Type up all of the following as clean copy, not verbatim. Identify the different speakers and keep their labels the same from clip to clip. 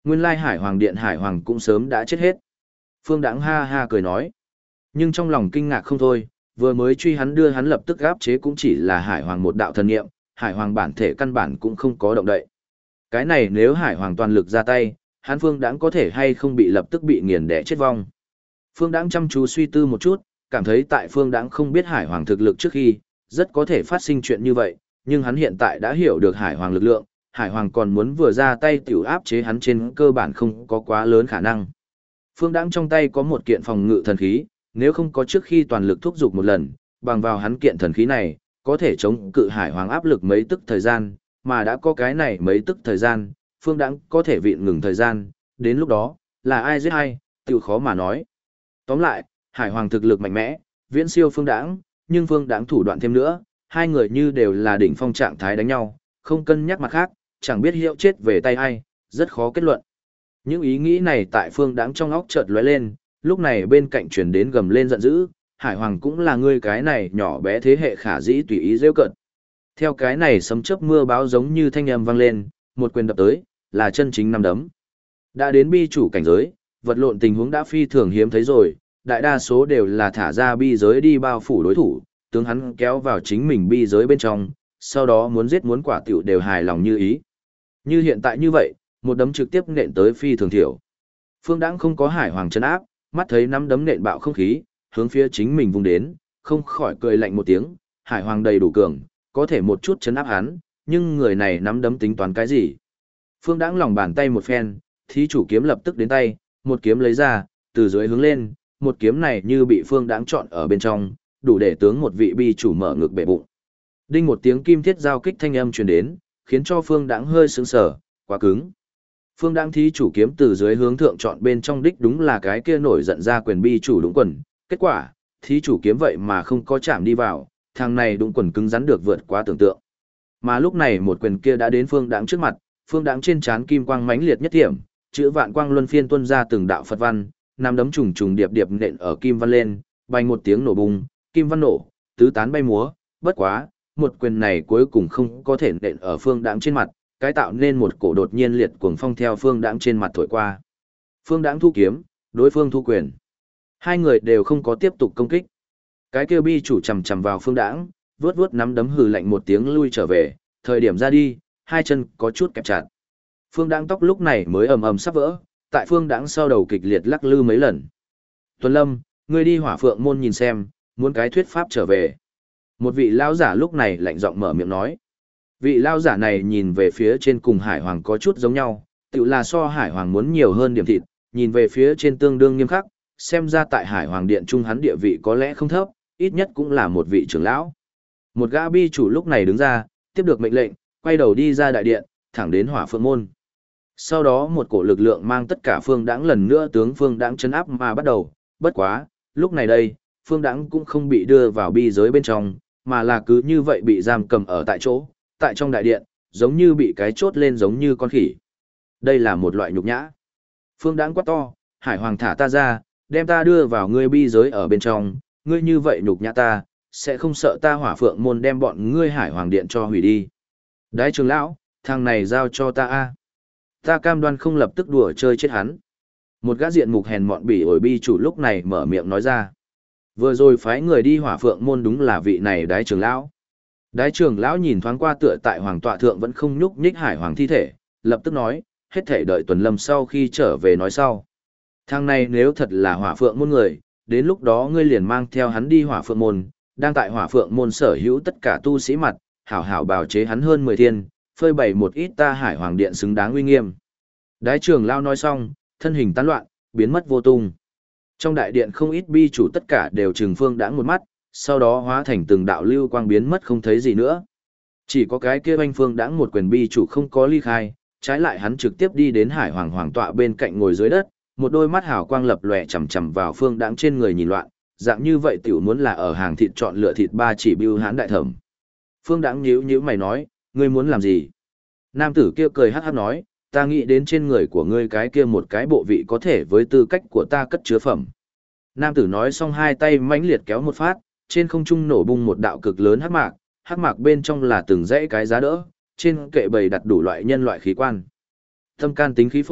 Speaker 1: Nguyên lai Hải Hoàng Điện Hải Hoàng cũng sớm đã chết hết. Phương Đãng ha ha cười nói. Nhưng trong lòng kinh ngạc không thôi, vừa mới truy hắn đưa hắn lập tức áp chế cũng chỉ là Hải Hoàng một đạo thần niệm, Hải Hoàng bản thể căn bản cũng không có động đậy. Cái này nếu Hải Hoàng toàn lực ra tay, hắn Phương Đãng có thể hay không bị lập tức bị nghiền đẻ chết vong. Phương Đãng chăm chú suy tư một chút, cảm thấy tại Phương Đãng không biết Hải Hoàng thực lực trước khi, rất có thể phát sinh chuyện như vậy, nhưng hắn hiện tại đã hiểu được Hải Hoàng lực lượng, Hải Hoàng còn muốn vừa ra tay tiểu áp chế hắn trên cơ bản không có quá lớn khả năng. Phương Đãng trong tay có một kiện phòng ngự thần khí, nếu không có trước khi toàn lực thúc giục một lần, bằng vào hắn kiện thần khí này, có thể chống cự Hải Hoàng áp lực mấy tức thời gian, mà đã có cái này mấy tức thời gian, Phương Đãng có thể vịn ngừng thời gian, đến lúc đó, là ai giết ai, tiểu khó mà nói. Tóm lại, Hải Hoàng thực lực mạnh mẽ, viễn siêu Phương Đãng, nhưng Phương Đãng thủ đoạn thêm nữa, hai người như đều là đỉnh phong trạng thái đánh nhau, không cân nhắc mặt khác, chẳng biết hiệu chết về tay ai, rất khó kết luận. Những ý nghĩ này tại Phương Đãng trong óc chợt lóe lên, lúc này bên cạnh truyền đến gầm lên giận dữ, Hải Hoàng cũng là ngươi cái này nhỏ bé thế hệ khả dĩ tùy ý rêu cợt. Theo cái này sấm chớp mưa báo giống như thanh âm vang lên, một quyền đập tới, là chân chính năm đấm. Đã đến bi chủ cảnh giới, vật lộn tình huống đã phi thường hiếm thấy rồi, đại đa số đều là thả ra bi giới đi bao phủ đối thủ, tướng hắn kéo vào chính mình bi giới bên trong, sau đó muốn giết muốn quả tiểu đều hài lòng như ý. Như hiện tại như vậy, một đấm trực tiếp nện tới phi thường thiểu. Phương Đãng không có Hải Hoàng trấn áp, mắt thấy năm đấm nện bạo không khí, hướng phía chính mình vung đến, không khỏi cười lạnh một tiếng, Hải Hoàng đầy đủ cường, có thể một chút trấn áp hắn, nhưng người này nắm đấm tính toán cái gì? Phương Đãng lòng bàn tay một phen, thí chủ kiếm lập tức đến tay, một kiếm lấy ra, từ dưới hướng lên, một kiếm này như bị Phương Đãng chọn ở bên trong, đủ để tướng một vị bi chủ mở ngực bể bụng. Đinh một tiếng kim thiết giao kích thanh âm truyền đến, khiến cho Phương Đãng hơi sững sờ, quá cứng. Phương Đãng thí chủ kiếm từ dưới hướng thượng chọn bên trong đích đúng là cái kia nổi giận ra quyền bi chủ đúng quần, kết quả, thí chủ kiếm vậy mà không có chạm đi vào, thằng này đúng quần cứng rắn được vượt quá tưởng tượng. Mà lúc này một quyền kia đã đến Phương Đãng trước mặt, Phương Đãng trên trán kim quang mãnh liệt nhất điểm, chữ vạn quang luân phiên tuôn ra từng đạo Phật văn, năm đấm trùng trùng điệp điệp nện ở kim văn lên, bành một tiếng nổ bùng, kim văn nổ, tứ tán bay múa, bất quá, một quyền này cuối cùng không có thể nện ở Phương Đãng trên mặt, cái tạo nên một cổ đột nhiên liệt cuồng phong theo Phương Đãng trên mặt thổi qua. Phương Đãng thu kiếm, đối phương thu quyền. Hai người đều không có tiếp tục công kích. Cái kia bi chủ chầm chầm vào Phương Đãng, vuốt vuốt nắm đấm hừ lạnh một tiếng lui trở về, thời điểm ra đi, hai chân có chút kẹp chặt. Phương Đãng tóc lúc này mới ầm ầm sắp vỡ, tại Phương Đãng sau đầu kịch liệt lắc lư mấy lần. Tuấn Lâm, ngươi đi Hỏa Phượng môn nhìn xem, muốn cái thuyết pháp trở về. Một vị lão giả lúc này lạnh giọng mở miệng nói. Vị lão giả này nhìn về phía trên cùng Hải Hoàng có chút giống nhau, tự là so Hải Hoàng muốn nhiều hơn điểm thịt, nhìn về phía trên tương đương nghiêm khắc, xem ra tại Hải Hoàng điện trung hắn địa vị có lẽ không thấp, ít nhất cũng là một vị trưởng lão. Một gã bi chủ lúc này đứng ra, tiếp được mệnh lệnh, quay đầu đi ra đại điện, thẳng đến Hỏa Phượng môn. Sau đó một cổ lực lượng mang tất cả Phương Đãng lần nữa tướng Phương Đãng chấn áp mà bắt đầu, bất quá, lúc này đây, Phương Đãng cũng không bị đưa vào bi giới bên trong, mà là cứ như vậy bị giam cầm ở tại chỗ, tại trong đại điện, giống như bị cái chốt lên giống như con khỉ. Đây là một loại nhục nhã. Phương Đãng quát to, Hải Hoàng thả ta ra, đem ta đưa vào ngươi bi giới ở bên trong, ngươi như vậy nhục nhã ta, sẽ không sợ ta Hỏa Phượng môn đem bọn ngươi Hải Hoàng điện cho hủy đi. Đái trưởng lão, thằng này giao cho ta a. Ta cam đoan không lập tức đùa chơi chết hắn. Một gã diện mục hèn mọn bỉ ổi bi chủ lúc này mở miệng nói ra. Vừa rồi phái người đi Hỏa Phượng môn đúng là vị này đái trưởng lão. Đái trưởng lão nhìn thoáng qua tựa tại hoàng tọa thượng vẫn không nhúc nhích Hải Hoàng thi thể, lập tức nói, hết thể đợi Tuần Lâm sau khi trở về nói sau. Thằng này nếu thật là Hỏa Phượng môn người, đến lúc đó ngươi liền mang theo hắn đi Hỏa Phượng môn, đang tại Hỏa Phượng môn sở hữu tất cả tu sĩ mặt, hảo hảo bào chế hắn hơn 10 thiên, phơi bày một ít ta Hải Hoàng điện xứng đáng uy nghiêm. Đái trưởng lão nói xong, thân hình tán loạn, biến mất vô tung. Trong đại điện không ít bi chủ tất cả đều trừng Phương Đãng một mắt, sau đó hóa thành từng đạo lưu quang biến mất không thấy gì nữa. Chỉ có cái kia anh Phương Đãng một quyền bi chủ không có ly khai, trái lại hắn trực tiếp đi đến Hải Hoàng hoàng tọa bên cạnh ngồi dưới đất, một đôi mắt hào quang lập lòe chằm chằm vào Phương Đãng trên người nhìn loạn, dạng như vậy tiểu muốn là ở hàng thịt chọn lựa thịt ba chỉ bưu hán đại thẩm. Phương Đãng nhíu nhíu mày nói, ngươi muốn làm gì? Nam tử kia cười hắc hắc nói, ta nghĩ đến trên người của ngươi cái kia một cái bộ vị có thể với tư cách của ta cất chứa phẩm. Nam tử nói xong hai tay mãnh liệt kéo một phát, trên không trung nổ bung một đạo cực lớn hắc mạc bên trong là từng dãy cái giá đỡ, trên kệ bày đặt đủ loại nhân loại khí quan. Tâm can tính khí phổi,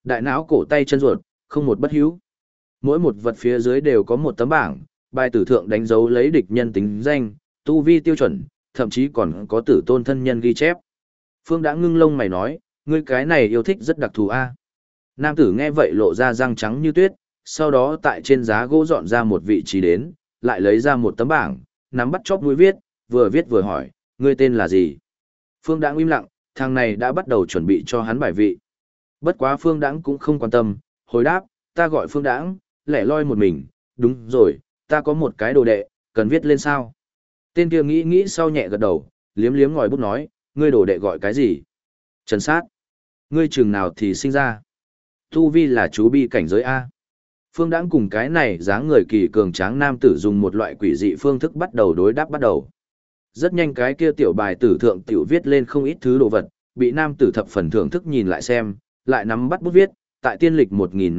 Speaker 1: Đại não cổ tay chân ruột, không một bất hữu. Mỗi một vật phía dưới đều có một tấm bảng, bài tử thượng đánh dấu lấy địch nhân tính danh, tu vi tiêu chuẩn, thậm chí còn có tử tôn thân nhân ghi chép. Phương đã ngưng lông mày nói, ngươi cái này yêu thích rất đặc thù a. Nam tử nghe vậy lộ ra răng trắng như tuyết, sau đó tại trên giá gỗ dọn ra một vị trí đến, lại lấy ra một tấm bảng, nắm bắt chóp mũi viết vừa hỏi, ngươi tên là gì? Phương Đãng im lặng, thằng này đã bắt đầu chuẩn bị cho hắn bài vị. Bất quá Phương Đãng cũng không quan tâm, hồi đáp, ta gọi Phương Đãng, lẻ loi một mình, đúng rồi, ta có một cái đồ đệ, cần viết lên sao? Tên kia nghĩ sau nhẹ gật đầu, liếm liếm ngòi bút nói, ngươi đồ đệ gọi cái gì? Trần Sát. Ngươi chừng nào thì sinh ra? Tu vi là chú bi cảnh giới A. Phương Đãng cùng cái này dáng người kỳ cường tráng nam tử dùng một loại quỷ dị phương thức bắt đầu đối đáp bắt đầu. Rất nhanh cái kia tiểu bài tử thượng tiểu viết lên không ít thứ đồ vật, bị nam tử thập phần thưởng thức nhìn lại xem, lại nắm bắt bút viết, tại tiên lịch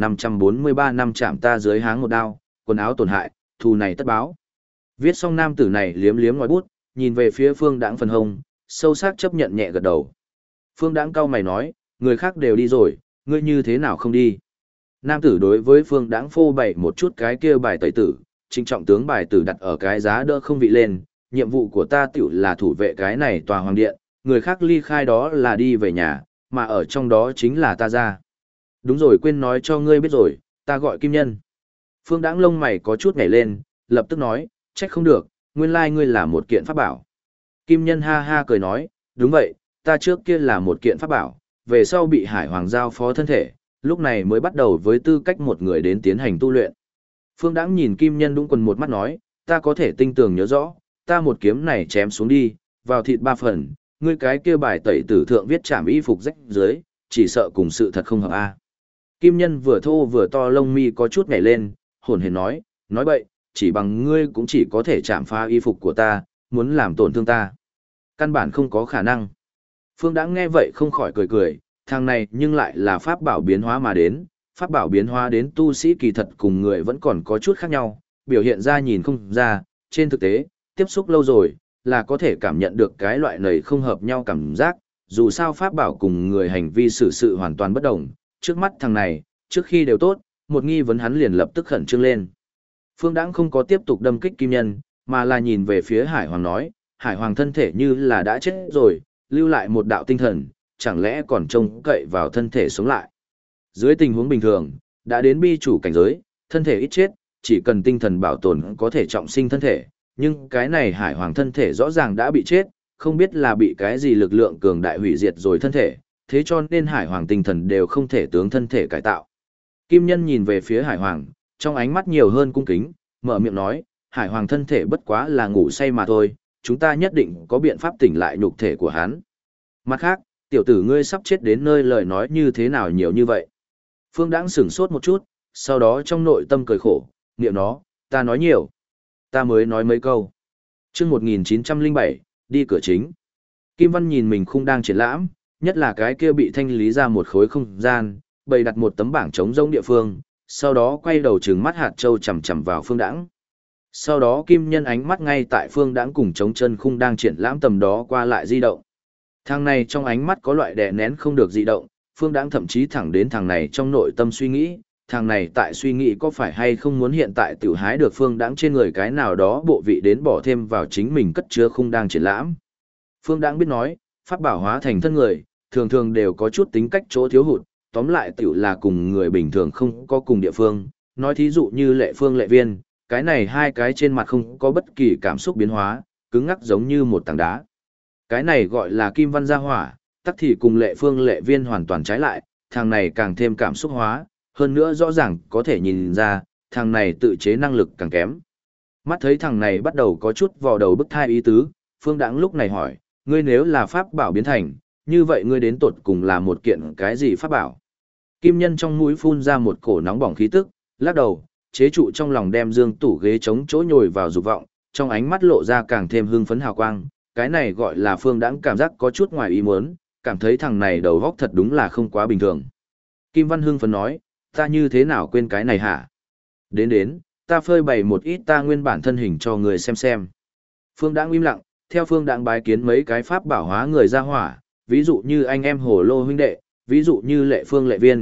Speaker 1: 1543 năm chạm ta dưới háng một đao, quần áo tổn hại, thù này tất báo. Viết xong nam tử này liếm liếm ngòi bút, nhìn về phía Phương Đãng phần hông, sâu sắc chấp nhận nhẹ gật đầu. Phương Đãng cau mày nói, người khác đều đi rồi, ngươi như thế nào không đi? Nam tử đối với Phương Đãng phô bày một chút cái kia bài tẩy tử, trinh trọng tướng bài tử đặt ở cái giá đỡ không vị lên, nhiệm vụ của ta tiểu là thủ vệ cái này tòa hoàng điện, người khác ly khai đó là đi về nhà, mà ở trong đó chính là ta ra. Đúng rồi, quên nói cho ngươi biết rồi, ta gọi Kim Nhân. Phương Đãng lông mày có chút nhảy lên, lập tức nói, trách không được, nguyên lai ngươi là một kiện pháp bảo. Kim Nhân ha ha cười nói, đúng vậy, ta trước kia là một kiện pháp bảo, về sau bị Hải Hoàng giao phó thân thể, lúc này mới bắt đầu với tư cách một người đến tiến hành tu luyện. Phương Đãng nhìn Kim Nhân đúng quần một mắt nói, ta có thể tinh tường nhớ rõ, ta một kiếm này chém xuống đi, vào thịt 3 phần, ngươi cái kia bài tẩy tử thượng viết trảm y phục rách dưới, chỉ sợ cùng sự thật không hợp a. Kim Nhân vừa thô vừa to lông mi có chút nhảy lên, hồn hển nói bậy, chỉ bằng ngươi cũng chỉ có thể chạm phá y phục của ta, muốn làm tổn thương ta. Căn bản không có khả năng. Phương Đãng nghe vậy không khỏi cười, thằng này nhưng lại là pháp bảo biến hóa mà đến, pháp bảo biến hóa đến tu sĩ kỳ thật cùng người vẫn còn có chút khác nhau, biểu hiện ra nhìn không ra, trên thực tế, tiếp xúc lâu rồi, là có thể cảm nhận được cái loại này không hợp nhau cảm giác, dù sao pháp bảo cùng người hành vi xử sự hoàn toàn bất đồng, trước mắt thằng này, trước khi đều tốt, một nghi vấn hắn liền lập tức khẩn trương lên. Phương Đãng không có tiếp tục đâm kích Kim Nhân, mà là nhìn về phía Hải Hoàng nói, Hải Hoàng thân thể như là đã chết rồi, lưu lại một đạo tinh thần, chẳng lẽ còn trông cậy vào thân thể sống lại. Dưới tình huống bình thường, đã đến bi chủ cảnh giới, thân thể ít chết, chỉ cần tinh thần bảo tồn có thể trọng sinh thân thể, nhưng cái này Hải Hoàng thân thể rõ ràng đã bị chết, không biết là bị cái gì lực lượng cường đại hủy diệt rồi thân thể, thế cho nên Hải Hoàng tinh thần đều không thể tướng thân thể cải tạo. Kim Nhân nhìn về phía Hải Hoàng, trong ánh mắt nhiều hơn cung kính, mở miệng nói, Hải Hoàng thân thể bất quá là ngủ say mà thôi, chúng ta nhất định có biện pháp tỉnh lại nhục thể của hắn. Mặt khác, tiểu tử ngươi sắp chết đến nơi lời nói như thế nào nhiều như vậy. Phương Đãng sửng sốt một chút, sau đó trong nội tâm cười khổ, niệm nó, ta nói nhiều. Ta mới nói mấy câu. Chương 1907, đi cửa chính. Kim Văn nhìn mình khung đang triển lãm, nhất là cái kia bị thanh lý ra một khối không gian, bày đặt một tấm bảng trống rỗng địa phương, sau đó quay đầu trừng mắt hạt châu chằm chằm vào Phương Đãng. Sau đó Kim Nhân ánh mắt ngay tại Phương Đãng cùng chống chân khung đang triển lãm tầm đó qua lại di động. Thằng này trong ánh mắt có loại đè nén không được di động, Phương Đãng thậm chí thẳng đến thằng này trong nội tâm suy nghĩ, thằng này tại suy nghĩ có phải hay không muốn hiện tại tiểu hái được Phương Đãng trên người cái nào đó bộ vị đến bỏ thêm vào chính mình cất chứa khung đang triển lãm. Phương Đãng biết nói, pháp bảo hóa thành thân người, thường thường đều có chút tính cách chỗ thiếu hụt, tóm lại tiểu là cùng người bình thường không có cùng địa phương, nói thí dụ như Lệ Phương Lệ Viên, cái này hai cái trên mặt không có bất kỳ cảm xúc biến hóa, cứng ngắc giống như một tảng đá. Cái này gọi là Kim Văn gia hỏa, tắc thì cùng Lệ Phương Lệ Viên hoàn toàn trái lại, thằng này càng thêm cảm xúc hóa, hơn nữa rõ ràng có thể nhìn ra, thằng này tự chế năng lực càng kém. Mắt thấy thằng này bắt đầu có chút vò đầu bức thai ý tứ, Phương Đãng lúc này hỏi, ngươi nếu là pháp bảo biến thành, như vậy ngươi đến tột cùng là một kiện cái gì pháp bảo? Kim Nhân trong mũi phun ra một cổ nóng bỏng khí tức, lắc đầu, chế trụ trong lòng đem dương tủ ghế chống chỗ nhồi vào dục vọng, trong ánh mắt lộ ra càng thêm hưng phấn hào quang, cái này gọi là Phương Đãng cảm giác có chút ngoài ý muốn, cảm thấy thằng này đầu óc thật đúng là không quá bình thường. Kim Văn hưng phấn nói, ta như thế nào quên cái này hả? Đến, ta phơi bày một ít ta nguyên bản thân hình cho người xem. Phương Đãng im lặng, theo Phương Đãng bái kiến mấy cái pháp bảo hóa người ra hỏa, ví dụ như anh em Hồ Lô huynh đệ, ví dụ như Lệ Phương Lệ Viên,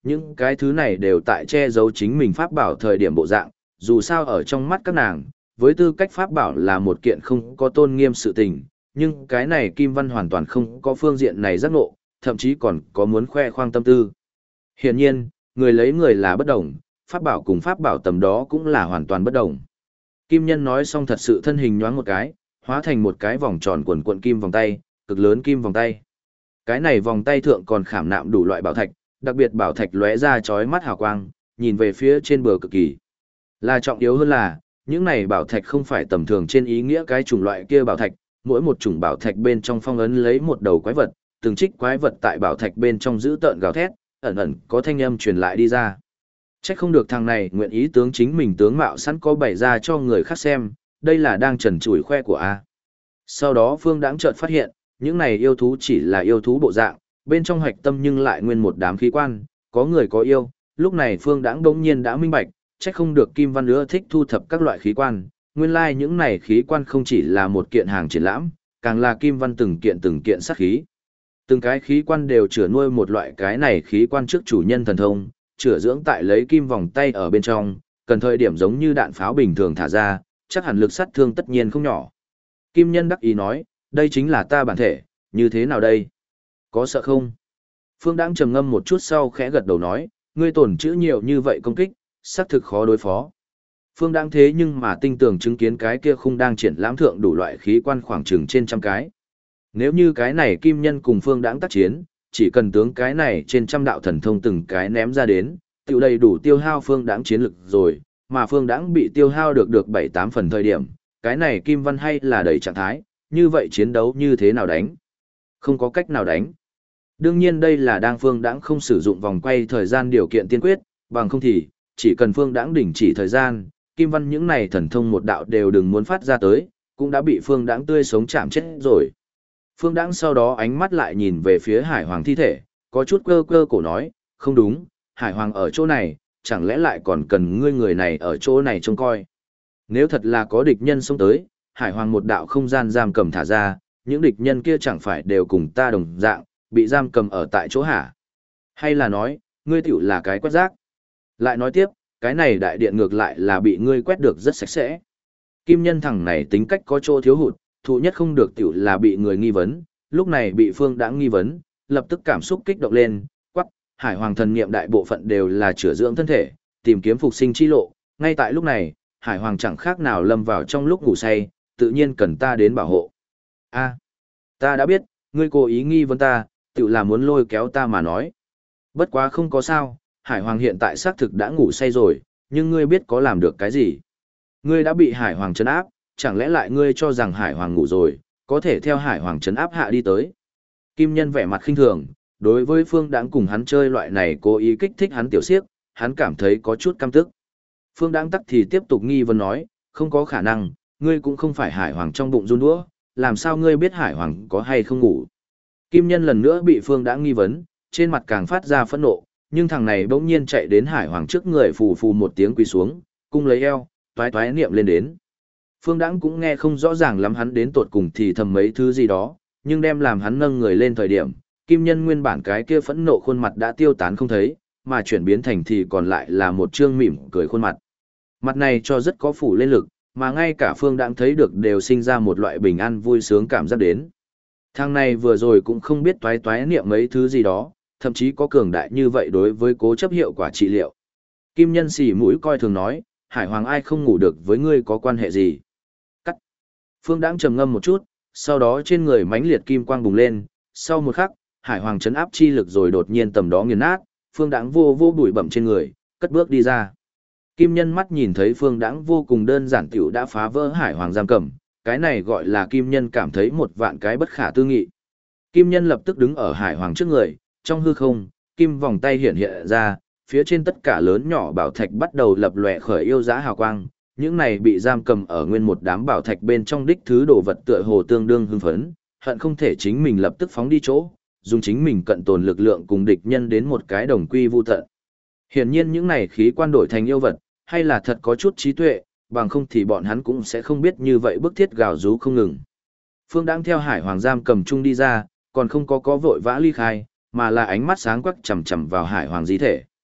Speaker 1: những cái thứ này đều tại che giấu chính mình pháp bảo thời điểm bộ dạng, dù sao ở trong mắt các nàng, với tư cách pháp bảo là một kiện không có tôn nghiêm sự tình, nhưng cái này Kim Văn hoàn toàn không có phương diện này giác ngộ, thậm chí còn có muốn khoe khoang tâm tư. Hiển nhiên, người lấy người là bất đồng, pháp bảo cùng pháp bảo tầm đó cũng là hoàn toàn bất đồng. Kim Nhân nói xong thật sự thân hình nhoáng một cái, hóa thành một cái vòng tròn quần quận kim vòng tay, cực lớn kim vòng tay. Cái này vòng tay thượng còn khảm nạm đủ loại bảo thạch, đặc biệt bảo thạch lóe ra chói mắt hào quang, nhìn về phía trên bờ cực kỳ. Là trọng yếu hơn là, những này bảo thạch không phải tầm thường trên ý nghĩa cái chủng loại kia bảo thạch, mỗi một chủng bảo thạch bên trong phong ấn lấy một đầu quái vật, từng trích quái vật tại bảo thạch bên trong giữ tợn gào thét, ẩn ẩn có thanh âm truyền lại đi ra. Chắc không được thằng này nguyện ý tướng chính mình tướng mạo sẵn có bày ra cho người khác xem, đây là đang trần trụi khoe của A. Sau đó Phương Đãng chợt phát hiện, những này yêu thú chỉ là yêu thú bộ dạng, bên trong hạch tâm nhưng lại nguyên một đám khí quan, có người có yêu, lúc này Phương Đãng đống nhiên đã minh bạch, chắc không được Kim Văn nữa thích thu thập các loại khí quan, nguyên lai những này khí quan không chỉ là một kiện hàng triển lãm, càng là Kim Văn từng kiện sát khí. Từng cái khí quan đều chữa nuôi một loại cái này khí quan trước chủ nhân thần thông, chữa dưỡng tại lấy kim vòng tay ở bên trong, cần thời điểm giống như đạn pháo bình thường thả ra, chắc hẳn lực sát thương tất nhiên không nhỏ. Kim Nhân đắc ý nói, đây chính là ta bản thể, như thế nào đây? Có sợ không? Phương Đãng trầm ngâm một chút sau khẽ gật đầu nói, ngươi tổn chữ nhiều như vậy công kích, xác thực khó đối phó. Phương Đãng thế nhưng mà tinh tường chứng kiến cái kia khung đang triển lãm thượng đủ loại khí quan khoảng chừng trên trăm cái. Nếu như cái này Kim Nhân cùng Phương Đãng tác chiến, chỉ cần tướng cái này trên trăm đạo thần thông từng cái ném ra đến, tiểu đầy đủ tiêu hao Phương Đãng chiến lực rồi, mà Phương Đãng bị tiêu hao được 7-8 phần thời điểm, cái này Kim Văn hay là đầy trạng thái, như vậy chiến đấu như thế nào đánh? Không có cách nào đánh. Đương nhiên đây là đang Phương Đãng không sử dụng vòng quay thời gian điều kiện tiên quyết, bằng không thì, chỉ cần Phương Đãng đình chỉ thời gian, Kim Văn những này thần thông một đạo đều đừng muốn phát ra tới, cũng đã bị Phương Đãng tươi sống chạm chết rồi. Phương Đãng sau đó ánh mắt lại nhìn về phía Hải Hoàng thi thể, có chút cơ cơ cổ nói, không đúng, Hải Hoàng ở chỗ này, chẳng lẽ lại còn cần ngươi người này ở chỗ này trông coi. Nếu thật là có địch nhân xông tới, Hải Hoàng một đạo không gian giam cầm thả ra, những địch nhân kia chẳng phải đều cùng ta đồng dạng, bị giam cầm ở tại chỗ hả? Hay là nói, ngươi tiểu là cái quét rác? Lại nói tiếp, cái này đại điện ngược lại là bị ngươi quét được rất sạch sẽ. Kim Nhân thằng này tính cách có chỗ thiếu hụt, thụ nhất không được tiểu là bị người nghi vấn, lúc này bị Phương Đãng nghi vấn, lập tức cảm xúc kích động lên, quắc, Hải Hoàng thần niệm đại bộ phận đều là chữa dưỡng thân thể, tìm kiếm phục sinh chi lộ, ngay tại lúc này, Hải Hoàng chẳng khác nào lâm vào trong lúc ngủ say, tự nhiên cần ta đến bảo hộ. A, ta đã biết, ngươi cố ý nghi vấn ta, tiểu là muốn lôi kéo ta mà nói. Bất quá không có sao, Hải Hoàng hiện tại xác thực đã ngủ say rồi, nhưng ngươi biết có làm được cái gì? Ngươi đã bị Hải Hoàng trấn áp, chẳng lẽ lại ngươi cho rằng Hải Hoàng ngủ rồi, có thể theo Hải Hoàng trấn áp hạ đi tới. Kim Nhân vẻ mặt khinh thường, đối với Phương Đãng cùng hắn chơi loại này cố ý kích thích hắn tiểu siếc, hắn cảm thấy có chút căm tức. Phương Đãng tắc thì tiếp tục nghi vấn nói, không có khả năng, ngươi cũng không phải Hải Hoàng trong bụng run đũa, làm sao ngươi biết Hải Hoàng có hay không ngủ. Kim Nhân lần nữa bị Phương Đãng nghi vấn, trên mặt càng phát ra phẫn nộ, nhưng thằng này bỗng nhiên chạy đến Hải Hoàng trước người phù phù một tiếng quỳ xuống, cung lấy eo, toái toái niệm lên đến. Phương Đãng cũng nghe không rõ ràng lắm hắn đến tột cùng thì thầm mấy thứ gì đó, nhưng đem làm hắn nâng người lên thời điểm, Kim Nhân nguyên bản cái kia phẫn nộ khuôn mặt đã tiêu tán không thấy, mà chuyển biến thành thì còn lại là một trương mỉm cười khuôn mặt. Mặt này cho rất có phủ lên lực, mà ngay cả Phương Đãng thấy được đều sinh ra một loại bình an vui sướng cảm giác đến. Thằng này vừa rồi cũng không biết toái toái niệm mấy thứ gì đó, thậm chí có cường đại như vậy đối với cố chấp hiệu quả trị liệu. Kim Nhân xì mũi coi thường nói, Hải Hoàng ai không ngủ được với ngươi có quan hệ gì? Cắt. Phương Đãng trầm ngâm một chút, sau đó trên người mãnh liệt kim quang bùng lên, sau một khắc, Hải Hoàng trấn áp chi lực rồi đột nhiên tầm đó nghiền nát, Phương Đãng vô vô bụi bặm trên người, cất bước đi ra. Kim Nhân mắt nhìn thấy Phương Đãng vô cùng đơn giản tiểu đã phá vỡ Hải Hoàng giam cầm, cái này gọi là Kim Nhân cảm thấy một vạn cái bất khả tư nghị. Kim Nhân lập tức đứng ở Hải Hoàng trước người, trong hư không, kim vòng tay hiện hiện ra, phía trên tất cả lớn nhỏ bảo thạch bắt đầu lập lòe khởi yêu dã hào quang, những này bị giam cầm ở nguyên một đám bảo thạch bên trong đích thứ đồ vật tựa hồ tương đương hưng phấn, hận không thể chính mình lập tức phóng đi chỗ, dùng chính mình cận tồn lực lượng cùng địch nhân đến một cái đồng quy vu tận. Hiển nhiên những này khí quan đổi thành yêu vật, hay là thật có chút trí tuệ, bằng không thì bọn hắn cũng sẽ không biết như vậy bức thiết gào rú không ngừng. Phương đang theo Hải Hoàng giam cầm chung đi ra, còn không có vội vã ly khai, mà là ánh mắt sáng quắc chằm chằm vào Hải Hoàng di thể.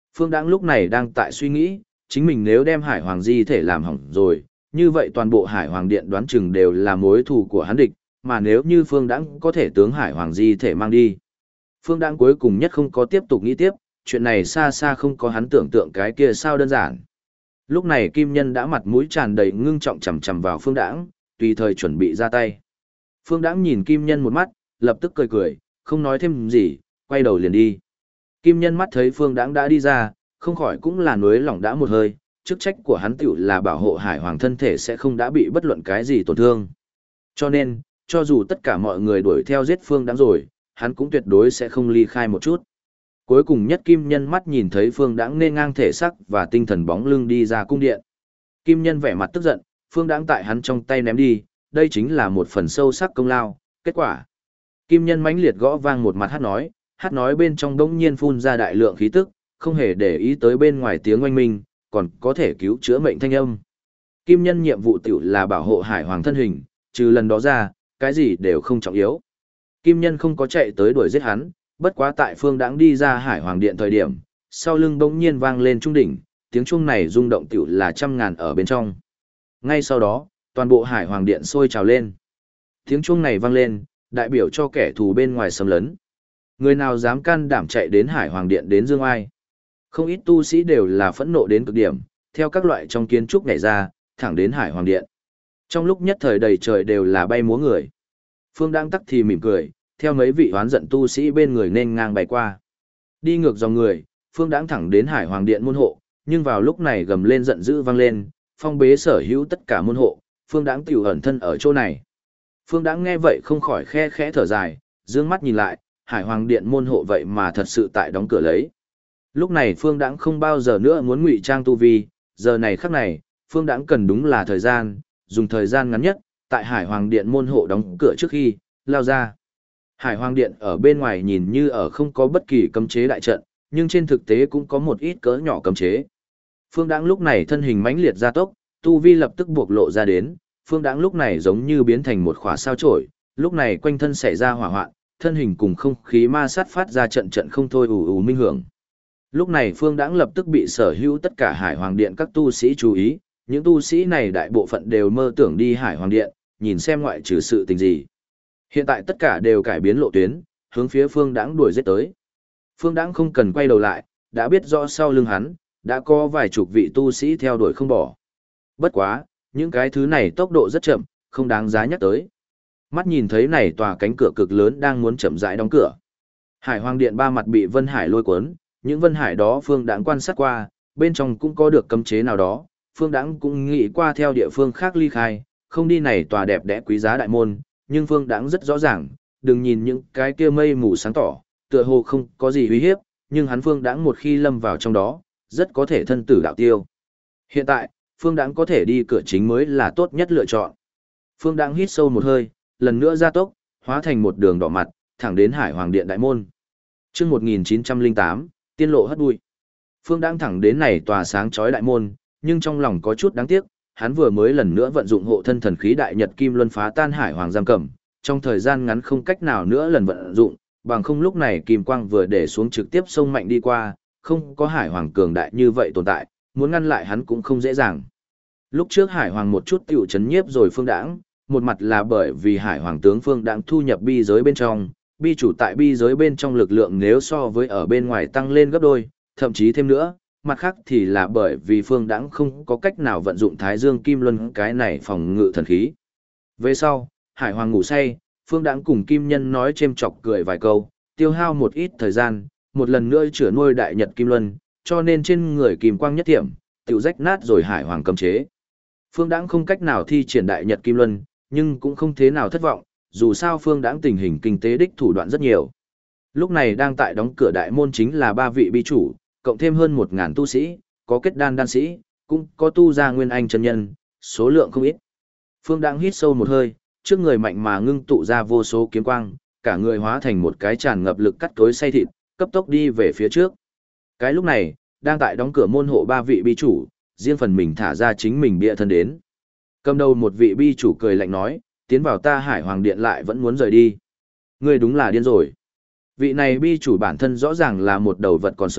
Speaker 1: Phương Đãng lúc này đang tại suy nghĩ, chính mình nếu đem Hải Hoàng di thể làm hỏng rồi, như vậy toàn bộ Hải Hoàng Điện đoán chừng đều là mối thù của hắn địch, mà nếu như Phương Đãng có thể tướng Hải Hoàng di thể mang đi. Phương Đãng cuối cùng nhất không có tiếp tục nghĩ tiếp, chuyện này xa xa không có hắn tưởng tượng cái kia sao đơn giản. Lúc này Kim Nhân đã mặt mũi tràn đầy ngưng trọng chằm chằm vào Phương Đãng, tùy thời chuẩn bị ra tay. Phương Đãng nhìn Kim Nhân một mắt, lập tức cười cười, không nói thêm gì, quay đầu liền đi. Kim Nhân mắt thấy Phương Đãng đã đi ra, không khỏi cũng là nuối lòng đã một hơi, chức trách của hắn tiểu là bảo hộ Hải Hoàng thân thể sẽ không đã bị bất luận cái gì tổn thương. Cho nên, cho dù tất cả mọi người đuổi theo giết Phương Đãng rồi, hắn cũng tuyệt đối sẽ không ly khai một chút. Cuối cùng nhất Kim Nhân mắt nhìn thấy Phương Đãng nên ngang thể sắc và tinh thần bóng lưng đi ra cung điện. Kim Nhân vẻ mặt tức giận, Phương Đãng tại hắn trong tay ném đi, đây chính là một phần sâu sắc công lao, kết quả. Kim Nhân mãnh liệt gõ vang một mặt hát nói bên trong đống nhiên phun ra đại lượng khí tức, không hề để ý tới bên ngoài tiếng oanh minh, còn có thể cứu chữa mệnh thanh âm. Kim Nhân nhiệm vụ tiểu là bảo hộ Hải Hoàng thân hình, trừ lần đó ra, cái gì đều không trọng yếu. Kim Nhân không có chạy tới đuổi giết hắn, bất quá tại Phương Đãng đi ra Hải Hoàng Điện thời điểm, sau lưng bỗng nhiên vang lên trung đỉnh, tiếng chuông này rung động tiểu là trăm ngàn ở bên trong. Ngay sau đó, toàn bộ Hải Hoàng Điện sôi trào lên. Tiếng chuông này vang lên, đại biểu cho kẻ thù bên ngoài xâm lấn. Người nào dám can đảm chạy đến Hải Hoàng Điện đến dương ai. Không ít tu sĩ đều là phẫn nộ đến cực điểm, theo các loại trong kiến trúc nhảy ra, thẳng đến Hải Hoàng Điện. Trong lúc nhất thời đầy trời đều là bay múa người. Phương Đãng tắc thì mỉm cười, theo mấy vị hoán giận tu sĩ bên người nên ngang bay qua. Đi ngược dòng người, Phương Đãng thẳng đến Hải Hoàng Điện môn hộ, nhưng vào lúc này gầm lên giận dữ vang lên, phong bế sở hữu tất cả môn hộ, Phương Đãng tiểu ẩn thân ở chỗ này. Phương Đãng nghe vậy không khỏi khe khẽ thở dài, dương mắt nhìn lại, Hải Hoàng Điện môn hộ vậy mà thật sự tại đóng cửa lấy. Lúc này Phương Đãng không bao giờ nữa muốn ngụy trang tu vi, giờ này khắc này, Phương Đãng cần đúng là thời gian, dùng thời gian ngắn nhất, tại Hải Hoàng Điện môn hộ đóng cửa trước khi lao ra. Hải Hoàng Điện ở bên ngoài nhìn như ở không có bất kỳ cấm chế đại trận, nhưng trên thực tế cũng có một ít cỡ nhỏ cấm chế. Phương Đãng lúc này thân hình mãnh liệt gia tốc, tu vi lập tức buộc lộ ra đến, Phương Đãng lúc này giống như biến thành một khỏa sao chổi, lúc này quanh thân xảy ra hỏa hoạn, thân hình cùng không khí ma sát phát ra trận trận không thôi ù ù minh hưởng. Lúc này Phương Đãng lập tức bị sở hữu tất cả Hải Hoàng Điện các tu sĩ chú ý, những tu sĩ này đại bộ phận đều mơ tưởng đi Hải Hoàng Điện, nhìn xem ngoại trừ sự tình gì. Hiện tại tất cả đều cải biến lộ tuyến, hướng phía Phương Đãng đuổi giết tới. Phương Đãng không cần quay đầu lại, đã biết rõ sau lưng hắn, đã có vài chục vị tu sĩ theo đuổi không bỏ. Bất quá, những cái thứ này tốc độ rất chậm, không đáng giá nhắc tới. Mắt nhìn thấy này tòa cánh cửa cực lớn đang muốn chậm rãi đóng cửa. Hải Hoàng Điện ba mặt bị Vân Hải lôi cuốn, những Vân Hải đó Phương Đãng quan sát qua, bên trong cũng có được cấm chế nào đó, Phương Đãng cũng nghĩ qua theo địa phương khác ly khai, không đi này tòa đẹp đẽ quý giá đại môn, nhưng Phương Đãng rất rõ ràng, đừng nhìn những cái kia mây mù sáng tỏ, tựa hồ không có gì uy hiếp, nhưng hắn Phương Đãng một khi lâm vào trong đó, rất có thể thân tử đạo tiêu. Hiện tại, Phương Đãng có thể đi cửa chính mới là tốt nhất lựa chọn. Phương Đãng hít sâu một hơi, lần nữa gia tốc, hóa thành một đường đỏ mặt, thẳng đến Hải Hoàng Điện đại môn. Chương 1908, tiên lộ hất bụi. Phương Đãng thẳng đến này tòa sáng chói đại môn, nhưng trong lòng có chút đáng tiếc, hắn vừa mới lần nữa vận dụng hộ thân thần khí đại nhật kim luân phá tan Hải Hoàng giam cầm, trong thời gian ngắn không cách nào nữa lần vận dụng, bằng không lúc này kim quang vừa để xuống trực tiếp xông mạnh đi qua, không có Hải Hoàng cường đại như vậy tồn tại, muốn ngăn lại hắn cũng không dễ dàng. Lúc trước Hải Hoàng một chút tiểu chấn nhiếp rồi Phương Đãng, một mặt là bởi vì Hải Hoàng tướng Phương Đãng thu nhập bi giới bên trong, bi chủ tại bi giới bên trong lực lượng nếu so với ở bên ngoài tăng lên gấp đôi, thậm chí thêm nữa, mặt khác thì là bởi vì Phương Đãng không có cách nào vận dụng Thái Dương Kim Luân cái này phòng ngự thần khí. Về sau, Hải Hoàng ngủ say, Phương Đãng cùng Kim Nhân nói chêm chọc cười vài câu, tiêu hao một ít thời gian, một lần nữa chữa nuôi đại nhật Kim Luân, cho nên trên người kim quang nhất thiểm, tiểu rách nát rồi Hải Hoàng cấm chế. Phương Đãng không cách nào thi triển đại nhật Kim Luân, nhưng cũng không thế nào thất vọng, dù sao Phương Đãng tình hình kinh tế đích thủ đoạn rất nhiều. Lúc này đang tại đóng cửa đại môn chính là 3 vị bi chủ, cộng thêm hơn 1000 tu sĩ, có kết đan sĩ, cũng có tu gia nguyên anh chân nhân, số lượng không ít. Phương Đãng hít sâu một hơi, trước người mạnh mà ngưng tụ ra vô số kiếm quang, cả người hóa thành một cái tràn ngập lực cắt tối xay thịt, cấp tốc đi về phía trước. Cái lúc này, đang tại đóng cửa môn hộ 3 vị bi chủ, riêng phần mình thả ra chính mình bịa thân đến. Cầm đầu một vị bi chủ cười lạnh nói, tiến vào ta Hải Hoàng Điện lại vẫn muốn rời đi. Ngươi đúng là điên rồi. Vị này bi chủ bản thân rõ ràng là một đầu vật còn sống,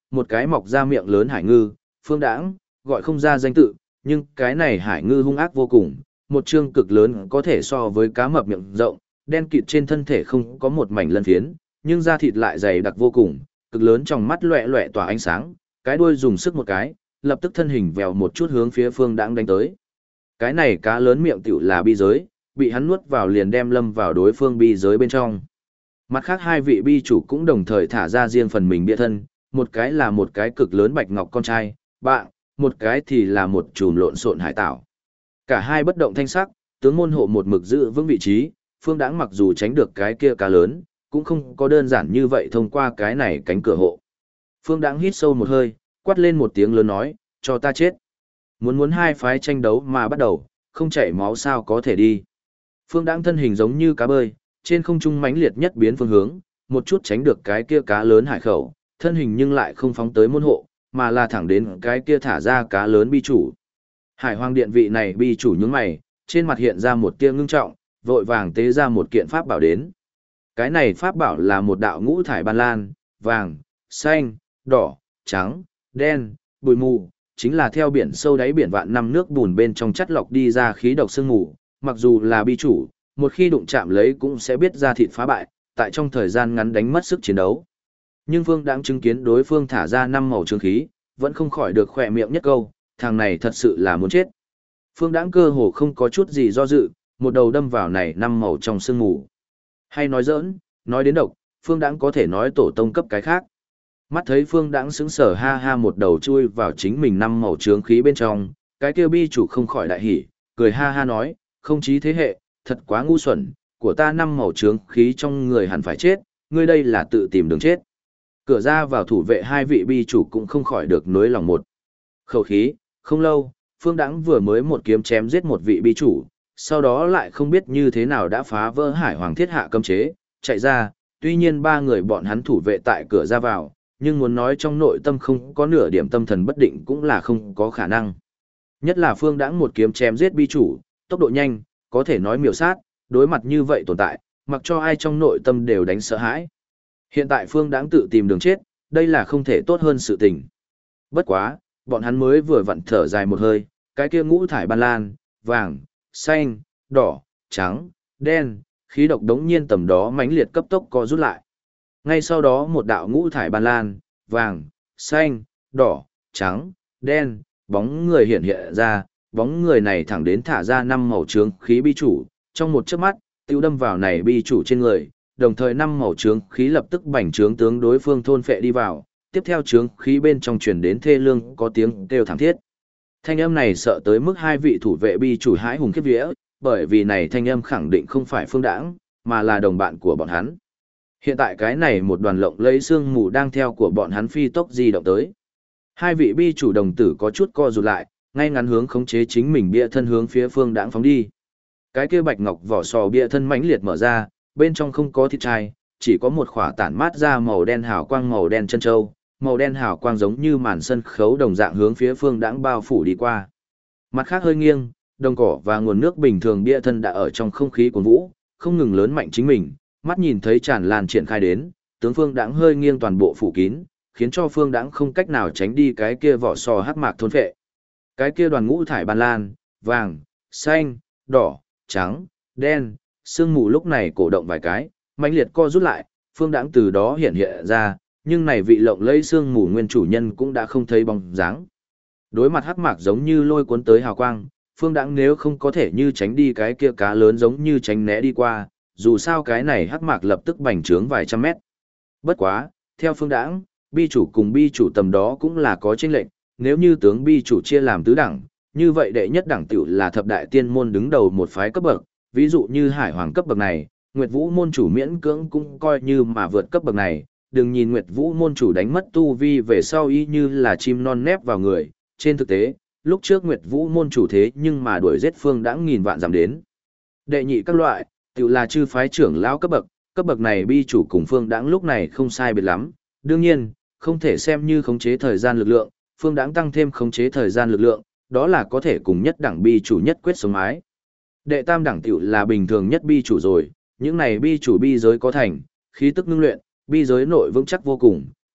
Speaker 1: một cái mọc ra miệng lớn hải ngư, Phương Đãng gọi không ra danh tự, nhưng cái này hải ngư hung ác vô cùng, một trương cực lớn có thể so với cá mập miệng rộng, đen kịt trên thân thể không có một mảnh lân phiến, nhưng da thịt lại dày đặc vô cùng, cực lớn trong mắt loẹt loẹt tỏa ánh sáng, cái đuôi dùng sức một cái, lập tức thân hình vèo một chút hướng phía Phương Đãng đánh tới. Cái này cá lớn miệng tiểu là bi giới, bị hắn nuốt vào liền đem lâm vào đối phương bi giới bên trong. Mặt khác hai vị bi chủ cũng đồng thời thả ra riêng phần mình bia thân, một cái là một cái cực lớn bạch ngọc con trai, bạn, một cái thì là một chùm lộn xộn hải tảo. Cả hai bất động thanh sắc, tướng môn hộ một mực giữ vững vị trí, Phương Đãng mặc dù tránh được cái kia cá lớn, cũng không có đơn giản như vậy thông qua cái này cánh cửa hộ. Phương Đãng hít sâu một hơi, quát lên một tiếng lớn nói, cho ta chết. Muốn hai phái tranh đấu mà bắt đầu, không chảy máu sao có thể đi. Phương Đãng thân hình giống như cá bơi, trên không trung mãnh liệt nhất biến phương hướng, một chút tránh được cái kia cá lớn hải khẩu, thân hình nhưng lại không phóng tới môn hộ, mà là thẳng đến cái kia thả ra cá lớn bi chủ. Hải Hoàng Điện vị này bi chủ nhướng mày, trên mặt hiện ra một tia ngưng trọng, vội vàng tế ra một kiện pháp bảo đến. Cái này pháp bảo là một đạo ngũ thải ban lan, vàng, xanh, đỏ, trắng, đen, bụi mù, chính là theo biển sâu đáy biển vạn năm nước bùn bên trong chất lọc đi ra khí độc sương mù, mặc dù là bi chủ, một khi đụng chạm lấy cũng sẽ biết ra thịt phá bại, tại trong thời gian ngắn đánh mất sức chiến đấu. Nhưng Phương Đãng chứng kiến đối phương thả ra 5 màu trường khí, vẫn không khỏi được khỏe miệng nhất câu, thằng này thật sự là muốn chết. Phương Đãng cơ hồ không có chút gì do dự, một đầu đâm vào này 5 màu trong sương mù. Hay nói giỡn, nói đến độc, Phương Đãng có thể nói tổ tông cấp cái khác. Mắt thấy Phương Đãng sững sờ ha ha một đầu chui vào chính mình 5 màu chướng khí bên trong, cái kia bi chủ không khỏi đại hỉ, cười ha ha nói, không chí thế hệ, thật quá ngu xuẩn, của ta 5 màu chướng khí trong người hẳn phải chết, ngươi đây là tự tìm đường chết. Cửa ra vào thủ vệ hai vị bi chủ cũng không khỏi được nối lòng một khẩu khí, không lâu, Phương Đãng vừa mới một kiếm chém giết một vị bi chủ, sau đó lại không biết như thế nào đã phá vỡ Hải Hoàng thiết hạ cấm chế, chạy ra, tuy nhiên ba người bọn hắn thủ vệ tại cửa ra vào, nhưng muốn nói trong nội tâm không có nửa điểm tâm thần bất định cũng là không có khả năng. Nhất là Phương Đãng một kiếm chém giết bi chủ, tốc độ nhanh, có thể nói miểu sát, đối mặt như vậy tồn tại, mặc cho ai trong nội tâm đều đánh sợ hãi. Hiện tại Phương Đãng tự tìm đường chết, đây là không thể tốt hơn sự tình. Bất quá, bọn hắn mới vừa vặn thở dài một hơi, cái kia ngũ thải ban lan, vàng, xanh, đỏ, trắng, đen, khí độc đống nhiên tầm đó mãnh liệt cấp tốc co rút lại. Ngay sau đó một đạo ngũ thải ban lan, vàng, xanh, đỏ, trắng, đen, bóng người hiện hiện ra, bóng người này thẳng đến thả ra 5 màu trướng khí bi chủ, trong một chớp mắt, tiêu đâm vào này bi chủ trên người, đồng thời 5 màu trướng khí lập tức bành trướng tướng đối phương thôn phệ đi vào, tiếp theo trướng khí bên trong truyền đến thê lương có tiếng kêu thảm thiết. Thanh âm này sợ tới mức hai vị thủ vệ bi chủ hãi hùng khiếp vía, bởi vì này thanh âm khẳng định không phải Phương Đãng, mà là đồng bạn của bọn hắn. Hiện tại cái này một đoàn lộng lấy xương mù đang theo của bọn hắn phi tốc di động tới. Hai vị bi chủ đồng tử có chút co rụt lại, ngay ngắn hướng khống chế chính mình bia thân hướng phía Phương Đãng phóng đi. Cái kia bạch ngọc vỏ sò bia thân mãnh liệt mở ra, bên trong không có thịt trai, chỉ có một khỏa tản mát ra màu đen hào quang màu đen chân châu, màu đen hào quang giống như màn sân khấu đồng dạng hướng phía Phương Đãng bao phủ đi qua. Mặt khác hơi nghiêng, đồng cỏ và nguồn nước bình thường bia thân đã ở trong không khí cuồn vũ, không ngừng lớn mạnh chính mình, mắt nhìn thấy tràn lan triển khai đến, tướng Phương Đãng hơi nghiêng toàn bộ phủ kín, khiến cho Phương Đãng không cách nào tránh đi cái kia vỏ sò hắc mạc thôn phệ. Cái kia đoàn ngũ thải ban lan, vàng, xanh, đỏ, trắng, đen, sương mù lúc này cổ động vài cái, mãnh liệt co rút lại, Phương Đãng từ đó hiện hiện ra, nhưng này vị lộng lẫy sương mù nguyên chủ nhân cũng đã không thấy bóng dáng. Đối mặt hắc mạc giống như lôi cuốn tới hào quang, Phương Đãng nếu không có thể như tránh đi cái kia cá lớn giống như tránh né đi qua, dù sao cái này hắc mạc lập tức bành trướng vài trăm mét. Bất quá, theo Phương Đãng, bi chủ cùng bi chủ tầm đó cũng là có chênh lệnh, nếu như tướng bi chủ chia làm tứ đẳng, như vậy đệ nhất đẳng tiểu là thập đại tiên môn đứng đầu một phái cấp bậc, ví dụ như Hải Hoàng cấp bậc này, Nguyệt Vũ môn chủ miễn cưỡng cũng coi như mà vượt cấp bậc này, đừng nhìn Nguyệt Vũ môn chủ đánh mất tu vi về sau y như là chim non nép vào người, trên thực tế, lúc trước Nguyệt Vũ môn chủ thế nhưng mà đuổi giết Phương Đãng nghìn vạn giảm đến. Đệ nhị các loại, tiểu là chư phái trưởng lão cấp bậc này bi chủ cùng Phương Đãng lúc này không sai biệt lắm, đương nhiên, không thể xem như khống chế thời gian lực lượng, Phương Đãng tăng thêm khống chế thời gian lực lượng, đó là có thể cùng nhất đẳng bi chủ nhất quyết sống mái. Đệ tam đẳng tiểu là bình thường nhất bi chủ rồi, những này bi chủ bi giới có thành, khí tức ngưng luyện, bi giới nội vững chắc vô cùng,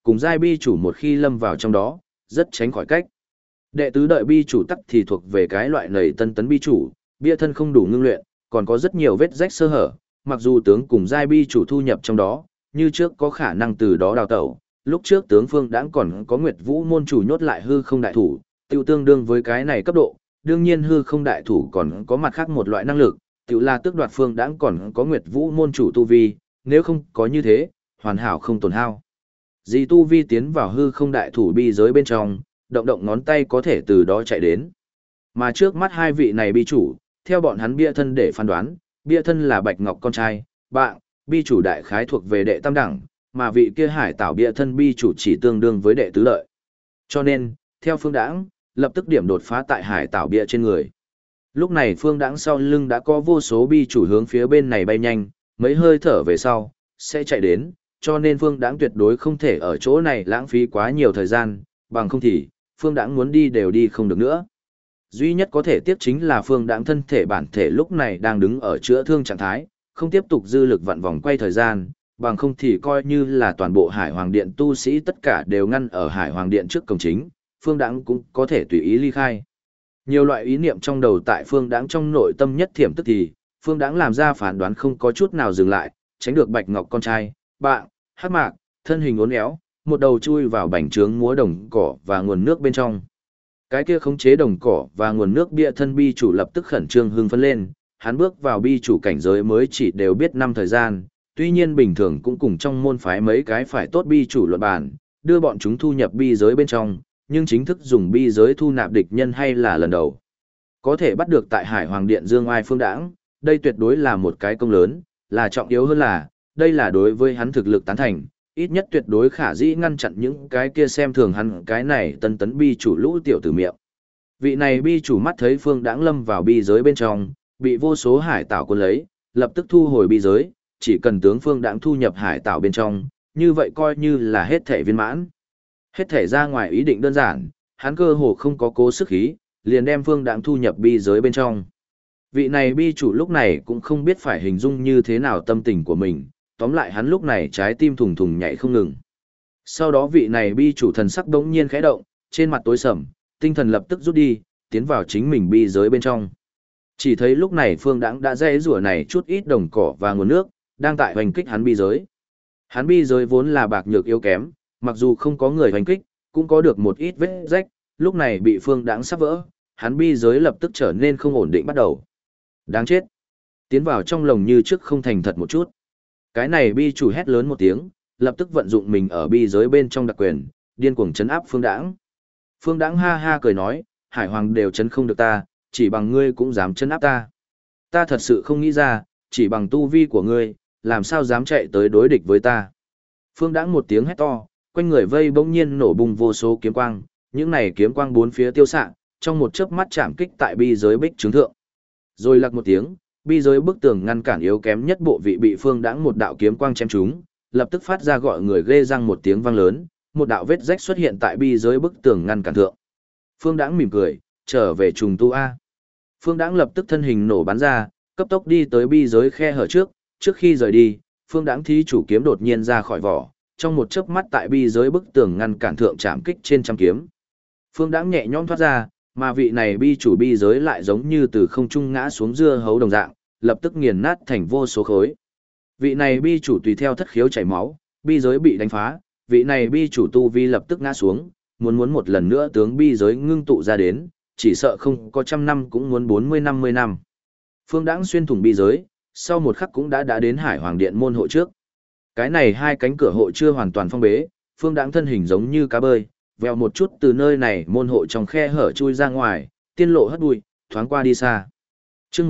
Speaker 1: cùng giai bi chủ một khi lâm vào trong đó, rất tránh khỏi cách. Đệ tứ đợi bi chủ tắc thì thuộc về cái loại nầy tân tấn bi chủ, bia thân không đủ ngưng luyện, còn có rất nhiều vết rách sơ hở, mặc dù tướng cùng giai bi chủ thu nhập trong đó, như trước có khả năng từ đó đào tẩu. Lúc trước tướng Phương Đãng còn có Nguyệt Vũ môn chủ nhốt lại hư không đại thủ, tiêu tương đương với cái này cấp độ, đương nhiên hư không đại thủ còn có mặt khác một loại năng lực, tiểu là tước đoạt Phương Đãng còn có Nguyệt Vũ môn chủ tu vi, nếu không có như thế, hoàn hảo không tổn hao. Dì tu vi tiến vào hư không đại thủ bi giới bên trong, động động ngón tay có thể từ đó chạy đến. Mà trước mắt hai vị này bi chủ, theo bọn hắn bia thân để phán đoán, bia thân là Bạch Ngọc con trai, bạn, bi chủ đại khái thuộc về đệ tam đẳng, mà vị kia hải tảo bia thân bi chủ chỉ tương đương với đệ tứ lợi. Cho nên, theo Phương Đãng, lập tức điểm đột phá tại hải tảo bia trên người. Lúc này Phương Đãng sau lưng đã có vô số bi chủ hướng phía bên này bay nhanh, mấy hơi thở về sau, sẽ chạy đến, cho nên Phương Đãng tuyệt đối không thể ở chỗ này lãng phí quá nhiều thời gian, bằng không thì, Phương Đãng muốn đi đều đi không được nữa. Duy nhất có thể tiếp chính là Phương Đãng thân thể bản thể lúc này đang đứng ở chữa thương trạng thái, không tiếp tục dư lực vặn vòng quay thời gian, bằng không thì coi như là toàn bộ Hải Hoàng Điện tu sĩ tất cả đều ngăn ở Hải Hoàng Điện trước cổng chính, Phương Đãng cũng có thể tùy ý ly khai. Nhiều loại ý niệm trong đầu tại Phương Đãng trong nội tâm nhất thiểm tức thì, Phương Đãng làm ra phán đoán không có chút nào dừng lại, tránh được Bạch Ngọc con trai, bạn, hắc mạc, thân hình uốn éo, một đầu chui vào bành trướng múa đồng cỏ và nguồn nước bên trong. Cái kia khống chế đồng cỏ và nguồn nước bia thân bi chủ lập tức khẩn trương hưng phấn lên, hắn bước vào bi chủ cảnh giới mới chỉ đều biết năm thời gian, tuy nhiên bình thường cũng cùng trong môn phái mấy cái phải tốt bi chủ luận bàn, đưa bọn chúng thu nhập bi giới bên trong, nhưng chính thức dùng bi giới thu nạp địch nhân hay là lần đầu. Có thể bắt được tại Hải Hoàng Điện Dương Ai Phương Đãng, đây tuyệt đối là một cái công lớn, là trọng yếu hơn là, đây là đối với hắn thực lực tán thành, ít nhất tuyệt đối khả dĩ ngăn chặn những cái kia xem thường hắn cái này tân tấn bi chủ lũ tiểu tử miệng. Vị này bi chủ mắt thấy Phương Đãng lâm vào bi giới bên trong, bị vô số hải tảo cuốn lấy, lập tức thu hồi bi giới, chỉ cần tướng Phương Đãng thu nhập hải tảo bên trong, như vậy coi như là hết thể viên mãn. Hết thể ra ngoài ý định đơn giản, hắn cơ hồ không có cố sức khí, liền đem Phương Đãng thu nhập bi giới bên trong. Vị này bi chủ lúc này cũng không biết phải hình dung như thế nào tâm tình của mình, tóm lại hắn lúc này trái tim thùng thùng nhảy không ngừng. Sau đó vị này bi chủ thần sắc đống nhiên khẽ động, trên mặt tối sầm, tinh thần lập tức rút đi, tiến vào chính mình bi giới bên trong. Chỉ thấy lúc này Phương Đãng đã dễ rủa này chút ít đồng cỏ và nguồn nước, đang tại hoành kích hắn bi giới. Hắn bi giới vốn là bạc nhược yếu kém, mặc dù không có người hoành kích, cũng có được một ít vết rách, lúc này bị Phương Đãng sắp vỡ, hắn bi giới lập tức trở nên không ổn định bắt đầu. Đáng chết! Tiến vào trong lồng như trước không thành thật một chút. Cái này bi chủ hét lớn một tiếng, lập tức vận dụng mình ở bi giới bên trong đặc quyền, điên cuồng chấn áp Phương Đãng. Phương Đãng ha ha cười nói, Hải Hoàng đều chấn không được ta, chỉ bằng ngươi cũng dám chấn áp ta. Ta thật sự không nghĩ ra, chỉ bằng tu vi của ngươi, làm sao dám chạy tới đối địch với ta. Phương Đãng một tiếng hét to, quanh người vây bỗng nhiên nổ bùng vô số kiếm quang, những này kiếm quang bốn phía tiêu xạ, trong một chớp mắt chạm kích tại bi giới bích trướng thượng. Rồi lặc một tiếng, bi giới bức tường ngăn cản yếu kém nhất bộ vị bị Phương Đãng một đạo kiếm quang chém trúng, lập tức phát ra gọi người ghê răng một tiếng vang lớn, một đạo vết rách xuất hiện tại bi giới bức tường ngăn cản thượng. Phương Đãng mỉm cười, trở về trùng tu a. Phương Đãng lập tức thân hình nổ bắn ra, cấp tốc đi tới bi giới khe hở trước khi rời đi, Phương Đãng thí chủ kiếm đột nhiên ra khỏi vỏ, trong một chớp mắt tại bi giới bức tường ngăn cản thượng chạm kích trên trăm kiếm. Phương Đãng nhẹ nhõm thoát ra, mà vị này bi chủ bi giới lại giống như từ không trung ngã xuống dưa hấu đồng dạng, lập tức nghiền nát thành vô số khối. Vị này bi chủ tùy theo thất khiếu chảy máu, bi giới bị đánh phá, vị này bi chủ tu vi lập tức ngã xuống, muốn một lần nữa tướng bi giới ngưng tụ ra đến, chỉ sợ không có 100 năm cũng muốn 40-50 năm. Phương Đãng xuyên thủng bi giới, sau một khắc cũng đã đến Hải Hoàng Điện môn hộ trước. Cái này hai cánh cửa hộ chưa hoàn toàn phong bế, Phương Đãng thân hình giống như cá bơi, vèo một chút từ nơi này môn hộ trong khe hở chui ra ngoài, tiên lộ hất bụi, thoáng qua đi xa. Chương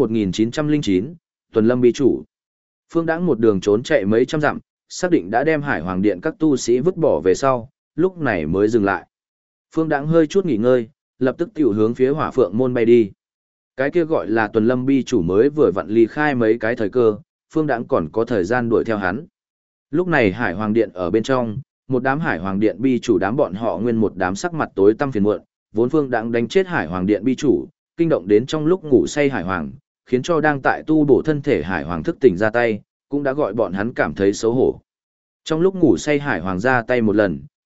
Speaker 1: 1909, Tuần Lâm bi chủ. Phương Đãng một đường trốn chạy mấy trăm dặm, xác định đã đem Hải Hoàng Điện các tu sĩ vứt bỏ về sau, lúc này mới dừng lại. Phương Đãng hơi chút nghỉ ngơi, lập tức tiểu hướng phía Hỏa Phượng môn bay đi. Cái kia gọi là Tuần Lâm bi chủ mới vừa vặn ly khai mấy cái thời cơ, Phương Đãng còn có thời gian đuổi theo hắn. Lúc này Hải Hoàng Điện ở bên trong, một đám Hải Hoàng Điện bi chủ đám bọn họ nguyên một đám sắc mặt tối tăm phiền muộn, vốn Phương Đãng đánh chết Hải Hoàng Điện bi chủ, kinh động đến trong lúc ngủ say Hải Hoàng, khiến cho đang tại tu bổ thân thể Hải Hoàng thức tỉnh ra tay, cũng đã gọi bọn hắn cảm thấy xấu hổ. Trong lúc ngủ say Hải Hoàng ra tay một lần,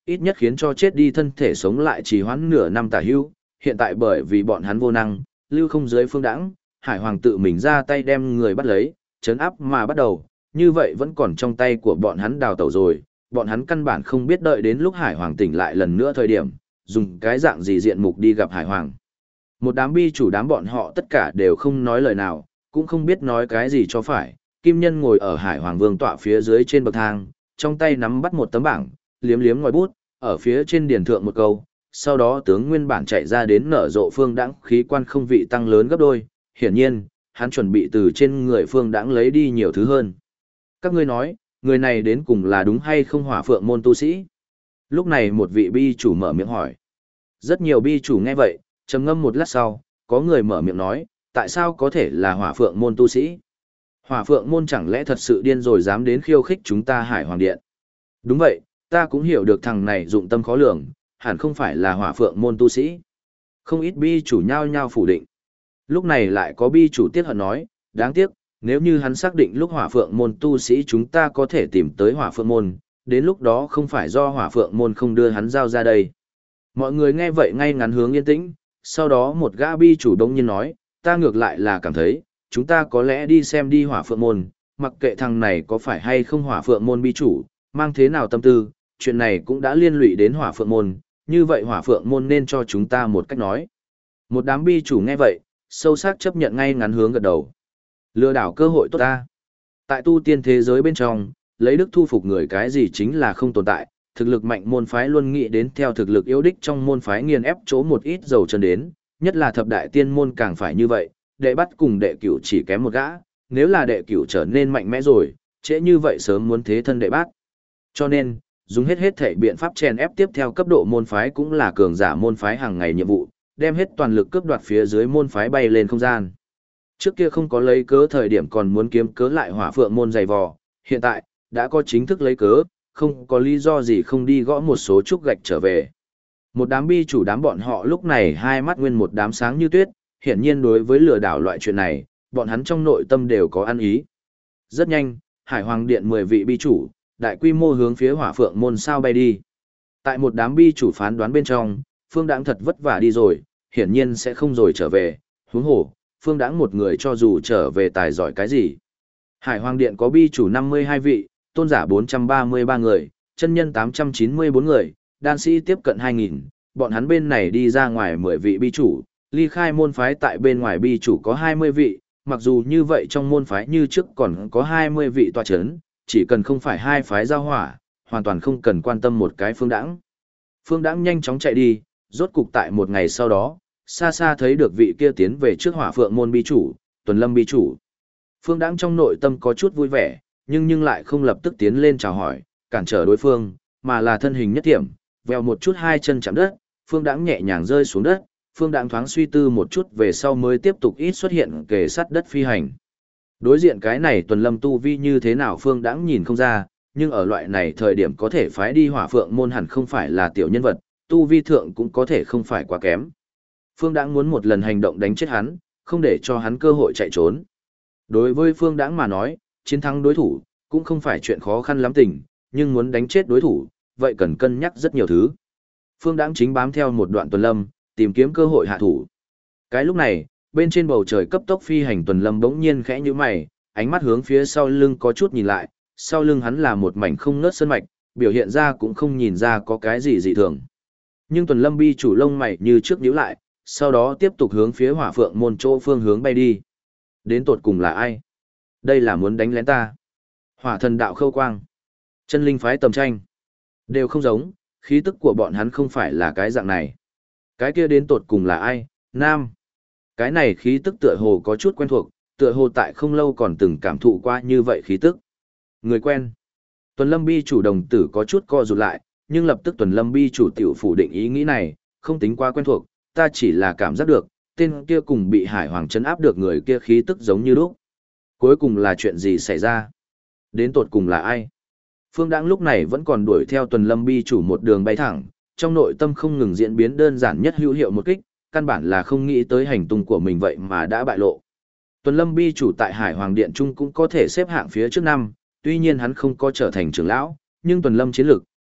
Speaker 1: ít nhất khiến cho chết đi thân thể sống lại trì hoãn nửa năm tả hữu, hiện tại bởi vì bọn hắn vô năng, lưu không dưới Phương Đãng, Hải Hoàng tự mình ra tay đem người bắt lấy, trấn áp mà bắt đầu, như vậy vẫn còn trong tay của bọn hắn đào tẩu rồi, bọn hắn căn bản không biết đợi đến lúc Hải Hoàng tỉnh lại lần nữa thời điểm, dùng cái dạng gì diện mục đi gặp Hải Hoàng. Một đám bi chủ đám bọn họ tất cả đều không nói lời nào, cũng không biết nói cái gì cho phải. Kim Nhân ngồi ở Hải Hoàng Vương tọa phía dưới trên bậc thang, trong tay nắm bắt một tấm bảng, liếm liếm ngòi bút, ở phía trên điển thượng một câu, sau đó tướng nguyên bản chạy ra đến nở rộ Phương Đãng khí quan không vị tăng lớn gấp đôi, hiển nhiên, hắn chuẩn bị từ trên người Phương Đãng lấy đi nhiều thứ hơn. Các ngươi nói, người này đến cùng là đúng hay không Hỏa Phượng môn tu sĩ? Lúc này một vị bi chủ mở miệng hỏi. Rất nhiều bi chủ nghe vậy, trầm ngâm một lát sau, có người mở miệng nói, tại sao có thể là Hỏa Phượng môn tu sĩ? Hỏa Phượng môn chẳng lẽ thật sự điên rồi dám đến khiêu khích chúng ta Hải Hoàng Điện? Đúng vậy, ta cũng hiểu được thằng này dụng tâm khó lường, hẳn không phải là Hỏa Phượng môn tu sĩ. Không ít bi chủ nhao nhao phủ định. Lúc này lại có bi chủ tiếc hận nói, đáng tiếc, nếu như hắn xác định lúc Hỏa Phượng môn tu sĩ chúng ta có thể tìm tới Hỏa Phượng môn, đến lúc đó không phải do Hỏa Phượng môn không đưa hắn giao ra đây. Mọi người nghe vậy ngay ngắn hướng yên tĩnh, sau đó một gã bi chủ đông nhiên nói, ta ngược lại là cảm thấy, chúng ta có lẽ đi xem đi Hỏa Phượng môn, mặc kệ thằng này có phải hay không Hỏa Phượng môn bi chủ, mang thế nào tâm tư, chuyện này cũng đã liên lụy đến Hỏa Phượng môn, như vậy Hỏa Phượng môn nên cho chúng ta một cách nói. Một đám bi chủ nghe vậy, sâu sắc chấp nhận ngay ngắn hướng gật đầu. Lừa đảo cơ hội tốt ta. Tại tu tiên thế giới bên trong, lấy đức thu phục người cái gì chính là không tồn tại, thực lực mạnh môn phái luôn nghĩ đến theo thực lực yếu đích trong môn phái nghiền ép chỗ một ít dầu chân đến, nhất là thập đại tiên môn càng phải như vậy, đệ bắt cùng đệ cửu chỉ kém một gã, nếu là đệ cửu trở nên mạnh mẽ rồi, trễ như vậy sớm muốn thế thân đệ bát. Cho nên, dùng hết thể biện pháp chèn ép tiếp theo cấp độ môn phái cũng là cường giả môn phái hàng ngày nhiệm vụ, đem hết toàn lực cướp đoạt phía dưới môn phái bay lên không gian. Trước kia không có lấy cớ thời điểm còn muốn kiếm cớ lại Hỏa Phượng môn dày vò, hiện tại, đã có chính thức lấy cớ, không có lý do gì không đi gõ một số trúc gạch trở về. Một đám bi chủ đám bọn họ lúc này hai mắt nguyên một đám sáng như tuyết, hiển nhiên đối với lừa đảo loại chuyện này, bọn hắn trong nội tâm đều có ăn ý. Rất nhanh, Hải Hoàng Điện 10 vị bi chủ, đại quy mô hướng phía Hỏa Phượng môn sao bay đi. Tại một đám bi chủ phán đoán bên trong, Phương Đãng thật vất vả đi rồi, hiển nhiên sẽ không rồi trở về, huống hồ, Phương Đãng một người cho dù trở về tài giỏi cái gì. Hải Hoàng Điện có bi chủ 52 vị, tôn giả 433 người, chân nhân 894 người, đan sĩ tiếp cận 2.000, bọn hắn bên này đi ra ngoài 10 vị bi chủ, ly khai môn phái tại bên ngoài bi chủ có 20 vị, mặc dù như vậy trong môn phái như trước còn có 20 vị tọa chấn, chỉ cần không phải hai phái giao hỏa, hoàn toàn không cần quan tâm một cái Phương Đãng. Phương Đãng nhanh chóng chạy đi, rốt cục tại một ngày sau đó, xa xa thấy được vị kia tiến về trước Hỏa Phượng môn bi chủ, Tuần Lâm bi chủ. Phương Đãng trong nội tâm có chút vui vẻ, nhưng lại không lập tức tiến lên chào hỏi, cản trở đối phương, mà là thân hình nhất tiệm, vèo một chút hai chân chạm đất, Phương Đãng nhẹ nhàng rơi xuống đất, Phương Đãng thoáng suy tư một chút về sau mới tiếp tục ít xuất hiện kề sát đất phi hành. Đối diện cái này Tuần Lâm tu vi như thế nào Phương Đãng nhìn không ra, nhưng ở loại này thời điểm có thể phái đi Hỏa Phượng môn hẳn không phải là tiểu nhân vật, tu vi thượng cũng có thể không phải quá kém. Phương Đãng muốn một lần hành động đánh chết hắn, không để cho hắn cơ hội chạy trốn. Đối với Phương Đãng mà nói, chiến thắng đối thủ cũng không phải chuyện khó khăn lắm tình, nhưng muốn đánh chết đối thủ, vậy cần cân nhắc rất nhiều thứ. Phương Đãng chính bám theo một đoạn Tuần Lâm, tìm kiếm cơ hội hạ thủ. Cái lúc này, bên trên bầu trời cấp tốc phi hành Tuần Lâm bỗng nhiên khẽ nhíu mày, ánh mắt hướng phía sau lưng có chút nhìn lại, sau lưng hắn là một mảnh không ngớt sơn mạch, biểu hiện ra cũng không nhìn ra có cái gì dị thường. Nhưng Tuần Lâm bi chủ lông mày như trước nhíu lại, sau đó tiếp tục hướng phía Hỏa Phượng môn chỗ phương hướng bay đi. Đến tột cùng là ai? Đây là muốn đánh lén ta. Hỏa thần đạo Khâu Quang, chân linh phái Tầm Tranh, đều không giống, khí tức của bọn hắn không phải là cái dạng này. Cái kia đến tột cùng là ai? Nam. Cái này khí tức tựa hồ có chút quen thuộc, tựa hồ tại không lâu còn từng cảm thụ qua như vậy khí tức. Người quen. Tuần Lâm bi chủ đồng tử có chút co rụt lại, nhưng lập tức Tuần Lâm bi chủ tiểu phủ định ý nghĩ này, không tính quá quen thuộc, ta chỉ là cảm giác được, tên kia cùng bị Hải Hoàng trấn áp được người kia khí tức giống như lúc. Cuối cùng là chuyện gì xảy ra? Đến tột cùng là ai? Phương Đãng lúc này vẫn còn đuổi theo Tuần Lâm bi chủ một đường bay thẳng, trong nội tâm không ngừng diễn biến đơn giản nhất hữu hiệu một kích, căn bản là không nghĩ tới hành tung của mình vậy mà đã bại lộ. Tuần Lâm bi chủ tại Hải Hoàng Điện Trung cũng có thể xếp hạng phía trước năm, tuy nhiên hắn không có trở thành trưởng lão, nhưng Tuần Lâm chiến lực,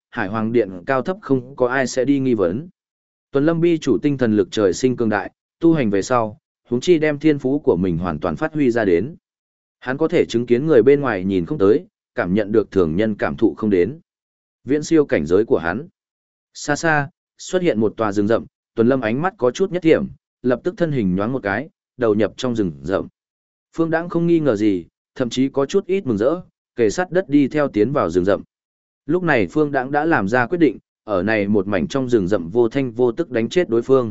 Speaker 1: Hải Hoàng Điện cao thấp không có ai sẽ đi nghi vấn. Tuần Lâm Bi chủ tinh thần lực trời sinh cường đại, tu hành về sau, huống chi đem thiên phú của mình hoàn toàn phát huy ra đến. Hắn có thể chứng kiến người bên ngoài nhìn không tới, cảm nhận được thường nhân cảm thụ không đến. Viễn siêu cảnh giới của hắn. Xa xa, xuất hiện một tòa rừng rậm, Tuần Lâm ánh mắt có chút nhất thiểm, lập tức thân hình nhoáng một cái, đầu nhập trong rừng rậm. Phương Đãng không nghi ngờ gì, thậm chí có chút ít mừng rỡ, kề sát đất đi theo tiến vào rừng rậm. Lúc này Phương Đãng đã làm ra quyết định, ở này một mảnh trong rừng rậm vô thanh vô tức đánh chết đối phương.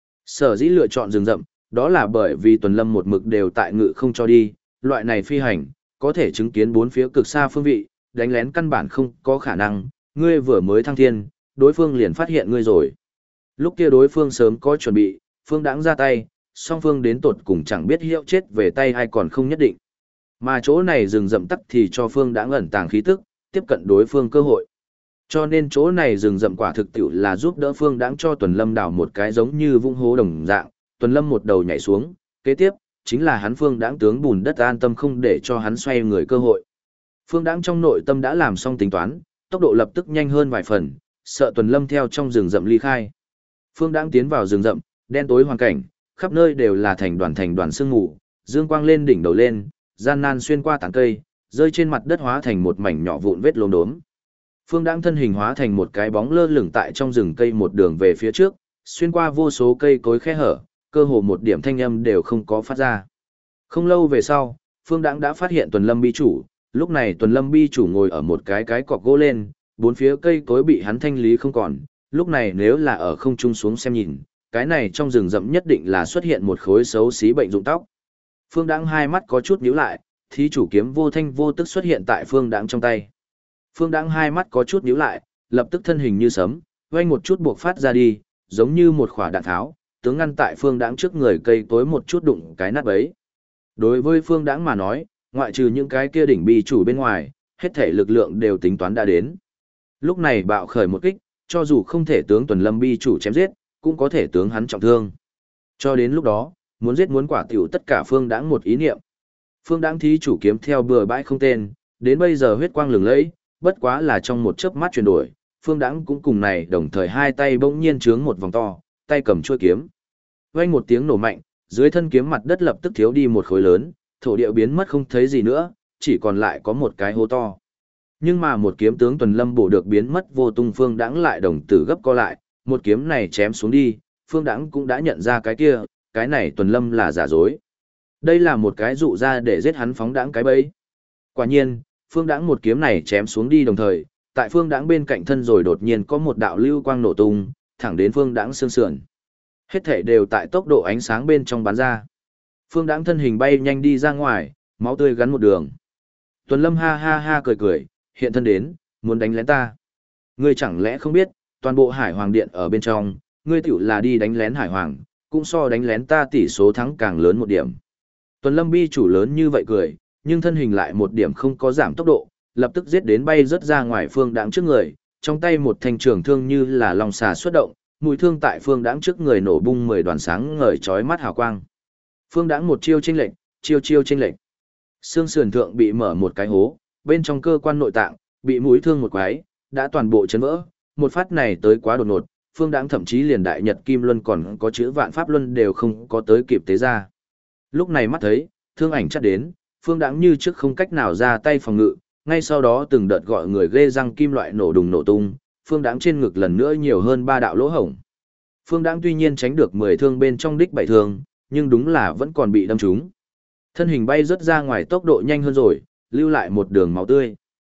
Speaker 1: Sở dĩ lựa chọn rừng rậm, đó là bởi vì Tuần Lâm một mực đều tại ngự không cho đi, loại này phi hành, có thể chứng kiến bốn phía cực xa phương vị, đánh lén căn bản không có khả năng, ngươi vừa mới thăng thiên, đối phương liền phát hiện ngươi rồi. Lúc kia đối phương sớm có chuẩn bị, Phương Đãng ra tay, song phương đến tột cùng chẳng biết hiệu chết về tay hay còn không nhất định. Mà chỗ này rừng rậm tắc thì cho Phương Đãng ẩn tàng khí tức, tiếp cận đối phương cơ hội. Cho nên chỗ này rừng rậm quả thực tiệu là giúp đỡ Phương Đãng cho Tuần Lâm đào một cái giống như vũng hố đồng dạng, Tuần Lâm một đầu nhảy xuống, kế tiếp chính là hắn Phương Đãng tướng bùn đất an tâm không để cho hắn xoay người cơ hội. Phương Đãng trong nội tâm đã làm xong tính toán, tốc độ lập tức nhanh hơn vài phần, sợ Tuần Lâm theo trong rừng rậm ly khai. Phương Đãng tiến vào rừng rậm, đen tối hoàn cảnh, khắp nơi đều là thành đoàn sương mù, dương quang lên đỉnh đầu lên, gian nan xuyên qua tán cây, rơi trên mặt đất hóa thành một mảnh nhỏ vụn vết lốm đốm. Phương Đãng thân hình hóa thành một cái bóng lơ lửng tại trong rừng cây một đường về phía trước, xuyên qua vô số cây cối khe hở, cơ hồ một điểm thanh âm đều không có phát ra. Không lâu về sau, Phương Đãng đã phát hiện Tuần Lâm Bi chủ, lúc này Tuần Lâm Bi chủ ngồi ở một cái cọc gỗ lên, bốn phía cây cối bị hắn thanh lý không còn, lúc này nếu là ở không trung xuống xem nhìn, cái này trong rừng rậm nhất định là xuất hiện một khối xấu xí bệnh rụng tóc. Phương Đãng hai mắt có chút nhíu lại, thí chủ kiếm vô thanh vô tức xuất hiện tại Phương Đãng trong tay. Phương Đãng hai mắt có chút nhíu lại, lập tức thân hình như sấm, vang một chút buộc phát ra đi, giống như một quả đạn tháo, tướng ngăn tại Phương Đãng trước người cây tối một chút đụng cái nát bấy. Đối với Phương Đãng mà nói, ngoại trừ những cái kia đỉnh bi chủ bên ngoài, hết thể lực lượng đều tính toán đã đến. Lúc này bạo khởi một kích, cho dù không thể tướng Tuần Lâm bi chủ chém giết, cũng có thể tướng hắn trọng thương. Cho đến lúc đó, muốn giết muốn quả tiểu tất cả Phương Đãng một ý niệm. Phương Đãng thí chủ kiếm theo bừa bãi không tên, đến bây giờ huyết quang lừng lẫy, bất quá là trong một chớp mắt chuyển đổi, Phương Đãng cũng cùng này đồng thời hai tay bỗng nhiên chướng một vòng to, tay cầm chuôi kiếm. Vang một tiếng nổ mạnh, dưới thân kiếm mặt đất lập tức thiếu đi một khối lớn, thổ địa biến mất không thấy gì nữa, chỉ còn lại có một cái hố to. Nhưng mà một kiếm tướng Tuần Lâm bổ được biến mất vô tung, Phương Đãng lại đồng tử gấp co lại, một kiếm này chém xuống đi, Phương Đãng cũng đã nhận ra cái kia, cái này Tuần Lâm là giả dối. Đây là một cái dụ ra để giết hắn phóng đãng cái bẫy. Quả nhiên, Phương Đãng một kiếm này chém xuống đi đồng thời, tại Phương Đãng bên cạnh thân rồi đột nhiên có một đạo lưu quang nổ tung, thẳng đến Phương Đãng xương sườn. Hết thể đều tại tốc độ ánh sáng bên trong bắn ra. Phương Đãng thân hình bay nhanh đi ra ngoài, máu tươi gắn một đường. Tuần Lâm ha ha ha cười cười, hiện thân đến, muốn đánh lén ta. Ngươi chẳng lẽ không biết, toàn bộ Hải Hoàng Điện ở bên trong, ngươi tiểu là đi đánh lén Hải Hoàng, cũng so đánh lén ta tỷ số thắng càng lớn một điểm. Tuần Lâm bi chủ lớn như vậy cười, nhưng thân hình lại một điểm không có giảm tốc độ, lập tức giết đến bay rất ra ngoài Phương Đãng trước người, trong tay một thanh trường thương như là long xà xuất động, mũi thương tại Phương Đãng trước người nổ bung 10 đoàn sáng ngời chói mắt hào quang. Phương Đãng một chiêu chênh lệch, chiêu chênh lệch. Xương sườn thượng bị mở một cái hố, bên trong cơ quan nội tạng bị mũi thương một quái, đã toàn bộ chấn vỡ. Một phát này tới quá đột ngột, Phương Đãng thậm chí liền đại nhật kim luân còn có chữ vạn pháp luân đều không có tới kịp tế ra. Lúc này mắt thấy, thương ảnh chắt đến, Phương Đãng như trước không cách nào ra tay phòng ngự, ngay sau đó từng đợt gọi người ghê răng kim loại nổ đùng nổ tung, Phương Đãng trên ngực lần nữa nhiều hơn 3 đạo lỗ hổng. Phương Đãng tuy nhiên tránh được 10 thương bên trong đích 7 thương, nhưng đúng là vẫn còn bị đâm trúng. Thân hình bay rất ra ngoài tốc độ nhanh hơn rồi, lưu lại một đường máu tươi.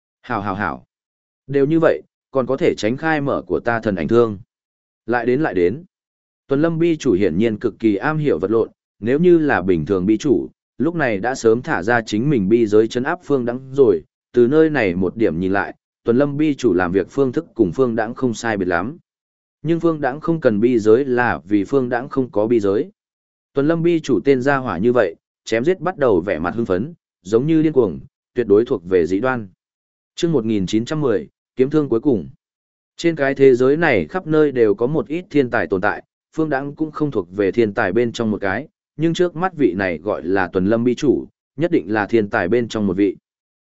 Speaker 1: Hảo. Đều như vậy, còn có thể tránh khai mở của ta thần ảnh thương. Lại đến. Tuần Lâm bi chủ hiển nhiên cực kỳ am hiểu vật lộn, nếu như là bình thường bi chủ, lúc này đã sớm thả ra chính mình bi giới chấn áp Phương Đãng rồi, từ nơi này một điểm nhìn lại, Tuần Lâm bi chủ làm việc phương thức cùng Phương Đãng không sai biệt lắm. Nhưng Phương Đãng không cần bi giới là vì Phương Đãng không có bi giới. Tuần Lâm bi chủ tên gia hỏa như vậy, chém giết bắt đầu vẻ mặt hưng phấn, giống như điên cuồng, tuyệt đối thuộc về dị đoan. Chương 1910, kiếm thương cuối cùng. Trên cái thế giới này khắp nơi đều có một ít thiên tài tồn tại, Phương Đãng cũng không thuộc về thiên tài bên trong một cái, nhưng trước mắt vị này gọi là Tuần Lâm bi chủ, nhất định là thiên tài bên trong một vị.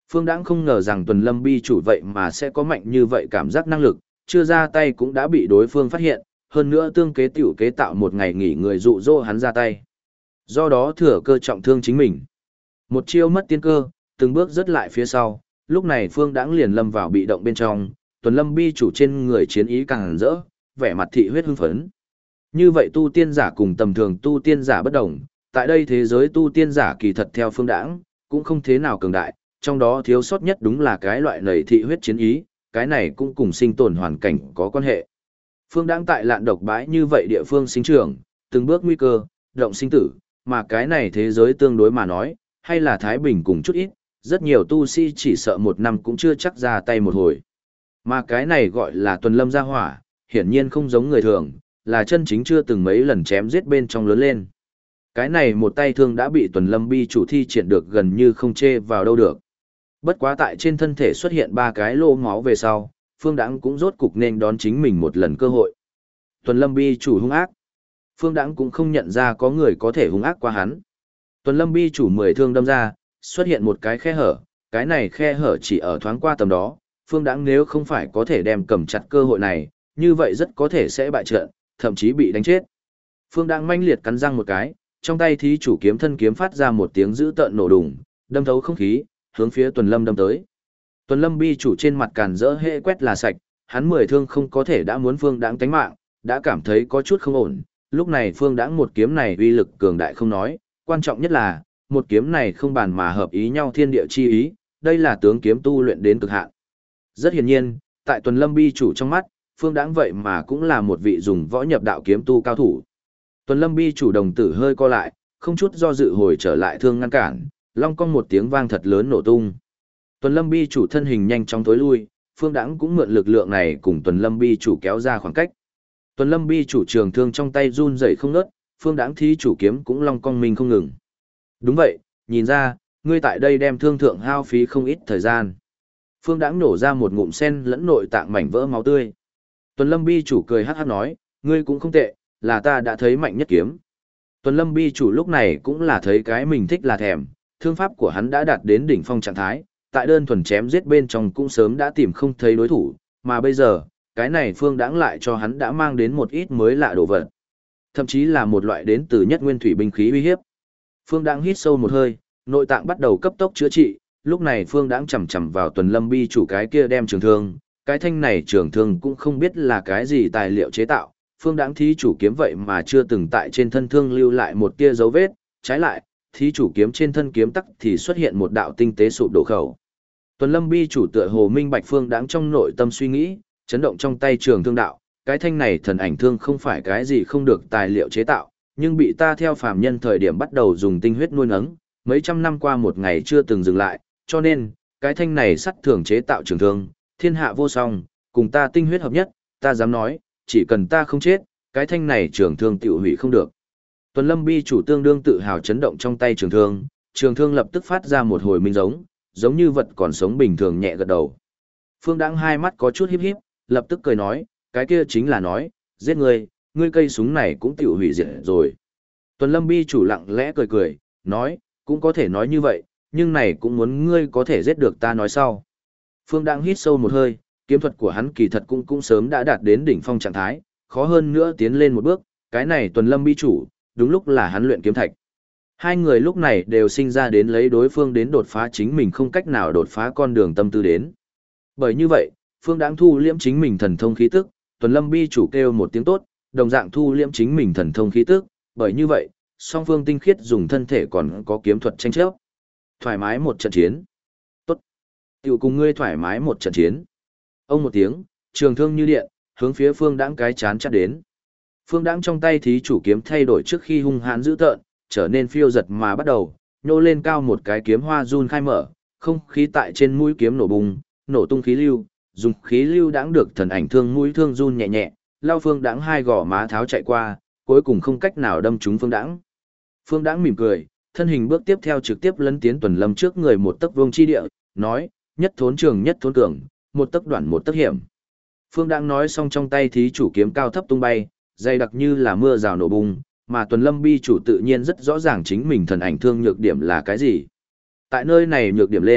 Speaker 1: Phương Đãng không ngờ rằng Tuần Lâm Bi chủ vậy mà sẽ có mạnh như vậy cảm giác năng lực, chưa ra tay cũng đã bị đối phương phát hiện, hơn nữa tương kế tiểu kế tạo một ngày nghỉ người dụ dỗ hắn ra tay. Do đó thừa cơ trọng thương chính mình. Một chiêu mất tiên cơ, từng bước rất lại phía sau, lúc này Phương Đãng liền lâm vào bị động bên trong, Tuần Lâm Bi chủ trên người chiến ý càng rỡ, vẻ mặt thị huyết hưng phấn. Như vậy tu tiên giả cùng tầm thường tu tiên giả bất đồng, tại đây thế giới tu tiên giả kỳ thật theo Phương Đãng, cũng không thế nào cường đại, trong đó thiếu sót nhất đúng là cái loại nảy thị huyết chiến ý, cái này cũng cùng sinh tồn hoàn cảnh có quan hệ. Phương Đãng tại lạn độc bãi như vậy địa phương sinh trưởng, từng bước nguy cơ, động sinh tử, mà cái này thế giới tương đối mà nói, hay là Thái Bình cùng chút ít, rất nhiều tu sĩ chỉ sợ một năm cũng chưa chắc ra tay một hồi. Mà cái này gọi là Tuần Lâm gia hỏa, hiển nhiên không giống người thường, là chân chính chưa từng mấy lần chém giết bên trong lớn lên. Cái này một tay thương đã bị Tuần Lâm Bi chủ thi triển được gần như không chê vào đâu được. Bất quá tại trên thân thể xuất hiện 3 cái lỗ máu về sau, Phương Đãng cũng rốt cục nên đón chính mình một lần cơ hội. Tuần Lâm Bi chủ hung ác. Phương Đãng cũng không nhận ra có người có thể hung ác qua hắn. Tuần Lâm Bi chủ 10 thương đâm ra, xuất hiện một cái khe hở, cái này khe hở chỉ ở thoáng qua tầm đó, Phương Đãng nếu không phải có thể đem cầm chặt cơ hội này, như vậy rất có thể sẽ bại trận, thậm chí bị đánh chết. Phương Đãng manh liệt cắn răng một cái, trong tay thí chủ kiếm thân kiếm phát ra một tiếng dữ tợn nổ đùng, đâm thấu không khí, hướng phía Tuần Lâm đâm tới. Tuần Lâm Bi chủ trên mặt càn rỡ hệ quét là sạch, hắn 10 thương không có thể đã muốn Phương Đãng tánh mạng, đã cảm thấy có chút không ổn. Lúc này Phương Đãng một kiếm này uy lực cường đại không nói, quan trọng nhất là, một kiếm này không bàn mà hợp ý nhau thiên địa chi ý, đây là tướng kiếm tu luyện đến cực hạn. Rất hiển nhiên, tại Tuần Lâm Bi chủ trong mắt, Phương Đãng vậy mà cũng là một vị dùng võ nhập đạo kiếm tu cao thủ. Tuần Lâm Bi chủ đồng tử hơi co lại, không chút do dự hồi trở lại thương ngăn cản, long cong một tiếng vang thật lớn nổ tung. Tuần Lâm Bi chủ thân hình nhanh chóng tối lui, Phương Đãng cũng mượn lực lượng này cùng Tuần Lâm Bi chủ kéo ra khoảng cách. Tuần Lâm Bi chủ trường thương trong tay run rẩy không ngớt, Phương Đãng thí chủ kiếm cũng long cong mình không ngừng. Đúng vậy, nhìn ra, ngươi tại đây đem thương thượng hao phí không ít thời gian. Phương Đãng nổ ra một ngụm sen lẫn nội tạng mảnh vỡ máu tươi. Tuần Lâm Bi chủ cười hắc hắc nói, ngươi cũng không tệ, là ta đã thấy mạnh nhất kiếm. Tuần Lâm Bi chủ lúc này cũng là thấy cái mình thích là thèm, thương pháp của hắn đã đạt đến đỉnh phong trạng thái, tại đơn thuần chém giết bên trong cũng sớm đã tìm không thấy đối thủ, mà bây giờ, cái này Phương Đãng lại cho hắn đã mang đến một ít mới lạ đồ vật. Thậm chí là một loại đến từ nhất nguyên thủy binh khí uy hiếp. Phương Đãng hít sâu một hơi, nội tạng bắt đầu cấp tốc chữa trị, lúc này Phương Đãng chầm chầm vào Tuần Lâm Bi chủ cái kia đem trường thương, cái thanh này trường thương cũng không biết là cái gì tài liệu chế tạo, Phương Đãng thí chủ kiếm vậy mà chưa từng tại trên thân thương lưu lại một tia dấu vết, trái lại, thí chủ kiếm trên thân kiếm tắc thì xuất hiện một đạo tinh tế sụp đổ khẩu. Tuần Lâm Bi chủ tựa hồ minh bạch Phương Đãng trong nội tâm suy nghĩ, chấn động trong tay trường thương đạo, cái thanh này thần ảnh thương không phải cái gì không được tài liệu chế tạo, nhưng bị ta theo phàm nhân thời điểm bắt đầu dùng tinh huyết nuôi nấng, mấy trăm năm qua một ngày chưa từng dừng lại, cho nên, cái thanh này sắt thường chế tạo trường thương, thiên hạ vô song, cùng ta tinh huyết hợp nhất, ta dám nói, chỉ cần ta không chết, cái thanh này trường thương tiểu hủy không được. Tuần Lâm Bi chủ tương đương tự hào chấn động trong tay trường thương lập tức phát ra một hồi minh giống như vật còn sống bình thường nhẹ gật đầu. Phương Đãng hai mắt có chút híp híp, lập tức cười nói, cái kia chính là nói, giết ngươi cây súng này cũng tiểu hủy diệt rồi. Tuần Lâm Bi chủ lặng lẽ cười cười, nói, cũng có thể nói như vậy, nhưng này cũng muốn ngươi có thể giết được ta nói sau. Phương Đãng hít sâu một hơi, kiếm thuật của hắn kỳ thật cũng sớm đã đạt đến đỉnh phong trạng thái, khó hơn nữa tiến lên một bước, cái này Tuần Lâm Bi chủ, đúng lúc là hắn luyện kiếm thạch. Hai người lúc này đều sinh ra đến lấy đối phương đến đột phá chính mình không cách nào đột phá con đường tâm tư đến. Bởi như vậy, Phương Đãng thu liễm chính mình thần thông khí tức, Tuần Lâm Bi chủ kêu một tiếng tốt, đồng dạng thu liễm chính mình thần thông khí tức, bởi như vậy, song phương tinh khiết dùng thân thể còn có kiếm thuật tranh chấp. Thoải mái một trận chiến. Tốt. Tiểu cùng ngươi thoải mái một trận chiến. Ông một tiếng, trường thương như điện, hướng phía Phương Đãng cái chán chát đến. Phương Đãng trong tay thí chủ kiếm thay đổi trước khi hung hãn dữ tợn, trở nên phiêu giật mà bắt đầu, nhô lên cao một cái kiếm hoa run khai mở, không khí tại trên mũi kiếm nổ bùng, nổ tung khí lưu, dùng khí lưu đãng được thần ảnh thương mũi thương run nhẹ nhẹ, lao Phương Đãng hai gò má tháo chạy qua, cuối cùng không cách nào đâm trúng Phương Đãng. Phương Đãng mỉm cười, thân hình bước tiếp theo trực tiếp lấn tiến Tuần Lâm trước người một tấc vuông chi địa, nói, nhất thốn trường nhất thốn cường, một tấc đoạn một tấc hiểm. Phương Đãng nói xong trong tay thí chủ kiếm cao thấp tung bay, dày đặc như là mưa rào nổ bùng, mà Tuần Lâm Bi chủ tự nhiên rất rõ ràng chính mình thần ảnh thương nhược điểm là cái gì. Tại nơi này nhược điểm lên,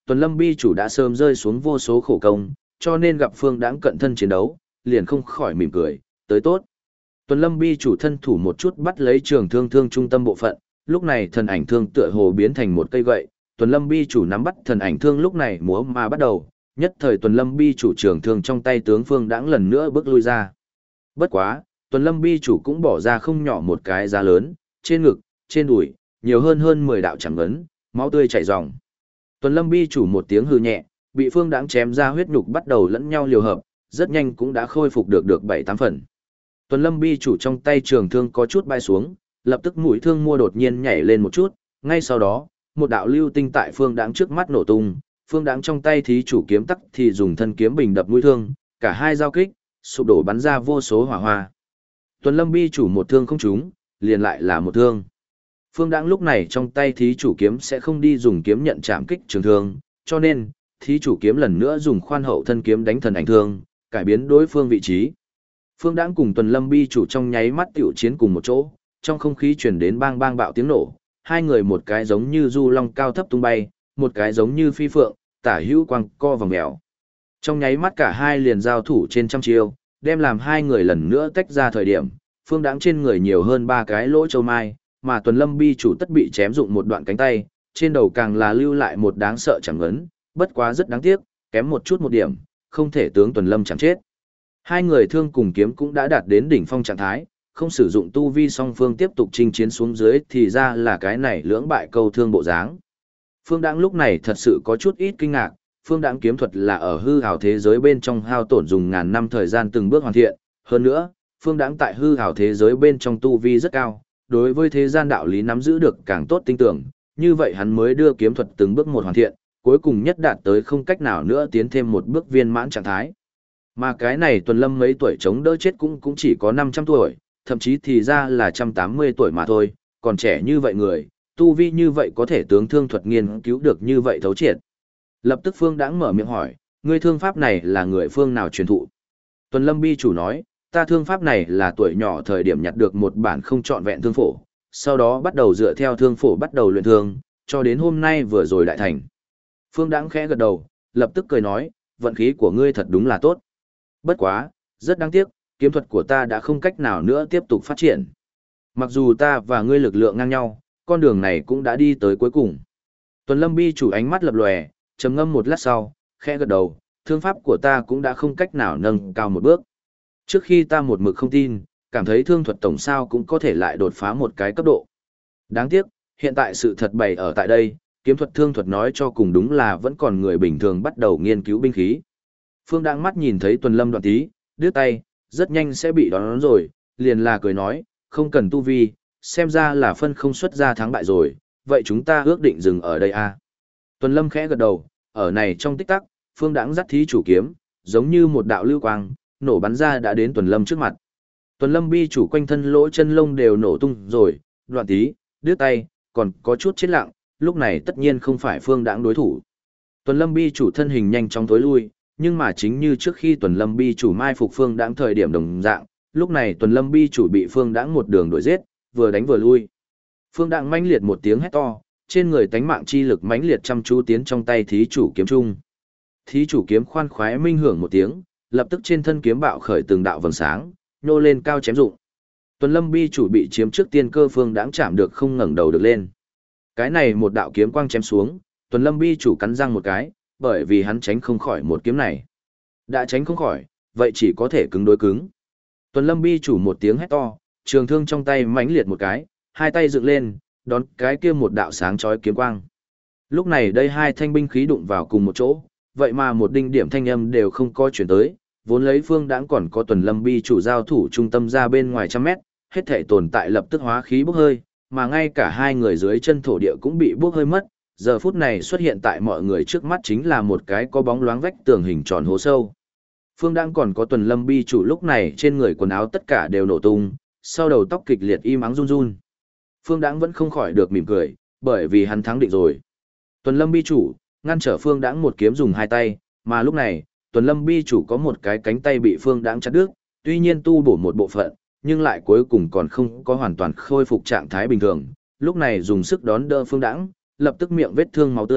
Speaker 1: Tuần Lâm Bi chủ đã sớm rơi xuống vô số khổ công, cho nên gặp Phương Đãng cận thân chiến đấu, liền không khỏi mỉm cười, tới tốt. Tuần Lâm Bi chủ thân thủ một chút bắt lấy trường thương thương trung tâm bộ phận, lúc này thần ảnh thương tựa hồ biến thành một cây gậy, Tuần Lâm Bi chủ nắm bắt thần ảnh thương lúc này múa mà bắt đầu, nhất thời Tuần Lâm Bi chủ trường thương trong tay tướng Phương Đãng lần nữa bước lui ra. Bất quá, Tuần Lâm Bi chủ cũng bỏ ra không nhỏ một cái giá lớn, trên ngực, trên đùi, nhiều hơn 10 đạo chảm ngấn, máu tươi chảy ròng. Tuần Lâm Bi chủ một tiếng hừ nhẹ, bị Phương Đãng chém ra huyết nhục bắt đầu lẫn nhau liều hợp, rất nhanh cũng đã khôi phục được 7-8 phần. Tuần Lâm Bi chủ trong tay trường thương có chút bay xuống, lập tức mũi thương mua đột nhiên nhảy lên một chút, ngay sau đó, một đạo lưu tinh tại Phương Đãng trước mắt nổ tung, Phương Đãng trong tay thí chủ kiếm tắc thì dùng thân kiếm bình đập mũi thương, cả hai giao kích, sụp đổ bắn ra vô số hỏa hoa. Tuần Lâm Bi chủ một thương không trúng, liền lại là một thương. Phương Đãng lúc này trong tay thí chủ kiếm sẽ không đi dùng kiếm nhận chạm kích trường thương, cho nên, thí chủ kiếm lần nữa dùng khoan hậu thân kiếm đánh thần ảnh thương, cải biến đối phương vị trí. Phương Đãng cùng Tuần Lâm Bi chủ trong nháy mắt tiểu chiến cùng một chỗ, trong không khí truyền đến bang bang bạo tiếng nổ, hai người một cái giống như du long cao thấp tung bay, một cái giống như phi phượng, tả hữu quang co vòng mèo. Trong nháy mắt cả hai liền giao thủ trên trăm chiêu, đem làm hai người lần nữa tách ra thời điểm, Phương Đãng trên người nhiều hơn 3 cái lỗ châu mai, mà Tuần Lâm Bi chủ tất bị chém dụng một đoạn cánh tay, trên đầu càng là lưu lại một đáng sợ chẳng ngấn, bất quá rất đáng tiếc, kém một chút một điểm, không thể tướng Tuần Lâm chẳng chết. Hai người thương cùng kiếm cũng đã đạt đến đỉnh phong trạng thái, không sử dụng tu vi song phương tiếp tục chinh chiến xuống dưới thì ra là cái này lưỡng bại câu thương bộ dáng. Phương Đãng lúc này thật sự có chút ít kinh ngạc, Phương Đãng kiếm thuật là ở hư ảo thế giới bên trong hao tổn dùng ngàn năm thời gian từng bước hoàn thiện, hơn nữa, Phương Đãng tại hư ảo thế giới bên trong tu vi rất cao, đối với thế gian đạo lý nắm giữ được càng tốt tinh tưởng, như vậy hắn mới đưa kiếm thuật từng bước một hoàn thiện, cuối cùng nhất đạt tới không cách nào nữa tiến thêm một bước viên mãn trạng thái. Mà cái này Tuần Lâm mấy tuổi chống đỡ chết cũng chỉ có 500 tuổi, thậm chí thì ra là 180 tuổi mà thôi, còn trẻ như vậy người, tu vi như vậy có thể tướng thương thuật nghiên cứu được như vậy thấu triệt. Lập tức Phương Đãng mở miệng hỏi, ngươi thương pháp này là người phương nào truyền thụ? Tuần Lâm Bi chủ nói, ta thương pháp này là tuổi nhỏ thời điểm nhặt được một bản không trọn vẹn thương phổ, sau đó bắt đầu dựa theo thương phổ bắt đầu luyện thương, cho đến hôm nay vừa rồi đại thành. Phương Đãng khẽ gật đầu, lập tức cười nói, vận khí của ngươi thật đúng là tốt. Bất quá, rất đáng tiếc, kiếm thuật của ta đã không cách nào nữa tiếp tục phát triển. Mặc dù ta và ngươi lực lượng ngang nhau, con đường này cũng đã đi tới cuối cùng. Tuần Lâm Bi chủ ánh mắt lập lòe, trầm ngâm một lát sau, khẽ gật đầu, thương pháp của ta cũng đã không cách nào nâng cao một bước. Trước khi ta một mực không tin, cảm thấy thương thuật tổng sao cũng có thể lại đột phá một cái cấp độ. Đáng tiếc, hiện tại sự thật bày ở tại đây, kiếm thuật thương thuật nói cho cùng đúng là vẫn còn người bình thường bắt đầu nghiên cứu binh khí. Phương Đãng mắt nhìn thấy Tuần Lâm Đoạn Tí, đứt tay, rất nhanh sẽ bị đón rồi, liền là cười nói, không cần tu vi, xem ra là phân không xuất ra thắng bại rồi, vậy chúng ta ước định dừng ở đây à. Tuần Lâm khẽ gật đầu, ở này trong tích tắc, Phương Đãng dắt thí chủ kiếm, giống như một đạo lưu quang, nổ bắn ra đã đến Tuần Lâm trước mặt. Tuần Lâm Bi chủ quanh thân lỗ chân lông đều nổ tung rồi, Đoạn Tí, đứt tay, còn có chút chết lặng, lúc này tất nhiên không phải Phương Đãng đối thủ. Tuần Lâm Bi chủ thân hình nhanh chóng tối lui, nhưng mà chính như trước khi Tuần Lâm Bi chủ mai phục Phương Đãng thời điểm đồng dạng, lúc này Tuần Lâm Bi chủ bị Phương Đãng một đường đuổi giết, vừa đánh vừa lui. Phương Đãng mãnh liệt một tiếng hét to, trên người tánh mạng chi lực mãnh liệt chăm chú tiến trong tay thí chủ kiếm trung. Thí chủ kiếm khoan khoái minh hưởng một tiếng, lập tức trên thân kiếm bạo khởi từng đạo vầng sáng, nhô lên cao chém dụng. Tuần Lâm Bi chủ bị chiếm trước tiên cơ Phương Đãng chạm được không ngẩng đầu được lên. Cái này một đạo kiếm quang chém xuống, Tuần Lâm Bi chủ cắn răng một cái, bởi vì hắn tránh không khỏi một kiếm này. Đã tránh không khỏi, vậy chỉ có thể cứng đối cứng. Tuần Lâm Bi chủ một tiếng hét to, trường thương trong tay mãnh liệt một cái, hai tay dựng lên, đón cái kia một đạo sáng chói kiếm quang. Lúc này đây hai thanh binh khí đụng vào cùng một chỗ, vậy mà một đinh điểm thanh âm đều không có chuyển tới, vốn lấy Phương Đãng còn có Tuần Lâm Bi chủ giao thủ trung tâm ra bên ngoài trăm mét, hết thể tồn tại lập tức hóa khí bốc hơi, mà ngay cả hai người dưới chân thổ địa cũng bị bốc hơi mất. Giờ phút này xuất hiện tại mọi người trước mắt chính là một cái có bóng loáng vách tường hình tròn hố sâu. Phương Đãng còn có Tuần Lâm Bi chủ lúc này trên người quần áo tất cả đều nổ tung, sau đầu tóc kịch liệt im ắng run run. Phương Đãng vẫn không khỏi được mỉm cười, bởi vì hắn thắng định rồi. Tuần Lâm Bi chủ ngăn trở Phương Đãng một kiếm dùng hai tay, mà lúc này, Tuần Lâm Bi chủ có một cái cánh tay bị Phương Đãng chặt đứt, tuy nhiên tu bổ một bộ phận, nhưng lại cuối cùng còn không có hoàn toàn khôi phục trạng thái bình thường. Lúc này dùng sức đón đỡ Phương Đãng, lập tức miệng vết thương máu tươi,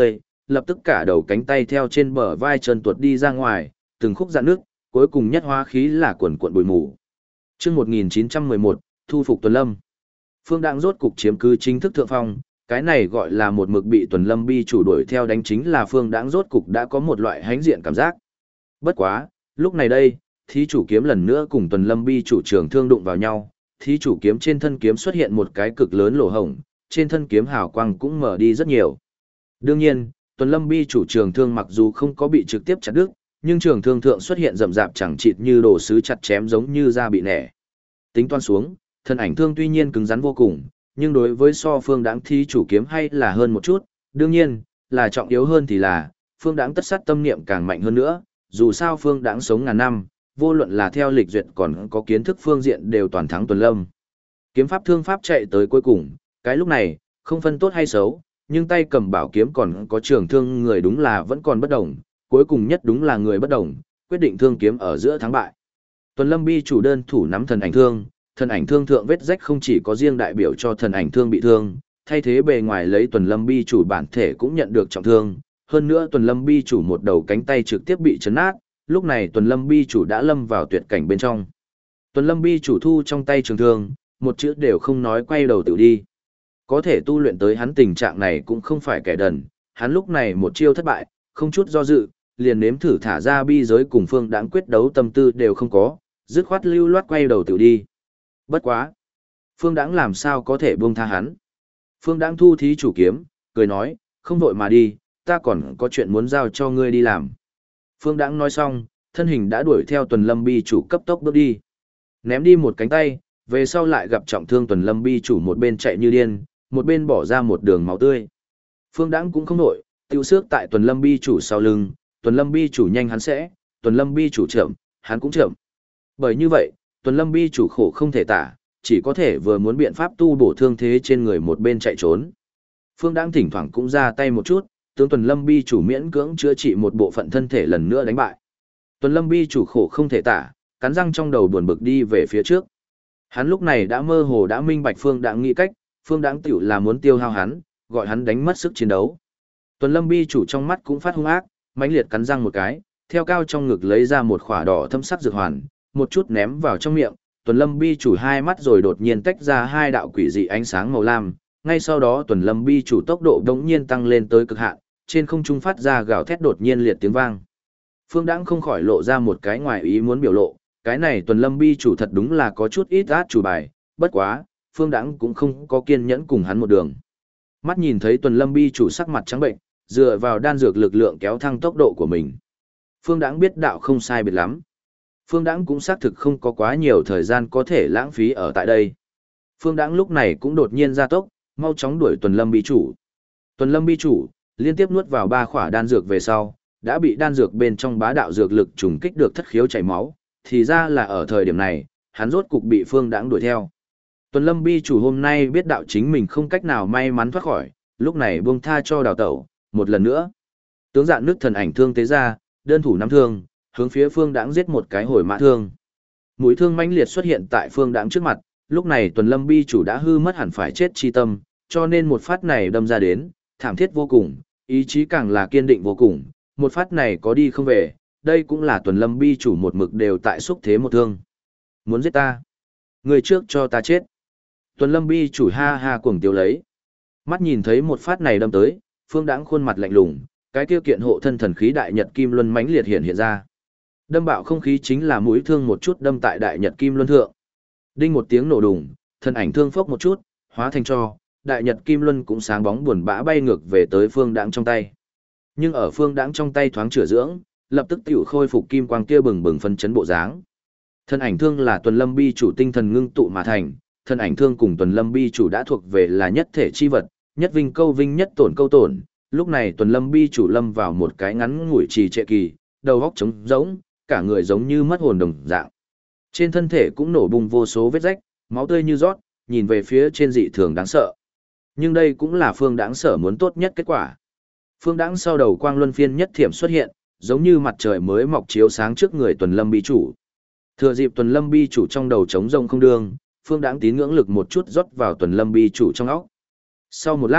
Speaker 1: lập tức cả đầu cánh tay theo trên bờ vai chân tuột đi ra ngoài, từng khúc dạn nước, cuối cùng nhất hóa khí là quần cuộn bụi mù. Chương 1911, thu phục Tuần Lâm. Phương Đãng rốt cục chiếm cứ chính thức thượng phong, cái này gọi là một mực bị Tuần Lâm bi chủ đuổi theo đánh chính là Phương Đãng rốt cục đã có một loại hãnh diện cảm giác. Bất quá, lúc này đây, thí chủ kiếm lần nữa cùng Tuần Lâm bi chủ trường thương đụng vào nhau, thí chủ kiếm trên thân kiếm xuất hiện một cái cực lớn lỗ hổng, trên thân kiếm hào quang cũng mở đi rất nhiều. Đương nhiên, Tuần Lâm bi chủ trường thương mặc dù không có bị trực tiếp chặt đứt, nhưng trường thương thượng xuất hiện rậm rạp chẳng chịt như đồ sứ chặt chém giống như da bị nẻ. Tính toán xuống, thân ảnh thương tuy nhiên cứng rắn vô cùng, nhưng đối với so Phương Đãng thí chủ kiếm hay là hơn một chút, đương nhiên, là trọng yếu hơn thì là, Phương Đãng tất sát tâm niệm càng mạnh hơn nữa, dù sao Phương Đãng sống ngàn năm, vô luận là theo lịch duyệt còn có kiến thức phương diện đều toàn thắng Tuần Lâm. Kiếm pháp thương pháp chạy tới cuối cùng, cái lúc này, không phân tốt hay xấu, nhưng tay cầm bảo kiếm còn có trường thương người đúng là vẫn còn bất đồng, cuối cùng nhất đúng là người bất đồng, quyết định thương kiếm ở giữa thắng bại. Tuần Lâm bi chủ đơn thủ nắm thần ảnh thương thượng vết rách không chỉ có riêng đại biểu cho thần ảnh thương bị thương, thay thế bề ngoài lấy Tuần Lâm bi chủ bản thể cũng nhận được trọng thương, hơn nữa Tuần Lâm bi chủ một đầu cánh tay trực tiếp bị chấn nát, lúc này Tuần Lâm bi chủ đã lâm vào tuyệt cảnh bên trong. Tuần Lâm bi chủ thu trong tay trường thương, một chữ đều không nói quay đầu tự đi. Có thể tu luyện tới hắn tình trạng này cũng không phải kẻ đần, hắn lúc này một chiêu thất bại, không chút do dự, liền nếm thử thả ra bi giới cùng Phương Đãng quyết đấu tâm tư đều không có, dứt khoát lưu loát quay đầu tự đi. Bất quá, Phương Đãng làm sao có thể buông tha hắn? Phương Đãng thu thí chủ kiếm, cười nói, không vội mà đi, ta còn có chuyện muốn giao cho ngươi đi làm. Phương Đãng nói xong, thân hình đã đuổi theo Tuần Lâm bi chủ cấp tốc bước đi. Ném đi một cánh tay, về sau lại gặp trọng thương Tuần Lâm bi chủ một bên chạy như điên, một bên bỏ ra một đường máu tươi. Phương Đãng cũng không nổi, tiêu xước tại Tuần Lâm bi chủ sau lưng, Tuần Lâm bi chủ nhanh hắn sẽ, Tuần Lâm bi chủ chậm, hắn cũng chậm. Bởi như vậy, Tuần Lâm bi chủ khổ không thể tả, chỉ có thể vừa muốn biện pháp tu bổ thương thế trên người một bên chạy trốn. Phương Đãng thỉnh thoảng cũng ra tay một chút, tướng Tuần Lâm bi chủ miễn cưỡng chữa trị một bộ phận thân thể lần nữa đánh bại. Tuần Lâm bi chủ khổ không thể tả, cắn răng trong đầu buồn bực đi về phía trước. Hắn lúc này đã mơ hồ đã minh bạch Phương Đãng nghĩ cách, Phương Đãng tiểu là muốn tiêu hao hắn, gọi hắn đánh mất sức chiến đấu. Tuần Lâm bi chủ trong mắt cũng phát hung ác, mãnh liệt cắn răng một cái, theo cao trong ngực lấy ra một khỏa đỏ thâm sắc dược hoàn, một chút ném vào trong miệng. Tuần Lâm bi chủ hai mắt rồi đột nhiên tách ra hai đạo quỷ dị ánh sáng màu lam, ngay sau đó Tuần Lâm bi chủ tốc độ đống nhiên tăng lên tới cực hạn, trên không trung phát ra gào thét đột nhiên liệt tiếng vang. Phương Đãng không khỏi lộ ra một cái ngoài ý muốn biểu lộ, cái này Tuần Lâm bi chủ thật đúng là có chút ít át chủ bài, bất quá, Phương Đãng cũng không có kiên nhẫn cùng hắn một đường. Mắt nhìn thấy Tuần Lâm bi chủ sắc mặt trắng bệnh, dựa vào đan dược lực lượng kéo thăng tốc độ của mình. Phương Đãng biết đạo không sai biệt lắm. Phương Đãng cũng xác thực không có quá nhiều thời gian có thể lãng phí ở tại đây. Phương Đãng lúc này cũng đột nhiên ra tốc, mau chóng đuổi Tuần Lâm bi chủ. Tuần Lâm bi chủ liên tiếp nuốt vào 3 khỏa đan dược về sau, đã bị đan dược bên trong bá đạo dược lực trùng kích được thất khiếu chảy máu, thì ra là ở thời điểm này, hắn rốt cục bị Phương Đãng đuổi theo. Tuần Lâm bi chủ hôm nay biết đạo chính mình không cách nào may mắn thoát khỏi, lúc này buông tha cho đào tẩu, một lần nữa. Tướng Dạn Nước thần ảnh thương tế ra, đơn thủ nắm thương, hướng phía Phương Đãng giết một cái hồi mã thương. Mũi thương mãnh liệt xuất hiện tại Phương Đãng trước mặt, lúc này Tuần Lâm bi chủ đã hư mất hẳn phải chết chi tâm, cho nên một phát này đâm ra đến, thảm thiết vô cùng, ý chí càng là kiên định vô cùng, một phát này có đi không về, đây cũng là Tuần Lâm bi chủ một mực đều tại xúc thế một thương. Muốn giết ta? Người trước cho ta chết. Tuần Lâm bi chủ ha ha cuồng tiếu lấy. Mắt nhìn thấy một phát này đâm tới, Phương Đãng khuôn mặt lạnh lùng, cái tiêu kiện hộ thân thần khí đại nhật kim luân mãnh liệt hiện ra. Đâm bạo không khí chính là mũi thương một chút đâm tại đại nhật kim luân thượng. Đinh một tiếng nổ đùng, thân ảnh thương phốc một chút, hóa thành tro, đại nhật kim luân cũng sáng bóng buồn bã bay ngược về tới Phương Đãng trong tay. Nhưng ở Phương Đãng trong tay thoáng chữa dưỡng, lập tức tiểu khôi phục kim quang kia bừng bừng phấn chấn bộ dáng. Thân ảnh thương là Tuần Lâm bi chủ tinh thần ngưng tụ mà thành, thân ảnh thương cùng Tuần Lâm bi chủ đã thuộc về là nhất thể chi vật, nhất vinh câu vinh nhất tổn câu tổn. Lúc này Tuần Lâm bi chủ lâm vào một cái ngắn ngủi trì trệ kỳ, đầu óc trống rỗng, cả người giống như mất hồn đồng dạng. Trên thân thể cũng nổ bung vô số vết rách, máu tươi như rót, nhìn về phía trên dị thường đáng sợ. Nhưng đây cũng là Phương Đãng sở muốn tốt nhất kết quả. Phương Đãng sau đầu quang luân phiên nhất thiểm xuất hiện, giống như mặt trời mới mọc chiếu sáng trước người Tuần Lâm bi chủ. Thừa dịp Tuần Lâm bi chủ trong đầu trống rông không đương, Phương Đãng tín ngưỡng lực một chút rót vào Tuần Lâm bi chủ trong óc. Sau một lát,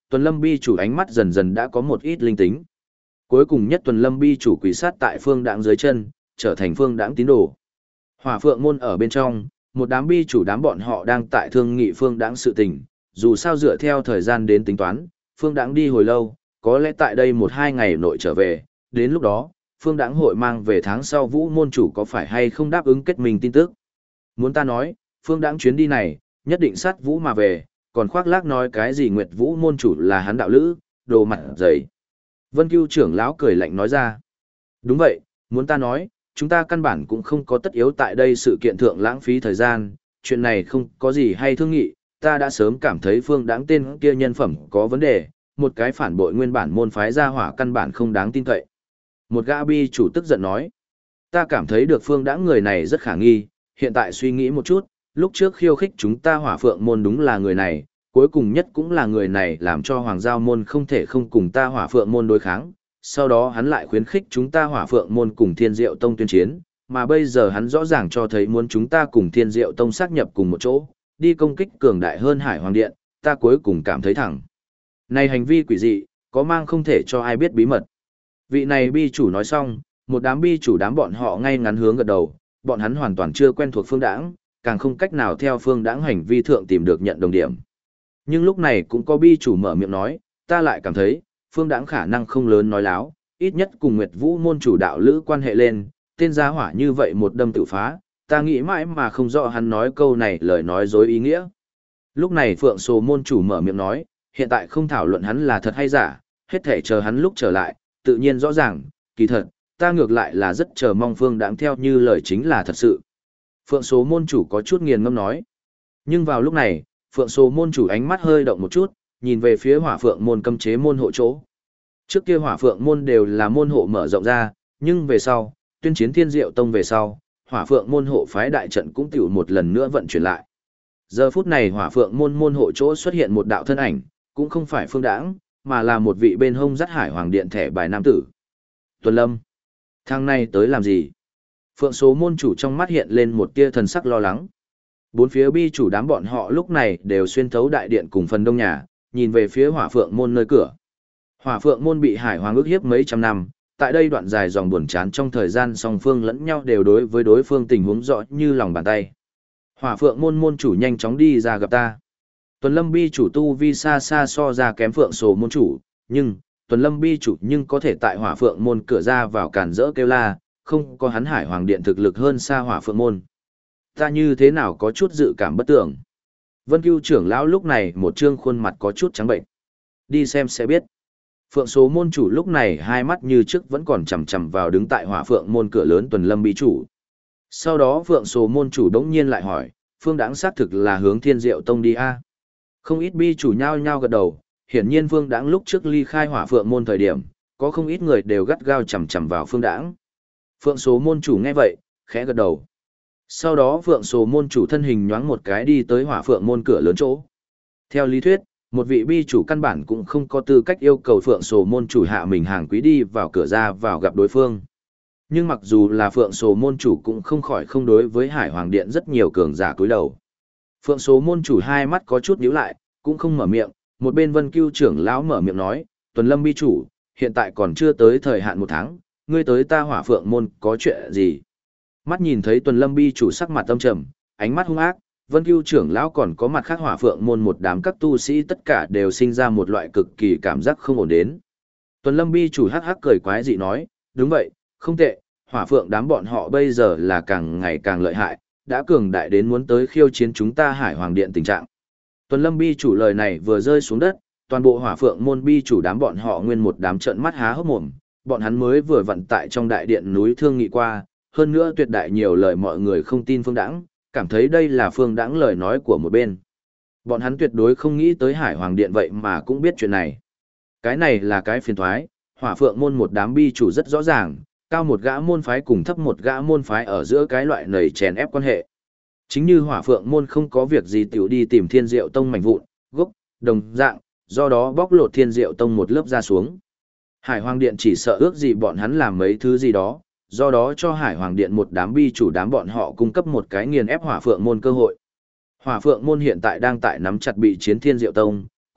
Speaker 1: Tuần Lâm Bi chủ ánh mắt dần dần đã có một ít linh tính. Cuối cùng nhất Tuần Lâm Bi chủ quỳ sát tại Phương Đãng dưới chân, trở thành Phương Đãng tín đồ. Hỏa Phượng môn ở bên trong, một đám bi chủ đám bọn họ đang tại thương nghị Phương Đãng sự tình, dù sao dựa theo thời gian đến tính toán, Phương Đãng đi hồi lâu, có lẽ tại đây 1-2 ngày nội trở về, đến lúc đó, Phương Đãng hội mang về tháng sau Vũ môn chủ có phải hay không đáp ứng kết mình tin tức. Muốn ta nói, Phương Đãng chuyến đi này, nhất định sát Vũ mà về, còn khoác lác nói cái gì Nguyệt Vũ môn chủ là hắn đạo lữ, đồ mặt dày. Vân Cưu trưởng lão cười lạnh nói ra. Đúng vậy, muốn ta nói, chúng ta căn bản cũng không có tất yếu tại đây sự kiện thượng lãng phí thời gian, chuyện này không có gì hay thương nghị, ta đã sớm cảm thấy Phương Đãng tên kia nhân phẩm có vấn đề, một cái phản bội nguyên bản môn phái gia hỏa căn bản không đáng tin cậy. Một gã bi chủ tức giận nói, ta cảm thấy được Phương Đãng người này rất khả nghi, hiện tại suy nghĩ một chút, lúc trước khiêu khích chúng ta Hỏa Phượng môn đúng là người này, cuối cùng nhất cũng là người này làm cho Hoàng Giao môn không thể không cùng ta Hỏa Phượng môn đối kháng, sau đó hắn lại khuyến khích chúng ta Hỏa Phượng môn cùng Thiên Diệu Tông tuyên chiến, mà bây giờ hắn rõ ràng cho thấy muốn chúng ta cùng Thiên Diệu Tông xác nhập cùng một chỗ, đi công kích cường đại hơn Hải Hoàng Điện, ta cuối cùng cảm thấy thẳng. Này hành vi quỷ dị, có mang không thể cho ai biết bí mật. Vị này bi chủ nói xong, một đám bi chủ đám bọn họ ngay ngắn hướng gật đầu, bọn hắn hoàn toàn chưa quen thuộc Phương Đãng, càng không cách nào theo Phương Đãng hành vi thượng tìm được nhận đồng điểm. Nhưng lúc này cũng có bi chủ mở miệng nói, ta lại cảm thấy, Phương Đãng khả năng không lớn nói láo, ít nhất cùng Nguyệt Vũ môn chủ đạo lữ quan hệ lên, tên gia hỏa như vậy một đâm tự phá, ta nghĩ mãi mà không rõ hắn nói câu này lời nói dối ý nghĩa. Lúc này Phượng Sồ môn chủ mở miệng nói, hiện tại không thảo luận hắn là thật hay giả, hết thể chờ hắn lúc trở lại, tự nhiên rõ ràng, kỳ thật, ta ngược lại là rất chờ mong Phương Đãng theo như lời chính là thật sự. Phượng Số môn chủ có chút nghiền ngâm nói. Nhưng vào lúc này, Phượng Số môn chủ ánh mắt hơi động một chút, nhìn về phía Hỏa Phượng môn cấm chế môn hộ chỗ. Trước kia Hỏa Phượng môn đều là môn hộ mở rộng ra, nhưng về sau, tuyên chiến Thiên Diệu Tông về sau, Hỏa Phượng môn hộ phái đại trận cũng tiểu một lần nữa vận chuyển lại. Giờ phút này Hỏa Phượng môn môn hộ chỗ xuất hiện một đạo thân ảnh, cũng không phải Phương Đãng, mà là một vị bên hông dắt Hải Hoàng Điện thẻ bài nam tử. Tuần Lâm, thằng này tới làm gì? Phượng Số môn chủ trong mắt hiện lên một tia thần sắc lo lắng. Bốn phía bi chủ đám bọn họ lúc này đều xuyên thấu đại điện cùng phần đông nhà, nhìn về phía Hỏa Phượng môn nơi cửa. Hỏa Phượng môn bị Hải Hoàng ức hiếp mấy trăm năm, tại đây đoạn dài dòng buồn chán trong thời gian song phương lẫn nhau đều đối với đối phương tình huống rõ như lòng bàn tay. Hỏa Phượng môn môn chủ nhanh chóng đi ra gặp ta. Tuần Lâm bi chủ tu vi xa xa so ra kém Phượng Sồ môn chủ, nhưng Tuần Lâm bi chủ nhưng có thể tại Hỏa Phượng môn cửa ra vào cản rỡ kêu la, không có hắn Hải Hoàng Điện thực lực hơn xa Hỏa Phượng môn. Ta như thế nào có chút dự cảm bất tưởng. Vân Cưu trưởng lão lúc này một trương khuôn mặt có chút trắng bệnh. Đi xem sẽ biết. Phượng Số môn chủ lúc này hai mắt như trước vẫn còn chằm chằm vào đứng tại Hỏa Phượng môn cửa lớn Tuần Lâm bi chủ. Sau đó Phượng Số môn chủ đống nhiên lại hỏi, Phương Đãng xác thực là hướng Thiên Diệu Tông đi a? Không ít bi chủ nhao nhao gật đầu, hiển nhiên Phương Đãng lúc trước ly khai Hỏa Phượng môn thời điểm, có không ít người đều gắt gao chằm chằm vào Phương Đãng. Phượng Số môn chủ nghe vậy, khẽ gật đầu. Sau đó Phượng Số môn chủ thân hình nhoáng một cái đi tới Hỏa Phượng môn cửa lớn chỗ. Theo lý thuyết, một vị bi chủ căn bản cũng không có tư cách yêu cầu Phượng Số môn chủ hạ mình hàng quý đi vào cửa ra vào gặp đối phương. Nhưng mặc dù là Phượng Số môn chủ cũng không khỏi không đối với Hải Hoàng Điện rất nhiều cường giả cúi đầu. Phượng Số môn chủ hai mắt có chút nhíu lại, cũng không mở miệng, một bên Vân Cưu trưởng lão mở miệng nói, Tuần Lâm bi chủ, hiện tại còn chưa tới thời hạn 1 tháng, ngươi tới ta Hỏa Phượng môn có chuyện gì? Mắt nhìn thấy Tuần Lâm bi chủ sắc mặt âm trầm, ánh mắt hung ác, Vân Cưu trưởng lão còn có mặt khác Hỏa Phượng môn một đám các tu sĩ tất cả đều sinh ra một loại cực kỳ cảm giác không ổn đến. Tuần Lâm bi chủ hắc hắc cười quái dị nói, đúng vậy, không tệ, Hỏa Phượng đám bọn họ bây giờ là càng ngày càng lợi hại, đã cường đại đến muốn tới khiêu chiến chúng ta Hải Hoàng Điện tình trạng. Tuần Lâm bi chủ lời này vừa rơi xuống đất, toàn bộ Hỏa Phượng môn bi chủ đám bọn họ nguyên một đám trợn mắt há hốc mồm, bọn hắn mới vừa vận tại trong đại điện núi thương nghị qua, hơn nữa tuyệt đại nhiều lời mọi người không tin Phương Đãng, cảm thấy đây là Phương Đãng lời nói của một bên. Bọn hắn tuyệt đối không nghĩ tới Hải Hoàng Điện vậy mà cũng biết chuyện này. Cái này là cái phiền toái, Hỏa Phượng môn một đám bi chủ rất rõ ràng, cao một gã môn phái cùng thấp một gã môn phái ở giữa cái loại nầy chèn ép quan hệ. Chính như Hỏa Phượng môn không có việc gì tiểu đi tìm Thiên Diệu Tông mảnh vụn, gốc, đồng dạng, do đó bóc lột Thiên Diệu Tông một lớp ra xuống. Hải Hoàng Điện chỉ sợ ước gì bọn hắn làm mấy thứ gì đó, do đó cho Hải Hoàng Điện một đám bi chủ đám bọn họ cung cấp một cái nghiền ép Hỏa Phượng môn cơ hội. Hỏa Phượng môn hiện tại đang tại nắm chặt bị chiến Thiên Diệu Tông,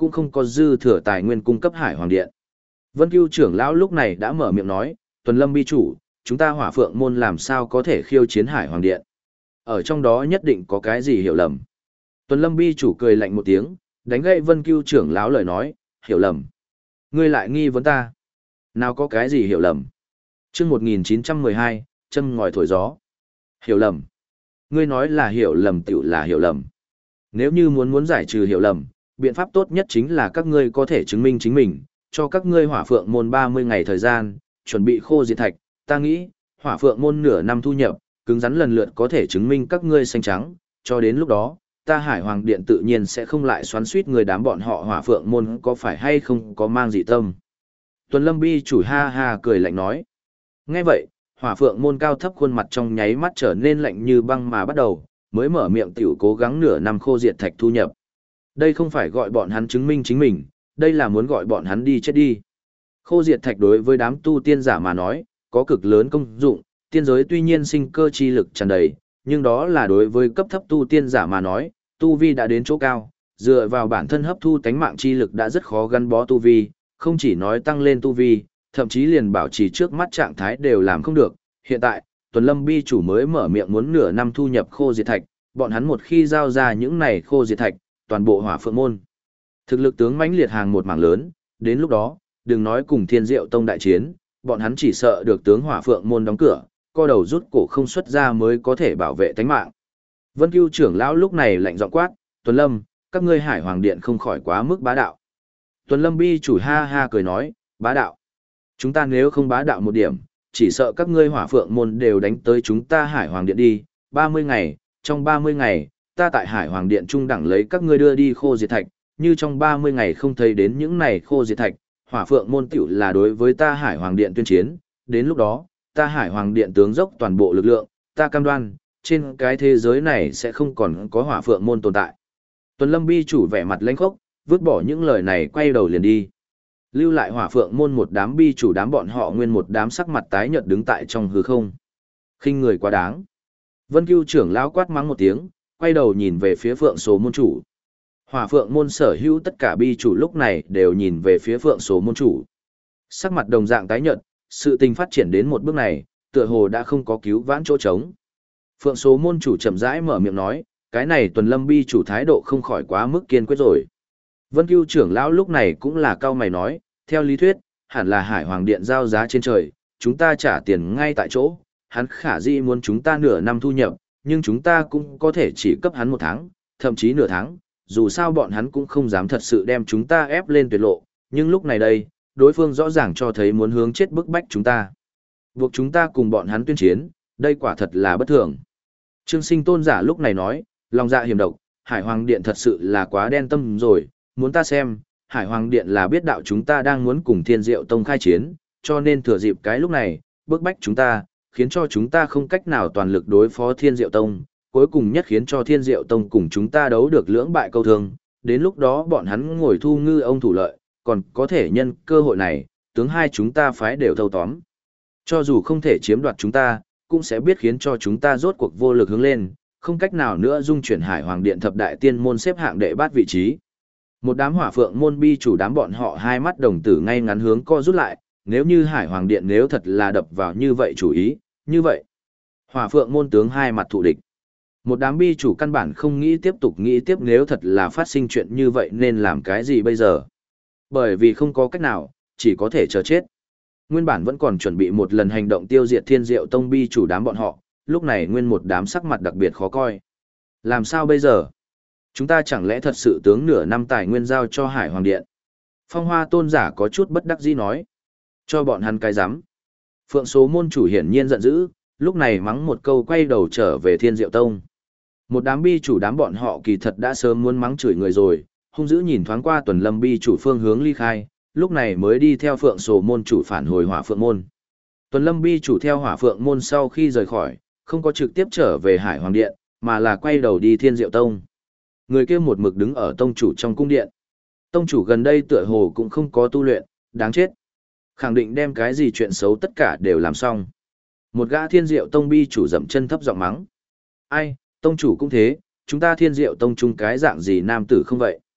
Speaker 1: cũng không có dư thừa tài nguyên cung cấp Hải Hoàng Điện. Vân Cưu trưởng lão lúc này đã mở miệng nói, Tuần Lâm bi chủ, chúng ta Hỏa Phượng môn làm sao có thể khiêu chiến Hải Hoàng Điện. Ở trong đó nhất định có cái gì hiểu lầm. Tuần Lâm bi chủ cười lạnh một tiếng, đánh gậy Vân Cưu trưởng lão lời nói, hiểu lầm. Ngươi lại nghi vấn ta. Nào có cái gì hiểu lầm. Trước 1912, châm ngòi thổi gió. Hiểu lầm. Ngươi nói là hiểu lầm tiểu là hiểu lầm. Nếu như muốn giải trừ hiểu lầm, biện pháp tốt nhất chính là các ngươi có thể chứng minh chính mình, cho các ngươi Hỏa Phượng môn 30 ngày thời gian, chuẩn bị khô diệt thạch. Ta nghĩ, Hỏa Phượng môn nửa năm thu nhập, cứng rắn lần lượt có thể chứng minh các ngươi xanh trắng, cho đến lúc đó, ta Hải Hoàng Điện tự nhiên sẽ không lại xoắn xuýt người đám bọn họ Hỏa Phượng môn có phải hay không có mang dị tâm. Tuần Lâm bi chủ ha ha cười lạnh nói. Nghe vậy, Hỏa Phượng môn cao thấp khuôn mặt trong nháy mắt trở nên lạnh như băng mà bắt đầu, mới mở miệng tiểu cố gắng nửa năm khô diệt thạch thu nhập. Đây không phải gọi bọn hắn chứng minh chính mình, đây là muốn gọi bọn hắn đi chết đi. Khô diệt thạch đối với đám tu tiên giả mà nói, có cực lớn công dụng, tiên giới tuy nhiên sinh cơ chi lực tràn đầy, nhưng đó là đối với cấp thấp tu tiên giả mà nói, tu vi đã đến chỗ cao, dựa vào bản thân hấp thu tánh mạng chi lực đã rất khó gắn bó tu vi, không chỉ nói tăng lên tu vi, thậm chí liền bảo trì trước mắt trạng thái đều làm không được. Hiện tại, Tuần Lâm bi chủ mới mở miệng muốn nửa năm thu nhập khô diệt thạch, bọn hắn một khi giao ra những này khô diệt thạch, toàn bộ Hỏa Phượng môn thực lực tướng mãnh liệt hàng một mảng lớn, đến lúc đó, đừng nói cùng Thiên Diệu Tông đại chiến, bọn hắn chỉ sợ được tướng Hỏa Phượng môn đóng cửa, co đầu rút cổ không xuất ra mới có thể bảo vệ tánh mạng. Vân Cưu trưởng lão lúc này lạnh giọng quát, Tuần Lâm, các ngươi Hải Hoàng Điện không khỏi quá mức bá đạo. Tuần Lâm bi chủ ha ha cười nói, bá đạo. Chúng ta nếu không bá đạo một điểm, chỉ sợ các ngươi Hỏa Phượng môn đều đánh tới chúng ta Hải Hoàng Điện đi. 30 ngày, trong 30 ngày, ta tại Hải Hoàng Điện trung đẳng lấy các ngươi đưa đi khô diệt thạch, như trong 30 ngày không thấy đến những này khô diệt thạch, Hỏa Phượng môn tiểu là đối với ta Hải Hoàng Điện tuyên chiến, đến lúc đó, ta Hải Hoàng Điện tướng dốc toàn bộ lực lượng, ta cam đoan, trên cái thế giới này sẽ không còn có Hỏa Phượng môn tồn tại. Tuần Lâm bi chủ vẻ mặt lãnh khốc, vứt bỏ những lời này quay đầu liền đi. Lưu lại Hỏa Phượng môn một đám bi chủ đám bọn họ nguyên một đám sắc mặt tái nhợt đứng tại trong hư không. Khinh người quá đáng. Vân Cưu trưởng lão quát mắng một tiếng, quay đầu nhìn về phía Phượng Số môn chủ. Hỏa Phượng môn sở hữu tất cả bi chủ lúc này đều nhìn về phía Phượng Số môn chủ. Sắc mặt đồng dạng tái nhợt, sự tình phát triển đến một bước này, tựa hồ đã không có cứu vãn chỗ trống. Phượng Số môn chủ chậm rãi mở miệng nói, cái này Tuần Lâm bi chủ thái độ không khỏi quá mức kiên quyết rồi. Vân Cưu trưởng lão lúc này cũng là cao mày nói, theo lý thuyết, hẳn là Hải Hoàng Điện giao giá trên trời, chúng ta trả tiền ngay tại chỗ, hắn khả dĩ muốn chúng ta nửa năm thu nhập, nhưng chúng ta cũng có thể chỉ cấp hắn 1 tháng, thậm chí nửa tháng, dù sao bọn hắn cũng không dám thật sự đem chúng ta ép lên tuyệt lộ, nhưng lúc này đây, đối phương rõ ràng cho thấy muốn hướng chết bức bách chúng ta. Buộc chúng ta cùng bọn hắn tuyên chiến, đây quả thật là bất thường. Trương Sinh tôn giả lúc này nói, lòng dạ hiểm độc, Hải Hoàng Điện thật sự là quá đen tâm rồi, muốn ta xem, Hải Hoàng Điện là biết đạo chúng ta đang muốn cùng Thiên Diệu Tông khai chiến, cho nên thừa dịp cái lúc này, bức bách chúng ta, khiến cho chúng ta không cách nào toàn lực đối phó Thiên Diệu Tông, cuối cùng nhất khiến cho Thiên Diệu Tông cùng chúng ta đấu được lưỡng bại câu thương, đến lúc đó bọn hắn ngồi thu ngư ông thủ lợi, còn có thể nhân cơ hội này, tướng hai chúng ta phái đều thâu tóm. Cho dù không thể chiếm đoạt chúng ta, cũng sẽ biết khiến cho chúng ta rốt cuộc vô lực hướng lên, không cách nào nữa dung chuyển Hải Hoàng Điện thập đại tiên môn xếp hạng đệ bát vị trí. Một đám Hỏa Phượng môn bi chủ đám bọn họ hai mắt đồng tử ngay ngắn hướng co rút lại, nếu như Hải Hoàng Điện nếu thật là đập vào như vậy chủ ý, như vậy. Hỏa Phượng môn tướng hai mặt thù địch. Một đám bi chủ căn bản không nghĩ tiếp nếu thật là phát sinh chuyện như vậy nên làm cái gì bây giờ. Bởi vì không có cách nào, chỉ có thể chờ chết. Nguyên bản vẫn còn chuẩn bị một lần hành động tiêu diệt Thiên Diệu Tông bi chủ đám bọn họ, lúc này nguyên một đám sắc mặt đặc biệt khó coi. Làm sao bây giờ? Chúng ta chẳng lẽ thật sự tướng nửa năm tài nguyên giao cho Hải Hoàng Điện? Phong Hoa tôn giả có chút bất đắc dĩ nói. Cho bọn hắn cái rắm. Phượng Số môn chủ hiển nhiên giận dữ, lúc này mắng một câu quay đầu trở về Thiên Diệu Tông. Một đám bi chủ đám bọn họ kỳ thật đã sớm muốn mắng chửi người rồi, hung dữ nhìn thoáng qua Tuần Lâm bi chủ phương hướng ly khai, lúc này mới đi theo Phượng Số môn chủ phản hồi Hỏa Phượng môn. Tuần Lâm bi chủ theo Hỏa Phượng môn sau khi rời khỏi, không có trực tiếp trở về Hải Hoàng Điện, mà là quay đầu đi Thiên Diệu Tông. Người kia một mực đứng ở tông chủ trong cung điện. Tông chủ gần đây tựa hồ cũng không có tu luyện, đáng chết. Khẳng định đem cái gì chuyện xấu tất cả đều làm xong. Một gã Thiên Diệu Tông bi chủ dậm chân thấp giọng mắng. Ai, tông chủ cũng thế, chúng ta Thiên Diệu Tông chung cái dạng gì nam tử không vậy?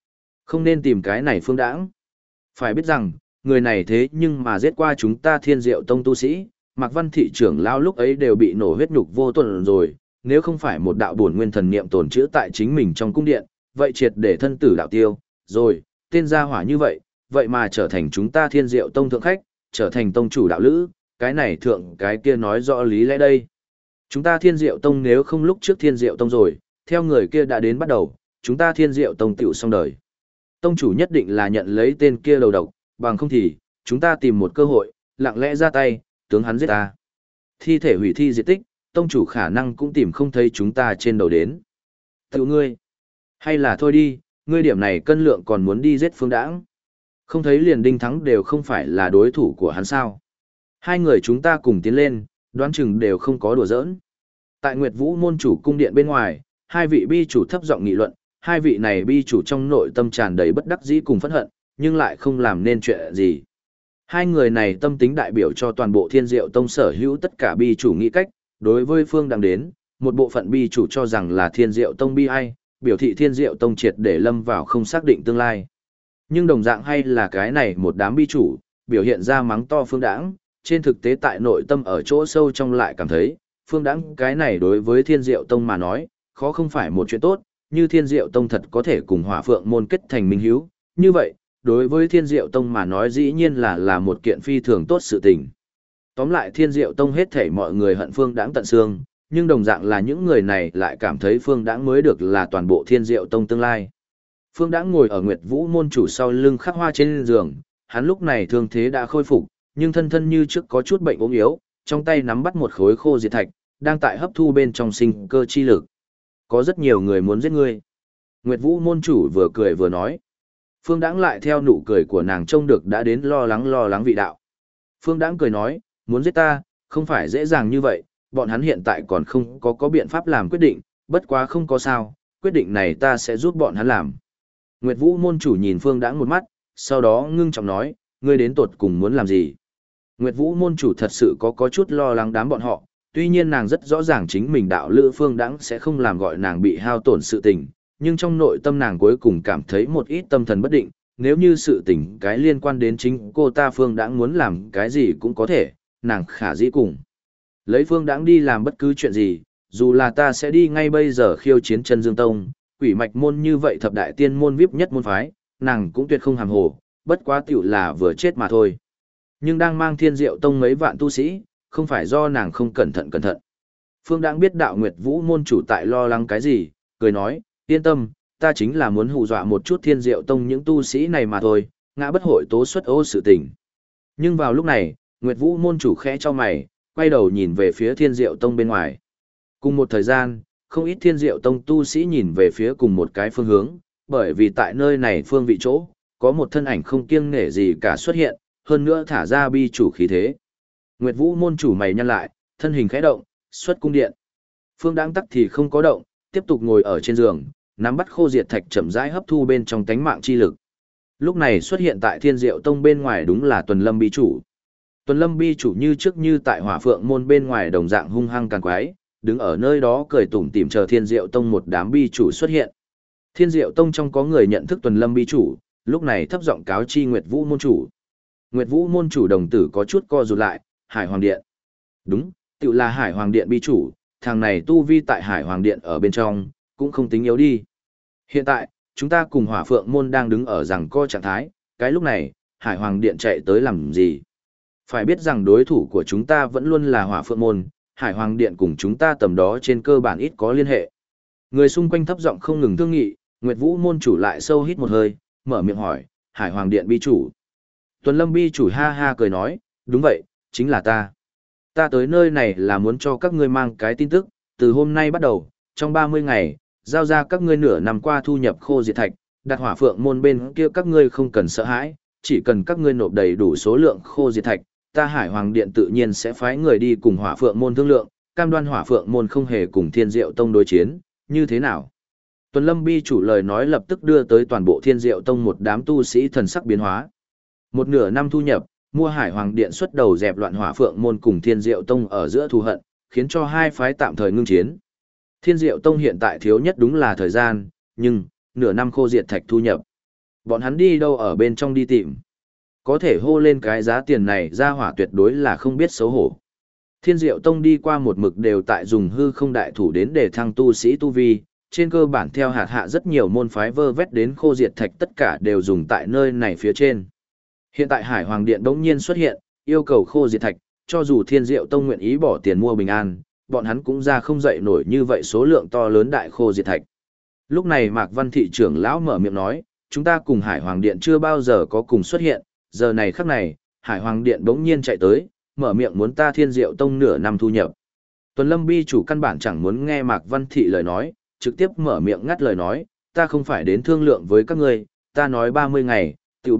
Speaker 1: Không nên tìm cái này Phương Đãng. Phải biết rằng, người này thế nhưng mà giết qua chúng ta Thiên Diệu Tông tu sĩ, Mạc Văn thị trưởng lão lúc ấy đều bị nổ huyết nhục vô tuần rồi, nếu không phải một đạo bổn nguyên thần niệm tồn trữ tại chính mình trong cung điện, vậy triệt để thân tử đạo tiêu, rồi, tên gia hỏa như vậy, vậy mà trở thành chúng ta Thiên Diệu Tông thượng khách, trở thành tông chủ đạo lữ, cái này thượng cái kia nói rõ lý lẽ đây. Chúng ta Thiên Diệu Tông nếu không lúc trước Thiên Diệu Tông rồi, theo người kia đã đến bắt đầu, chúng ta Thiên Diệu Tông tiểu xong đời. Tông chủ nhất định là nhận lấy tên kia đầu độc, bằng không thì, chúng ta tìm một cơ hội, lặng lẽ ra tay, tướng hắn giết ta. Thi thể hủy thi diệt tích, tông chủ khả năng cũng tìm không thấy chúng ta trên đầu đến. Tự ngươi, hay là thôi đi, ngươi điểm này cân lượng còn muốn đi giết Phương Đãng. Không thấy liền Đinh Thắng đều không phải là đối thủ của hắn sao. Hai người chúng ta cùng tiến lên, đoán chừng đều không có đùa giỡn. Tại Nguyệt Vũ môn chủ cung điện bên ngoài, hai vị bi chủ thấp giọng nghị luận, hai vị này bi chủ trong nội tâm tràn đầy bất đắc dĩ cùng phẫn hận, nhưng lại không làm nên chuyện gì. Hai người này tâm tính đại biểu cho toàn bộ Thiên Diệu Tông sở hữu tất cả bi chủ nghĩ cách, đối với Phương Đãng đến, một bộ phận bi chủ cho rằng là Thiên Diệu Tông bi ai, biểu thị Thiên Diệu Tông triệt để lâm vào không xác định tương lai. Nhưng đồng dạng hay là cái này một đám bi chủ, biểu hiện ra mắng to Phương Đãng, trên thực tế tại nội tâm ở chỗ sâu trong lại cảm thấy, Phương Đãng cái này đối với Thiên Diệu Tông mà nói, khó không phải một chuyện tốt, như Thiên Diệu Tông thật có thể cùng Hỏa Phượng môn kết thành minh hữu, như vậy, đối với Thiên Diệu Tông mà nói dĩ nhiên là một kiện phi thường tốt sự tình. Tóm lại Thiên Diệu Tông hết thảy mọi người hận Phương Đãng tận xương, nhưng đồng dạng là những người này lại cảm thấy Phương Đãng mới được là toàn bộ Thiên Diệu Tông tương lai. Phương Đãng ngồi ở Nguyệt Vũ môn chủ sau lưng khắc hoa trên giường, hắn lúc này thương thế đã khôi phục, nhưng thân thân như trước có chút bệnh ốm yếu, trong tay nắm bắt một khối khô diệt thạch, đang tại hấp thu bên trong sinh cơ chi lực. Có rất nhiều người muốn giết ngươi. Nguyệt Vũ môn chủ vừa cười vừa nói. Phương Đãng lại theo nụ cười của nàng trông được đã đến lo lắng vị đạo. Phương Đãng cười nói, muốn giết ta, không phải dễ dàng như vậy, bọn hắn hiện tại còn không có biện pháp làm quyết định, bất quá không có sao, quyết định này ta sẽ giúp bọn hắn làm. Nguyệt Vũ môn chủ nhìn Phương Đãng một mắt, sau đó ngưng trọng nói, ngươi đến tột cùng muốn làm gì? Nguyệt Vũ môn chủ thật sự có chút lo lắng đám bọn họ, tuy nhiên nàng rất rõ ràng chính mình đạo lữ Phương Đãng sẽ không làm gọi nàng bị hao tổn sự tình, nhưng trong nội tâm nàng cuối cùng cảm thấy một ít tâm thần bất định, nếu như sự tình cái liên quan đến chính cô ta Phương Đãng muốn làm cái gì cũng có thể, nàng khả dĩ cùng. Lấy Phương Đãng đi làm bất cứ chuyện gì, dù là ta sẽ đi ngay bây giờ khiêu chiến Chân Dương Tông, quỷ mạch môn như vậy thập đại tiên môn VIP nhất môn phái, nàng cũng tuyệt không hàm hồ, bất quá tiểu là vừa chết mà thôi. Nhưng đang mang Thiên Diệu Tông mấy vạn tu sĩ, không phải do nàng không cẩn thận. Phương Đãng biết đạo Nguyệt Vũ môn chủ tại lo lắng cái gì, cười nói, yên tâm, ta chính là muốn hù dọa một chút Thiên Diệu Tông những tu sĩ này mà thôi, ngã bất hội tố xuất ô sự tình. Nhưng vào lúc này, Nguyệt Vũ môn chủ khẽ cho mày, quay đầu nhìn về phía Thiên Diệu Tông bên ngoài. Cùng một thời gian, không ít Thiên Diệu Tông tu sĩ nhìn về phía cùng một cái phương hướng, bởi vì tại nơi này phương vị chỗ, có một thân ảnh không kiêng nể gì cả xuất hiện, hơn nữa thả ra bi chủ khí thế. Nguyệt Vũ môn chủ mày nhăn lại, thân hình khẽ động, xuất cung điện. Phương Đãng tắc thì không có động, tiếp tục ngồi ở trên giường, nắm bắt khô diệt thạch chậm rãi hấp thu bên trong tánh mạng chi lực. Lúc này xuất hiện tại Thiên Diệu Tông bên ngoài đúng là Tuần Lâm bi chủ. Tuần Lâm bi chủ như trước như tại Hỏa Phượng môn bên ngoài đồng dạng hung hăng càng quái, đứng ở nơi đó cười tủm tỉm chờ Thiên Diệu Tông một đám bi chủ xuất hiện. Thiên Diệu Tông trong có người nhận thức Tuần Lâm bi chủ, lúc này thấp giọng cáo chi Nguyệt Vũ môn chủ. Nguyệt Vũ môn chủ đồng tử có chút co rụt lại, Hải Hoàng Điện. Đúng, tự là Hải Hoàng Điện bi chủ, thằng này tu vi tại Hải Hoàng Điện ở bên trong, cũng không tính yếu đi. Hiện tại, chúng ta cùng Hỏa Phượng môn đang đứng ở giằng co trạng thái, cái lúc này, Hải Hoàng Điện chạy tới làm gì? Phải biết rằng đối thủ của chúng ta vẫn luôn là Hỏa Phượng môn, Hải Hoàng Điện cùng chúng ta tầm đó trên cơ bản ít có liên hệ. Người xung quanh thấp giọng không ngừng thương nghị, Nguyệt Vũ môn chủ lại sâu hít một hơi, mở miệng hỏi, Hải Hoàng Điện bi chủ. Tuần Lâm bi chủ ha ha cười nói, đúng vậy, chính là ta. Ta tới nơi này là muốn cho các ngươi mang cái tin tức, từ hôm nay bắt đầu, trong 30 ngày, giao ra các ngươi nửa năm qua thu nhập khô diệt thạch, đặt Hỏa Phượng môn bên kia các ngươi không cần sợ hãi, chỉ cần các ngươi nộp đầy đủ số lượng khô diệt thạch, ta Hải Hoàng Điện tự nhiên sẽ phái người đi cùng Hỏa Phượng môn thương lượng, cam đoan Hỏa Phượng môn không hề cùng Thiên Diệu Tông đối chiến, như thế nào? Tuần Lâm bi chủ lời nói lập tức đưa tới toàn bộ Thiên Diệu Tông một đám tu sĩ thần sắc biến hóa. Một nửa năm thu nhập, mua Hải Hoàng Điện xuất đầu dẹp loạn Hỏa Phượng môn cùng Thiên Diệu Tông ở giữa thù hận, khiến cho hai phái tạm thời ngưng chiến. Thiên Diệu Tông hiện tại thiếu nhất đúng là thời gian, nhưng nửa năm khô diệt thạch thu nhập. Bọn hắn đi đâu ở bên trong đi tìm. Có thể hô lên cái giá tiền này ra hỏa tuyệt đối là không biết xấu hổ. Thiên Diệu Tông đi qua một mực đều tại dùng hư không đại thủ đến để thăng tu sĩ tu vi, trên cơ bản theo hạt hạ rất nhiều môn phái vơ vét đến khô diệt thạch tất cả đều dùng tại nơi này phía trên. Hiện tại Hải Hoàng Điện bỗng nhiên xuất hiện, yêu cầu khô diệt thạch, cho dù Thiên Diệu Tông nguyện ý bỏ tiền mua bình an, bọn hắn cũng ra không dậy nổi như vậy số lượng to lớn đại khô diệt thạch. Lúc này Mạc Văn Thị trưởng lão mở miệng nói, chúng ta cùng Hải Hoàng Điện chưa bao giờ có cùng xuất hiện, giờ này khắc này, Hải Hoàng Điện bỗng nhiên chạy tới, mở miệng muốn ta Thiên Diệu Tông nửa năm thu nhập. Tuần Lâm Bi chủ căn bản chẳng muốn nghe Mạc Văn Thị lời nói, trực tiếp mở miệng ngắt lời nói, ta không phải đến thương lượng với các ngươi, ta nói 30 ngày, tiểu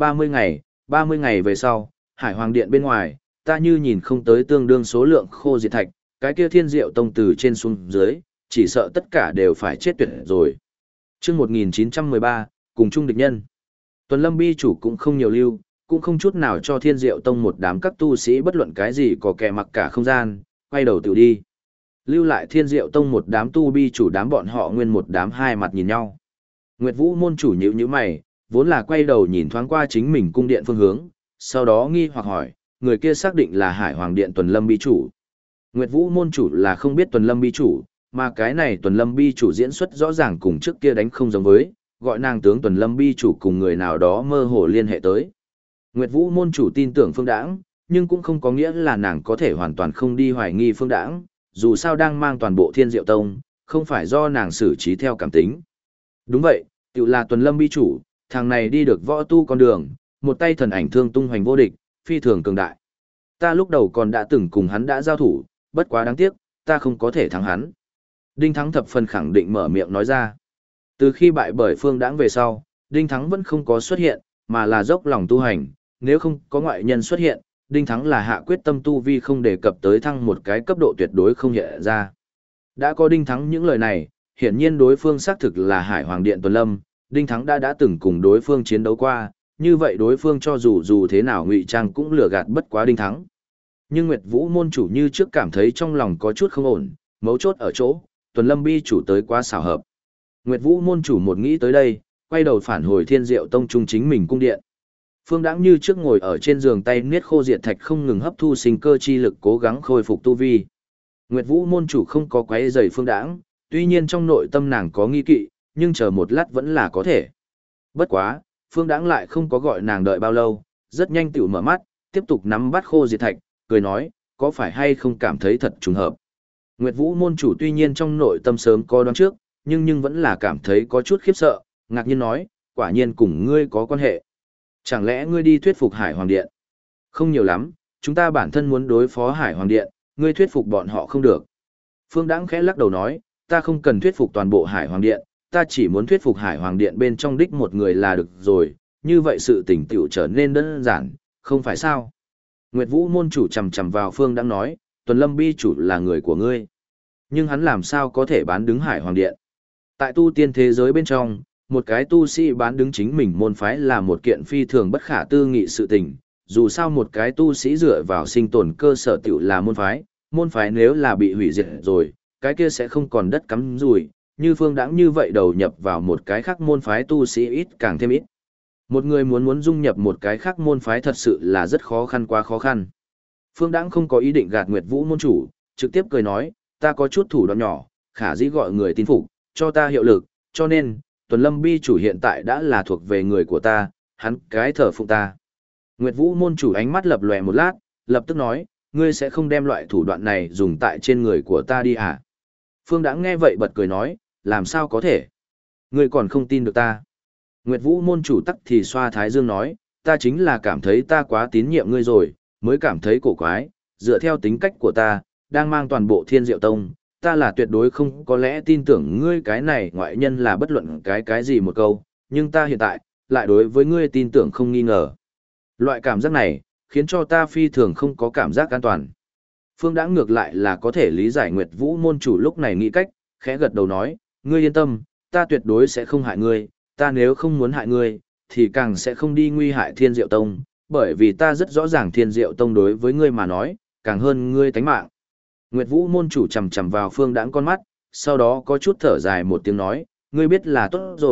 Speaker 1: 30 ngày về sau, Hải Hoàng Điện bên ngoài, ta như nhìn không tới tương đương số lượng khô diệt thạch, cái kia Thiên Diệu Tông từ trên xuống dưới, chỉ sợ tất cả đều phải chết tuyệt rồi. Chương 1913, cùng chung địch nhân. Tuần Lâm Bi chủ cũng không nhiều lưu, cũng không chút nào cho Thiên Diệu Tông một đám các tu sĩ bất luận cái gì có kẻ mặc cả không gian, quay đầu tự đi. Lưu lại Thiên Diệu Tông một đám tu bi chủ đám bọn họ nguyên một đám hai mặt nhìn nhau. Nguyệt Vũ môn chủ nhíu nhíu mày, vốn là quay đầu nhìn thoáng qua chính mình cung điện phương hướng, sau đó nghi hoặc hỏi, người kia xác định là Hải Hoàng Điện Tuần Lâm Bi chủ. Nguyệt Vũ môn chủ là không biết Tuần Lâm Bi chủ, mà cái này Tuần Lâm Bi chủ diễn xuất rõ ràng cùng trước kia đánh không giống với, gọi nàng tướng Tuần Lâm Bi chủ cùng người nào đó mơ hồ liên hệ tới. Nguyệt Vũ môn chủ tin tưởng Phương Đãng, nhưng cũng không có nghĩa là nàng có thể hoàn toàn không đi hoài nghi Phương Đãng, dù sao đang mang toàn bộ Thiên Diệu Tông, không phải do nàng xử trí theo cảm tính. Đúng vậy, tự là Tuần Lâm Bi chủ, thằng này đi được võ tu con đường, một tay thần ảnh thương tung hoành vô địch, phi thường cường đại. Ta lúc đầu còn đã từng cùng hắn đã giao thủ, bất quá đáng tiếc, ta không có thể thắng hắn. Đinh Thắng thập phần khẳng định mở miệng nói ra. Từ khi bại bởi Phương Đãng về sau, Đinh Thắng vẫn không có xuất hiện, mà là dốc lòng tu hành, nếu không có ngoại nhân xuất hiện, Đinh Thắng là hạ quyết tâm tu vi không đề cập tới thăng một cái cấp độ tuyệt đối không hiện ra. Đã có Đinh Thắng những lời này, hiển nhiên đối phương xác thực là Hải Hoàng Điện Tuần Lâm, Đinh Thắng đã từng cùng đối phương chiến đấu qua, như vậy đối phương cho dù thế nào ngụy trang cũng lừa gạt bất quá Đinh Thắng. Nhưng Nguyệt Vũ môn chủ như trước cảm thấy trong lòng có chút không ổn, mấu chốt ở chỗ, Tuần Lâm Bi chủ tới quá xảo hợp. Nguyệt Vũ môn chủ một nghĩ tới đây, quay đầu phản hồi Thiên Diệu Tông trung chính mình cung điện. Phương Đãng như trước ngồi ở trên giường tay niết khô diệt thạch không ngừng hấp thu sinh cơ chi lực cố gắng khôi phục tu vi. Nguyệt Vũ môn chủ không có quấy rầy Phương Đãng, tuy nhiên trong nội tâm nàng có nghi kỵ, nhưng chờ một lát vẫn là có thể. Bất quá, Phương Đãng lại không có gọi nàng đợi bao lâu, rất nhanh tiểu mở mắt, tiếp tục nắm bắt khô diệt thạch, cười nói, có phải hay không cảm thấy thật trùng hợp. Nguyệt Vũ môn chủ tuy nhiên trong nội tâm sớm có đoán trước, nhưng vẫn là cảm thấy có chút khiếp sợ, ngạc nhiên nói, quả nhiên cùng ngươi có quan hệ. Chẳng lẽ ngươi đi thuyết phục Hải Hoàng Điện? Không nhiều lắm, chúng ta bản thân muốn đối phó Hải Hoàng Điện, ngươi thuyết phục bọn họ không được. Phương Đãng khẽ lắc đầu nói, ta không cần thuyết phục toàn bộ Hải Hoàng Điện, ta chỉ muốn thuyết phục Hải Hoàng Điện bên trong đích một người là được rồi, như vậy sự tình tiểu trở nên đơn giản, không phải sao? Nguyệt Vũ môn chủ chầm chầm vào Phương Đãng nói, Tuần Lâm Bi chủ là người của ngươi. Nhưng hắn làm sao có thể bán đứng Hải Hoàng Điện? Tại tu tiên thế giới bên trong, một cái tu sĩ bán đứng chính mình môn phái là một kiện phi thường bất khả tư nghị sự tình. Dù sao một cái tu sĩ dựa vào sinh tồn cơ sở tiểu là môn phái nếu là bị hủy diệt rồi, cái kia sẽ không còn đất cắm rùi, như Phương Đãng như vậy đầu nhập vào một cái khác môn phái tu sĩ ít càng thêm ít. Một người muốn dung nhập một cái khác môn phái thật sự là rất khó khăn quá khó khăn. Phương Đãng không có ý định gạt Nguyệt Vũ môn chủ, trực tiếp cười nói, ta có chút thủ đoạn nhỏ, khả dĩ gọi người tin phục, cho ta hiệu lực, cho nên, Tuần Lâm Bi chủ hiện tại đã là thuộc về người của ta, hắn cái thờ phụng ta. Nguyệt Vũ môn chủ ánh mắt lập lòe một lát, lập tức nói, ngươi sẽ không đem loại thủ đoạn này dùng tại trên người của ta đi à? Phương Đãng nghe vậy bật cười nói, làm sao có thể? Ngươi còn không tin được ta. Nguyệt Vũ môn chủ tắc thì xoa thái dương nói, ta chính là cảm thấy ta quá tín nhiệm ngươi rồi, mới cảm thấy cổ quái, dựa theo tính cách của ta, đang mang toàn bộ Thiên Diệu Tông, ta là tuyệt đối không có lẽ tin tưởng ngươi cái này ngoại nhân là bất luận cái gì một câu, nhưng ta hiện tại, lại đối với ngươi tin tưởng không nghi ngờ. Loại cảm giác này, khiến cho ta phi thường không có cảm giác an toàn. Phương Đãng ngược lại là có thể lý giải Nguyệt Vũ môn chủ lúc này nghĩ cách, khẽ gật đầu nói, ngươi yên tâm, ta tuyệt đối sẽ không hại ngươi, ta nếu không muốn hại ngươi, thì càng sẽ không đi nguy hại Thiên Diệu Tông, bởi vì ta rất rõ ràng Thiên Diệu Tông đối với ngươi mà nói, càng hơn ngươi tánh mạng. Nguyệt Vũ môn chủ chầm chầm vào Phương Đãng con mắt, sau đó có chút thở dài một tiếng nói, ngươi biết là tốt rồi,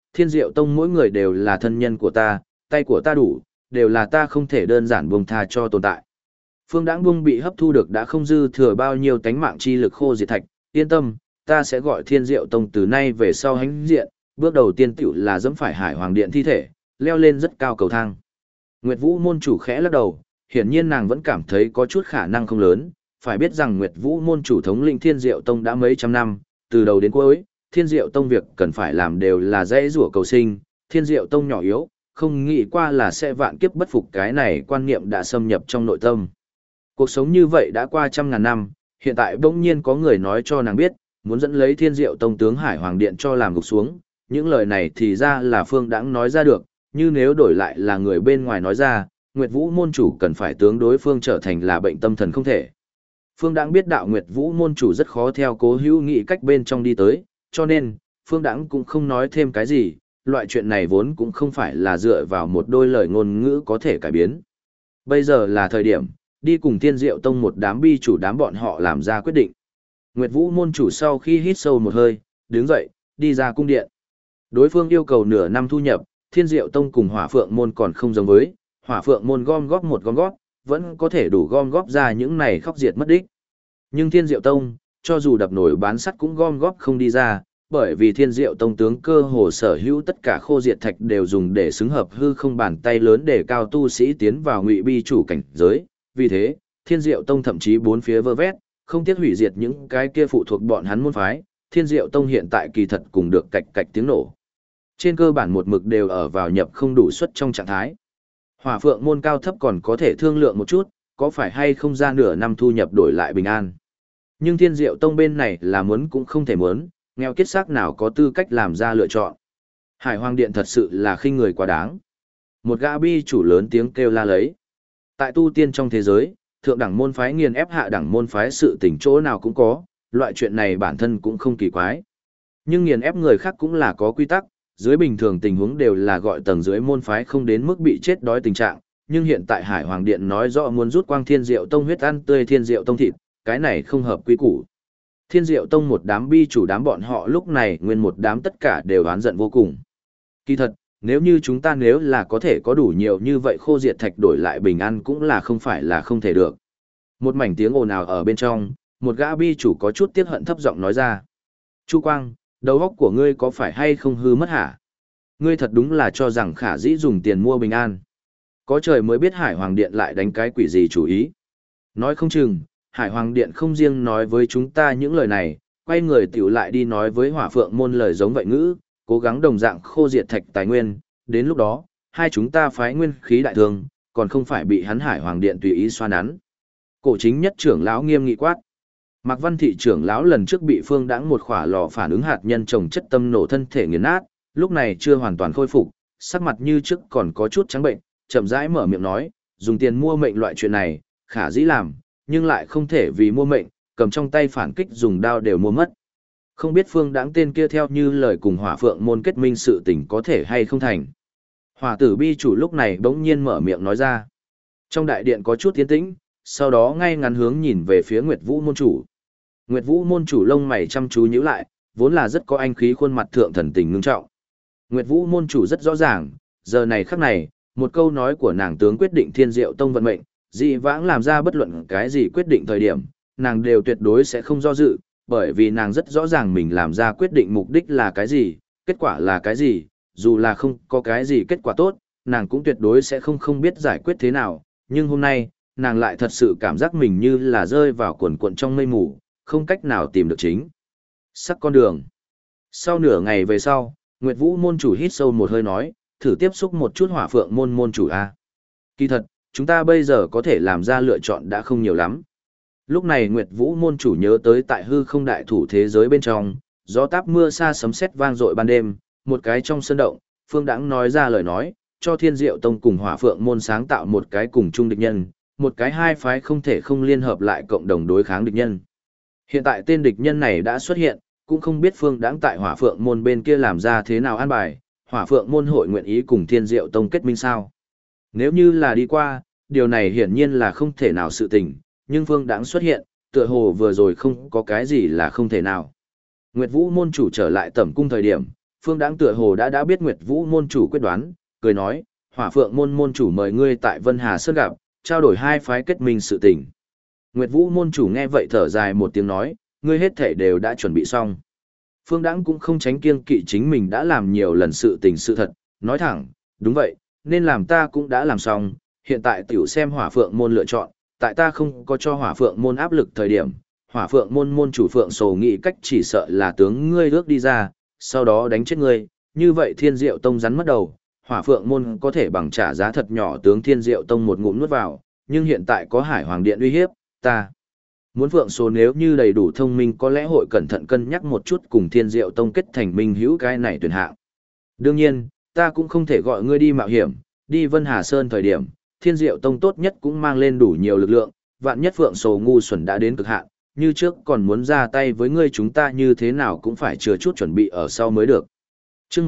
Speaker 1: Thiên Diệu Tông mỗi người đều là thân nhân của ta, tay của ta đủ, đều là ta không thể đơn giản buông tha cho tồn tại. Phương Đãng Buông bị hấp thu được đã không dư thừa bao nhiêu tánh mạng chi lực khô diệt thạch, yên tâm, ta sẽ gọi Thiên Diệu Tông từ nay về sau hãnh diện, bước đầu tiên tiểu là dẫm phải Hải Hoàng Điện thi thể, leo lên rất cao cầu thang. Nguyệt Vũ môn chủ khẽ lắc đầu, hiển nhiên nàng vẫn cảm thấy có chút khả năng không lớn, phải biết rằng Nguyệt Vũ môn chủ thống lĩnh Thiên Diệu Tông đã mấy trăm năm, từ đầu đến cuối, Thiên Diệu Tông việc cần phải làm đều là dễ rủa cầu sinh, Thiên Diệu Tông nhỏ yếu, không nghĩ qua là sẽ vạn kiếp bất phục, cái này quan niệm đã xâm nhập trong nội tâm. Cuộc sống như vậy đã qua trăm ngàn năm, hiện tại bỗng nhiên có người nói cho nàng biết, muốn dẫn lấy Thiên Diệu Tông tướng Hải Hoàng Điện cho làm gục xuống, những lời này thì ra là Phương Đãng nói ra được, như nếu đổi lại là người bên ngoài nói ra, Nguyệt Vũ môn chủ cần phải tướng đối phương trở thành là bệnh tâm thần không thể. Phương Đãng biết đạo Nguyệt Vũ môn chủ rất khó theo Cố Hữu nghĩ cách bên trong đi tới, cho nên, Phương Đãng cũng không nói thêm cái gì, loại chuyện này vốn cũng không phải là dựa vào một đôi lời ngôn ngữ có thể cải biến. Bây giờ là thời điểm, đi cùng Thiên Diệu Tông một đám bi chủ đám bọn họ làm ra quyết định. Nguyệt Vũ môn chủ sau khi hít sâu một hơi, đứng dậy, đi ra cung điện. Đối phương yêu cầu nửa năm thu nhập, Thiên Diệu Tông cùng Hỏa Phượng môn còn không giống với, Hỏa Phượng môn gom góp một gom góp, vẫn có thể đủ gom góp ra những này khóc diệt mất đích. Nhưng Thiên Diệu Tông, cho dù đập nổi bán sắt cũng gom góp không đi ra, bởi vì Thiên Diệu Tông tướng cơ hồ sở hữu tất cả khô diệt thạch đều dùng để xứng hợp hư không bàn tay lớn để cao tu sĩ tiến vào ngụy bi chủ cảnh giới, vì thế, Thiên Diệu Tông thậm chí bốn phía vơ vét, không tiếc hủy diệt những cái kia phụ thuộc bọn hắn môn phái, Thiên Diệu Tông hiện tại kỳ thật cùng được cạch cạch tiếng nổ. Trên cơ bản một mực đều ở vào nhập không đủ suất trong trạng thái. Hỏa Phượng môn cao thấp còn có thể thương lượng một chút, có phải hay không ra nửa năm thu nhập đổi lại bình an. Nhưng Thiên Diệu Tông bên này là muốn cũng không thể muốn, nghèo kiết xác nào có tư cách làm ra lựa chọn. Hải Hoàng Điện thật sự là khinh người quá đáng. Một gã bi chủ lớn tiếng kêu la lấy. Tại tu tiên trong thế giới, thượng đẳng môn phái nghiền ép hạ đẳng môn phái sự tình chỗ nào cũng có, loại chuyện này bản thân cũng không kỳ quái. Nhưng nghiền ép người khác cũng là có quy tắc, dưới bình thường tình huống đều là gọi tầng dưới môn phái không đến mức bị chết đói tình trạng, nhưng hiện tại Hải Hoàng Điện nói rõ muốn rút quang Thiên Diệu Tông huyết ăn tươi Thiên Diệu Tông thịt, cái này không hợp quy củ. Thiên Diệu Tông một đám bi chủ đám bọn họ lúc này nguyên một đám tất cả đều oán giận vô cùng. Kỳ thật, nếu như chúng ta nếu là có thể có đủ nhiều như vậy khô diệt thạch đổi lại bình an cũng là không phải là không thể được. Một mảnh tiếng ồn ào ở bên trong, một gã bi chủ có chút tiếc hận thấp giọng nói ra. Chu Quang, đầu óc của ngươi có phải hay không hư mất hả? Ngươi thật đúng là cho rằng khả dĩ dùng tiền mua bình an. Có trời mới biết Hải Hoàng Điện lại đánh cái quỷ gì chủ ý. Nói không chừng, Hải Hoàng Điện không riêng nói với chúng ta những lời này, quay người tiểu lại đi nói với Hỏa Phượng môn lời giống vậy ngữ, cố gắng đồng dạng khô diệt thạch tài nguyên, đến lúc đó, hai chúng ta phái nguyên khí đại thương, còn không phải bị hắn Hải Hoàng Điện tùy ý xoa nắn. Cổ chính nhất trưởng lão nghiêm nghị quát. Mạc Văn Thị trưởng lão lần trước bị Phương Đãng một khỏa lò phản ứng hạt nhân trồng chất tâm nổ thân thể nghiền nát, lúc này chưa hoàn toàn khôi phục, sắc mặt như trước còn có chút trắng bệnh, chậm rãi mở miệng nói, dùng tiền mua mệnh loại chuyện này, khả dĩ làm, nhưng lại không thể vì mua mệnh, cầm trong tay phản kích dùng đao đều mua mất. Không biết Phương Đãng tên kia theo như lời cùng Hỏa Phượng môn kết minh sự tình có thể hay không thành. Hỏa tử bi chủ lúc này bỗng nhiên mở miệng nói ra. Trong đại điện có chút tiến tĩnh, sau đó ngay ngắn hướng nhìn về phía Nguyệt Vũ môn chủ. Nguyệt Vũ môn chủ lông mày chăm chú nhíu lại, vốn là rất có anh khí khuôn mặt thượng thần tình ngưng trọng. Nguyệt Vũ môn chủ rất rõ ràng, giờ này khắc này, một câu nói của nàng tướng quyết định Thiên Diệu Tông vận mệnh, dị vãng làm ra bất luận cái gì quyết định thời điểm, nàng đều tuyệt đối sẽ không do dự, bởi vì nàng rất rõ ràng mình làm ra quyết định mục đích là cái gì, kết quả là cái gì, dù là không có cái gì kết quả tốt, nàng cũng tuyệt đối sẽ không biết giải quyết thế nào, nhưng hôm nay, nàng lại thật sự cảm giác mình như là rơi vào quần cuộn trong mây mù, không cách nào tìm được chính sắc con đường. Sau nửa ngày về sau, Nguyệt Vũ môn chủ hít sâu một hơi nói, thử tiếp xúc một chút Hỏa Phượng môn môn chủ a. Kỳ thật, chúng ta bây giờ có thể làm ra lựa chọn đã không nhiều lắm. Lúc này Nguyệt Vũ môn chủ nhớ tới tại hư không đại thủ thế giới bên trong, gió táp mưa xa sấm sét vang dội ban đêm, một cái trong sân động, Phương Đãng nói ra lời nói, cho Thiên Diệu Tông cùng Hỏa Phượng môn sáng tạo một cái cùng chung địch nhân, một cái hai phái không thể không liên hợp lại cộng đồng đối kháng địch nhân. Hiện tại tên địch nhân này đã xuất hiện, cũng không biết Phương Đãng tại Hỏa Phượng môn bên kia làm ra thế nào an bài, Hỏa Phượng môn hội nguyện ý cùng Thiên Diệu Tông kết minh sao? Nếu như là đi qua, điều này hiển nhiên là không thể nào sự tình, nhưng Phương Đãng xuất hiện, tựa hồ vừa rồi không có cái gì là không thể nào. Nguyệt Vũ môn chủ trở lại tẩm cung thời điểm, Phương Đãng tựa hồ đã biết Nguyệt Vũ môn chủ quyết đoán, cười nói, Hỏa Phượng môn môn chủ mời ngươi tại Vân Hà Sơn gặp, trao đổi hai phái kết minh sự tình. Nguyệt Vũ môn chủ nghe vậy thở dài một tiếng nói, ngươi hết thể đều đã chuẩn bị xong. Phương Đãng cũng không tránh kiêng kỵ chính mình đã làm nhiều lần sự tình sự thật, nói thẳng, đúng vậy, nên làm ta cũng đã làm xong, hiện tại tiểu xem Hỏa Phượng môn lựa chọn, tại ta không có cho Hỏa Phượng môn áp lực thời điểm, Hỏa Phượng môn môn chủ Phượng Sầu nghĩ cách chỉ sợ là tướng ngươi ước đi ra, sau đó đánh chết ngươi, như vậy Thiên Diệu Tông rắn mất đầu, Hỏa Phượng môn có thể bằng trả giá thật nhỏ tướng Thiên Diệu Tông một ngụm nuốt vào, nhưng hiện tại có Hải Hoàng Điện uy hiếp, ta muốn Phượng Số nếu như đầy đủ thông minh có lẽ hội cẩn thận cân nhắc một chút cùng Thiên Diệu Tông kết thành minh hữu cái này tuyển hạng. Đương nhiên, ta cũng không thể gọi ngươi đi mạo hiểm, đi Vân Hà Sơn thời điểm, Thiên Diệu Tông tốt nhất cũng mang lên đủ nhiều lực lượng, vạn nhất Phượng Số ngu xuẩn đã đến cực hạn, như trước còn muốn ra tay với ngươi chúng ta như thế nào cũng phải chừa chút chuẩn bị ở sau mới được. Chương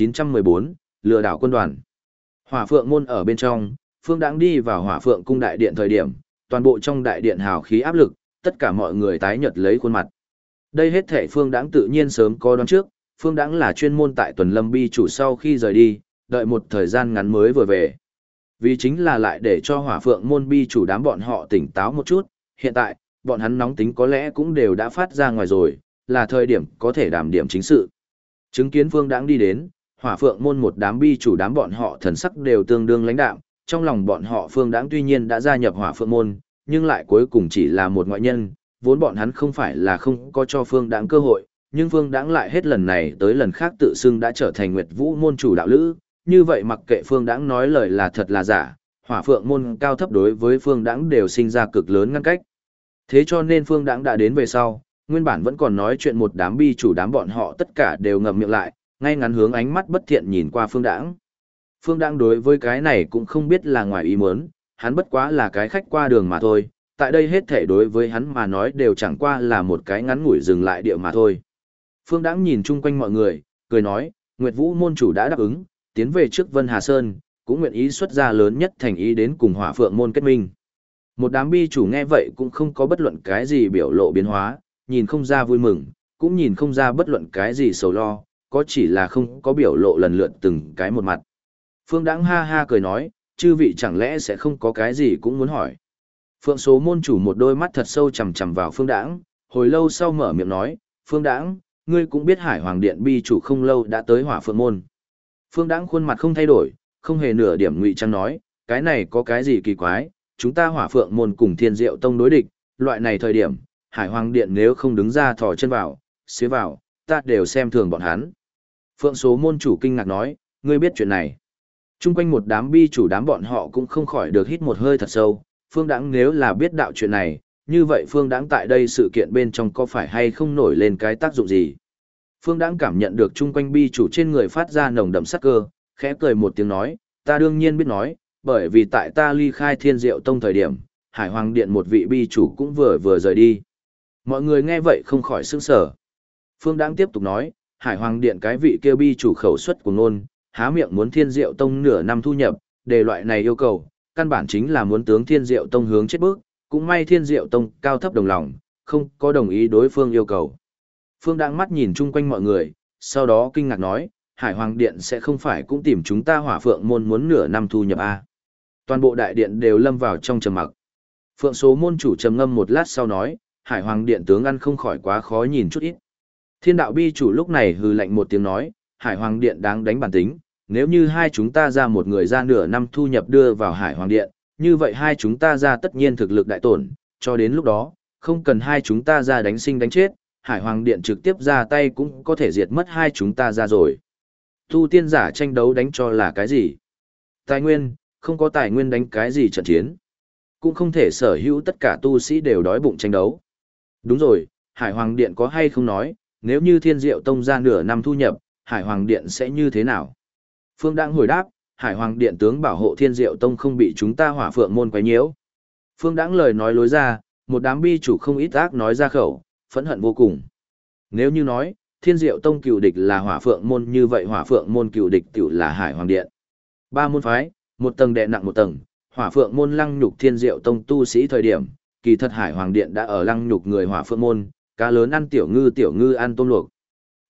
Speaker 1: 1914, lừa đảo quân đoàn. Hỏa Phượng môn ở bên trong, Phương Đãng đi vào Hỏa Phượng cung đại điện thời điểm, toàn bộ trong đại điện hào khí áp lực, tất cả mọi người tái nhợt lấy khuôn mặt. Đây hết thảy Phương Đãng tự nhiên sớm có đoán trước, Phương Đãng là chuyên môn tại Tuần Lâm Bi chủ sau khi rời đi, đợi một thời gian ngắn mới vừa về. Vì chính là lại để cho Hỏa Phượng môn Bi chủ đám bọn họ tỉnh táo một chút, hiện tại, bọn hắn nóng tính có lẽ cũng đều đã phát ra ngoài rồi, là thời điểm có thể đảm điểm chính sự. Chứng kiến Phương Đãng đi đến, Hỏa Phượng môn một đám Bi chủ đám bọn họ thần sắc đều tương đương lãnh đạm, trong lòng bọn họ Phương Đãng tuy nhiên đã gia nhập Hỏa Phượng môn, nhưng lại cuối cùng chỉ là một ngoại nhân, vốn bọn hắn không phải là không có cho Phương Đãng cơ hội, nhưng Phương Đãng lại hết lần này tới lần khác tự xưng đã trở thành Nguyệt Vũ môn chủ đạo lữ, như vậy mặc kệ Phương Đãng nói lời là thật là giả, Hỏa Phượng môn cao thấp đối với Phương Đãng đều sinh ra cực lớn ngăn cách. Thế cho nên Phương Đãng đã đến về sau, nguyên bản vẫn còn nói chuyện một đám Bi chủ đám bọn họ tất cả đều ngậm miệng lại, ngay ngắn hướng ánh mắt bất thiện nhìn qua Phương Đãng. Phương Đãng đối với cái này cũng không biết là ngoài ý muốn, hắn bất quá là cái khách qua đường mà thôi, tại đây hết thể đối với hắn mà nói đều chẳng qua là một cái ngắn ngủi dừng lại địa mà thôi. Phương Đãng nhìn chung quanh mọi người, cười nói, Nguyệt Vũ môn chủ đã đáp ứng, tiến về trước Vân Hà Sơn, cũng nguyện ý xuất ra lớn nhất thành ý đến cùng Hỏa Phượng môn kết minh. Một đám Bi chủ nghe vậy cũng không có bất luận cái gì biểu lộ biến hóa, nhìn không ra vui mừng, cũng nhìn không ra bất luận cái gì sầu lo, có chỉ là không có biểu lộ lần lượt từng cái một mặt. Phương Đãng ha ha cười nói, chư vị chẳng lẽ sẽ không có cái gì cũng muốn hỏi. Phượng Số môn chủ một đôi mắt thật sâu chằm chằm vào Phương Đãng, hồi lâu sau mở miệng nói, Phương Đãng, ngươi cũng biết Hải Hoàng Điện Bi chủ không lâu đã tới Hỏa Phượng môn. Phương Đãng khuôn mặt không thay đổi, không hề nửa điểm ngụy trang nói, cái này có cái gì kỳ quái, chúng ta Hỏa Phượng môn cùng Thiên Diệu Tông đối địch, loại này thời điểm, Hải Hoàng Điện nếu không đứng ra thò chân vào, xế vào, ta đều xem thường bọn hắn. Phượng Số môn chủ kinh ngạc nói, ngươi biết chuyện này. Trung quanh một đám Bi chủ đám bọn họ cũng không khỏi được hít một hơi thật sâu, Phương Đãng nếu là biết đạo chuyện này, như vậy Phương Đãng tại đây sự kiện bên trong có phải hay không nổi lên cái tác dụng gì? Phương Đãng cảm nhận được chung quanh Bi chủ trên người phát ra nồng đậm sát cơ, khẽ cười một tiếng nói, ta đương nhiên biết nói, bởi vì tại ta ly khai Thiên Diệu Tông thời điểm, Hải Hoàng Điện một vị Bi chủ cũng vừa rời đi. Mọi người nghe vậy không khỏi sửng sở. Phương Đãng tiếp tục nói, Hải Hoàng Điện cái vị kia Bi chủ khẩu xuất của ngôn, há miệng muốn Thiên Diệu Tông nửa năm thu nhập, đề loại này yêu cầu, căn bản chính là muốn tướng Thiên Diệu Tông hướng chết bước, cũng may Thiên Diệu Tông cao thấp đồng lòng, không có đồng ý đối phương yêu cầu. Phương Đãng mắt nhìn chung quanh mọi người, sau đó kinh ngạc nói, Hải Hoàng Điện sẽ không phải cũng tìm chúng ta Hỏa Phượng môn muốn nửa năm thu nhập à? Toàn bộ đại điện đều lâm vào trong trầm mặc. Phượng Số môn chủ trầm ngâm một lát sau nói, Hải Hoàng Điện tướng ăn không khỏi quá khó nhìn chút ít. Thiên đạo Bi chủ lúc này hừ lạnh một tiếng nói, Hải Hoàng Điện đáng đánh bản tính, nếu như hai chúng ta ra một người ra nửa năm thu nhập đưa vào Hải Hoàng Điện, như vậy hai chúng ta ra tất nhiên thực lực đại tổn, cho đến lúc đó, không cần hai chúng ta ra đánh sinh đánh chết, Hải Hoàng Điện trực tiếp ra tay cũng có thể diệt mất hai chúng ta ra rồi. Tu tiên giả tranh đấu đánh cho là cái gì? Tài nguyên, không có tài nguyên đánh cái gì trận chiến. Cũng không thể sở hữu tất cả tu sĩ đều đói bụng tranh đấu. Đúng rồi, Hải Hoàng Điện có hay không nói, nếu như Thiên Diệu Tông ra nửa năm thu nhập, Hải Hoàng Điện sẽ như thế nào? Phương Đãng hồi đáp, Hải Hoàng Điện tướng bảo hộ Thiên Diệu Tông không bị chúng ta Hỏa Phượng môn quấy nhiễu. Phương Đãng lời nói lối ra, một đám Bi chủ không ít ác nói ra khẩu, phẫn hận vô cùng. Nếu như nói, Thiên Diệu Tông cựu địch là Hỏa Phượng môn như vậy Hỏa Phượng môn cựu địch tiểu là Hải Hoàng Điện. Ba môn phái, một tầng đè nặng một tầng, Hỏa Phượng môn lăng nhục Thiên Diệu Tông tu sĩ thời điểm, kỳ thật Hải Hoàng Điện đã ở lăng nhục người Hỏa Phượng môn, cá lớn ăn tiểu ngư ăn tôm luộc.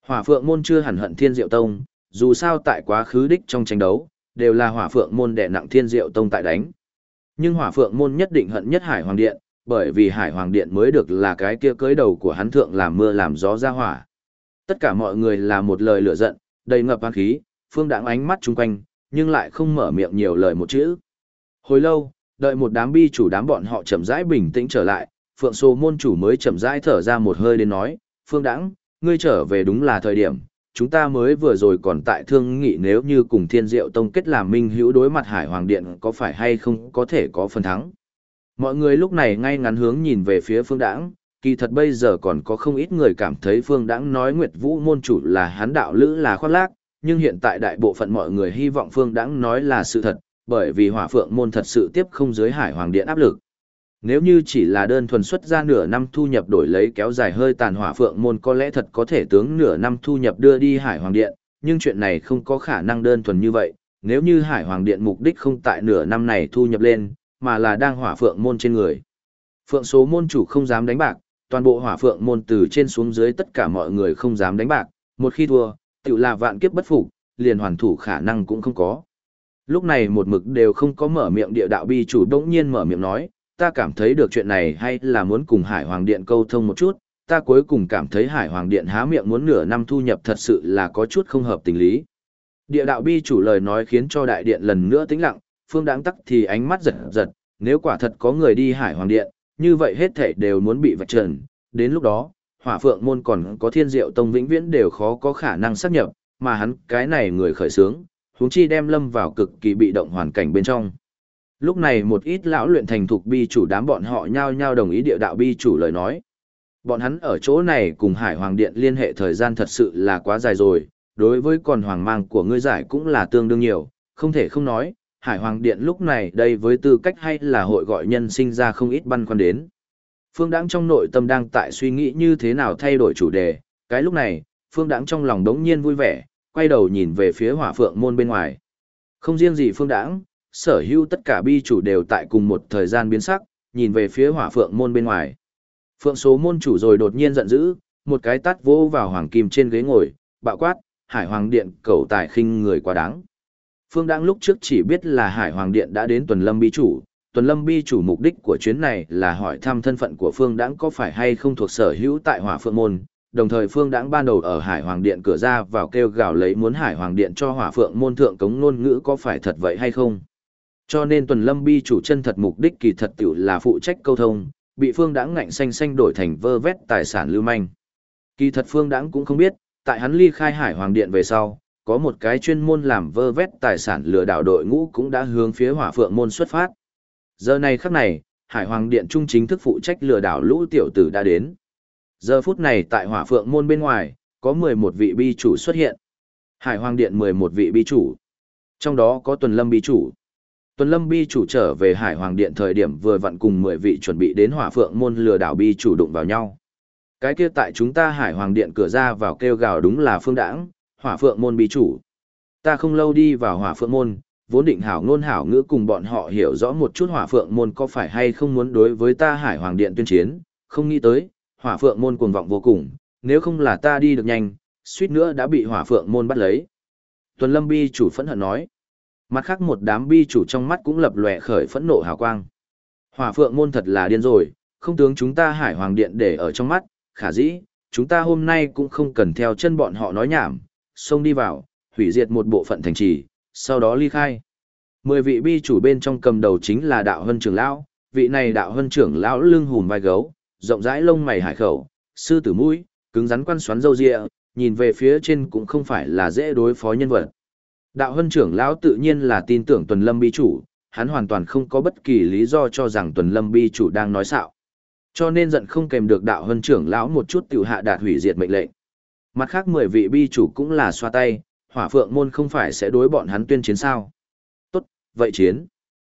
Speaker 1: Hỏa Phượng môn chưa hẳn hận Thiên Diệu Tông, dù sao tại quá khứ đích trong tranh đấu, đều là Hỏa Phượng môn đè nặng Thiên Diệu Tông tại đánh. Nhưng Hỏa Phượng môn nhất định hận nhất Hải Hoàng Điện, bởi vì Hải Hoàng Điện mới được là cái kia cưới đầu của hắn thượng làm mưa làm gió ra hỏa. Tất cả mọi người là một lời lửa giận, đầy ngập oán khí, Phương Đãng ánh mắt chung quanh, nhưng lại không mở miệng nhiều lời một chữ. Hồi lâu, đợi một đám bi chủ đám bọn họ chậm rãi bình tĩnh trở lại, Phượng Số môn chủ mới chậm rãi thở ra một hơi đến nói, Phương Đãng, ngươi trở về đúng là thời điểm, chúng ta mới vừa rồi còn tại thương nghị nếu như cùng Thiên Diệu Tông kết làm minh hữu đối mặt Hải Hoàng Điện có phải hay không có thể có phần thắng. Mọi người lúc này ngay ngắn hướng nhìn về phía Phương Đãng, kỳ thật bây giờ còn có không ít người cảm thấy Phương Đãng nói Nguyệt Vũ môn chủ là hắn đạo lữ là khoác lác, nhưng hiện tại đại bộ phận mọi người hy vọng Phương Đãng nói là sự thật, bởi vì Hỏa Phượng môn thật sự tiếp không dưới Hải Hoàng Điện áp lực. Nếu như chỉ là đơn thuần xuất ra nửa năm thu nhập đổi lấy kéo dài hơi tàn Hỏa Phượng môn có lẽ thật có thể tướng nửa năm thu nhập đưa đi Hải Hoàng Điện, nhưng chuyện này không có khả năng đơn thuần như vậy, nếu như Hải Hoàng Điện mục đích không tại nửa năm này thu nhập lên, mà là đang Hỏa Phượng môn trên người. Phượng Số môn chủ không dám đánh bạc, toàn bộ Hỏa Phượng môn từ trên xuống dưới tất cả mọi người không dám đánh bạc, một khi thua, tự là vạn kiếp bất phục, liền hoàn thủ khả năng cũng không có. Lúc này một mực đều không có mở miệng địa đạo bi chủ đống nhiên mở miệng nói, ta cảm thấy được chuyện này hay là muốn cùng Hải Hoàng Điện câu thông một chút, ta cuối cùng cảm thấy Hải Hoàng Điện há miệng muốn nửa năm thu nhập thật sự là có chút không hợp tình lý. Địa đạo bi chủ lời nói khiến cho đại điện lần nữa tĩnh lặng, Phương Đãng tắc thì ánh mắt giật giật, nếu quả thật có người đi Hải Hoàng Điện, như vậy hết thảy đều muốn bị vạch trần, đến lúc đó, Hỏa Phượng môn còn có Thiên Diệu Tông vĩnh viễn đều khó có khả năng xác nhập, mà hắn cái này người khởi xướng, huống chi đem lâm vào cực kỳ bị động hoàn cảnh bên trong. Lúc này một ít lão luyện thành thục bi chủ đám bọn họ nhao nhao đồng ý địa đạo bi chủ lời nói. Bọn hắn ở chỗ này cùng Hải Hoàng Điện liên hệ thời gian thật sự là quá dài rồi, đối với còn hoàng mang của ngươi giải cũng là tương đương nhiều, không thể không nói, Hải Hoàng Điện lúc này đây với tư cách hay là hội gọi nhân sinh ra không ít băn khoăn đến. Phương Đãng trong nội tâm đang tại suy nghĩ như thế nào thay đổi chủ đề, cái lúc này, Phương Đãng trong lòng đống nhiên vui vẻ, quay đầu nhìn về phía Hỏa Phượng môn bên ngoài. Không riêng gì Phương Đãng, sở hữu tất cả bi chủ đều tại cùng một thời gian biến sắc, nhìn về phía Hỏa Phượng môn bên ngoài. Phượng Số môn chủ rồi đột nhiên giận dữ, một cái tát vỗ vào hoàng kim trên ghế ngồi, bạo quát, Hải Hoàng Điện cẩu tài khinh người quá đáng. Phương Đãng lúc trước chỉ biết là Hải Hoàng Điện đã đến Tuần Lâm bi chủ, Tuần Lâm bi chủ mục đích của chuyến này là hỏi thăm thân phận của Phương Đãng có phải hay không thuộc sở hữu tại Hỏa Phượng môn, đồng thời Phương Đãng ban đầu ở Hải Hoàng Điện cửa ra vào kêu gào lấy muốn Hải Hoàng Điện cho Hỏa Phượng môn thượng cống ngôn ngữ có phải thật vậy hay không. Cho nên Tuần Lâm bi chủ chân thật mục đích kỳ thật tiểu là phụ trách câu thông, bị Phương Đãng ngạnh xanh xanh đổi thành vơ vét tài sản lưu manh. Kỳ thật Phương Đãng cũng không biết, tại hắn ly khai Hải Hoàng Điện về sau, có một cái chuyên môn làm vơ vét tài sản lừa đảo đội ngũ cũng đã hướng phía Hỏa Phượng môn xuất phát. Giờ này khắc này, Hải Hoàng Điện trung chính thức phụ trách lừa đảo lũ tiểu tử đã đến. Giờ phút này tại Hỏa Phượng môn bên ngoài, có 11 vị bi chủ xuất hiện. Hải Hoàng Điện 11 vị bi chủ. Trong đó có Tuần Lâm bi chủ. Tuần Lâm bi chủ trở về Hải Hoàng Điện thời điểm vừa vặn cùng 10 vị chuẩn bị đến Hỏa Phượng môn lừa đảo bi chủ đụng vào nhau. Cái kia tại chúng ta Hải Hoàng Điện cửa ra vào kêu gào đúng là Phương Đãng, Hỏa Phượng môn bi chủ. Ta không lâu đi vào Hỏa Phượng môn, vốn định hảo ngôn hảo ngữ cùng bọn họ hiểu rõ một chút Hỏa Phượng môn có phải hay không muốn đối với ta Hải Hoàng Điện tuyên chiến, không nghĩ tới, Hỏa Phượng môn cuồng vọng vô cùng, nếu không là ta đi được nhanh, suýt nữa đã bị Hỏa Phượng môn bắt lấy. Tuần Lâm bi chủ phẫn hận nói. Mặt khác một đám bi chủ trong mắt cũng lập lòe khởi phẫn nộ hào quang. Hỏa Phượng môn thật là điên rồi, không tướng chúng ta Hải Hoàng Điện để ở trong mắt, khả dĩ, chúng ta hôm nay cũng không cần theo chân bọn họ nói nhảm, xông đi vào, hủy diệt một bộ phận thành trì, sau đó ly khai. 10 vị bi chủ bên trong cầm đầu chính là Đạo Hân trưởng lão, vị này Đạo Hân trưởng lão lưng hùm vai gấu, rộng rãi lông mày hải khẩu, sư tử mũi, cứng rắn quan xoắn râu ria, nhìn về phía trên cũng không phải là dễ đối phó nhân vật. Đạo Hân trưởng lão tự nhiên là tin tưởng Tuần Lâm bi chủ, hắn hoàn toàn không có bất kỳ lý do cho rằng Tuần Lâm bi chủ đang nói xạo. Cho nên giận không kèm được Đạo Hân trưởng lão một chút tiểu hạ đạt hủy diệt mệnh lệnh. Mặt khác 10 vị bi chủ cũng là xoa tay, Hỏa Phượng môn không phải sẽ đối bọn hắn tuyên chiến sao? Tốt, vậy chiến.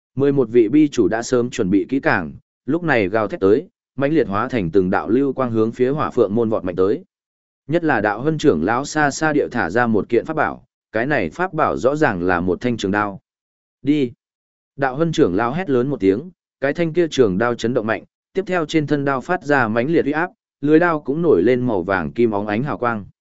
Speaker 1: 11 vị bi chủ đã sớm chuẩn bị kỹ càng, lúc này gào thét tới, mãnh liệt hóa thành từng đạo lưu quang hướng phía Hỏa Phượng môn vọt mạnh tới. Nhất là Đạo Hân trưởng lão xa xa điệu thả ra một kiện pháp bảo, cái này pháp bảo rõ ràng là một thanh trường đao. Đi. Đạo Hân trưởng lão hét lớn một tiếng, cái thanh kia trường đao chấn động mạnh, tiếp theo trên thân đao phát ra mãnh liệt uy áp, lưới đao cũng nổi lên màu vàng kim óng ánh hào quang.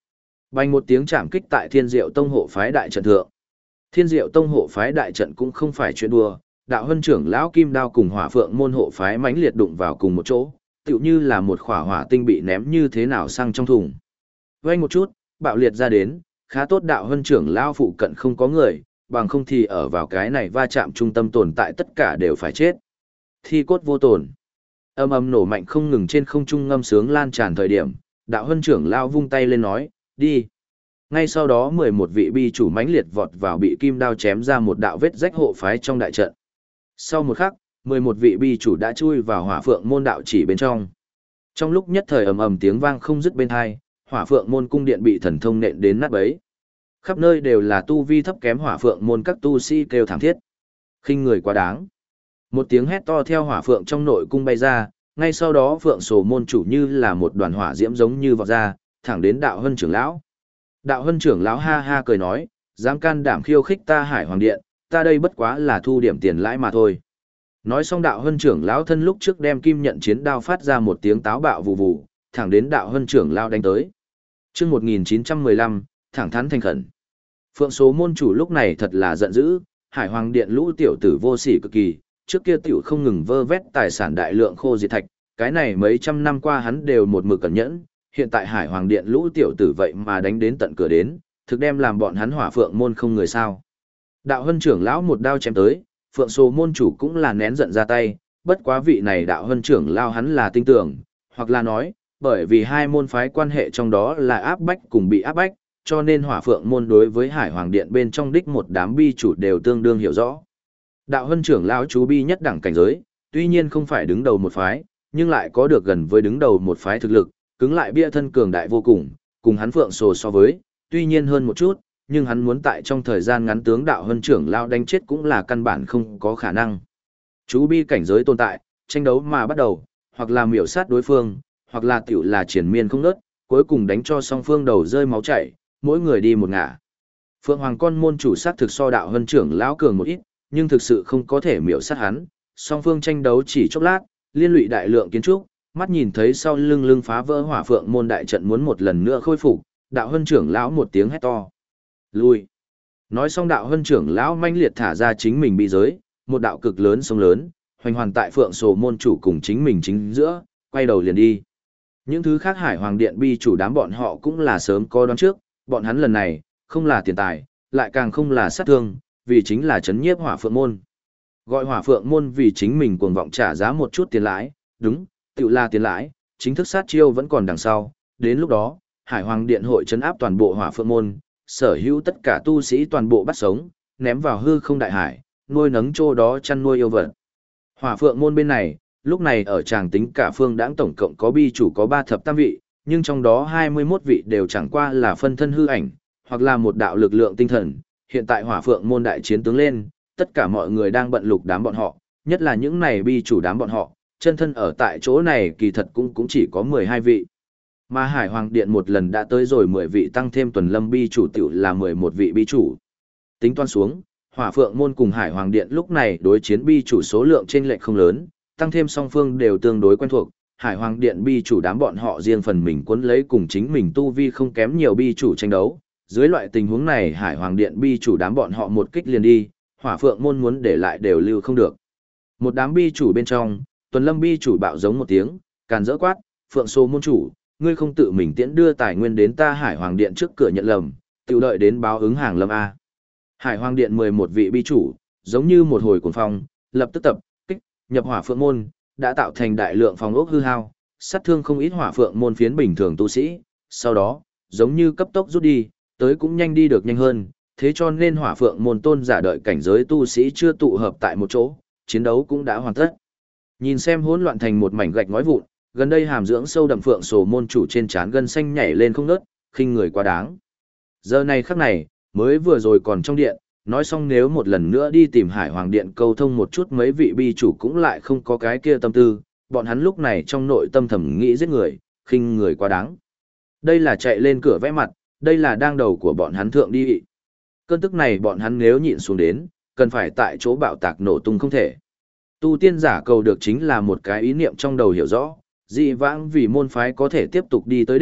Speaker 1: Bành một tiếng chạm kích tại Thiên Diệu Tông hộ phái đại trận thượng. Thiên Diệu Tông hộ phái đại trận cũng không phải chuyện đùa, đạo hân trưởng lão Kim Đao cùng Hỏa Phượng môn hộ phái mãnh liệt đụng vào cùng một chỗ, tựu như là một khỏa hỏa tinh bị ném như thế nào sang trong thùng. Vây một chút, bạo liệt ra đến, khá tốt đạo hân trưởng lão phụ cận không có người, bằng không thì ở vào cái này va chạm trung tâm tồn tại tất cả đều phải chết. Thi cốt vô tổn. Âm âm nổ mạnh không ngừng trên không trung ngâm sướng lan tràn thời điểm, đạo hân trưởng lão vung tay lên nói, đi. Ngay sau đó 11 vị bi chủ mãnh liệt vọt vào bị kim đao chém ra một đạo vết rách hộ phái trong đại trận. Sau một khắc, 11 vị bi chủ đã chui vào Hỏa Phượng môn đạo chỉ bên trong. Trong lúc nhất thời ầm ầm tiếng vang không dứt bên tai, Hỏa Phượng môn cung điện bị thần thông nện đến nát bấy. Khắp nơi đều là tu vi thấp kém Hỏa Phượng môn các tu sĩ kêu thảm thiết. Khinh người quá đáng. Một tiếng hét to theo Hỏa Phượng trong nội cung bay ra, ngay sau đó Phượng Sổ môn chủ như là một đoàn hỏa diễm giống như vọt ra, thẳng đến đạo hân trưởng lão. Đạo hân trưởng lão ha ha cười nói, dám can đảm khiêu khích ta Hải Hoàng Điện, ta đây bất quá là thu điểm tiền lãi mà thôi. Nói xong đạo hân trưởng lão thân lúc trước đem kim nhận chiến đao phát ra một tiếng táo bạo vù vù, thẳng đến đạo hân trưởng lão đánh tới. Chương 1915, thẳng thắn thành khẩn. Phượng số môn chủ lúc này thật là giận dữ, Hải Hoàng Điện lũ tiểu tử vô sỉ cực kỳ, trước kia tiểu không ngừng vơ vét tài sản đại lượng khô diệt thạch, cái này mấy trăm năm qua hắn đều một mực cẩn nhẫn, hiện tại Hải Hoàng Điện lũ tiểu tử vậy mà đánh đến tận cửa đến, thực đem làm bọn hắn Hỏa Phượng môn không người sao. Đạo hân trưởng lão một đao chém tới, Phượng số môn chủ cũng là nén giận ra tay, bất quá vị này đạo hân trưởng lão hắn là tin tưởng, hoặc là nói, bởi vì hai môn phái quan hệ trong đó là áp bách cùng bị áp bách, cho nên Hỏa Phượng môn đối với Hải Hoàng Điện bên trong đích một đám bi chủ đều tương đương hiểu rõ. Đạo hân trưởng lão chú bi nhất đẳng cảnh giới, tuy nhiên không phải đứng đầu một phái, nhưng lại có được gần với đứng đầu một phái thực lực, cứng lại bia thân cường đại vô cùng hắn Phượng Sồ so với, tuy nhiên hơn một chút, nhưng hắn muốn tại trong thời gian ngắn tướng đạo hân trưởng lão đánh chết cũng là căn bản không có khả năng. Chú bi cảnh giới tồn tại, tranh đấu mà bắt đầu, hoặc là miểu sát đối phương, hoặc là tiểu là triển miên không ngớt, cuối cùng đánh cho song phương đầu rơi máu chảy, mỗi người đi một ngả. Phượng Hoàng con môn chủ sát thực so đạo hân trưởng lão cường một ít, nhưng thực sự không có thể miểu sát hắn, song phương tranh đấu chỉ chốc lát, liên lụy đại lượng kiến trúc, mắt nhìn thấy sau lưng phá vỡ Hỏa Phượng môn đại trận muốn một lần nữa khôi phục, đạo hân trưởng lão một tiếng hét to. Lui. Nói xong đạo hân trưởng lão manh liệt thả ra chính mình bị giới, một đạo cực lớn sông lớn, hoành hoàn tại Phượng Sồ môn chủ cùng chính mình chính giữa, quay đầu liền đi. Những thứ khác Hải Hoàng Điện bi chủ đám bọn họ cũng là sớm có đoán trước, bọn hắn lần này, không là tiền tài, lại càng không là sát thương, vì chính là chấn nhiếp Hỏa Phượng môn. Gọi Hỏa Phượng môn vì chính mình cuồng vọng trả giá một chút tiền lãi, đúng, tự là tiền lãi, chính thức sát chiêu vẫn còn đằng sau, đến lúc đó, Hải Hoàng Điện hội trấn áp toàn bộ Hỏa Phượng môn, sở hữu tất cả tu sĩ toàn bộ bắt sống, ném vào hư không đại hải, nuôi nấng chỗ đó chăn nuôi yêu vật. Hỏa Phượng môn bên này, lúc này ở tràng tính cả phương đãng tổng cộng có bi chủ có 3 thập tam vị, nhưng trong đó 21 vị đều chẳng qua là phân thân hư ảnh, hoặc là một đạo lực lượng tinh thần. Hiện tại Hỏa Phượng môn đại chiến tướng lên, tất cả mọi người đang bận lục đám bọn họ, nhất là những này bi chủ đám bọn họ, chân thân ở tại chỗ này kỳ thật cũng chỉ có 12 vị. Mà Hải Hoàng Điện một lần đã tới rồi 10 vị tăng thêm tuần lâm bi chủ tiểu là 11 vị bi chủ. Tính toán xuống, Hỏa Phượng môn cùng Hải Hoàng Điện lúc này đối chiến bi chủ số lượng chênh lệch không lớn, tăng thêm song phương đều tương đối quen thuộc, Hải Hoàng Điện bi chủ đám bọn họ riêng phần mình cuốn lấy cùng chính mình tu vi không kém nhiều bi chủ tranh đấu. Dưới loại tình huống này Hải Hoàng Điện bi chủ đám bọn họ một kích liền đi, Hỏa Phượng môn muốn để lại đều lưu không được. Một đám bi chủ bên trong, tuần lâm bi chủ bạo giống một tiếng, càn rỡ quát, Phượng Sô môn chủ, ngươi không tự mình tiễn đưa tài nguyên đến ta Hải Hoàng Điện trước cửa nhận lầm, tự đợi đến báo ứng hàng lâm A. Hải Hoàng Điện 11 vị bi chủ, giống như một hồi cuồng phong, lập tức tập, kích, nhập Hỏa Phượng môn, đã tạo thành đại lượng phòng ốc hư hao, sát thương không ít Hỏa Phượng môn phiến bình thường tu sĩ, sau đó, giống như cấp tốc rút đi, tới cũng nhanh đi được nhanh hơn, thế cho nên Hỏa Phượng môn tôn giả đợi cảnh giới tu sĩ chưa tụ hợp tại một chỗ, chiến đấu cũng đã hoàn tất. Nhìn xem hỗn loạn thành một mảnh gạch ngói vụn, gần đây hàm dưỡng sâu đậm Phượng Sồ môn chủ trên trán gân xanh nhảy lên không ngớt, khinh người quá đáng. Giờ này khắc này, mới vừa rồi còn trong điện, nói xong nếu một lần nữa đi tìm Hải Hoàng Điện câu thông một chút mấy vị bi chủ cũng lại không có cái kia tâm tư, bọn hắn lúc này trong nội tâm thầm nghĩ giết người, khinh người quá đáng. Đây là chạy lên cửa vẽ mặt, đây là đang đầu của bọn hắn thượng đi. Cơn tức này bọn hắn nếu nhịn xuống đến, cần phải tại chỗ bạo tạc nổ tung không thể. Tu tiên giả cầu được chính là một cái ý niệm trong đầu hiểu rõ, dị vãng vì môn phái có thể tiếp tục đi tới đích,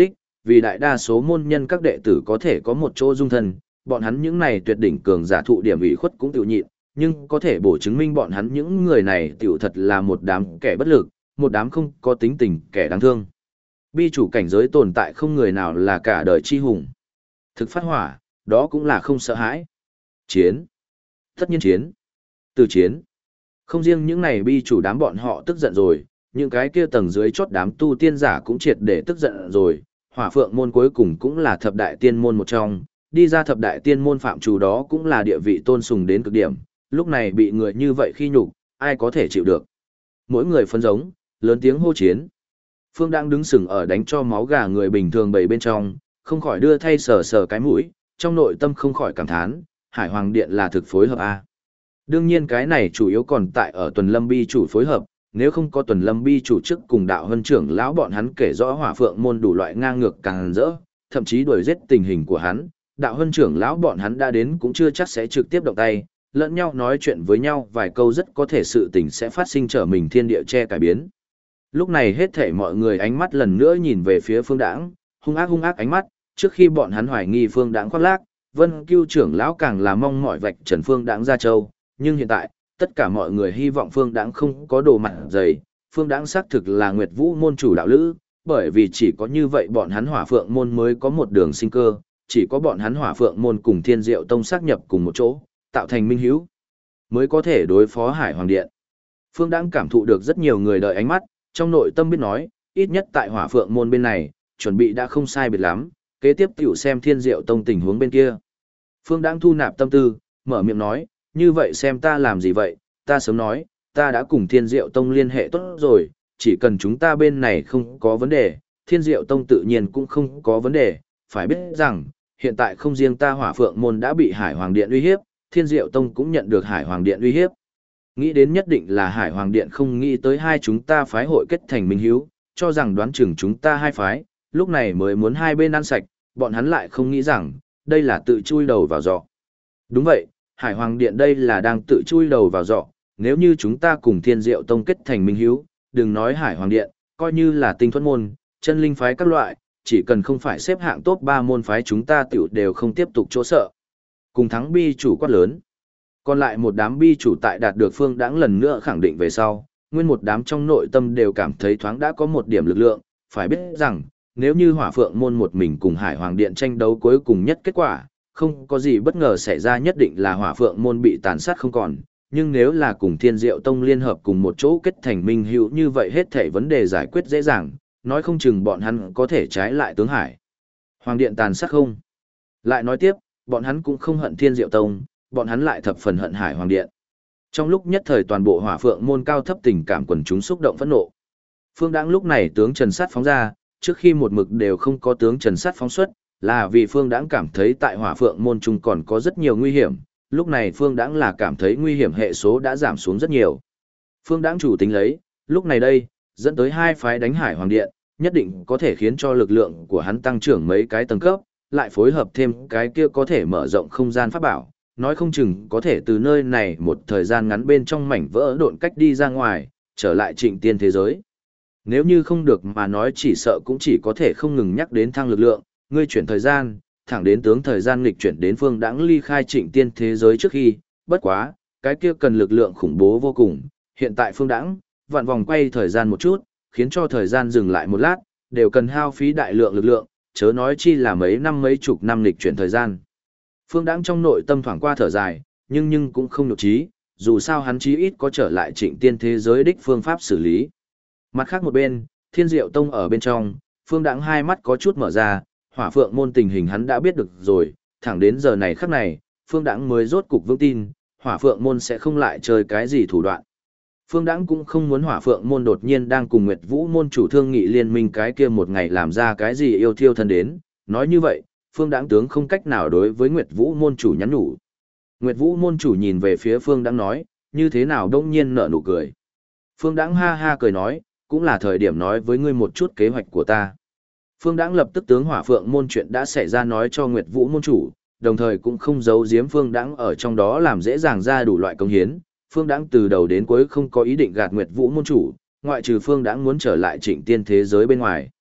Speaker 1: vì đại đa số môn nhân các đệ tử có thể có một chỗ dung thân, bọn hắn những này tuyệt đỉnh cường giả thụ điểm ủy khuất cũng tự nhịn, nhưng có thể bổ chứng minh bọn hắn những người này tiểu thật là một đám kẻ bất lực, một đám không có tính tình kẻ đáng thương. Bi chủ cảnh giới tồn tại không người nào là cả đời chi hùng. Thực phát hỏa, đó cũng là không sợ hãi. Chiến. Tất nhiên chiến. Từ chiến. Không riêng những này bi chủ đám bọn họ tức giận rồi, những cái kia tầng dưới chót đám tu tiên giả cũng triệt để tức giận rồi. Hỏa Phượng môn cuối cùng cũng là thập đại tiên môn một trong, đi ra thập đại tiên môn phạm chủ đó cũng là địa vị tôn sùng đến cực điểm, lúc này bị người như vậy khi nhục, ai có thể chịu được. Mỗi người phân giống, lớn tiếng hô chiến. Phương đang đứng sừng ở đánh cho máu gà người bình thường bầy bên trong, không khỏi đưa thay sờ sờ cái mũi, trong nội tâm không khỏi cảm thán, Hải Hoàng Điện là thực phối hợp a. Đương nhiên cái này chủ yếu còn tại ở Tuần Lâm Bi chủ phối hợp, nếu không có Tuần Lâm Bi chủ chức cùng đạo hân trưởng lão bọn hắn kể rõ Hỏa Phượng môn đủ loại ngang ngược càng rỡ, thậm chí đuổi giết tình hình của hắn, đạo hân trưởng lão bọn hắn đã đến cũng chưa chắc sẽ trực tiếp động tay, lẫn nhau nói chuyện với nhau vài câu rất có thể sự tình sẽ phát sinh trở mình thiên địa che cải biến. Lúc này hết thảy mọi người ánh mắt lần nữa nhìn về phía Phương Đãng, hung ác ánh mắt, trước khi bọn hắn hoài nghi Phương Đãng khoác lác, Vân Cưu trưởng lão càng là mong mỏi vạch trần Phương Đãng ra châu, nhưng hiện tại, tất cả mọi người hy vọng Phương Đãng không có đồ mặt dày, Phương Đãng xác thực là Nguyệt Vũ môn chủ đạo lữ, bởi vì chỉ có như vậy bọn hắn Hỏa Phượng môn mới có một đường sinh cơ, chỉ có bọn hắn Hỏa Phượng môn cùng Thiên Diệu tông xác nhập cùng một chỗ, tạo thành minh hữu, mới có thể đối phó Hải Hoàng Điện. Phương Đãng cảm thụ được rất nhiều người đợi ánh mắt, trong nội tâm biết nói, ít nhất tại Hỏa Phượng môn bên này, chuẩn bị đã không sai biệt lắm, kế tiếp tiểu xem Thiên Diệu tông tình huống bên kia. Phương Đãng thu nạp tâm tư, mở miệng nói, như vậy xem ta làm gì vậy, ta sớm nói, ta đã cùng Thiên Diệu tông liên hệ tốt rồi, chỉ cần chúng ta bên này không có vấn đề, Thiên Diệu tông tự nhiên cũng không có vấn đề, phải biết rằng, hiện tại không riêng ta Hỏa Phượng môn đã bị Hải Hoàng Điện uy hiếp, Thiên Diệu tông cũng nhận được Hải Hoàng Điện uy hiếp. Nghĩ đến nhất định là Hải Hoàng Điện không nghĩ tới hai chúng ta phái hội kết thành minh hiếu, cho rằng đoán chừng chúng ta hai phái, lúc này mới muốn hai bên ăn sạch, bọn hắn lại không nghĩ rằng, đây là tự chui đầu vào giọ. Đúng vậy, Hải Hoàng Điện đây là đang tự chui đầu vào giọ, nếu như chúng ta cùng Thiên Diệu tông kết thành minh hiếu, đừng nói Hải Hoàng Điện, coi như là Tinh Thuẫn môn, chân linh phái các loại, chỉ cần không phải xếp hạng top 3 môn phái chúng ta tiểu đều không tiếp tục chỗ sợ. Cùng thắng bi chủ quát lớn. Còn lại một đám bi chủ tại đạt được Phương Đãng lần nữa khẳng định về sau, nguyên một đám trong nội tâm đều cảm thấy thoáng đã có một điểm lực lượng, phải biết rằng, nếu như Hỏa Phượng môn một mình cùng Hải Hoàng Điện tranh đấu cuối cùng nhất kết quả, không có gì bất ngờ xảy ra nhất định là Hỏa Phượng môn bị tàn sát không còn, nhưng nếu là cùng Thiên Diệu tông liên hợp cùng một chỗ kết thành minh hữu như vậy hết thảy vấn đề giải quyết dễ dàng, nói không chừng bọn hắn có thể trái lại tướng Hải Hoàng Điện tàn sát không. Lại nói tiếp, bọn hắn cũng không hận Thiên Diệu tông, bọn hắn lại thập phần hận Hải Hoàng Điện. Trong lúc nhất thời toàn bộ Hỏa Phượng môn cao thấp tình cảm quần chúng xúc động phẫn nộ. Phương Đãng lúc này tướng Trần Sát phóng ra, trước khi một mực đều không có tướng Trần Sát phóng xuất, là vì Phương Đãng cảm thấy tại Hỏa Phượng môn trung còn có rất nhiều nguy hiểm, lúc này Phương Đãng là cảm thấy nguy hiểm hệ số đã giảm xuống rất nhiều. Phương Đãng chủ tính lấy, lúc này đây, dẫn tới hai phái đánh Hải Hoàng Điện, nhất định có thể khiến cho lực lượng của hắn tăng trưởng mấy cái tầng cấp, lại phối hợp thêm cái kia có thể mở rộng không gian pháp bảo, nói không chừng có thể từ nơi này một thời gian ngắn bên trong mảnh vỡ độn cách đi ra ngoài, trở lại Trịnh Tiên thế giới. Nếu như không được mà nói chỉ sợ cũng chỉ có thể không ngừng nhắc đến thăng lực lượng, ngươi chuyển thời gian, thẳng đến tướng thời gian nghịch chuyển đến Phương Đãng ly khai Trịnh Tiên thế giới trước khi, bất quá, cái kia cần lực lượng khủng bố vô cùng, hiện tại Phương Đãng vặn vòng quay thời gian một chút, khiến cho thời gian dừng lại một lát, đều cần hao phí đại lượng lực lượng, chớ nói chi là mấy năm mấy chục năm nghịch chuyển thời gian. Phương Đãng trong nội tâm thoáng qua thở dài, nhưng cũng không nhục trí, dù sao hắn chí ít có trở lại Trịnh Tiên thế giới đích phương pháp xử lý. Mặt khác một bên, Thiên Diệu tông ở bên trong, Phương Đãng hai mắt có chút mở ra, Hỏa Phượng môn tình hình hắn đã biết được rồi, thẳng đến giờ này khắc này, Phương Đãng mới rốt cục vững tin, Hỏa Phượng môn sẽ không lại chơi cái gì thủ đoạn. Phương Đãng cũng không muốn Hỏa Phượng môn đột nhiên đang cùng Nguyệt Vũ môn chủ thương nghị liên minh cái kia một ngày làm ra cái gì yêu thiêu thân đến, nói như vậy, Phương Đãng tướng không cách nào đối với Nguyệt Vũ môn chủ nhắn nhủ. Nguyệt Vũ môn chủ nhìn về phía Phương Đãng nói, như thế nào đông nhiên nở nụ cười. Phương Đãng ha ha cười nói, cũng là thời điểm nói với ngươi một chút kế hoạch của ta. Phương Đãng lập tức tướng Hỏa Phượng môn chuyện đã xảy ra nói cho Nguyệt Vũ môn chủ, đồng thời cũng không giấu giếm Phương Đãng ở trong đó làm dễ dàng ra đủ loại công hiến. Phương Đãng từ đầu đến cuối không có ý định gạt Nguyệt Vũ môn chủ, ngoại trừ Phương Đãng muốn trở lại Trịnh Tiên thế giới bên ngoài.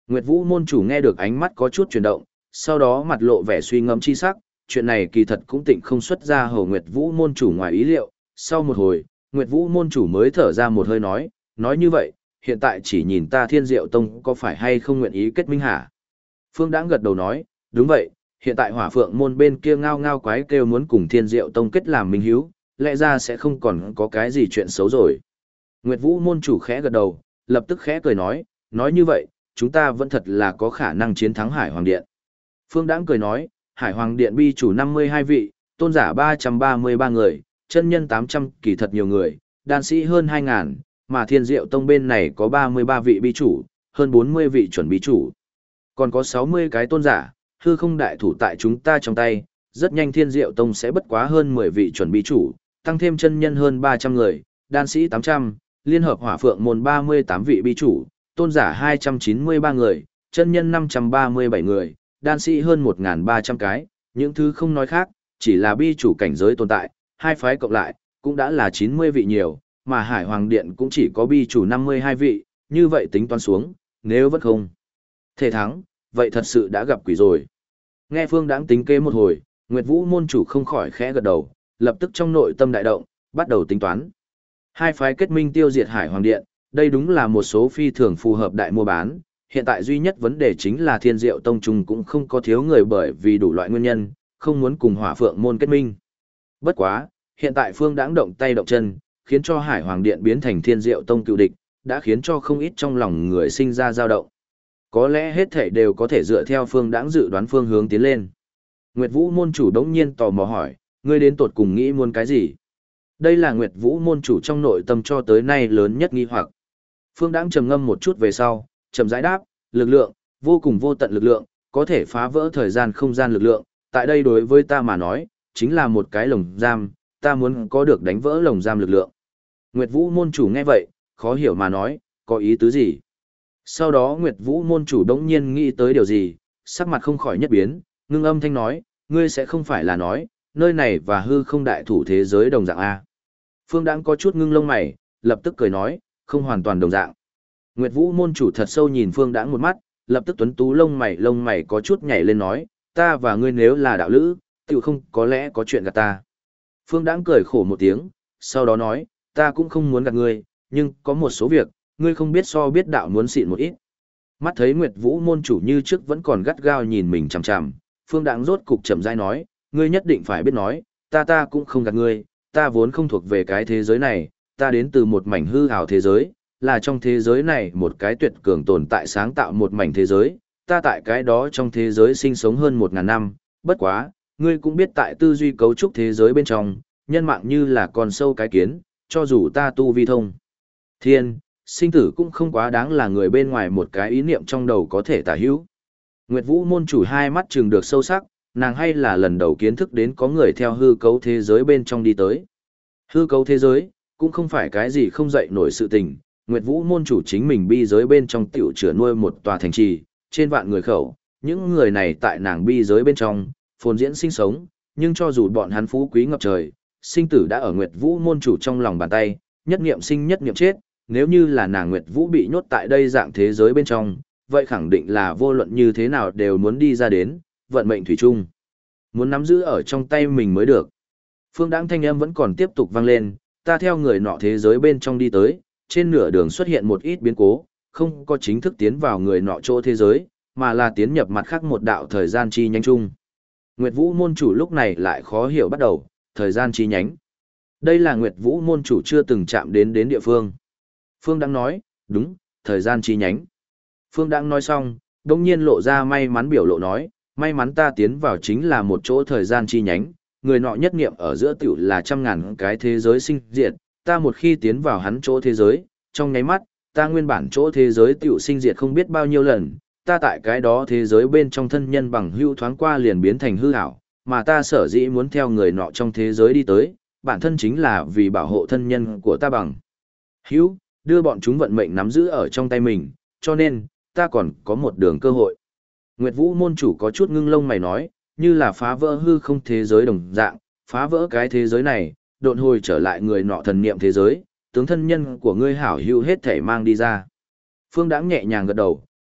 Speaker 1: Nguyệt Vũ môn chủ nghe được ánh mắt có chút chuyển động, sau đó mặt lộ vẻ suy ngẫm chi sắc, chuyện này kỳ thật cũng tịnh không xuất ra hầu Nguyệt Vũ môn chủ ngoài ý liệu. Sau một hồi, Nguyệt Vũ môn chủ mới thở ra một hơi nói như vậy, hiện tại chỉ nhìn ta Thiên Diệu Tông có phải hay không nguyện ý kết minh hả? Phương Đãng gật đầu nói, đúng vậy, hiện tại Hỏa Phượng môn bên kia ngao ngao quái kêu muốn cùng Thiên Diệu Tông kết làm minh hữu, lẽ ra sẽ không còn có cái gì chuyện xấu rồi. Nguyệt Vũ môn chủ khẽ gật đầu, lập tức khẽ cười nói như vậy, chúng ta vẫn thật là có khả năng chiến thắng Hải Hoàng Điện. Phương Đãng cười nói, Hải Hoàng Điện bi chủ 52 vị, tôn giả 333 người, chân nhân 800, kỳ thật nhiều người, đan sĩ hơn 2.000, mà Thiên Diệu Tông bên này có 33 vị bi chủ, hơn 40 vị chuẩn bi chủ. Còn có 60 cái tôn giả, hư không đại thủ tại chúng ta trong tay, rất nhanh Thiên Diệu Tông sẽ bất quá hơn 10 vị chuẩn bi chủ, tăng thêm chân nhân hơn 300 người, đan sĩ 800, liên hợp Hỏa Phượng môn 38 vị bi chủ, tôn giả 293 người, chân nhân 537 người, đan sĩ hơn 1.300 cái, những thứ không nói khác, chỉ là bi chủ cảnh giới tồn tại, hai phái cộng lại, cũng đã là 90 vị nhiều, mà Hải Hoàng Điện cũng chỉ có bi chủ 52 vị, như vậy tính toán xuống, nếu vẫn không thể thắng, vậy thật sự đã gặp quỷ rồi. Nghe Phương Đãng tính kế một hồi, Nguyệt Vũ môn chủ không khỏi khẽ gật đầu, lập tức trong nội tâm đại động, bắt đầu tính toán. Hai phái kết minh tiêu diệt Hải Hoàng Điện, đây đúng là một số phi thường phù hợp đại mua bán. Hiện tại duy nhất vấn đề chính là Thiên Diệu Tông Trung cũng không có thiếu người bởi vì đủ loại nguyên nhân, không muốn cùng Hỏa Phượng môn kết minh. Bất quá, hiện tại Phương Đãng động tay động chân, khiến cho Hải Hoàng Điện biến thành Thiên Diệu Tông cựu địch, đã khiến cho không ít trong lòng người sinh ra dao động. Có lẽ hết thảy đều có thể dựa theo Phương Đãng dự đoán phương hướng tiến lên. Nguyệt Vũ môn chủ đống nhiên tò mò hỏi, ngươi đến tột cùng nghĩ muốn cái gì? Đây là Nguyệt Vũ môn chủ trong nội tâm cho tới nay lớn nhất nghi hoặc. Phương Đãng trầm ngâm một chút về sau, chậm rãi đáp, lực lượng, vô cùng vô tận lực lượng, có thể phá vỡ thời gian không gian lực lượng, tại đây đối với ta mà nói, chính là một cái lồng giam, ta muốn có được đánh vỡ lồng giam lực lượng. Nguyệt Vũ môn chủ nghe vậy, khó hiểu mà nói, có ý tứ gì? Sau đó Nguyệt Vũ môn chủ đống nhiên nghĩ tới điều gì, sắc mặt không khỏi nhất biến, ngưng âm thanh nói, ngươi sẽ không phải là nói, nơi này và hư không đại thủ thế giới đồng dạng A. Phương Đãng có chút ngưng lông mày, lập tức cười nói, không hoàn toàn đồng dạng. Nguyệt Vũ môn chủ thật sâu nhìn Phương Đãng một mắt, lập tức tuấn tú lông mày có chút nhảy lên nói, ta và ngươi nếu là đạo lữ, tiểu không có lẽ có chuyện gạt ta. Phương Đãng cười khổ một tiếng, sau đó nói, ta cũng không muốn gạt ngươi, nhưng có một số việc, ngươi không biết so biết đạo muốn xịn một ít. Mắt thấy Nguyệt Vũ môn chủ như trước vẫn còn gắt gao nhìn mình chằm chằm, Phương Đãng rốt cục chậm rãi nói, ngươi nhất định phải biết nói, ta cũng không gạt ngươi, ta vốn không thuộc về cái thế giới này, ta đến từ một mảnh hư ảo thế giới, là trong thế giới này một cái tuyệt cường tồn tại sáng tạo một mảnh thế giới, ta tại cái đó trong thế giới sinh sống hơn 1.000 năm, bất quá, ngươi cũng biết tại tư duy cấu trúc thế giới bên trong, nhân mạng như là con sâu cái kiến, cho dù ta tu vi thông thiên, sinh tử cũng không quá đáng là người bên ngoài một cái ý niệm trong đầu có thể tả hữu. Nguyệt Vũ môn chủ hai mắt trừng được sâu sắc, nàng hay là lần đầu kiến thức đến có người theo hư cấu thế giới bên trong đi tới. Hư cấu thế giới, cũng không phải cái gì không dậy nổi sự tình, Nguyệt Vũ môn chủ chính mình bi giới bên trong tiểu chữa nuôi một tòa thành trì, trên vạn người khẩu, những người này tại nàng bi giới bên trong, phồn diễn sinh sống, nhưng cho dù bọn hắn phú quý ngập trời, sinh tử đã ở Nguyệt Vũ môn chủ trong lòng bàn tay, nhất niệm sinh nhất niệm chết, nếu như là nàng Nguyệt Vũ bị nhốt tại đây dạng thế giới bên trong, vậy khẳng định là vô luận như thế nào đều muốn đi ra đến, vận mệnh thủy chung. Muốn nắm giữ ở trong tay mình mới được. Phương Đãng thanh âm vẫn còn tiếp tục vang lên, ta theo người nọ thế giới bên trong đi tới, trên nửa đường xuất hiện một ít biến cố, không có chính thức tiến vào người nọ chỗ thế giới, mà là tiến nhập mặt khác một đạo thời gian chi nhánh chung. Nguyệt Vũ môn chủ lúc này lại khó hiểu bắt đầu, thời gian chi nhánh. Đây là Nguyệt Vũ môn chủ chưa từng chạm đến địa phương. Phương Đãng nói, đúng, thời gian chi nhánh. Phương Đãng nói xong, đông nhiên lộ ra may mắn biểu lộ nói, may mắn ta tiến vào chính là một chỗ thời gian chi nhánh, người nọ nhất niệm ở giữa tiểu là 100.000 cái thế giới sinh diệt, ta một khi tiến vào hắn chỗ thế giới, trong nháy mắt, ta nguyên bản chỗ thế giới tiểu sinh diệt không biết bao nhiêu lần, ta tại cái đó thế giới bên trong thân nhân bằng hữu thoáng qua liền biến thành hư ảo, mà ta sở dĩ muốn theo người nọ trong thế giới đi tới, bản thân chính là vì bảo hộ thân nhân của ta bằng hữu, đưa bọn chúng vận mệnh nắm giữ ở trong tay mình, cho nên, ta còn có một đường cơ hội. Nguyệt Vũ môn chủ có chút ngưng lông mày nói, như là phá vỡ hư không thế giới đồng dạng, phá vỡ cái thế giới này, độn hồi trở lại người nọ thần niệm thế giới, tướng thân nhân của ngươi hảo hữu hết thể mang đi ra. Phương Đãng nhẹ nhàng gật đầu,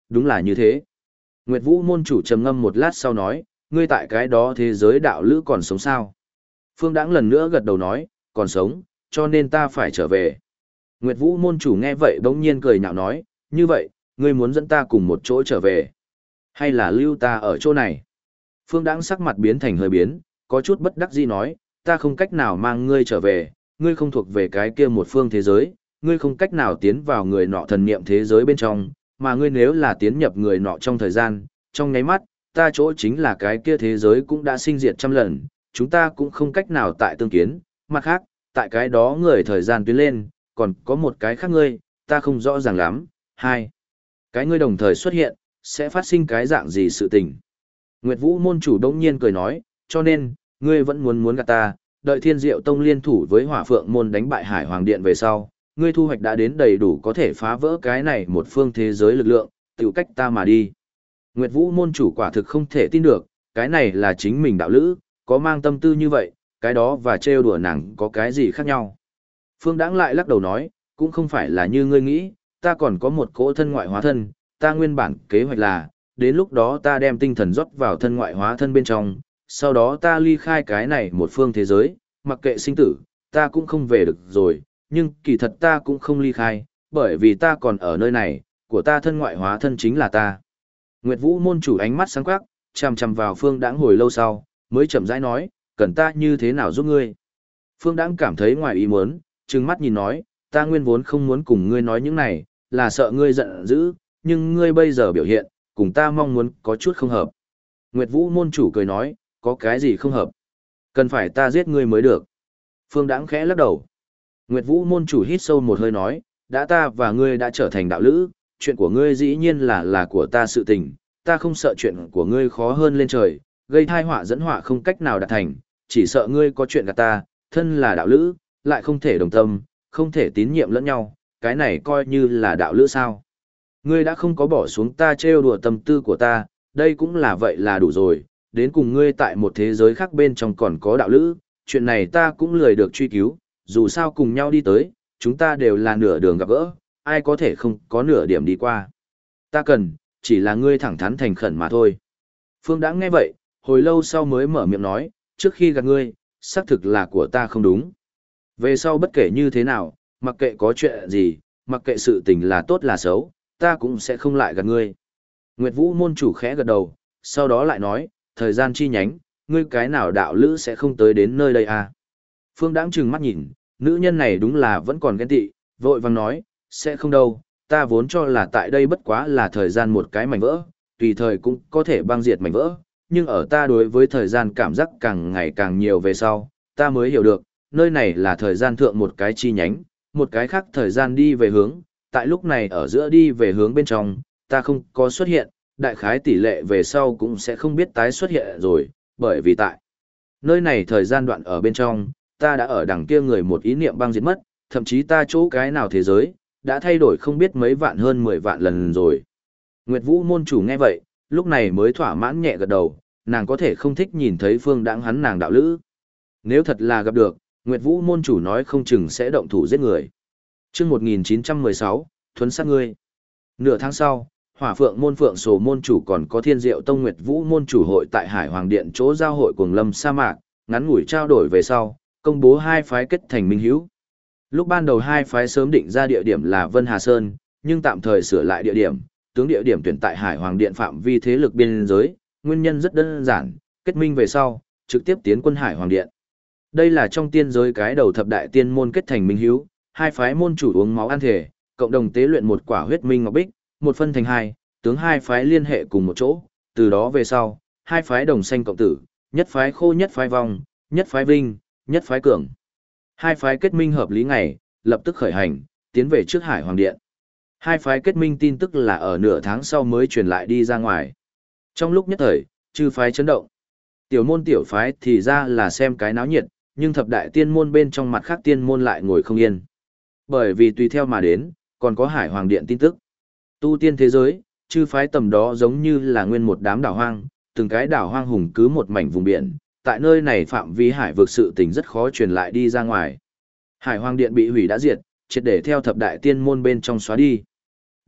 Speaker 1: đúng là như thế. Nguyệt Vũ môn chủ trầm ngâm một lát sau nói, ngươi tại cái đó thế giới đạo lữ còn sống sao? Phương Đãng lần nữa gật đầu nói, còn sống, cho nên ta phải trở về. Nguyệt Vũ môn chủ nghe vậy bỗng nhiên cười nhạo nói, như vậy, ngươi muốn dẫn ta cùng một chỗ trở về? Hay là lưu ta ở chỗ này? Phương Đãng sắc mặt biến thành hơi biến, có chút bất đắc dĩ nói, ta không cách nào mang ngươi trở về, ngươi không thuộc về cái kia một phương thế giới, ngươi không cách nào tiến vào người nọ thần niệm thế giới bên trong, mà ngươi nếu là tiến nhập người nọ trong thời gian, trong nháy mắt, ta chỗ chính là cái kia thế giới cũng đã sinh diệt trăm lần, chúng ta cũng không cách nào tại tương kiến, mặt khác, tại cái đó người thời gian tuyến lên, còn có một cái khác ngươi, ta không rõ ràng lắm, hai. Cái ngươi đồng thời xuất hiện, sẽ phát sinh cái dạng gì sự tình. Nguyệt Vũ môn chủ đống nhiên cười nói, cho nên, ngươi vẫn muốn gạt ta, đợi Thiên Diệu Tông liên thủ với Hỏa Phượng môn đánh bại Hải Hoàng Điện về sau, ngươi thu hoạch đã đến đầy đủ có thể phá vỡ cái này một phương thế giới lực lượng, tiểu cách ta mà đi. Nguyệt Vũ môn chủ quả thực không thể tin được, cái này là chính mình đạo lữ, có mang tâm tư như vậy, cái đó và trêu đùa nàng có cái gì khác nhau. Phương Đãng lại lắc đầu nói, cũng không phải là như ngươi nghĩ, ta còn có một cỗ thân ngoại hóa thân, ta nguyên bản kế hoạch là, đến lúc đó ta đem tinh thần rót vào thân ngoại hóa thân bên trong, sau đó ta ly khai cái này một phương thế giới, mặc kệ sinh tử, ta cũng không về được rồi, nhưng kỳ thật ta cũng không ly khai, bởi vì ta còn ở nơi này, của ta thân ngoại hóa thân chính là ta. Nguyệt Vũ môn chủ ánh mắt sáng quắc, chằm chằm vào Phương Đãng hồi lâu sau, mới chậm rãi nói, cần ta như thế nào giúp ngươi. Phương Đãng cảm thấy ngoài ý muốn, trừng mắt nhìn nói, ta nguyên vốn không muốn cùng ngươi nói những này, là sợ ngươi giận dữ, nhưng ngươi bây giờ biểu hiện, cùng ta mong muốn có chút không hợp. Nguyệt Vũ môn chủ cười nói, có cái gì không hợp? Cần phải ta giết ngươi mới được. Phương Đãng khẽ lắc đầu. Nguyệt Vũ môn chủ hít sâu một hơi nói, đã ta và ngươi đã trở thành đạo lữ, chuyện của ngươi dĩ nhiên là của ta sự tình, ta không sợ chuyện của ngươi khó hơn lên trời, gây thai họa dẫn họa không cách nào đạt thành, chỉ sợ ngươi có chuyện gạt ta, thân là đạo lữ, lại không thể đồng tâm, không thể tín nhiệm lẫn nhau, cái này coi như là đạo lữ sao. Ngươi đã không có bỏ xuống ta trêu đùa tâm tư của ta, đây cũng là vậy là đủ rồi, đến cùng ngươi tại một thế giới khác bên trong còn có đạo lữ, chuyện này ta cũng lười được truy cứu, dù sao cùng nhau đi tới, chúng ta đều là nửa đường gặp gỡ, ai có thể không có nửa điểm đi qua. Ta cần, chỉ là ngươi thẳng thắn thành khẩn mà thôi. Phương Đãng nghe vậy, hồi lâu sau mới mở miệng nói, trước khi gạt ngươi, xác thực là của ta không đúng. Về sau bất kể như thế nào, mặc kệ có chuyện gì, mặc kệ sự tình là tốt là xấu, ta cũng sẽ không lại gạt ngươi. Nguyệt Vũ môn chủ khẽ gật đầu, sau đó lại nói, thời gian chi nhánh, ngươi cái nào đạo lữ sẽ không tới đến nơi đây à? Phương Đãng trừng mắt nhìn, nữ nhân này đúng là vẫn còn ghen tị, vội vàng nói, sẽ không đâu, ta vốn cho là tại đây bất quá là thời gian một cái mảnh vỡ, tùy thời cũng có thể băng diệt mảnh vỡ, nhưng ở ta đối với thời gian cảm giác càng ngày càng nhiều về sau, ta mới hiểu được, nơi này là thời gian thượng một cái chi nhánh, một cái khác thời gian đi về hướng, tại lúc này ở giữa đi về hướng bên trong, ta không có xuất hiện, đại khái tỷ lệ về sau cũng sẽ không biết tái xuất hiện rồi, bởi vì tại nơi này thời gian đoạn ở bên trong, ta đã ở đằng kia người một ý niệm băng diệt mất, thậm chí ta chỗ cái nào thế giới, đã thay đổi không biết mấy vạn hơn 10 vạn lần rồi. Nguyệt Vũ môn chủ nghe vậy, lúc này mới thỏa mãn nhẹ gật đầu, nàng có thể không thích nhìn thấy Phương Đãng hắn nàng đạo lữ. Nếu thật là gặp được, Nguyệt Vũ môn chủ nói không chừng sẽ động thủ giết người. Chương 1916, thuấn sát ngươi. Nửa tháng sau, Hỏa Phượng môn Phượng Sổ môn chủ còn có Thiên Diệu Tông Nguyệt Vũ môn chủ hội tại Hải Hoàng Điện chỗ giao hội Cuồng Lâm sa mạc, ngắn ngủi trao đổi về sau, công bố hai phái kết thành minh hữu. Lúc ban đầu hai phái sớm định ra địa điểm là Vân Hà Sơn, nhưng tạm thời sửa lại địa điểm, tướng địa điểm tuyển tại Hải Hoàng Điện phạm vi thế lực biên giới, nguyên nhân rất đơn giản, kết minh về sau, trực tiếp tiến quân Hải Hoàng Điện. Đây là trong tiên giới cái đầu thập đại tiên môn kết thành minh hữu, hai phái môn chủ uống máu ăn thể, cộng đồng tế luyện một quả huyết minh ngọc bích, một phân thành hai, tướng hai phái liên hệ cùng một chỗ, từ đó về sau, hai phái đồng sanh cộng tử, nhất phái khô nhất phái vong, nhất phái vinh, nhất phái cường. Hai phái kết minh hợp lý ngày, lập tức khởi hành, tiến về trước Hải Hoàng Điện. Hai phái kết minh tin tức là ở nửa tháng sau mới truyền lại đi ra ngoài. Trong lúc nhất thời, chư phái chấn động. Tiểu môn tiểu phái thì ra là xem cái náo nhiệt, nhưng thập đại tiên môn bên trong mặt khác tiên môn lại ngồi không yên. Bởi vì tùy theo mà đến, còn có Hải Hoàng Điện tin tức. Tu tiên thế giới, chư phái tầm đó giống như là nguyên một đám đảo hoang, từng cái đảo hoang hùng cứ một mảnh vùng biển, tại nơi này phạm vi hải vực sự tình rất khó truyền lại đi ra ngoài. Hải Hoàng Điện bị hủy đã diệt, triệt để theo thập đại tiên môn bên trong xóa đi.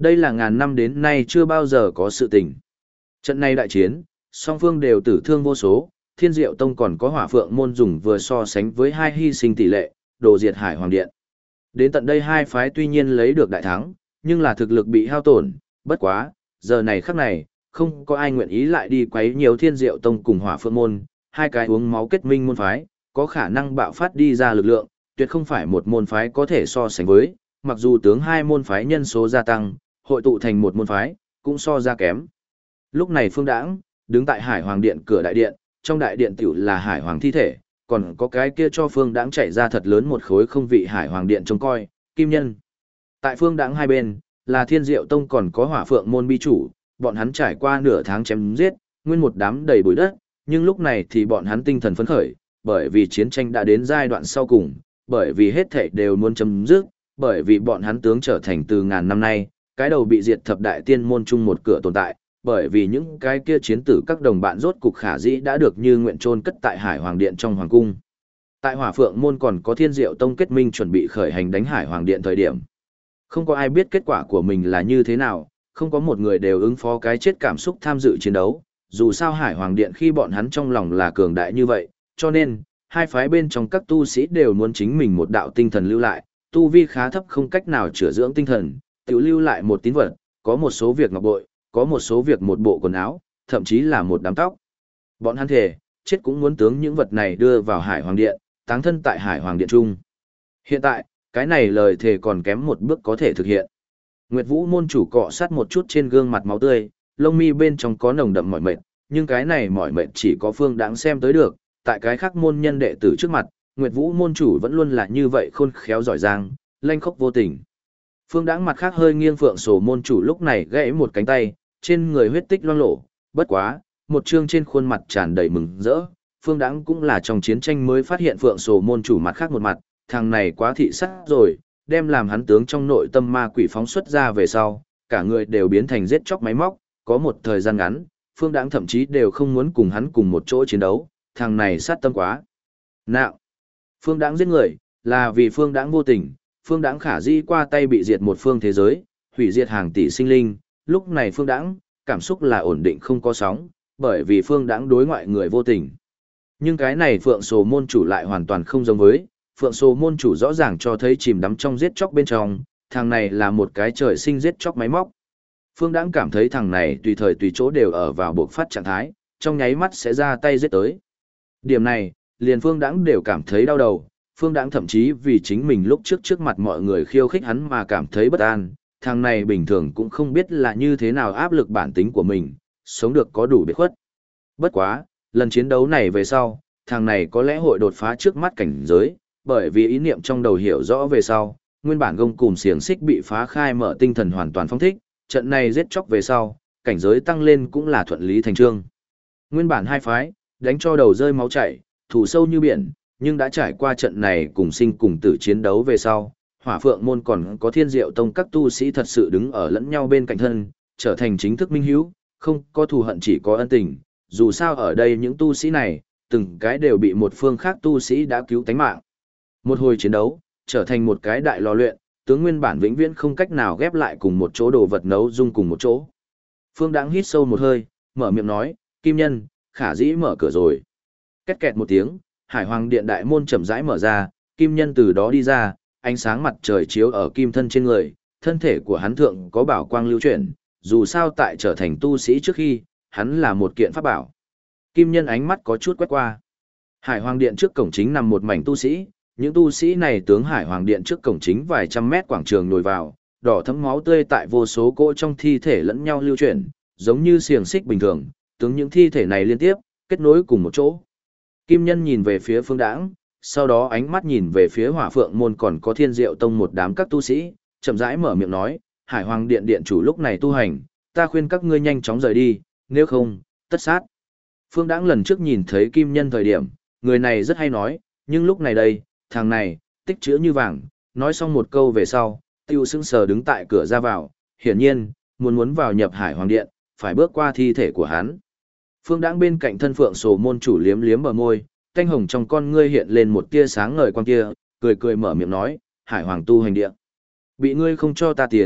Speaker 1: Đây là ngàn năm đến nay chưa bao giờ có sự tình. Trận này đại chiến, song phương đều tử thương vô số, Thiên Diệu Tông còn có Hỏa Phượng môn dùng vừa so sánh với hai hy sinh tỷ lệ, đồ diệt Hải Hoàng Điện. Đến tận đây hai phái tuy nhiên lấy được đại thắng, nhưng là thực lực bị hao tổn, bất quá, giờ này khắc này, không có ai nguyện ý lại đi quấy nhiều Thiên Diệu Tông cùng Hỏa Phượng môn, hai cái uống máu kết minh môn phái, có khả năng bạo phát đi ra lực lượng, tuyệt không phải một môn phái có thể so sánh với, mặc dù tướng hai môn phái nhân số gia tăng, hội tụ thành một môn phái, cũng so ra kém. Lúc này Phương Đãng đứng tại Hải Hoàng Điện cửa đại điện, trong đại điện tiểu là Hải Hoàng thi thể, còn có cái kia cho Phương Đãng chạy ra thật lớn một khối không vị Hải Hoàng Điện trông coi, Kim Nhân. Tại Phương Đãng hai bên, là Thiên Diệu Tông còn có Hỏa Phượng môn bi chủ, bọn hắn trải qua nửa tháng chém giết, nguyên một đám đầy bụi đất, nhưng lúc này thì bọn hắn tinh thần phấn khởi, bởi vì chiến tranh đã đến giai đoạn sau cùng, bởi vì hết thảy đều muốn chấm dứt, bởi vì bọn hắn tướng trở thành từ ngàn năm nay, cái đầu bị diệt thập đại tiên môn chung một cửa tồn tại, bởi vì những cái kia chiến tử các đồng bạn rốt cục khả dĩ đã được như nguyện chôn cất tại Hải Hoàng Điện trong hoàng cung. Tại Hỏa Phượng môn còn có Thiên Diệu Tông kết minh chuẩn bị khởi hành đánh Hải Hoàng Điện thời điểm. Không có ai biết kết quả của mình là như thế nào, không có một người đều ứng phó cái chết cảm xúc tham dự chiến đấu, dù sao Hải Hoàng Điện khi bọn hắn trong lòng là cường đại như vậy, cho nên, hai phái bên trong các tu sĩ đều muốn chính mình một đạo tinh thần lưu lại, tu vi khá thấp không cách nào chữa dưỡng tinh thần, tự lưu lại một tín vật, có một số việc ngọc bội, có một số việc một bộ quần áo, thậm chí là một đám tóc. Bọn hắn thề, chết cũng muốn tướng những vật này đưa vào Hải Hoàng Điện, táng thân tại Hải Hoàng Điện trung. Hiện tại, cái này lời thề còn kém một bước có thể thực hiện. Nguyệt Vũ môn chủ cọ sát một chút trên gương mặt máu tươi, lông mi bên trong có nồng đậm mỏi mệt, nhưng cái này mỏi mệt chỉ có Phương Đãng xem tới được, tại cái khác môn nhân đệ tử trước mặt, Nguyệt Vũ môn chủ vẫn luôn là như vậy khôn khéo giỏi giang, lanh khốc vô tình. Phương Đãng mặt khác hơi nghiêng Phượng Sổ môn chủ lúc này gãy một cánh tay, trên người huyết tích loang lổ, bất quá, một trương trên khuôn mặt tràn đầy mừng rỡ. Phương Đãng cũng là trong chiến tranh mới phát hiện Phượng Sổ môn chủ mặt khác một mặt, thằng này quá thị sát rồi, đem làm hắn tướng trong nội tâm ma quỷ phóng xuất ra về sau, cả người đều biến thành giết chóc máy móc, có một thời gian ngắn, Phương Đãng thậm chí đều không muốn cùng hắn cùng một chỗ chiến đấu, thằng này sát tâm quá. Nào, Phương Đãng giết người, là vì Phương Đãng vô tình, Phương Đãng khả di qua tay bị diệt một phương thế giới, hủy diệt hàng tỷ sinh linh, lúc này Phương Đãng, cảm xúc là ổn định không có sóng, bởi vì Phương Đãng đối ngoại người vô tình. Nhưng cái này Phượng Sổ môn chủ lại hoàn toàn không giống với, Phượng Sổ môn chủ rõ ràng cho thấy chìm đắm trong giết chóc bên trong, thằng này là một cái trời sinh giết chóc máy móc. Phương Đãng cảm thấy thằng này tùy thời tùy chỗ đều ở vào buộc phát trạng thái, trong nháy mắt sẽ ra tay giết tới. Điểm này, liền Phương Đãng đều cảm thấy đau đầu, Phương Đãng thậm chí vì chính mình lúc trước mặt mọi người khiêu khích hắn mà cảm thấy bất an, thằng này bình thường cũng không biết là như thế nào áp lực bản tính của mình, sống được có đủ biệt khuất. Bất quá, lần chiến đấu này về sau, thằng này có lẽ hội đột phá trước mắt cảnh giới, bởi vì ý niệm trong đầu hiểu rõ về sau, nguyên bản gông cùm xiềng xích bị phá khai mở tinh thần hoàn toàn phong thích, trận này giết chóc về sau, cảnh giới tăng lên cũng là thuận lý thành trương. Nguyên bản hai phái, đánh cho đầu rơi máu chảy, thù sâu như biển, nhưng đã trải qua trận này cùng sinh cùng tử chiến đấu về sau, Hỏa Phượng môn còn có Thiên Diệu Tông các tu sĩ thật sự đứng ở lẫn nhau bên cạnh thân, trở thành chính thức minh hữu, không có thù hận chỉ có ân tình, dù sao ở đây những tu sĩ này, từng cái đều bị một phương khác tu sĩ đã cứu tánh mạng. Một hồi chiến đấu, trở thành một cái đại lò luyện, tướng nguyên bản vĩnh viễn không cách nào ghép lại cùng một chỗ đồ vật nấu dung cùng một chỗ. Phương Đãng hít sâu một hơi, mở miệng nói, Kim Nhân, khả dĩ mở cửa rồi. Két kẹt một tiếng, Hải Hoàng Điện đại môn chậm rãi mở ra, Kim Nhân từ đó đi ra, ánh sáng mặt trời chiếu ở Kim thân trên người, thân thể của hắn thượng có bảo quang lưu chuyển, dù sao tại trở thành tu sĩ trước khi, hắn là một kiện pháp bảo. Kim Nhân ánh mắt có chút quét qua. Hải Hoàng Điện trước cổng chính nằm một mảnh tu sĩ, những tu sĩ này tướng Hải Hoàng Điện trước cổng chính vài trăm mét quảng trường nổi vào, đỏ thấm máu tươi tại vô số cỗ trong thi thể lẫn nhau lưu chuyển, giống như xiềng xích bình thường, tướng những thi thể này liên tiếp, kết nối cùng một chỗ. Kim Nhân nhìn về phía Phương Đãng, sau đó ánh mắt nhìn về phía Hỏa Phượng môn còn có Thiên Diệu Tông một đám các tu sĩ, chậm rãi mở miệng nói, Hải Hoàng Điện điện chủ lúc này tu hành, ta khuyên các ngươi nhanh chóng rời đi, nếu không, tất sát. Phương Đãng lần trước nhìn thấy Kim Nhân thời điểm, người này rất hay nói, nhưng lúc này đây, thằng này, tích chữ như vàng, nói xong một câu về sau, tiêu sững sờ đứng tại cửa ra vào, hiển nhiên, muốn vào nhập Hải Hoàng Điện, phải bước qua thi thể của hắn. Phương Đãng bên cạnh thân Phượng Sổ môn chủ liếm liếm bờ môi, canh hồng trong con ngươi hiện lên một tia sáng ngời quang kia, cười cười mở miệng nói, Hải Hoàng tu hành điện. Bị ngươi không cho ta tiến,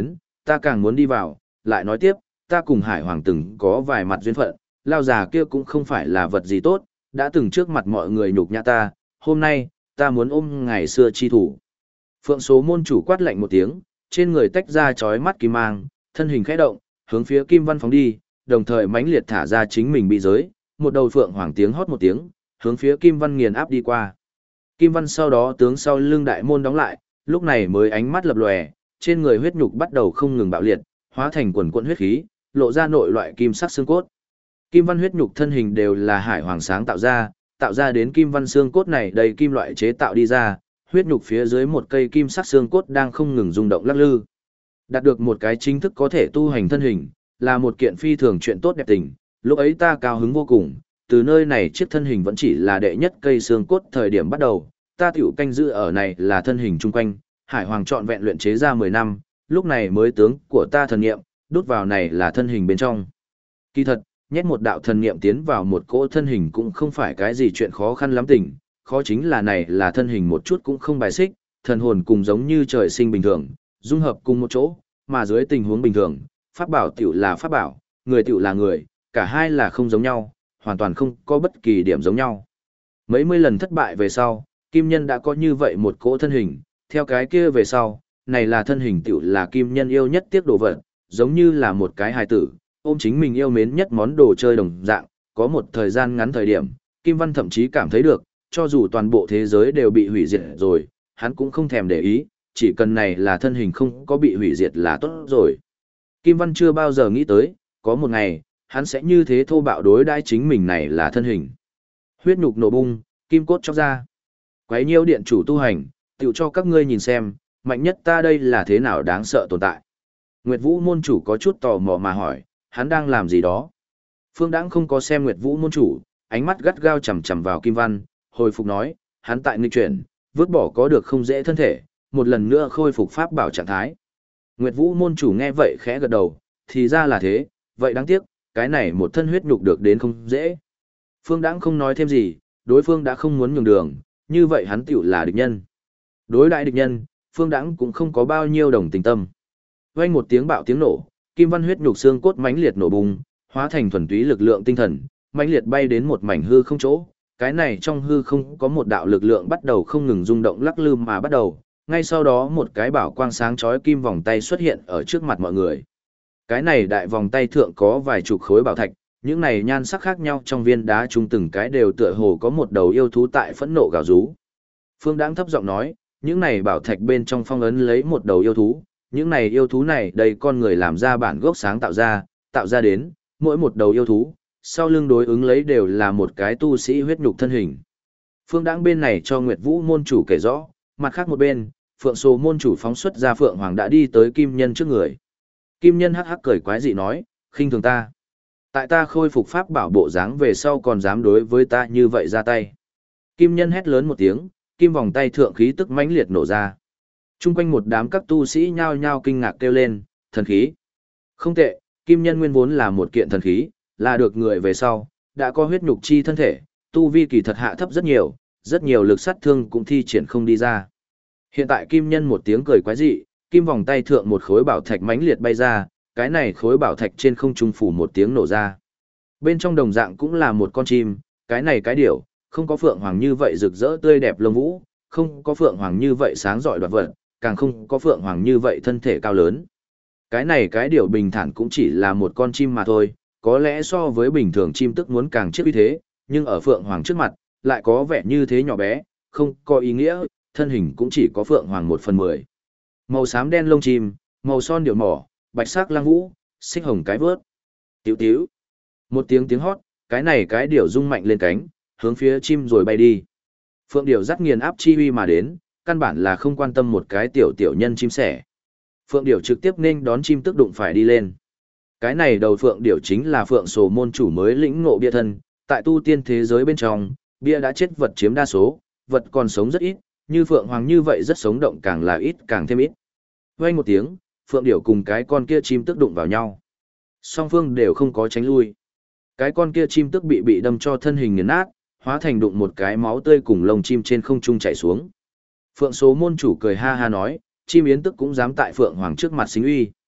Speaker 1: ta càng muốn đi vào, lại nói tiếp, ta cùng Hải Hoàng từng có vài mặt duyên phận, lao già kia cũng không phải là vật gì tốt, đã từng trước mặt mọi người nhục nhã ta, hôm nay, ta muốn ôm ngày xưa chi thủ. Phượng số môn chủ quát lạnh một tiếng, trên người tách ra chói mắt kim mang, thân hình khẽ động, hướng phía Kim Văn phóng đi, đồng thời mãnh liệt thả ra chính mình bị giới, một đầu phượng hoàng tiếng hót một tiếng, hướng phía Kim Văn nghiền áp đi qua. Kim Văn sau đó tướng sau lưng đại môn đóng lại, lúc này mới ánh mắt lập lòe, trên người huyết nhục bắt đầu không ngừng bạo liệt, hóa thành quần quần huyết khí, lộ ra nội loại kim sắc xương cốt. Kim Văn huyết nhục thân hình đều là Hải Hoàng sáng tạo ra đến Kim Văn xương cốt này đầy kim loại chế tạo đi ra, huyết nhục phía dưới một cây kim sắc xương cốt đang không ngừng rung động lắc lư. Đạt được một cái chính thức có thể tu hành thân hình, là một kiện phi thường chuyện tốt đẹp tình, lúc ấy ta cao hứng vô cùng, từ nơi này chiếc thân hình vẫn chỉ là đệ nhất cây xương cốt thời điểm bắt đầu, ta tiểu canh giữ ở này là thân hình chung quanh, Hải Hoàng trọn vẹn luyện chế ra 10 năm, lúc này mới tướng của ta thần niệm, đút vào này là thân hình bên trong. Kỳ thật, nhét một đạo thần niệm tiến vào một cỗ thân hình cũng không phải cái gì chuyện khó khăn lắm tình, khó chính là này là thân hình một chút cũng không bài xích, thần hồn cùng giống như trời sinh bình thường, dung hợp cùng một chỗ, mà dưới tình huống bình thường, pháp bảo tiểu là pháp bảo, người tiểu là người, cả hai là không giống nhau, hoàn toàn không có bất kỳ điểm giống nhau. Mấy mươi lần thất bại về sau, Kim Nhân đã có như vậy một cỗ thân hình, theo cái kia về sau, này là thân hình tiểu là Kim Nhân yêu nhất tiếc đồ vật, giống như là một cái hài tử, ôm chính mình yêu mến nhất món đồ chơi đồng dạng, có một thời gian ngắn thời điểm, Kim Văn thậm chí cảm thấy được, cho dù toàn bộ thế giới đều bị hủy diệt rồi, hắn cũng không thèm để ý, chỉ cần này là thân hình không có bị hủy diệt là tốt rồi. Kim Văn chưa bao giờ nghĩ tới, có một ngày, hắn sẽ như thế thô bạo đối đãi chính mình này là thân hình. Huyết nhục nổ bung, kim cốt chóc ra. Quấy nhiêu điện chủ tu hành, tiểu cho các ngươi nhìn xem, mạnh nhất ta đây là thế nào đáng sợ tồn tại. Nguyệt Vũ môn chủ có chút tò mò mà hỏi, hắn đang làm gì đó. Phương Đãng không có xem Nguyệt Vũ môn chủ, ánh mắt gắt gao chằm chằm vào Kim Văn, hồi phục nói, hắn tại nghịch chuyển, vứt bỏ có được không dễ thân thể, một lần nữa khôi phục pháp bảo trạng thái. Nguyệt Vũ môn chủ nghe vậy khẽ gật đầu, thì ra là thế, vậy đáng tiếc, cái này một thân huyết nhục được đến không dễ. Phương Đãng không nói thêm gì, đối phương đã không muốn nhường đường, như vậy hắn tiểu là địch nhân. Đối đại địch nhân, Phương Đãng cũng không có bao nhiêu đồng tình tâm. Vang một tiếng bạo tiếng nổ, Kim Văn huyết nhục xương cốt mãnh liệt nổ bùng, hóa thành thuần túy lực lượng tinh thần, mãnh liệt bay đến một mảnh hư không chỗ. Cái này trong hư không có một đạo lực lượng bắt đầu không ngừng rung động lắc lư mà bắt đầu, ngay sau đó một cái bảo quang sáng chói kim vòng tay xuất hiện ở trước mặt mọi người. Cái này đại vòng tay thượng có vài chục khối bảo thạch, những này nhan sắc khác nhau trong viên đá chung từng cái đều tựa hồ có một đầu yêu thú tại phẫn nộ gào rú. Phương Đãng thấp giọng nói, những này bảo thạch bên trong phong ấn lấy một đầu yêu thú, những này yêu thú này đầy con người làm ra bản gốc sáng tạo ra đến, mỗi một đầu yêu thú, sau lưng đối ứng lấy đều là một cái tu sĩ huyết nhục thân hình. Phương Đãng bên này cho Nguyệt Vũ môn chủ kể rõ, mặt khác một bên, Phượng Sồ môn chủ phóng xuất ra Phượng Hoàng đã đi tới Kim Nhân trước người. Kim Nhân hắc hắc cười quái dị nói, khinh thường ta. Tại ta khôi phục pháp bảo bộ dáng về sau còn dám đối với ta như vậy ra tay. Kim Nhân hét lớn một tiếng, kim vòng tay thượng khí tức mãnh liệt nổ ra. Trung quanh một đám các tu sĩ nhao nhao kinh ngạc kêu lên, thần khí. Không tệ, Kim Nhân nguyên vốn là một kiện thần khí, là được người về sau, đã có huyết nhục chi thân thể, tu vi kỳ thật hạ thấp rất nhiều lực sát thương cũng thi triển không đi ra. Hiện tại Kim Nhân một tiếng cười quái dị, kim vòng tay thượng một khối bảo thạch mãnh liệt bay ra, cái này khối bảo thạch trên không trung phủ một tiếng nổ ra. Bên trong đồng dạng cũng là một con chim, cái này cái điểu, không có phượng hoàng như vậy rực rỡ tươi đẹp lông vũ, không có phượng hoàng như vậy sáng rọi đoạt vật, càng không có phượng hoàng như vậy thân thể cao lớn. Cái này cái điểu bình thản cũng chỉ là một con chim mà thôi, có lẽ so với bình thường chim tức muốn càng chiếc uy thế, nhưng ở phượng hoàng trước mặt, lại có vẻ như thế nhỏ bé, không có ý nghĩa, thân hình cũng chỉ có phượng hoàng 1/10. Màu xám đen lông chim, màu son điệu mỏ, bạch sắc lang vũ, xích hồng cái vớt. Tiểu tiểu. Một tiếng hót, cái này cái điểu rung mạnh lên cánh, hướng phía chim rồi bay đi. Phượng điểu dắt nghiền áp chi uy mà đến, căn bản là không quan tâm một cái tiểu nhân chim sẻ. Phượng điểu trực tiếp nên đón chim tức đụng phải đi lên. Cái này đầu phượng điểu chính là Phượng Sồ môn chủ mới lĩnh ngộ bia thân, tại tu tiên thế giới bên trong, bia đã chết vật chiếm đa số, vật còn sống rất ít, như phượng hoàng như vậy rất sống động càng là ít càng thêm ít. Vang một tiếng, phượng điểu cùng cái con kia chim tức đụng vào nhau. Song phương đều không có tránh lui. Cái con kia chim tức bị đâm cho thân hình nghiền nát, hóa thành đụng một cái máu tươi cùng lông chim trên không trung chảy xuống. Phượng Số môn chủ cười ha ha nói, chim yến tức cũng dám tại phượng hoàng trước mặt xính uy.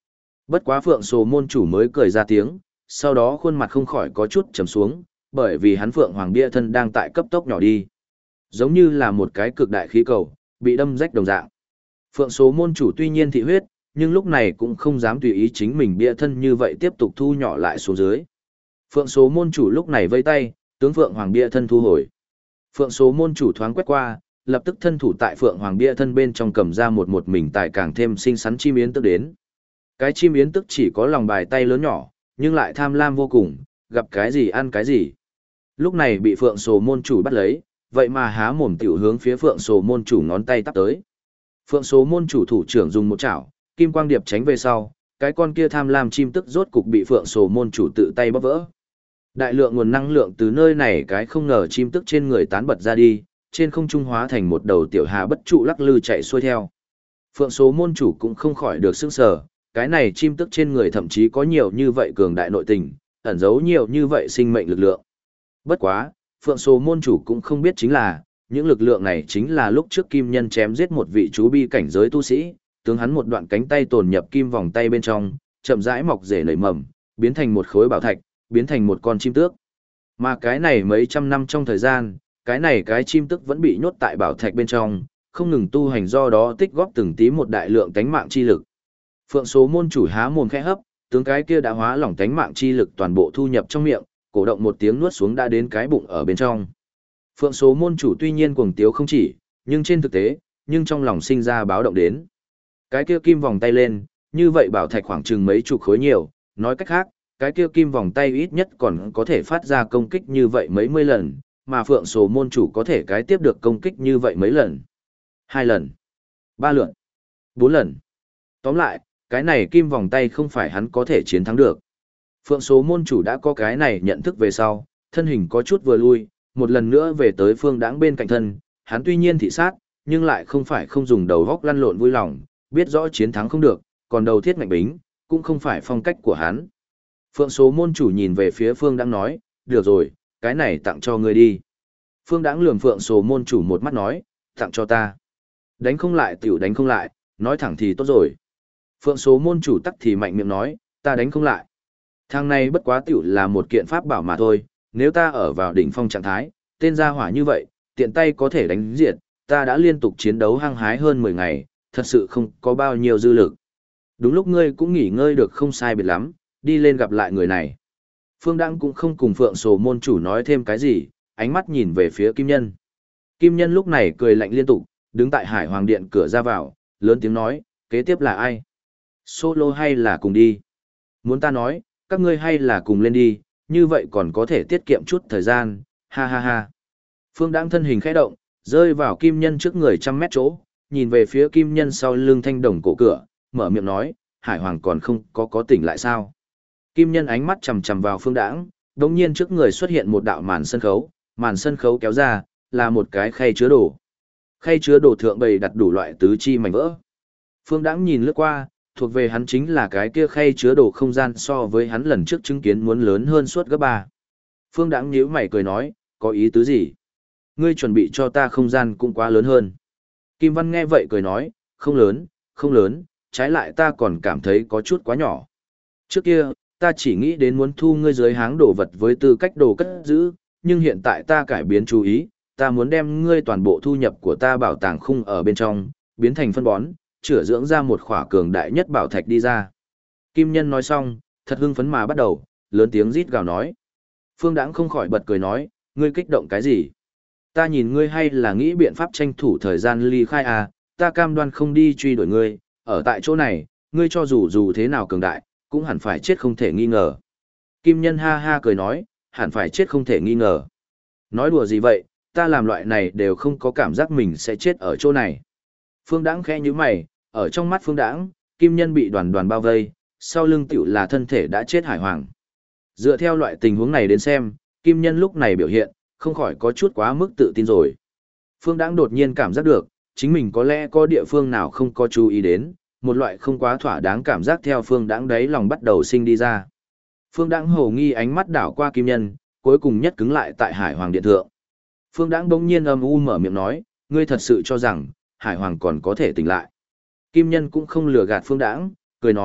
Speaker 1: Bất quá Phượng Sồ môn chủ mới cười ra tiếng, sau đó khuôn mặt không khỏi có chút trầm xuống, bởi vì hắn Phượng Hoàng bia thân đang tại cấp tốc nhỏ đi. Giống như là một cái cực đại khí cầu, bị đâm rách đồng dạng. Phượng Số môn chủ tuy nhiên thị huyết, nhưng lúc này cũng không dám tùy ý chính mình bia thân như vậy tiếp tục thu nhỏ lại xuống dưới. Phượng Số môn chủ lúc này vây tay, tướng Phượng Hoàng bia thân thu hồi. Phượng Số môn chủ thoáng quét qua, lập tức thân thủ tại Phượng Hoàng bia thân bên trong cầm ra một mình tài càng thêm xinh xắn chim yến tức đến. Cái chim yến tức chỉ có lòng bài tay lớn nhỏ, nhưng lại tham lam vô cùng, gặp cái gì ăn cái gì. Lúc này bị Phượng Sồ môn chủ bắt lấy, vậy mà há mồm tiểu hướng phía Phượng Sồ môn chủ ngón tay tắp tới. Phượng Sồ môn chủ thủ trưởng dùng một chảo, kim quang điệp tránh về sau, cái con kia tham lam chim tức rốt cục bị Phượng Sồ môn chủ tự tay bóp vỡ. Đại lượng nguồn năng lượng từ nơi này cái không ngờ chim tức trên người tán bật ra đi, trên không trung hóa thành một đầu tiểu hà bất trụ lắc lư chạy xuôi theo. Phượng Số môn chủ cũng không khỏi được sững sờ, cái này chim tức trên người thậm chí có nhiều như vậy cường đại nội tình, ẩn giấu nhiều như vậy sinh mệnh lực lượng. Bất quá, Phượng Số môn chủ cũng không biết chính là, những lực lượng này chính là lúc trước Kim Nhân chém giết một vị chú bi cảnh giới tu sĩ, tướng hắn một đoạn cánh tay tồn nhập kim vòng tay bên trong, chậm rãi mọc rễ nảy mầm, biến thành một khối bảo thạch, biến thành một con chim tước. Mà cái này mấy trăm năm trong thời gian, cái này cái chim tức vẫn bị nhốt tại bảo thạch bên trong, không ngừng tu hành, do đó tích góp từng tí một đại lượng tánh mạng chi lực. Phượng Số môn chủ há mồm khẽ hấp, tướng cái kia đã hóa lỏng tánh mạng chi lực toàn bộ thu nhập trong miệng, cổ động một tiếng nuốt xuống đã đến cái bụng ở bên trong. Phượng Số môn chủ tuy nhiên cuồng tiếu không chỉ, nhưng trên thực tế, nhưng trong lòng sinh ra báo động đến. Cái kia kim vòng tay lên, như vậy bảo thạch khoảng chừng mấy chục khối nhiều, nói cách khác, cái kia kim vòng tay ít nhất còn có thể phát ra công kích như vậy mấy mươi lần, mà Phượng Số môn chủ có thể cái tiếp được công kích như vậy mấy lần. 2 lần, 3 lượt, 4 lần. Tóm lại, cái này kim vòng tay không phải hắn có thể chiến thắng được. Phượng Số môn chủ đã có cái này nhận thức về sau, thân hình có chút vừa lui, một lần nữa về tới Phương Đãng bên cạnh thân, hắn tuy nhiên thị sát, nhưng lại không phải không dùng đầu góc lăn lộn vui lòng, biết rõ chiến thắng không được, còn đầu thiết ngạnh bính, cũng không phải phong cách của hắn. Phượng Số môn chủ nhìn về phía Phương Đãng nói, được rồi, cái này tặng cho ngươi đi. Phương Đãng lườm Phượng Số môn chủ một mắt nói, tặng cho ta. Đánh không lại tiểu đánh không lại, nói thẳng thì tốt rồi. Phượng Số môn chủ tắc thì mạnh miệng nói, ta đánh không lại. Thằng này bất quá tiểu là một kiện pháp bảo mà thôi, nếu ta ở vào đỉnh phong trạng thái, tên gia hỏa như vậy, tiện tay có thể đánh diệt, ta đã liên tục chiến đấu hăng hái hơn 10 ngày, thật sự không có bao nhiêu dư lực. Đúng lúc ngươi cũng nghỉ ngơi được không sai biệt lắm, đi lên gặp lại người này. Phương Đãng cũng không cùng Phượng Sồ môn chủ nói thêm cái gì, ánh mắt nhìn về phía Kim Nhân. Kim Nhân lúc này cười lạnh liên tục, đứng tại Hải Hoàng Điện cửa ra vào, lớn tiếng nói, kế tiếp là ai? Solo hay là cùng đi? Muốn ta nói, các ngươi hay là cùng lên đi, như vậy còn có thể tiết kiệm chút thời gian, ha ha ha. Phương Đãng thân hình khẽ động, rơi vào Kim Nhân trước người 100 mét chỗ, nhìn về phía Kim Nhân sau lưng thanh đồng cổ cửa, mở miệng nói, Hải Hoàng còn không có tỉnh lại sao? Kim Nhân ánh mắt chằm chằm vào Phương Đãng, đột nhiên trước người xuất hiện một đạo màn sân khấu kéo ra, là một cái khay chứa đồ. Khay chứa đồ thượng bày đặt đủ loại tứ chi mảnh vỡ. Phương Đãng nhìn lướt qua, thuộc về hắn chính là cái kia khay chứa đồ không gian so với hắn lần trước chứng kiến muốn lớn hơn suốt gấp 3. Phương Đãng nhíu mày cười nói, có ý tứ gì? Ngươi chuẩn bị cho ta không gian cũng quá lớn hơn. Kim Văn nghe vậy cười nói, không lớn, trái lại ta còn cảm thấy có chút quá nhỏ. Trước kia, ta chỉ nghĩ đến muốn thu ngươi dưới háng đồ vật với tư cách đồ cất giữ, nhưng hiện tại ta cải biến chú ý, ta muốn đem ngươi toàn bộ thu nhập của ta bảo tàng khung ở bên trong, biến thành phân bón, chữa dưỡng ra một khỏa cường đại nhất bảo thạch đi ra. Kim Nhân nói xong, thật hưng phấn mà bắt đầu, lớn tiếng rít gào nói. Phương Đãng không khỏi bật cười nói, ngươi kích động cái gì? Ta nhìn ngươi hay là nghĩ biện pháp tranh thủ thời gian ly khai à, ta cam đoan không đi truy đuổi ngươi, ở tại chỗ này, ngươi cho dù thế nào cường đại, cũng hẳn phải chết không thể nghi ngờ. Kim Nhân ha ha cười nói, hẳn phải chết không thể nghi ngờ. Nói đùa gì vậy, ta làm loại này đều không có cảm giác mình sẽ chết ở chỗ này. Phương Đãng khẽ nhíu mày, ở trong mắt Phương Đãng, Kim Nhân bị đoàn đoàn bao vây, sau lưng tiểu là thân thể đã chết Hải Hoàng. Dựa theo loại tình huống này đến xem, Kim Nhân lúc này biểu hiện, không khỏi có chút quá mức tự tin rồi. Phương Đãng đột nhiên cảm giác được, chính mình có lẽ có địa phương nào không có chú ý đến, một loại không quá thỏa đáng cảm giác theo Phương Đãng đáy lòng bắt đầu sinh đi ra. Phương Đãng hồ nghi ánh mắt đảo qua Kim Nhân, cuối cùng nhất cứng lại tại Hải Hoàng điện thượng. Phương Đãng bỗng nhiên âm u mở miệng nói, ngươi thật sự cho rằng Hải Hoàng còn có thể tỉnh lại? Kim Nhân cũng không lừa gạt Phương Đãng, cười nói,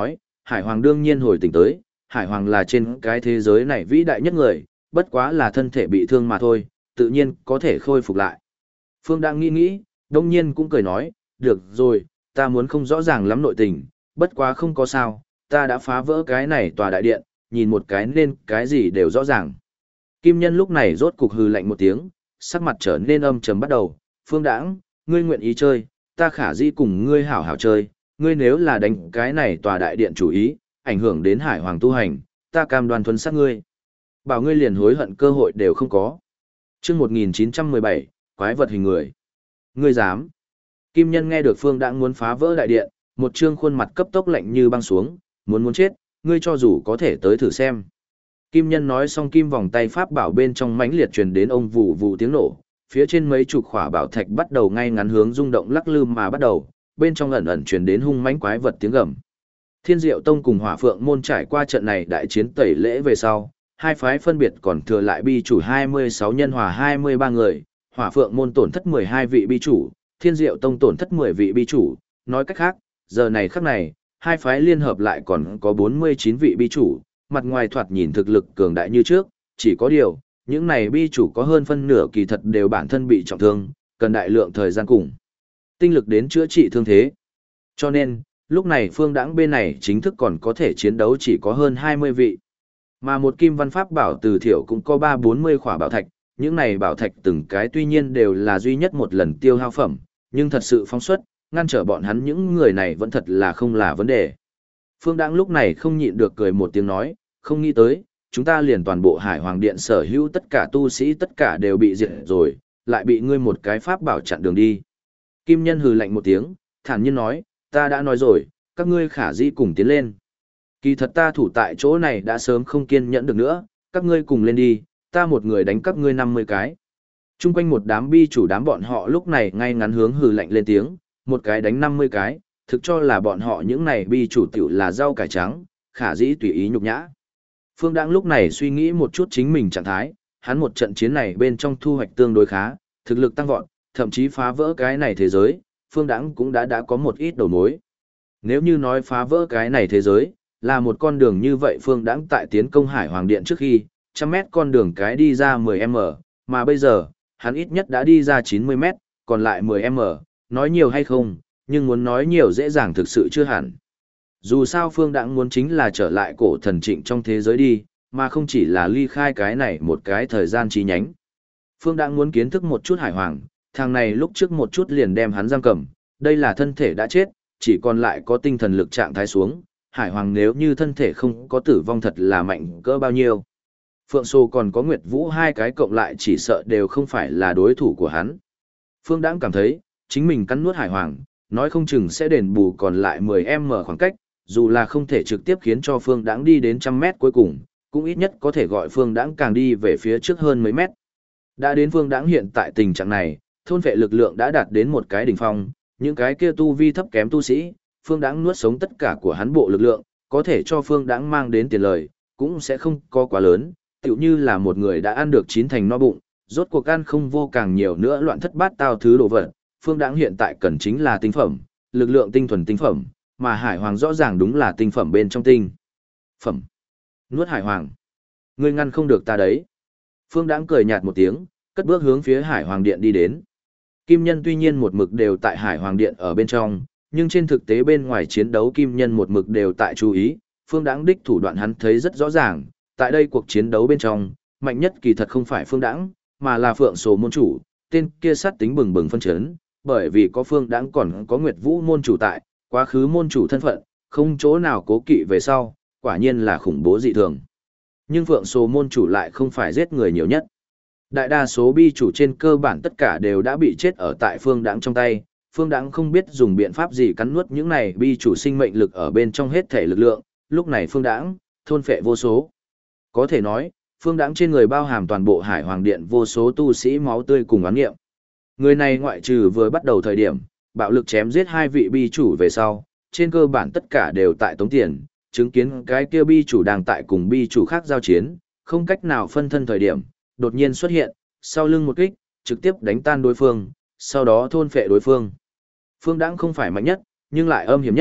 Speaker 1: Hải Hoàng đương nhiên hồi tỉnh tới, Hải Hoàng là trên cái thế giới này vĩ đại nhất người, bất quá là thân thể bị thương mà thôi, tự nhiên có thể khôi phục lại. Phương đang nghĩ nghĩ, đông nhiên cũng cười nói, được rồi, ta muốn không rõ ràng lắm nội tình, bất quá không có sao, ta đã phá vỡ cái này tòa đại điện, nhìn một cái nên cái gì đều rõ ràng. Kim Nhân lúc này rốt cục hừ lạnh một tiếng, sắc mặt trở nên âm trầm bắt đầu, Phương Đãng, ngươi nguyện ý chơi, ta khả dĩ cùng ngươi hảo hảo chơi, ngươi nếu là đánh cái này tòa đại điện chủ ý, ảnh hưởng đến Hải Hoàng tu hành, ta cam đoan thuần sát ngươi. Bảo ngươi liền hối hận cơ hội đều không có. Chương 1917, quái vật hình người. Ngươi dám? Kim Nhân nghe được Phương Đãng muốn phá vỡ đại điện, một trương khuôn mặt cấp tốc lạnh như băng xuống, muốn chết, ngươi cho dù có thể tới thử xem. Kim Nhân nói xong kim vòng tay pháp bảo bên trong mãnh liệt truyền đến ông vụ vụ tiếng nổ, phía trên mấy chục khỏa bảo thạch bắt đầu ngay ngắn hướng rung động lắc lư mà bắt đầu, bên trong ẩn ẩn truyền đến hung mãnh quái vật tiếng gầm. Thiên Diệu Tông cùng Hỏa Phượng môn trải qua trận này đại chiến tẩy lễ về sau, hai phái phân biệt còn thừa lại bi chủ 26 nhân hòa 23 người, Hỏa Phượng môn tổn thất 12 vị bi chủ, Thiên Diệu Tông tổn thất 10 vị bi chủ, nói cách khác, giờ này khắc này, hai phái liên hợp lại còn có 49 vị bi chủ, mặt ngoài thoạt nhìn thực lực cường đại như trước, chỉ có điều, những này bi chủ có hơn phân nửa kỳ thật đều bản thân bị trọng thương, cần đại lượng thời gian cùng tinh lực đến chữa trị thương thế. Cho nên, lúc này Phương Đãng bên này chính thức còn có thể chiến đấu chỉ có hơn 20 vị. Mà một kim văn pháp bảo từ thiểu cũng có 3-40 khỏa bảo thạch, những này bảo thạch từng cái tuy nhiên đều là duy nhất một lần tiêu hao phẩm, nhưng thật sự phóng xuất, ngăn trở bọn hắn những người này vẫn thật là không là vấn đề. Phương Đãng lúc này không nhịn được cười một tiếng nói, không nghĩ tới, chúng ta liền toàn bộ Hải Hoàng Điện sở hữu tất cả tu sĩ tất cả đều bị diệt rồi, lại bị ngươi một cái pháp bảo chặn đường đi. Kim Nhân hừ lạnh một tiếng, thản nhiên nói, ta đã nói rồi, các ngươi khả dĩ cùng tiến lên. Kỳ thật ta thủ tại chỗ này đã sớm không kiên nhẫn được nữa, các ngươi cùng lên đi, ta một người đánh các ngươi 50 cái. Trung quanh một đám bi chủ đám bọn họ lúc này ngay ngắn hướng hừ lạnh lên tiếng, một cái đánh 50 cái, thực cho là bọn họ những này bi chủ tiểu là rau cải trắng, khả dĩ tùy ý nhục nhã. Phương Đãng lúc này suy nghĩ một chút chính mình trạng thái, hắn một trận chiến này bên trong thu hoạch tương đối khá, thực lực tăng vọt, thậm chí phá vỡ cái này thế giới, Phương Đãng cũng đã có một ít đầu mối. Nếu như nói phá vỡ cái này thế giới, là một con đường như vậy Phương Đãng tại tiến công Hải Hoàng Điện trước khi, 100 mét con đường cái đi ra 10m, mà bây giờ, hắn ít nhất đã đi ra 90 mét, còn lại 10m, nói nhiều hay không, nhưng muốn nói nhiều dễ dàng thực sự chưa hẳn. Dù sao Phương Đãng muốn chính là trở lại cổ thần trịnh trong thế giới đi, mà không chỉ là ly khai cái này một cái thời gian chi nhánh. Phương Đãng muốn kiến thức một chút Hải Hoàng, thằng này lúc trước một chút liền đem hắn giam cầm, đây là thân thể đã chết, chỉ còn lại có tinh thần lực trạng thái xuống, Hải Hoàng nếu như thân thể không có tử vong thật là mạnh cỡ bao nhiêu. Phượng Sô còn có Nguyệt Vũ hai cái cộng lại chỉ sợ đều không phải là đối thủ của hắn. Phương Đãng cảm thấy, chính mình cắn nuốt Hải Hoàng, nói không chừng sẽ đền bù còn lại 10m khoảng cách, dù là không thể trực tiếp khiến cho Phương Đãng đi đến 100 mét cuối cùng, cũng ít nhất có thể gọi Phương Đãng càng đi về phía trước hơn mấy mét. Đã đến Phương Đãng hiện tại tình trạng này, thôn vệ lực lượng đã đạt đến một cái đỉnh phong, những cái kia tu vi thấp kém tu sĩ, Phương Đãng nuốt sống tất cả của hắn bộ lực lượng, có thể cho Phương Đãng mang đến tiền lời, cũng sẽ không có quá lớn, tựu như là một người đã ăn được 9 thành no bụng, rốt cuộc ăn không vô càng nhiều nữa loạn thất bát tao thứ đồ vật. Phương Đãng hiện tại cần chính là tinh phẩm, lực lượng tinh thuần tinh phẩm, mà Hải Hoàng rõ ràng đúng là tinh phẩm bên trong tinh phẩm. Nuốt Hải Hoàng, ngươi ngăn không được ta đấy. Phương Đãng cười nhạt một tiếng, cất bước hướng phía Hải Hoàng Điện đi đến. Kim Nhân tuy nhiên một mực đều tại Hải Hoàng Điện ở bên trong, nhưng trên thực tế bên ngoài chiến đấu Kim Nhân một mực đều tại chú ý, Phương Đãng đích thủ đoạn hắn thấy rất rõ ràng, tại đây cuộc chiến đấu bên trong, mạnh nhất kỳ thật không phải Phương Đãng, mà là Phượng Sô môn chủ, tên kia sát tính bừng bừng phân chấn, bởi vì có Phương Đãng còn có Nguyệt Vũ môn chủ tại, quá khứ môn chủ thân phận, không chỗ nào cố kỵ về sau, quả nhiên là khủng bố dị thường. Nhưng Phượng Sô môn chủ lại không phải giết người nhiều nhất. Đại đa số bi chủ trên cơ bản tất cả đều đã bị chết ở tại Phương Đãng trong tay, Phương Đãng không biết dùng biện pháp gì cắn nuốt những này bi chủ sinh mệnh lực ở bên trong hết thể lực lượng, lúc này Phương Đãng thôn phệ vô số. Có thể nói, Phương Đãng trên người bao hàm toàn bộ Hải Hoàng Điện vô số tu sĩ máu tươi cùng oán nghiệm. Người này ngoại trừ vừa bắt đầu thời điểm, bạo lực chém giết 2 vị bi chủ về sau, trên cơ bản tất cả đều tại tống tiền, chứng kiến cái kia bi chủ đang tại cùng bi chủ khác giao chiến, không cách nào phân thân thời điểm, đột nhiên xuất hiện, sau lưng một kích, trực tiếp đánh tan đối phương, sau đó thôn phệ đối phương. Phương Đãng không phải mạnh nhất, nhưng lại âm hiểm nhất,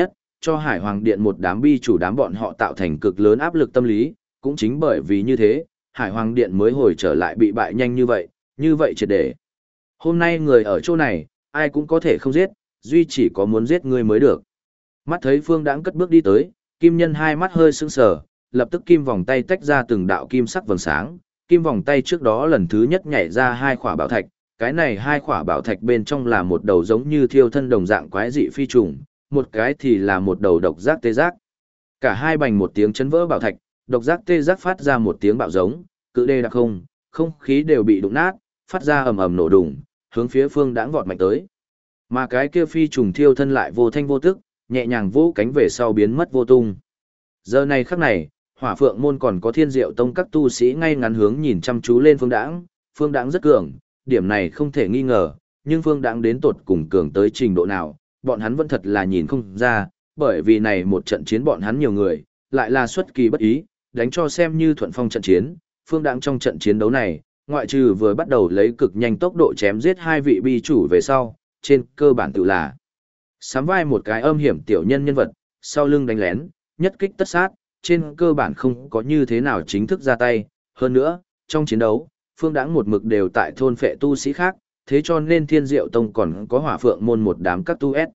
Speaker 1: cho Hải Hoàng Điện một đám bi chủ đám bọn họ tạo thành cực lớn áp lực tâm lý, cũng chính bởi vì như thế, Hải Hoàng Điện mới hồi trở lại bị bại nhanh như vậy triệt để. Hôm nay người ở chỗ này, ai cũng có thể không giết, duy chỉ có muốn giết ngươi mới được. Mắt thấy Phương Đãng cất bước đi tới, Kim Nhân hai mắt hơi sững sờ, lập tức kim vòng tay tách ra từng đạo kim sắc vầng sáng, kim vòng tay trước đó lần thứ nhất nhảy ra hai khỏa bảo thạch, cái này hai khỏa bảo thạch bên trong là một đầu giống như thiêu thân đồng dạng quái dị phi trùng, một cái thì là một đầu độc giác tê giác. Cả hai bành một tiếng chấn vỡ bảo thạch, độc giác tê giác phát ra một tiếng bạo giống, cự đê đặc không khí đều bị đụng nát, phát ra ầm ầm nổ đùng, hướng phía Phương Đãng vọt mạnh tới. Mà cái kia phi trùng thiêu thân lại vô thanh vô tức, nhẹ nhàng vỗ cánh về sau biến mất vô tung. Giờ này khắc này, Hỏa Phượng môn còn có Thiên Diệu tông các tu sĩ ngay ngắn hướng nhìn chăm chú lên Phương Đãng rất cường, điểm này không thể nghi ngờ, nhưng Phương Đãng đến tột cùng cường tới trình độ nào, bọn hắn vẫn thật là nhìn không ra, bởi vì này một trận chiến bọn hắn nhiều người, lại là xuất kỳ bất ý, đánh cho xem như thuận phong trận chiến, Phương Đãng trong trận chiến đấu này, ngoại trừ vừa bắt đầu lấy cực nhanh tốc độ chém giết hai vị bi chủ về sau, trên cơ bản tự là sắm vai một cái âm hiểm tiểu nhân vật, sau lưng đánh lén, nhất kích tất sát, trên cơ bản không có như thế nào chính thức ra tay, hơn nữa, trong chiến đấu, Phương Đãng một mực đều tại thôn phệ tu sĩ khác, thế cho nên Thiên Diệu tông còn có Hỏa Phượng môn một đám các tu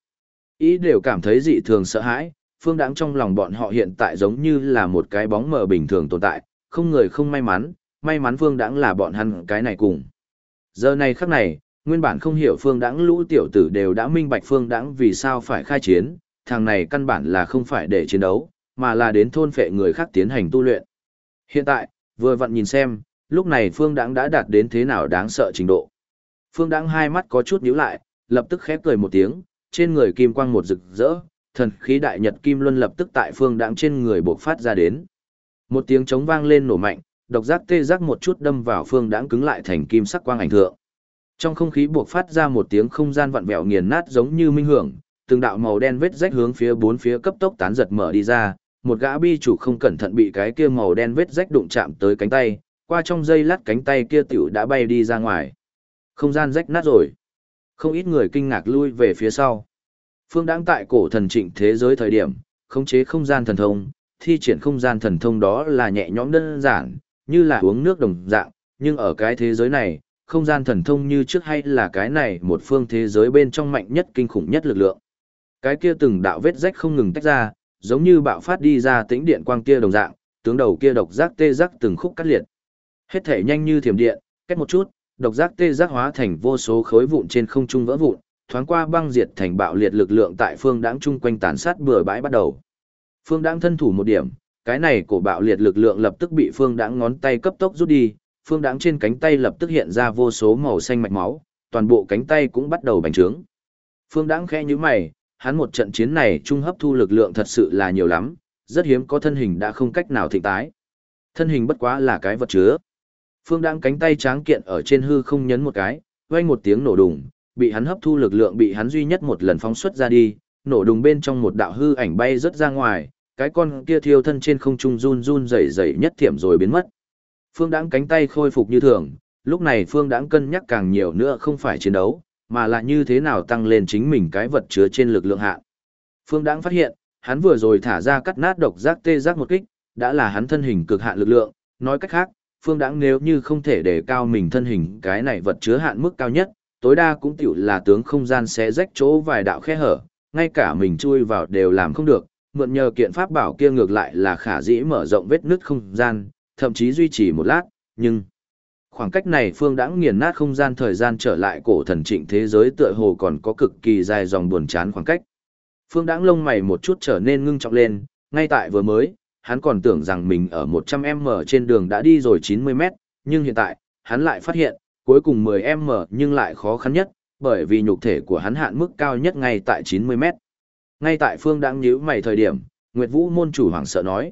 Speaker 1: ý đều cảm thấy dị thường sợ hãi, Phương Đãng trong lòng bọn họ hiện tại giống như là một cái bóng mờ bình thường tồn tại, không người không may mắn Phương Đãng là bọn hắn cái này cùng. Giờ này khắc này, nguyên bản không hiểu Phương Đãng lũ tiểu tử đều đã minh bạch Phương Đãng vì sao phải khai chiến, thằng này căn bản là không phải để chiến đấu, mà là đến thôn phệ người khác tiến hành tu luyện. Hiện tại, vừa vặn nhìn xem, lúc này Phương Đãng đã đạt đến thế nào đáng sợ trình độ. Phương Đãng hai mắt có chút nhíu lại, lập tức khép cười một tiếng, trên người kim quang một rực rỡ, thần khí đại nhật kim luân lập tức tại Phương Đãng trên người bộc phát ra đến. Một tiếng trống vang lên nổ mạnh, độc giác tê giác một chút đâm vào Phương Đãng cứng lại thành kim sắc quang ảnh thượng. Trong không khí bộc phát ra một tiếng không gian vặn vẹo nghiền nát giống như minh hưởng, từng đạo màu đen vết rách hướng phía bốn phía cấp tốc tán giật mở đi ra, một gã bi chủ không cẩn thận bị cái kia màu đen vết rách đụng chạm tới cánh tay, qua trong giây lát cánh tay kia tiểu đã bay đi ra ngoài. Không gian rách nát rồi. Không ít người kinh ngạc lui về phía sau. Phương Đãng tại cổ thần trịnh thế giới thời điểm, khống chế không gian thần thông, thi triển không gian thần thông đó là nhẹ nhõm đơn giản, như là uống nước đồng dạng, nhưng ở cái thế giới này, không gian thần thông như trước hay là cái này một phương thế giới bên trong mạnh nhất kinh khủng nhất lực lượng. Cái kia từng đạo vết rách không ngừng tách ra, giống như bạo phát đi ra tĩnh điện quang kia đồng dạng, tướng đầu kia độc giác tê giác từng khúc cắt liệt. Hết thể nhanh như thiểm điện, cách một chút, độc giác tê giác hóa thành vô số khối vụn trên không trung vỡ vụn, thoáng qua băng diệt thành bạo liệt lực lượng tại Phương Đãng chung quanh tàn sát bừa bãi bắt đầu. Phương Đãng thân thủ một điểm, cái này cổ bạo liệt lực lượng lập tức bị Phương Đãng ngón tay cấp tốc rút đi, Phương Đãng trên cánh tay lập tức hiện ra vô số màu xanh mạch máu, toàn bộ cánh tay cũng bắt đầu bành trướng. Phương Đãng khẽ nhíu mày, hắn một trận chiến này trung hấp thu lực lượng thật sự là nhiều lắm, rất hiếm có thân hình đã không cách nào thịnh tái. Thân hình bất quá là cái vật chứa. Phương Đãng cánh tay tráng kiện ở trên hư không nhấn một cái, vang một tiếng nổ đùng, bị hắn hấp thu lực lượng bị hắn duy nhất một lần phóng xuất ra đi, nổ đùng bên trong một đạo hư ảnh bay rất ra ngoài, cái con kia thiêu thân trên không trung run run rẩy rẩy nhất thiểm rồi biến mất. Phương Đãng cánh tay khôi phục như thường, lúc này Phương Đãng cân nhắc càng nhiều nữa không phải chiến đấu, mà là như thế nào tăng lên chính mình cái vật chứa trên lực lượng hạn. Phương Đãng phát hiện, hắn vừa rồi thả ra cắt nát độc giác tê giác một kích, đã là hắn thân hình cực hạn lực lượng, nói cách khác, Phương Đãng nếu như không thể đề cao mình thân hình cái này vật chứa hạn mức cao nhất, tối đa cũng tiểu là tướng không gian xé rách chỗ vài đạo khe hở, ngay cả mình chui vào đều làm không được, mượn nhờ kiện pháp bảo kia ngược lại là khả dĩ mở rộng vết nứt không gian, thậm chí duy trì một lát, nhưng khoảng cách này Phương Đãng nghiền nát không gian thời gian trở lại cổ thần trịnh thế giới tựa hồ còn có cực kỳ dài dòng buồn chán khoảng cách. Phương Đãng lông mày một chút trở nên ngưng trọng lên, ngay tại vừa mới, hắn còn tưởng rằng mình ở 100m trên đường đã đi rồi 90m, nhưng hiện tại, hắn lại phát hiện, cuối cùng 10m nhưng lại khó khăn nhất, bởi vì nhục thể của hắn hạn mức cao nhất ngay tại 90m. Ngay tại Phương Đãng nhíu mày thời điểm, Nguyệt Vũ môn chủ hoảng sợ nói,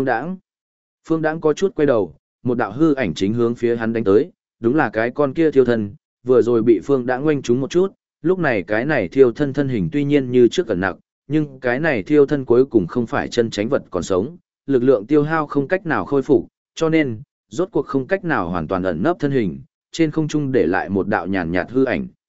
Speaker 1: Phương Đãng có chút quay đầu, một đạo hư ảnh chính hướng phía hắn đánh tới, đúng là cái con kia thiêu thân, vừa rồi bị Phương Đãng oanh trúng một chút, lúc này cái này thiêu thân thân hình tuy nhiên như trước cẩn nặng, nhưng cái này thiêu thân cuối cùng không phải chân tránh vật còn sống, lực lượng tiêu hao không cách nào khôi phục, cho nên, rốt cuộc không cách nào hoàn toàn ẩn nấp thân hình, trên không trung để lại một đạo nhàn nhạt hư ảnh.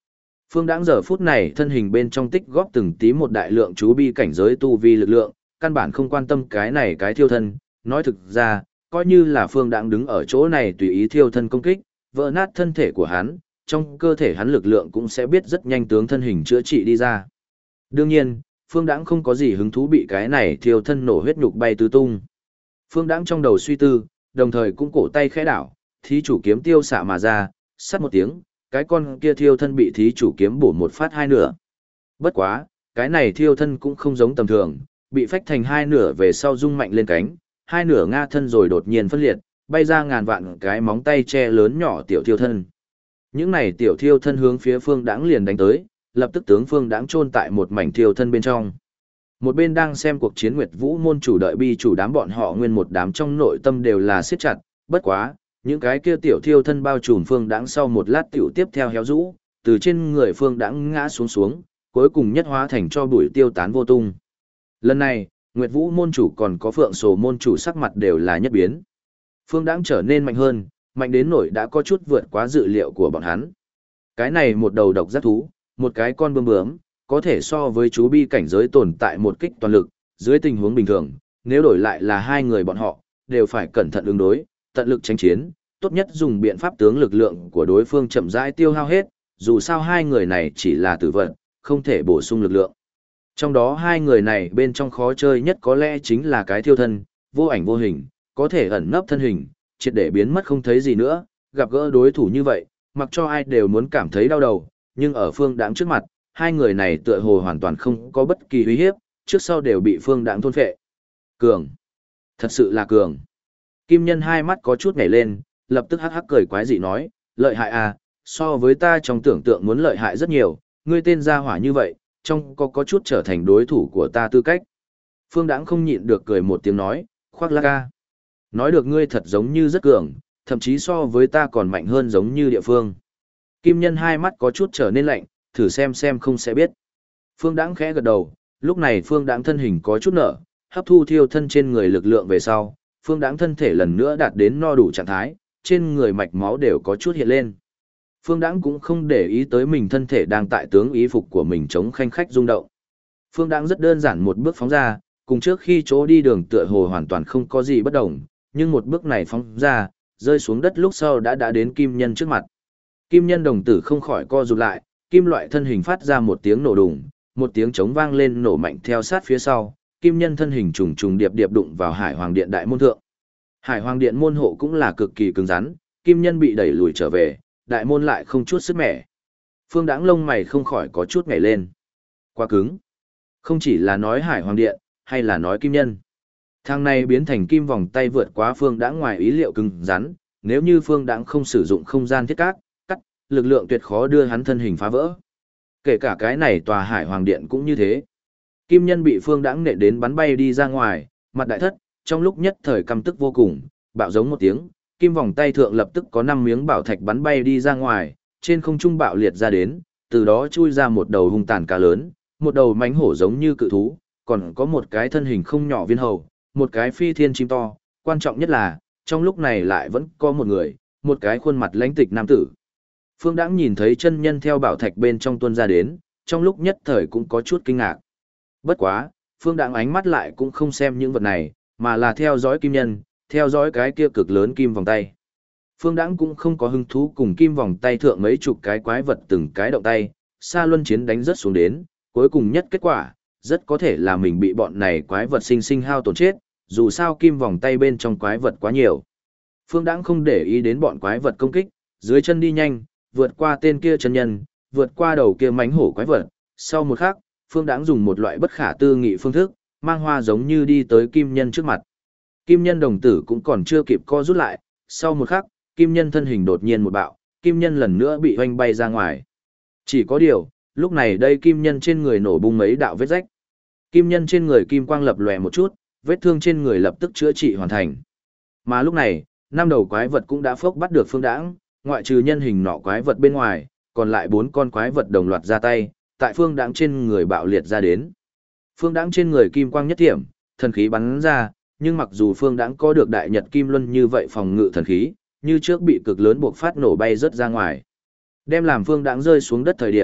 Speaker 1: Phương Đãng giờ phút này thân hình bên trong tích góp từng tí một đại lượng chú bi cảnh giới tu vi lực lượng, căn bản không quan tâm cái này cái thiêu thân, nói thực ra, coi như là Phương Đãng đứng ở chỗ này tùy ý thiêu thân công kích, vỡ nát thân thể của hắn, trong cơ thể hắn lực lượng cũng sẽ biết rất nhanh tướng thân hình chữa trị đi ra. Đương nhiên, Phương Đãng không có gì hứng thú bị cái này thiêu thân nổ huyết nhục bay tứ tung. Phương Đãng trong đầu suy tư, đồng thời cũng cổ tay khẽ đảo, thí chủ kiếm tiêu xạ mà ra, sắt một tiếng, cái con kia thiêu thân bị thí chủ kiếm bổ một phát hai nửa. Bất quá, cái này thiêu thân cũng không giống tầm thường, bị phách thành hai nửa về sau rung mạnh lên cánh, hai nửa nga thân rồi đột nhiên phân liệt, bay ra ngàn vạn cái móng tay che lớn nhỏ tiểu thiêu thân. Những này tiểu thiêu thân hướng phía Phương Đãng liền đánh tới, lập tức tướng Phương Đãng chôn tại một mảnh thiêu thân bên trong. Một bên đang xem cuộc chiến Nguyệt Vũ môn chủ đợi bi chủ đám bọn họ nguyên một đám trong nội tâm đều là siết chặt, bất quá, những cái kia tiểu thiêu thân bao trùm Phương Đãng sau một lát tiểu tiếp theo héo rũ, từ trên người Phương Đãng ngã xuống, cuối cùng nhất hóa thành cho bụi tiêu tán vô tung. Lần này, Nguyệt Vũ môn chủ còn có Phượng Sồ môn chủ sắc mặt đều là nhất biến. Phương Đãng trở nên mạnh hơn, mạnh đến nỗi đã có chút vượt quá dự liệu của bọn hắn. Cái này một đầu độc giác thú, một cái con bướm bướm, có thể so với chú bi cảnh giới tồn tại một kích toàn lực, dưới tình huống bình thường, nếu đổi lại là hai người bọn họ, đều phải cẩn thận ứng đối, tận lực tránh chiến, tốt nhất dùng biện pháp tướng lực lượng của đối phương chậm rãi tiêu hao hết, dù sao hai người này chỉ là tử vật, không thể bổ sung lực lượng. Trong đó hai người này bên trong khó chơi nhất có lẽ chính là cái thiêu thân, vô ảnh vô hình, có thể ẩn nấp thân hình, triệt để biến mất không thấy gì nữa, gặp gỡ đối thủ như vậy, mặc cho ai đều muốn cảm thấy đau đầu, nhưng ở Phương Đãng trước mặt, hai người này tựa hồ hoàn toàn không có bất kỳ uy hiếp, trước sau đều bị Phương Đãng thôn phệ. Cường! Thật sự là cường! Kim Nhân hai mắt có chút nhảy lên, lập tức hắc hắc cười quái dị nói, lợi hại à, so với ta trong tưởng tượng muốn lợi hại rất nhiều, ngươi tên gia hỏa như vậy, trong có chút trở thành đối thủ của ta tư cách. Phương Đãng không nhịn được cười một tiếng nói, khoác lác ca. Nói được ngươi thật giống như rất cường, thậm chí so với ta còn mạnh hơn giống như địa phương. Kim Nhân hai mắt có chút trở nên lạnh, thử xem không sẽ biết. Phương Đãng khẽ gật đầu, lúc này Phương Đãng thân hình có chút nở, hấp thu thiêu thân trên người lực lượng về sau, Phương Đãng thân thể lần nữa đạt đến no đủ trạng thái, trên người mạch máu đều có chút hiện lên. Phương Đãng cũng không để ý tới mình thân thể đang tại tướng ý phục của mình chống khanh khách rung động. Phương Đãng rất đơn giản một bước phóng ra, cùng trước khi chỗ đi đường tựa hồ hoàn toàn không có gì bất đồng, nhưng một bước này phóng ra, rơi xuống đất lúc sau đã đến Kim Nhân trước mặt. Kim Nhân đồng tử không khỏi co rụt lại, kim loại thân hình phát ra một tiếng nổ đùng, một tiếng trống vang lên nổ mạnh theo sát phía sau, Kim Nhân thân hình trùng trùng điệp điệp đụng vào Hải Hoàng Điện đại môn thượng. Hải Hoàng Điện môn hộ cũng là cực kỳ cứng rắn, Kim Nhân bị đẩy lùi trở về, đại môn lại không chút sức mẻ. Phương Đãng lông mày không khỏi có chút nhảy lên. Quá cứng. Không chỉ là nói Hải Hoàng Điện, hay là nói Kim Nhân. Thang này biến thành kim vòng tay vượt quá Phương Đãng ngoài ý liệu cứng rắn, nếu như Phương Đãng không sử dụng không gian thiết cát, lực lượng tuyệt khó đưa hắn thân hình phá vỡ. Kể cả cái này tòa Hải Hoàng Điện cũng như thế. Kim Nhân bị Phương Đãng nện đến bắn bay đi ra ngoài, mặt đại thất, trong lúc nhất thời căm tức vô cùng, bạo giống một tiếng, kim vòng tay thượng lập tức có 5 miếng bảo thạch bắn bay đi ra ngoài, trên không trung bạo liệt ra đến, từ đó chui ra một đầu hung tàn cá lớn, một đầu mãnh hổ giống như cự thú, còn có một cái thân hình không nhỏ viên hầu, một cái phi thiên chim to, quan trọng nhất là, trong lúc này lại vẫn có một người, một cái khuôn mặt lãnh tịch nam tử. Phương Đãng nhìn thấy chân nhân theo bảo thạch bên trong tuôn ra đến, trong lúc nhất thời cũng có chút kinh ngạc. Bất quá, Phương Đãng ánh mắt lại cũng không xem những vật này, mà là theo dõi kim nhân, theo dõi cái kia cực lớn kim vòng tay. Phương Đãng cũng không có hứng thú cùng kim vòng tay thượng mấy chục cái quái vật từng cái động tay, xa luân chiến đánh rất xuống đến, cuối cùng nhất kết quả, rất có thể là mình bị bọn này quái vật sinh sinh hao tổn chết, dù sao kim vòng tay bên trong quái vật quá nhiều. Phương Đãng không để ý đến bọn quái vật công kích, dưới chân đi nhanh, vượt qua tên kia chân nhân, vượt qua đầu kia mánh hổ quái vật. Sau một khắc, Phương Đãng dùng một loại bất khả tư nghị phương thức, mang hoa giống như đi tới kim nhân trước mặt. Kim nhân đồng tử cũng còn chưa kịp co rút lại, sau một khắc, kim nhân thân hình đột nhiên một bạo, kim nhân lần nữa bị hoanh bay ra ngoài. Chỉ có điều, lúc này đây kim nhân trên người nổ bung mấy đạo vết rách. Kim nhân trên người kim quang lập lòe một chút, vết thương trên người lập tức chữa trị hoàn thành. Mà lúc này, 5 đầu quái vật cũng đã phốc bắt được Phương Đãng, ngoại trừ nhân hình nọ quái vật bên ngoài, còn lại 4 con quái vật đồng loạt ra tay, tại Phương Đãng trên người bạo liệt ra đến. Phương Đãng trên người kim quang nhất thiểm, thần khí bắn ra, nhưng mặc dù Phương Đãng có được đại nhật kim luân như vậy phòng ngự thần khí, như trước bị cực lớn buộc phát nổ bay rất ra ngoài. Đem làm Phương Đãng rơi xuống đất thời điểm,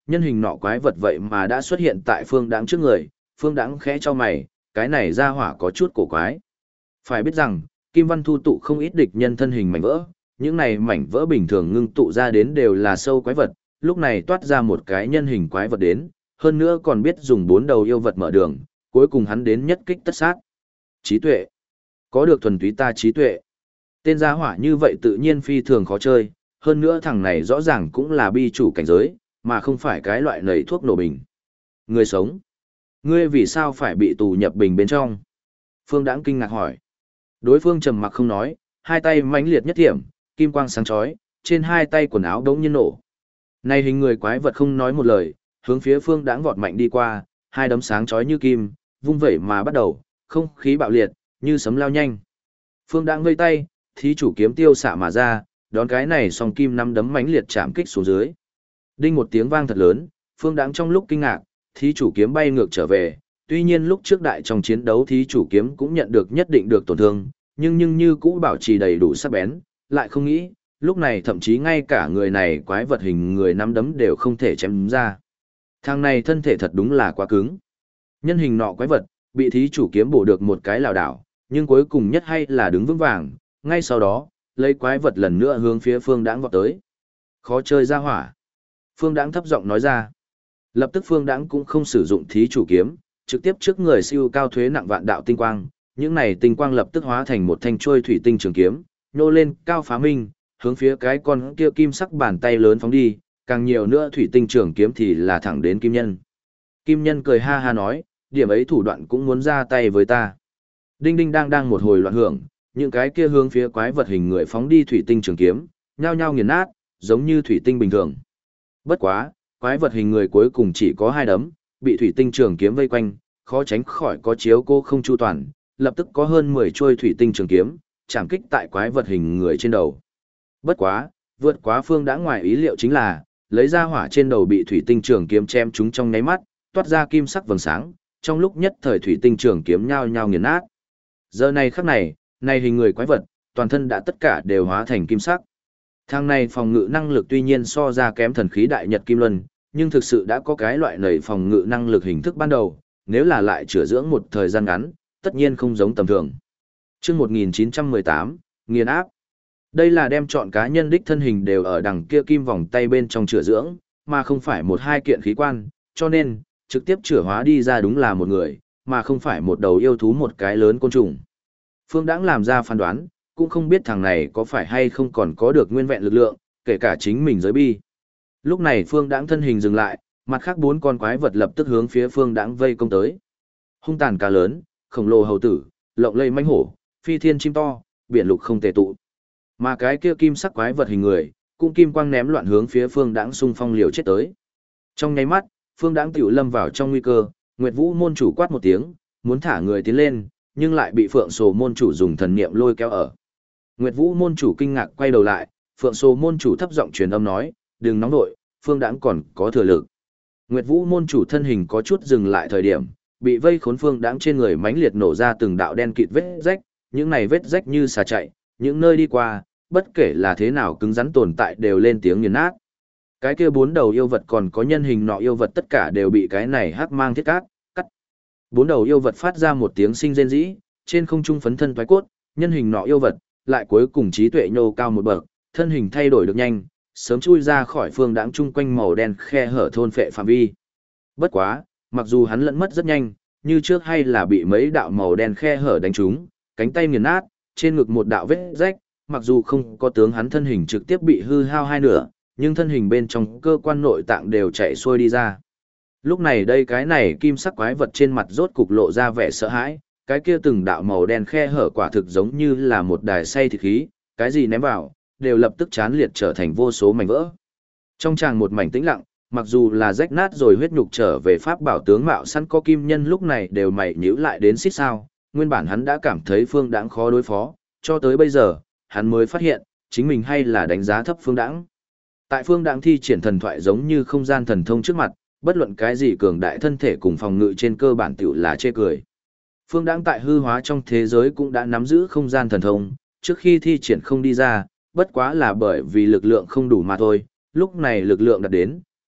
Speaker 1: nhân hình nọ quái vật vậy mà đã xuất hiện tại Phương Đãng trước người, Phương Đãng khẽ cho mày, cái này ra hỏa có chút cổ quái. Phải biết rằng, Kim Văn thu tụ không ít địch nhân thân hình mảnh vỡ, những này mảnh vỡ bình thường ngưng tụ ra đến đều là sâu quái vật, lúc này toát ra một cái nhân hình quái vật đến, hơn nữa còn biết dùng 4 đầu yêu vật mở đường, cuối cùng hắn đến nhất kích tất sát. Trí tuệ. Có được thuần túy ta trí tuệ. Tên gia hỏa như vậy tự nhiên phi thường khó chơi, hơn nữa thằng này rõ ràng cũng là bi chủ cảnh giới, mà không phải cái loại nầy thuốc nổ bình. Người sống. Ngươi vì sao phải bị tù nhập bình bên trong? Phương Đãng kinh ngạc hỏi. Đối phương trầm mặc không nói, hai tay mãnh liệt nhất thiểm, kim quang sáng chói, trên hai tay quần áo đống nhiên nổ. Này hình người quái vật không nói một lời, hướng phía Phương Đãng vọt mạnh đi qua, hai đấm sáng chói như kim, vung vẩy mà bắt đầu, không khí bạo liệt, như sấm lao nhanh. Phương Đãng vây tay, thí chủ kiếm tiêu xạ mà ra, đón cái này song kim năm đấm mãnh liệt chạm kích xuống dưới. Đinh một tiếng vang thật lớn, Phương Đãng trong lúc kinh ngạc, thí chủ kiếm bay ngược trở về, tuy nhiên lúc trước đại trong chiến đấu thí chủ kiếm cũng nhận được nhất định được tổn thương, nhưng như cũ bảo trì đầy đủ sắc bén, lại không nghĩ, lúc này thậm chí ngay cả người này quái vật hình người nắm đấm đều không thể chém ra. Thằng này thân thể thật đúng là quá cứng. Nhân hình nọ quái vật, bị thí chủ kiếm bổ được một cái lảo đảo, nhưng cuối cùng nhất hay là đứng vững vàng, ngay sau đó, lấy quái vật lần nữa hướng phía Phương Đãng vọt tới. Khó chơi ra hỏa. Phương Đãng thấp giọng nói ra. Lập tức Phương Đãng cũng không sử dụng thí chủ kiếm, trực tiếp trước người siêu cao thuế nặng vạn đạo tinh quang, những này tinh quang lập tức hóa thành một thanh chuôi thủy tinh trường kiếm, nhô lên cao phá minh, hướng phía cái con kia kim sắc bàn tay lớn phóng đi, càng nhiều nữa thủy tinh trường kiếm thì là thẳng đến Kim Nhân. Kim Nhân cười ha ha nói, điểm ấy thủ đoạn cũng muốn ra tay với ta. Đinh đinh đang một hồi loạn hưởng, những cái kia hướng phía quái vật hình người phóng đi thủy tinh trường kiếm, nhao nhao nghiền nát, giống như thủy tinh bình thường. Bất quá, quái vật hình người cuối cùng chỉ có 2 đấm, bị thủy tinh trường kiếm vây quanh, khó tránh khỏi có chiếu cô không chu toàn, lập tức có hơn 10 trôi thủy tinh trường kiếm, chạm kích tại quái vật hình người trên đầu. Bất quá, vượt quá Phương Đãng ngoài ý liệu chính là, lấy ra hỏa trên đầu bị thủy tinh trường kiếm chém trúng trong nháy mắt, toát ra kim sắc vầng sáng, trong lúc nhất thời thủy tinh trường kiếm nhao nhao nghiền nát. Giờ này khắc này, này hình người quái vật, toàn thân đã tất cả đều hóa thành kim sắc. Thằng này phòng ngự năng lực tuy nhiên so ra kém thần khí đại nhật kim luân, nhưng thực sự đã có cái loại nảy phòng ngự năng lực hình thức ban đầu, nếu là lại chữa dưỡng một thời gian ngắn, tất nhiên không giống tầm thường. Chương 1918, nghiền áp. Đây là đem chọn cá nhân đích thân hình đều ở đằng kia kim vòng tay bên trong chữa dưỡng, mà không phải một hai kiện khí quan, cho nên, trực tiếp chữa hóa đi ra đúng là một người, mà không phải một đầu yêu thú một cái lớn côn trùng. Phương Đãng làm ra phán đoán, cũng không biết thằng này có phải hay không còn có được nguyên vẹn lực lượng, kể cả chính mình giới bi. Lúc này Phương Đãng thân hình dừng lại, mặt khác 4 con quái vật lập tức hướng phía Phương Đãng vây công tới. Hung tàn cá lớn, khổng lồ hầu tử, lộng lẫy mãnh hổ, phi thiên chim to, biển lục không tề tụ. Mà cái kia kim sắc quái vật hình người, cũng kim quang ném loạn hướng phía Phương Đãng xung phong liều chết tới. Trong nháy mắt, Phương Đãng tiểu lâm vào trong nguy cơ, Nguyệt Vũ môn chủ quát một tiếng, muốn thả người tiến lên, nhưng lại bị Phượng Sồ môn chủ dùng thần niệm lôi kéo ở. Nguyệt Vũ môn chủ kinh ngạc quay đầu lại, Phượng Sồ môn chủ thấp giọng truyền âm nói, đừng nóng nội, Phương Đãng còn có thừa lực. Nguyệt Vũ môn chủ thân hình có chút dừng lại thời điểm, bị vây khốn Phương Đãng trên người mãnh liệt nổ ra từng đạo đen kịt vết rách, những này vết rách như xà chạy, những nơi đi qua, bất kể là thế nào cứng rắn tồn tại đều lên tiếng nghiền nát. Cái kia 4 đầu yêu vật còn có nhân hình nọ yêu vật tất cả đều bị cái này hắc mang thiết cát cắt. 4 đầu yêu vật phát ra một tiếng sinh rên rỉ, trên không trung phấn thân thoái cốt, nhân hình nọ yêu vật lại cuối cùng trí tuệ nhô cao một bậc, thân hình thay đổi được nhanh, sớm chui ra khỏi Phương Đãng chung quanh màu đen khe hở thôn phệ phạm vi. Bất quá, mặc dù hắn lẫn mất rất nhanh, như trước hay là bị mấy đạo màu đen khe hở đánh trúng, cánh tay nghiền nát, trên ngực một đạo vết rách, mặc dù không có tướng hắn thân hình trực tiếp bị hư hao hai nửa, nhưng thân hình bên trong cơ quan nội tạng đều chạy xuôi đi ra. Lúc này đây cái này kim sắc quái vật trên mặt rốt cục lộ ra vẻ sợ hãi, cái kia từng đạo màu đen khe hở quả thực giống như là một đài xay thịt khí, cái gì ném vào, đều lập tức chán liệt trở thành vô số mảnh vỡ. Trong tràng một mảnh tĩnh lặng, mặc dù là rách nát rồi huyết nhục trở về pháp bảo tướng mạo sẵn có kim nhân lúc này đều mày nhíu lại đến xít sao, nguyên bản hắn đã cảm thấy Phương Đãng khó đối phó, cho tới bây giờ, hắn mới phát hiện, chính mình hay là đánh giá thấp Phương Đãng. Tại Phương Đãng thi triển thần thoại giống như không gian thần thông trước mặt, bất luận cái gì cường đại thân thể cùng phòng ngự trên cơ bản tiểu là chê cười. Phương Đãng tại hư hóa trong thế giới cũng đã nắm giữ không gian thần thông, trước khi thi triển không đi ra, bất quá là bởi vì lực lượng không đủ mà thôi, lúc này lực lượng đạt đến,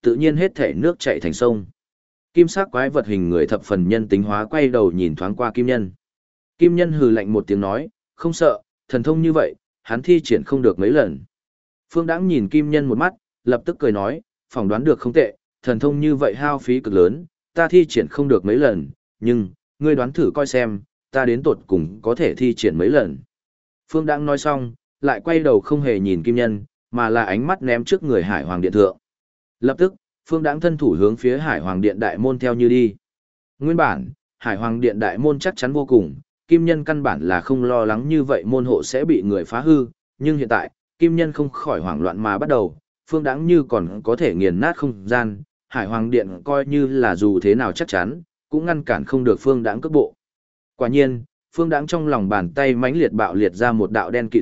Speaker 1: tự nhiên hết thể nước chảy thành sông. Kim sắc quái vật hình người thập phần nhân tính hóa quay đầu nhìn thoáng qua Kim Nhân. Kim Nhân hừ lạnh một tiếng nói, không sợ, thần thông như vậy, hắn thi triển không được mấy lần. Phương Đãng nhìn Kim Nhân một mắt, lập tức cười nói, phỏng đoán được không tệ, thần thông như vậy hao phí cực lớn, ta thi triển không được mấy lần, nhưng, ngươi đoán thử coi xem, ta đến tột cùng có thể thi triển mấy lần. Phương Đãng nói xong, lại quay đầu không hề nhìn Kim Nhân, mà là ánh mắt ném trước người Hải Hoàng Điện thượng. Lập tức, Phương Đãng thân thủ hướng phía Hải Hoàng Điện đại môn theo như đi. Nguyên bản, Hải Hoàng Điện đại môn chắc chắn vô cùng, Kim Nhân căn bản là không lo lắng như vậy môn hộ sẽ bị người phá hư, nhưng hiện tại, Kim Nhân không khỏi hoảng loạn mà bắt đầu, Phương Đãng như còn có thể nghiền nát không gian, Hải Hoàng Điện coi như là dù thế nào chắc chắn, cũng ngăn cản không được Phương Đãng cước bộ. Quả nhiên, Phương Đãng trong lòng bàn tay mãnh liệt bạo liệt ra một đạo đen kịt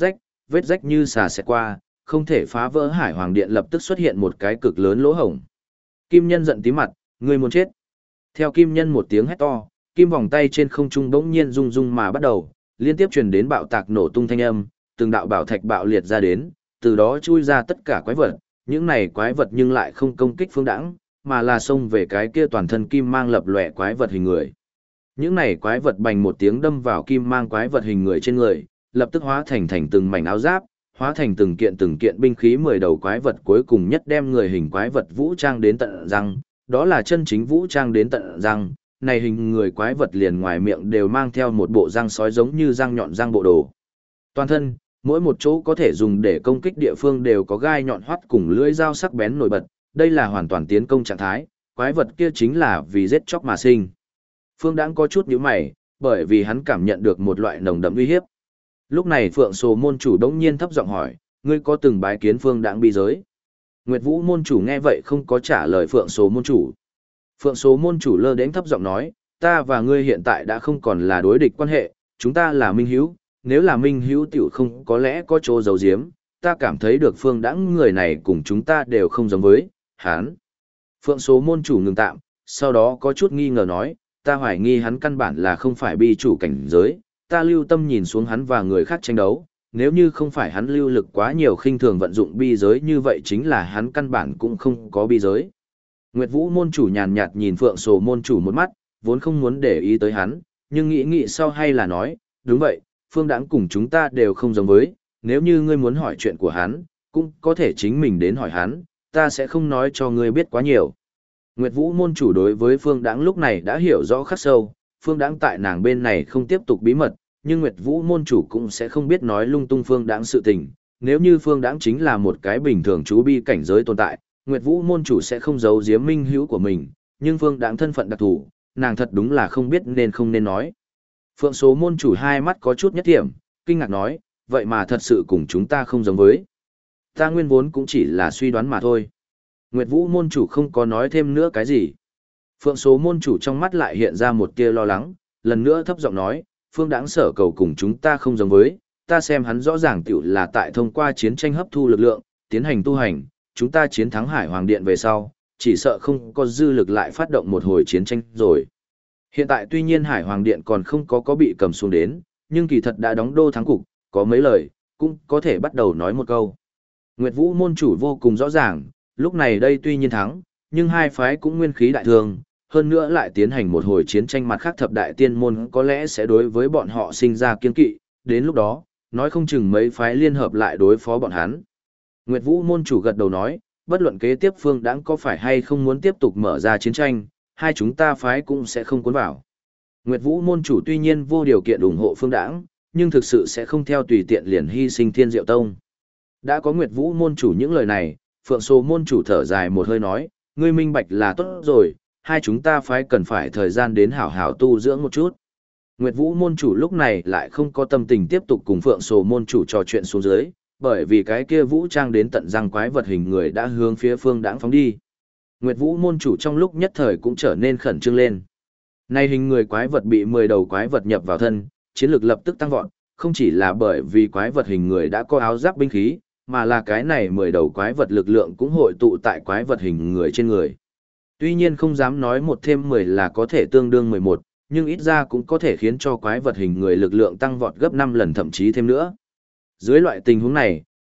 Speaker 1: vết rách như xà xẹt qua, không thể phá vỡ Hải Hoàng Điện lập tức xuất hiện một cái cực lớn lỗ hổng. Kim Nhân giận tím mặt, ngươi muốn chết. Theo Kim Nhân một tiếng hét to, kim vòng tay trên không trung bỗng nhiên rung rung mà bắt đầu, liên tiếp truyền đến bạo tạc nổ tung thanh âm, từng đạo bảo thạch bạo liệt ra đến, từ đó chui ra tất cả quái vật, những này quái vật nhưng lại không công kích Phương Đãng, mà là xông về cái kia toàn thân kim mang lập lòe quái vật hình người. Những này quái vật bành một tiếng đâm vào kim mang quái vật hình người trên người, lập tức hóa thành từng mảnh áo giáp, hóa thành từng kiện binh khí 10 đầu quái vật cuối cùng nhất đem người hình quái vật vũ trang đến tận răng, đó là chân chính vũ trang đến tận răng, này hình người quái vật liền ngoài miệng đều mang theo một bộ răng sói giống như răng nhọn răng bộ đồ. Toàn thân, mỗi một chỗ có thể dùng để công kích địa phương đều có gai nhọn hoắt cùng lưỡi dao sắc bén nổi bật, đây là hoàn toàn tiến công trạng thái, quái vật kia chính là vì giết chóc mà sinh. Phương Đãng có chút nhíu mày, bởi vì hắn cảm nhận được một loại nồng đậm uy hiếp. Lúc này Phượng Sồ môn chủ đống nhiên thấp giọng hỏi, ngươi có từng bái kiến Phương Đãng bi giới? Nguyệt Vũ môn chủ nghe vậy không có trả lời Phượng Sồ môn chủ. Phượng Sồ môn chủ lơ đễnh thấp giọng nói, ta và ngươi hiện tại đã không còn là đối địch quan hệ, chúng ta là minh hữu, nếu là minh hữu tiểu không có lẽ có chỗ giấu giếm, ta cảm thấy được Phương Đãng người này cùng chúng ta đều không giống với, hắn. Phượng Sồ môn chủ ngừng tạm, sau đó có chút nghi ngờ nói, ta hoài nghi hắn căn bản là không phải bi chủ cảnh giới, ta lưu tâm nhìn xuống hắn và người khác tranh đấu, nếu như không phải hắn lưu lực quá nhiều khinh thường vận dụng bi giới như vậy chính là hắn căn bản cũng không có bi giới. Nguyệt Vũ môn chủ nhàn nhạt nhìn Phượng Sồ môn chủ một mắt, vốn không muốn để ý tới hắn, nhưng nghĩ sau hay là nói, đúng vậy, Phương Đãng cùng chúng ta đều không giống với, nếu như ngươi muốn hỏi chuyện của hắn, cũng có thể chính mình đến hỏi hắn, ta sẽ không nói cho ngươi biết quá nhiều. Nguyệt Vũ môn chủ đối với Phương Đãng lúc này đã hiểu rõ khắc sâu, Phương Đãng tại nàng bên này không tiếp tục bí mật, nhưng Nguyệt Vũ môn chủ cũng sẽ không biết nói lung tung Phương Đãng sự tình, nếu như Phương Đãng chính là một cái bình thường chú bi cảnh giới tồn tại, Nguyệt Vũ môn chủ sẽ không giấu giếm minh hữu của mình, nhưng Phương Đãng thân phận đặc thù, nàng thật đúng là không biết nên không nên nói. Phượng Số môn chủ hai mắt có chút nhất thiểm, kinh ngạc nói, vậy mà thật sự cùng chúng ta không giống với. Ta nguyên vốn cũng chỉ là suy đoán mà thôi. Nguyệt Vũ môn chủ không có nói thêm nữa cái gì. Phượng Số môn chủ trong mắt lại hiện ra một tia lo lắng, lần nữa thấp giọng nói, Phương Đãng sở cầu cùng chúng ta không giống với, ta xem hắn rõ ràng tiểu là tại thông qua chiến tranh hấp thu lực lượng, tiến hành tu hành, chúng ta chiến thắng Hải Hoàng Điện về sau, chỉ sợ không có dư lực lại phát động một hồi chiến tranh rồi. Hiện tại tuy nhiên Hải Hoàng Điện còn không có bị cầm xuống đến, nhưng kỳ thật đã đóng đô thắng cục, có mấy lời, cũng có thể bắt đầu nói một câu. Nguyệt Vũ môn chủ vô cùng rõ ràng, lúc này đây tuy nhiên thắng, nhưng hai phái cũng nguyên khí đại thương, hơn nữa lại tiến hành một hồi chiến tranh mặt khác thập đại tiên môn có lẽ sẽ đối với bọn họ sinh ra kiên kỵ, đến lúc đó, nói không chừng mấy phái liên hợp lại đối phó bọn hắn. Nguyệt Vũ môn chủ gật đầu nói, bất luận kế tiếp Phương Đãng có phải hay không muốn tiếp tục mở ra chiến tranh, hai chúng ta phái cũng sẽ không cuốn vào. Nguyệt Vũ môn chủ tuy nhiên vô điều kiện ủng hộ Phương Đãng, nhưng thực sự sẽ không theo tùy tiện liền hy sinh Thiên Diệu Tông. Đã có Nguyệt Vũ môn chủ những lời này, Phượng Số môn chủ thở dài một hơi nói, ngươi minh bạch là tốt rồi, hai chúng ta phái cần phải thời gian đến hảo hảo tu dưỡng một chút. Nguyệt Vũ môn chủ lúc này lại không có tâm tình tiếp tục cùng Phượng Số môn chủ trò chuyện xuống dưới, bởi vì cái kia vũ trang đến tận răng quái vật hình người đã hướng phía Phương Đãng phóng đi. Nguyệt Vũ môn chủ trong lúc nhất thời cũng trở nên khẩn trương lên. Nay hình người quái vật bị 10 đầu quái vật nhập vào thân, chiến lược lập tức tăng vọt, không chỉ là bởi vì quái vật hình người đã có áo giáp binh khí, mà là cái này 10 đầu quái vật lực lượng cũng hội tụ tại quái vật hình người trên người. Tuy nhiên không dám nói 1 thêm 10 là có thể tương đương 11, nhưng ít ra cũng có thể khiến cho quái vật hình người lực lượng tăng vọt gấp 5 lần thậm chí thêm nữa. Dưới loại tình huống này,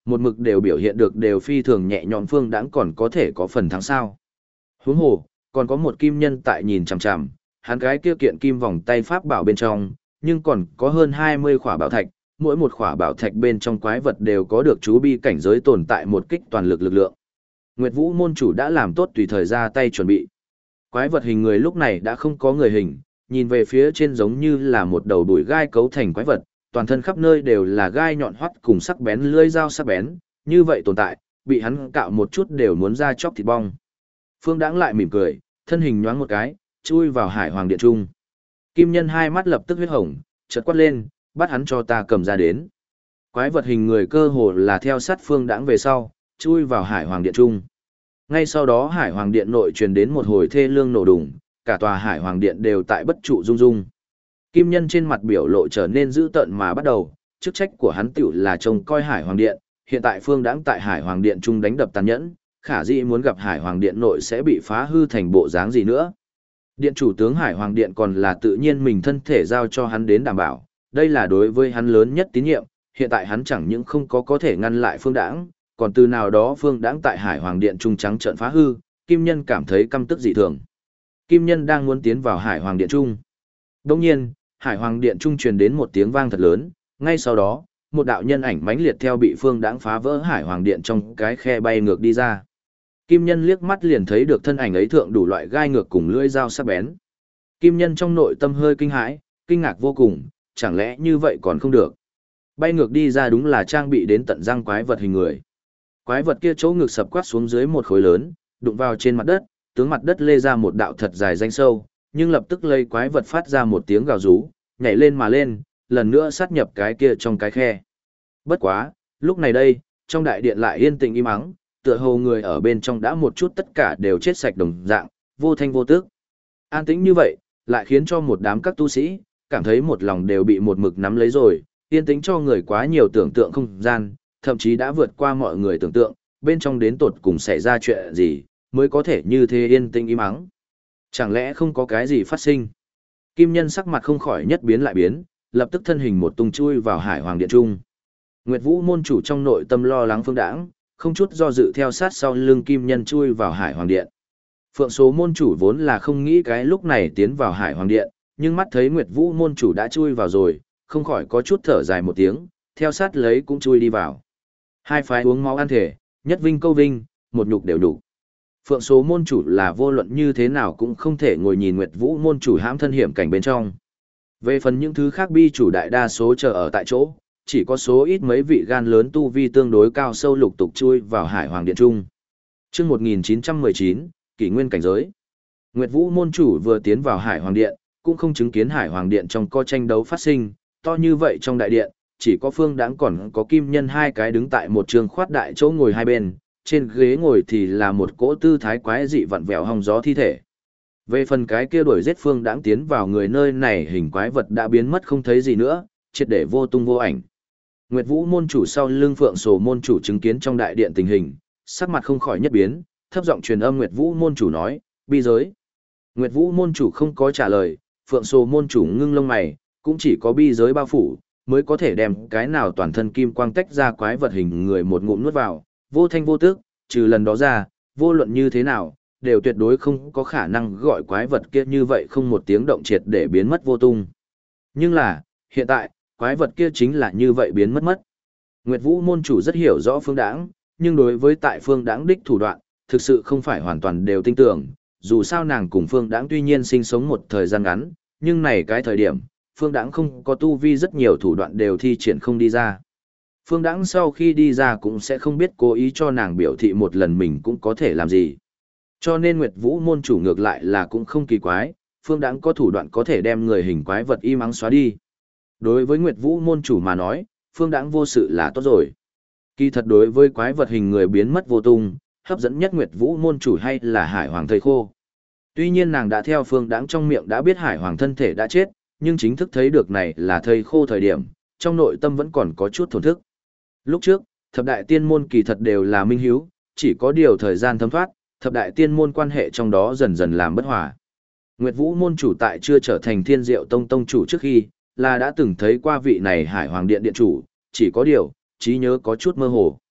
Speaker 1: một mực đều biểu hiện được đều phi thường nhẹ nhõm Phương Đãng còn có thể có phần thắng sao. Huống hồ, còn có một kim nhân tại nhìn chằm chằm, hắn cái kia kiện kim vòng tay pháp bảo bên trong, nhưng còn có hơn 20 khỏa bảo thạch, mỗi một khỏa bảo thạch bên trong quái vật đều có được chú bi cảnh giới tồn tại một kích toàn lực lực lượng. Nguyệt Vũ môn chủ đã làm tốt tùy thời ra tay chuẩn bị. Quái vật hình người lúc này đã không có người hình, nhìn về phía trên giống như là một đầu đuổi gai cấu thành quái vật, toàn thân khắp nơi đều là gai nhọn hoắt cùng sắc bén lưỡi dao sắc bén, như vậy tồn tại, bị hắn cạo một chút đều muốn ra chóc thịt bong. Phương Đãng lại mỉm cười, thân hình nhoáng một cái, chui vào Hải Hoàng Điện trung. Kim Nhân hai mắt lập tức huyết hồng, chợt quát lên, bắt hắn cho ta cầm ra đến. Quái vật hình người cơ hồ là theo sát Phương Đãng về sau, chui vào Hải Hoàng Điện trung. Ngay sau đó Hải Hoàng Điện nội truyền đến một hồi thê lương nổ đùng, cả tòa Hải Hoàng Điện đều tại bất trụ rung rung. Kim Nhân trên mặt biểu lộ trở nên dữ tợn mà bắt đầu, chức trách của hắn tiểu là trông coi Hải Hoàng Điện, hiện tại Phương Đãng tại Hải Hoàng Điện trung đánh đập tàn nhẫn, khả dĩ muốn gặp Hải Hoàng Điện nội sẽ bị phá hư thành bộ dáng gì nữa. Điện chủ tướng Hải Hoàng Điện còn là tự nhiên mình thân thể giao cho hắn đến đảm bảo, đây là đối với hắn lớn nhất tín nhiệm, hiện tại hắn chẳng những không có thể ngăn lại Phương Đãng, còn từ nào đó Phương Đãng tại Hải Hoàng Điện trung trắng trợn phá hư, Kim Nhân cảm thấy căm tức dị thường. Kim Nhân đang muốn tiến vào Hải Hoàng Điện trung. Đương nhiên, Hải Hoàng Điện trung truyền đến một tiếng vang thật lớn, ngay sau đó, một đạo nhân ảnh mãnh liệt theo bị Phương Đãng phá vỡ Hải Hoàng Điện trong cái khe bay ngược đi ra. Kim Nhân liếc mắt liền thấy được thân ảnh ấy thượng đủ loại gai ngược cùng lưỡi dao sắc bén. Kim Nhân trong nội tâm hơi kinh hãi, kinh ngạc vô cùng, chẳng lẽ như vậy còn không được. Bay ngược đi ra đúng là trang bị đến tận răng quái vật hình người. Quái vật kia chỗ ngực sập quát xuống dưới một khối lớn, đụng vào trên mặt đất, tướng mặt đất lê ra một đạo thật dài rãnh sâu, nhưng lập tức lây quái vật phát ra một tiếng gào rú, nhảy lên mà lên, lần nữa sát nhập cái kia trong cái khe. Bất quá, lúc này đây, trong đại điện lại yên tĩnh im ắng, tựa hồ người ở bên trong đã một chút tất cả đều chết sạch đồng dạng, vô thanh vô tức. An tĩnh như vậy, lại khiến cho một đám các tu sĩ, cảm thấy một lòng đều bị một mực nắm lấy rồi, yên tĩnh cho người quá nhiều tưởng tượng không gian, thậm chí đã vượt qua mọi người tưởng tượng, bên trong đến tột cùng xảy ra chuyện gì, mới có thể như thế yên tĩnh im ắng. Chẳng lẽ không có cái gì phát sinh? Kim Nhân sắc mặt không khỏi nhất biến lại biến, lập tức thân hình một tung chui vào Hải Hoàng Điện trung. Nguyệt Vũ môn chủ trong nội tâm lo lắng Phương Đãng, không chút do dự theo sát sau lưng Kim Nhân chui vào Hải Hoàng Điện. Phượng Số môn chủ vốn là không nghĩ cái lúc này tiến vào Hải Hoàng Điện, nhưng mắt thấy Nguyệt Vũ môn chủ đã chui vào rồi, không khỏi có chút thở dài một tiếng, theo sát lấy cũng chui đi vào. Hai phái uống máu ăn thể, nhất vinh câu vinh, một nhục đều đủ. Phượng Số môn chủ là vô luận như thế nào cũng không thể ngồi nhìn Nguyệt Vũ môn chủ hãm thân hiểm cảnh bên trong. Về phần những thứ khác bi chủ đại đa số chờ ở tại chỗ, chỉ có số ít mấy vị gan lớn tu vi tương đối cao sâu lục tục chui vào Hải Hoàng Điện trung. Chương 1919, Kỷ Nguyên cảnh giới. Nguyệt Vũ môn chủ vừa tiến vào Hải Hoàng Điện, cũng không chứng kiến Hải Hoàng Điện trong co tranh đấu phát sinh, to như vậy trong đại điện, chỉ có Phương Đãng còn có Kim Nhân hai cái đứng tại một trường khoát đại chỗ ngồi hai bên, trên ghế ngồi thì là một cỗ tư thái quái dị vặn vẹo hong gió thi thể. Về phần cái kia đuổi giết Phương Đãng tiến vào người nơi này hình quái vật đã biến mất không thấy gì nữa, triệt để vô tung vô ảnh. Nguyệt Vũ môn chủ sau lưng Phượng Sổ môn chủ chứng kiến trong đại điện tình hình, sắc mặt không khỏi nhất biến, thấp giọng truyền âm Nguyệt Vũ môn chủ nói, bi giới. Nguyệt Vũ môn chủ không có trả lời, Phượng Sổ môn chủ ngưng lông mày, cũng chỉ có bi giới bao phủ, mới có thể đem cái nào toàn thân kim quang tách ra quái vật hình người một ngụm nuốt vào, vô thanh vô tức, trừ lần đó ra, vô luận như thế nào, đều tuyệt đối không có khả năng gọi quái vật kia như vậy không một tiếng động triệt để biến mất vô tung. Nhưng là, hiện tại, quái vật kia chính là như vậy biến mất mất. Nguyệt Vũ môn chủ rất hiểu rõ Phương Đãng, nhưng đối với tại Phương Đãng đích thủ đoạn, thực sự không phải hoàn toàn đều tin tưởng, dù sao nàng cùng Phương Đãng tuy nhiên sinh sống một thời gian ngắn, nhưng này cái thời điểm, Phương Đãng không có tu vi rất nhiều thủ đoạn đều thi triển không đi ra. Phương Đãng sau khi đi ra cũng sẽ không biết cố ý cho nàng biểu thị một lần mình cũng có thể làm gì. Cho nên Nguyệt Vũ môn chủ ngược lại là cũng không kỳ quái, Phương Đãng có thủ đoạn có thể đem người hình quái vật y mắng xóa đi. Đối với Nguyệt Vũ môn chủ mà nói, Phương Đãng vô sự là tốt rồi. Kỳ thật đối với quái vật hình người biến mất vô tung, hấp dẫn nhất Nguyệt Vũ môn chủ hay là Hải Hoàng thầy khô. Tuy nhiên nàng đã theo Phương Đãng trong miệng đã biết Hải Hoàng thân thể đã chết, nhưng chính thức thấy được này là thầy khô thời điểm, trong nội tâm vẫn còn có chút thổn thức. Lúc trước, thập đại tiên môn kỳ thật đều là minh hiếu, chỉ có điều thời gian thấm thoát, thập đại tiên môn quan hệ trong đó dần dần làm bất hòa. Nguyệt Vũ môn chủ tại chưa trở thành Thiên Diệu Tông tông chủ trước khi, là đã từng thấy qua vị này Hải Hoàng Điện điện chủ, chỉ có điều, trí nhớ có chút mơ hồ.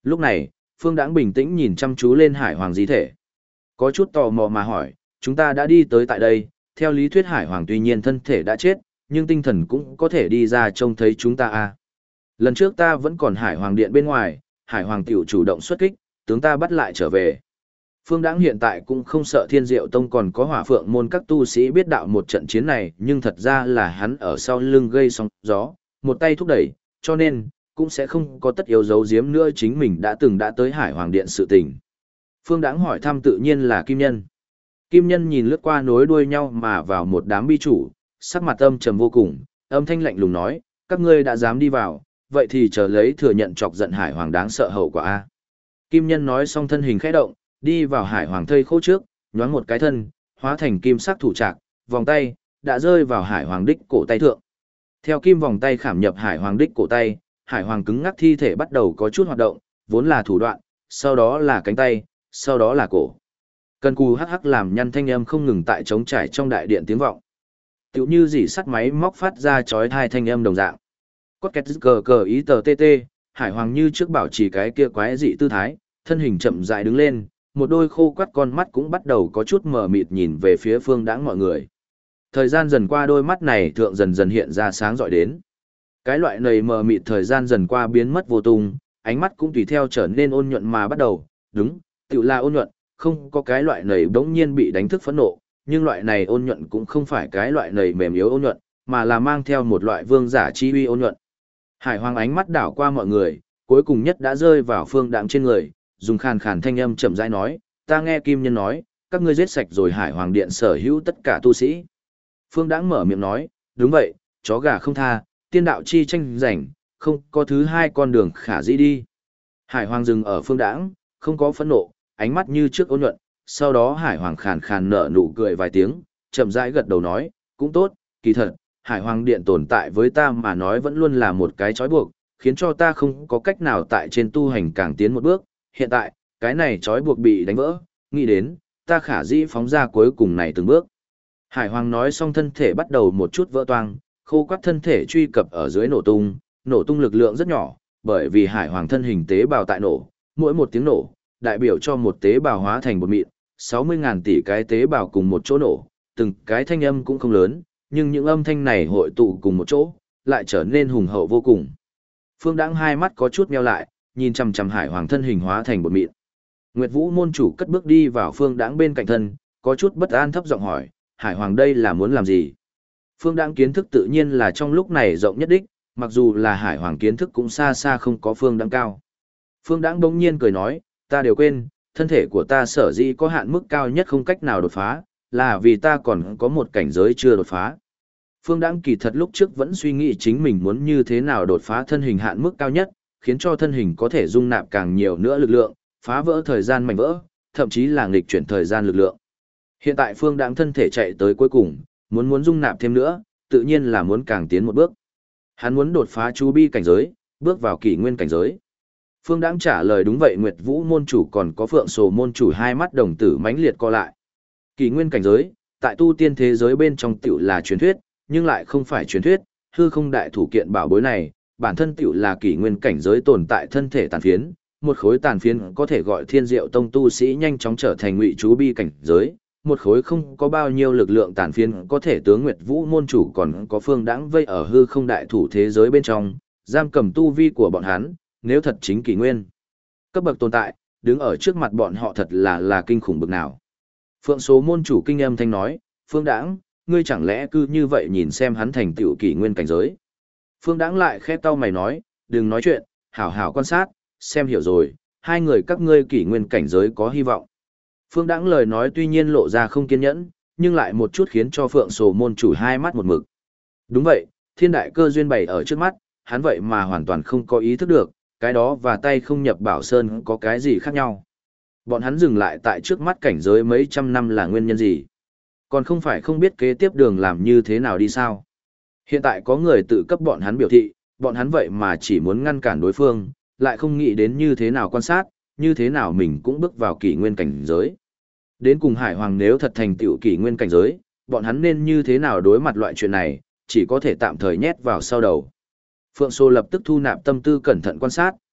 Speaker 1: Lúc này, Phương Đãng bình tĩnh nhìn chăm chú lên Hải Hoàng di thể. Có chút tò mò mà hỏi, chúng ta đã đi tới tại đây, theo lý thuyết Hải Hoàng tuy nhiên thân thể đã chết, nhưng tinh thần cũng có thể đi ra trông thấy chúng ta à. Lần trước ta vẫn còn Hải Hoàng điện bên ngoài, Hải Hoàng tiểu chủ động xuất kích, tướng ta bắt lại trở về. Phương Đãng hiện tại cũng không sợ Thiên Diệu Tông còn có Hỏa Phượng môn các tu sĩ biết đạo một trận chiến này, nhưng thật ra là hắn ở sau lưng gây sóng gió, một tay thúc đẩy, cho nên cũng sẽ không có tất yếu giấu giếm nữa chính mình đã tới Hải Hoàng điện sự tình. Phương Đãng hỏi thăm tự nhiên là Kim Nhân. Kim Nhân nhìn lướt qua nối đuôi nhau mà vào một đám bi chủ, sắc mặt âm trầm vô cùng, âm thanh lạnh lùng nói, các ngươi đã dám đi vào, vậy thì chờ lấy thừa nhận chọc giận Hải Hoàng đáng sợ hậu quả a. Kim Nhân nói xong thân hình khẽ động, đi vào Hải Hoàng thây khô trước, nhoáng một cái thân, hóa thành kim sắc thủ trạc, vòng tay đã rơi vào Hải Hoàng đích cổ tay thượng. Theo kim vòng tay khảm nhập Hải Hoàng đích cổ tay, Hải Hoàng cứng ngắc thi thể bắt đầu có chút hoạt động, vốn là thủ đoạn, sau đó là cánh tay, sau đó là cổ. Cần cù hắc hắc làm nhăn thanh âm không ngừng tại trống trải trong đại điện tiếng vọng. Tiểu như dỉ sắt máy móc phát ra chói tai thanh âm đồng dạng. Cốt két cờ cờ ý tờ tê tê, Hải Hoàng như trước bảo trì cái kia quái dị tư thái, thân hình chậm rãi đứng lên, một đôi khô quắt con mắt cũng bắt đầu có chút mờ mịt nhìn về phía Phương Đãng mọi người. Thời gian dần qua đôi mắt này thượng dần dần hiện ra sáng rọi đến. Cái loại này mờ mịt thời gian dần qua biến mất vô tung, ánh mắt cũng tùy theo trở nên ôn nhuận mà bắt đầu, đúng, tiểu là ôn nhuận, không có cái loại này bỗng nhiên bị đánh thức phẫn nộ, nhưng loại này ôn nhuận cũng không phải cái loại này mềm yếu ôn nhuận, mà là mang theo một loại vương giả chi uy ôn nhuận. Hải Hoàng ánh mắt đảo qua mọi người, cuối cùng nhất đã rơi vào Phương Đãng trên người, dùng khàn khàn thanh âm chậm rãi nói, ta nghe Kim Nhân nói, các ngươi giết sạch rồi Hải Hoàng điện sở hữu tất cả tu sĩ. Phương Đãng mở miệng nói, đúng vậy, chó gà không tha, tiên đạo chi tranh giành, không có thứ hai con đường khả dĩ đi. Hải Hoàng dừng ở Phương Đãng, không có phẫn nộ, ánh mắt như trước ôn nhuận, sau đó Hải Hoàng khàn khàn nở nụ cười vài tiếng, chậm rãi gật đầu nói, cũng tốt, kỳ thật, Hải Hoàng điện tồn tại với ta mà nói vẫn luôn là một cái trói buộc, khiến cho ta không có cách nào tại trên tu hành càng tiến một bước, hiện tại, cái này trói buộc bị đánh vỡ, nghĩ đến, ta khả dĩ phóng ra cuối cùng này từng bước. Hải Hoàng nói xong thân thể bắt đầu một chút vỡ toang, khô quắt thân thể truy cập ở dưới nổ tung lực lượng rất nhỏ, bởi vì Hải Hoàng thân hình tế bào tại nổ, mỗi một tiếng nổ, đại biểu cho một tế bào hóa thành bột mịn, 60.000 tỷ cái tế bào cùng một chỗ nổ, từng cái thanh âm cũng không lớn, nhưng những âm thanh này hội tụ cùng một chỗ, lại trở nên hùng hậu vô cùng. Phương Đãng hai mắt có chút nheo lại, nhìn chằm chằm Hải Hoàng thân hình hóa thành bột mịn. Nguyệt Vũ môn chủ cất bước đi vào Phương Đãng bên cạnh thân, có chút bất an thấp giọng hỏi, Hải Hoàng đây là muốn làm gì? Phương Đãng kiến thức tự nhiên là trong lúc này rộng nhất đích, mặc dù là Hải Hoàng kiến thức cũng xa xa không có Phương Đãng cao. Phương Đãng bỗng nhiên cười nói, ta đều quên, thân thể của ta sở dĩ có hạn mức cao nhất không cách nào đột phá, là vì ta còn có một cảnh giới chưa đột phá. Phương Đãng kỳ thật lúc trước vẫn suy nghĩ chính mình muốn như thế nào đột phá thân hình hạn mức cao nhất, khiến cho thân hình có thể dung nạp càng nhiều nữa lực lượng, phá vỡ thời gian mảnh vỡ, thậm chí là nghịch chuyển thời gian lực lượng. Hiện tại Phương Đãng thân thể chạy tới cuối cùng, muốn dung nạp thêm nữa, tự nhiên là muốn càng tiến một bước. Hắn muốn đột phá chú bi cảnh giới, bước vào kỷ nguyên cảnh giới. Phương Đãng trả lời đúng vậy, Nguyệt Vũ môn chủ còn có Phượng Sồ môn chủ hai mắt đồng tử mãnh liệt co lại. Kỷ nguyên cảnh giới, tại tu tiên thế giới bên trong tiểu là truyền thuyết, nhưng lại không phải truyền thuyết, hư không đại thủ kiện bảo bối này, bản thân tiểu là kỷ nguyên cảnh giới tồn tại thân thể tàn phiến, một khối tàn phiến có thể gọi Thiên Diệu Tông tu sĩ nhanh chóng trở thành ngụy chú bi cảnh giới, một khối không có bao nhiêu lực lượng tàn phiến có thể tướng Nguyệt Vũ môn chủ còn có Phương Đãng vây ở hư không đại thủ thế giới bên trong, giam cầm tu vi của bọn hắn, nếu thật chính kỷ nguyên cấp bậc tồn tại, đứng ở trước mặt bọn họ thật là kinh khủng bực nào. Phượng Số môn chủ kinh âm thanh nói, Phương Đãng, ngươi chẳng lẽ cứ như vậy nhìn xem hắn thành tựu kỷ nguyên cảnh giới. Phương Đãng lại khẽ cau mày nói, đừng nói chuyện, hảo hảo quan sát, xem hiểu rồi, hai người các ngươi kỷ nguyên cảnh giới có hy vọng. Phương Đãng lời nói tuy nhiên lộ ra không kiên nhẫn, nhưng lại một chút khiến cho Phượng Sồ môn chủ hai mắt một mực. Đúng vậy, thiên đại cơ duyên bày ở trước mắt, hắn vậy mà hoàn toàn không có ý thức được, cái đó và tay không nhập bảo sơn có cái gì khác nhau. Bọn hắn dừng lại tại trước mắt cảnh giới mấy trăm năm là nguyên nhân gì? Còn không phải không biết kế tiếp đường làm như thế nào đi sao? Hiện tại có người tự cấp bọn hắn biểu thị, bọn hắn vậy mà chỉ muốn ngăn cản đối phương, lại không nghĩ đến như thế nào quan sát, như thế nào mình cũng bước vào kỷ nguyên cảnh giới. Đến cùng Hải Hoàng nếu thật thành tựu kỷ nguyên cảnh giới, bọn hắn nên như thế nào đối mặt loại chuyện này, chỉ có thể tạm thời nhét vào sau đầu. Phượng Sô lập tức thu nạp tâm tư cẩn thận quan sát,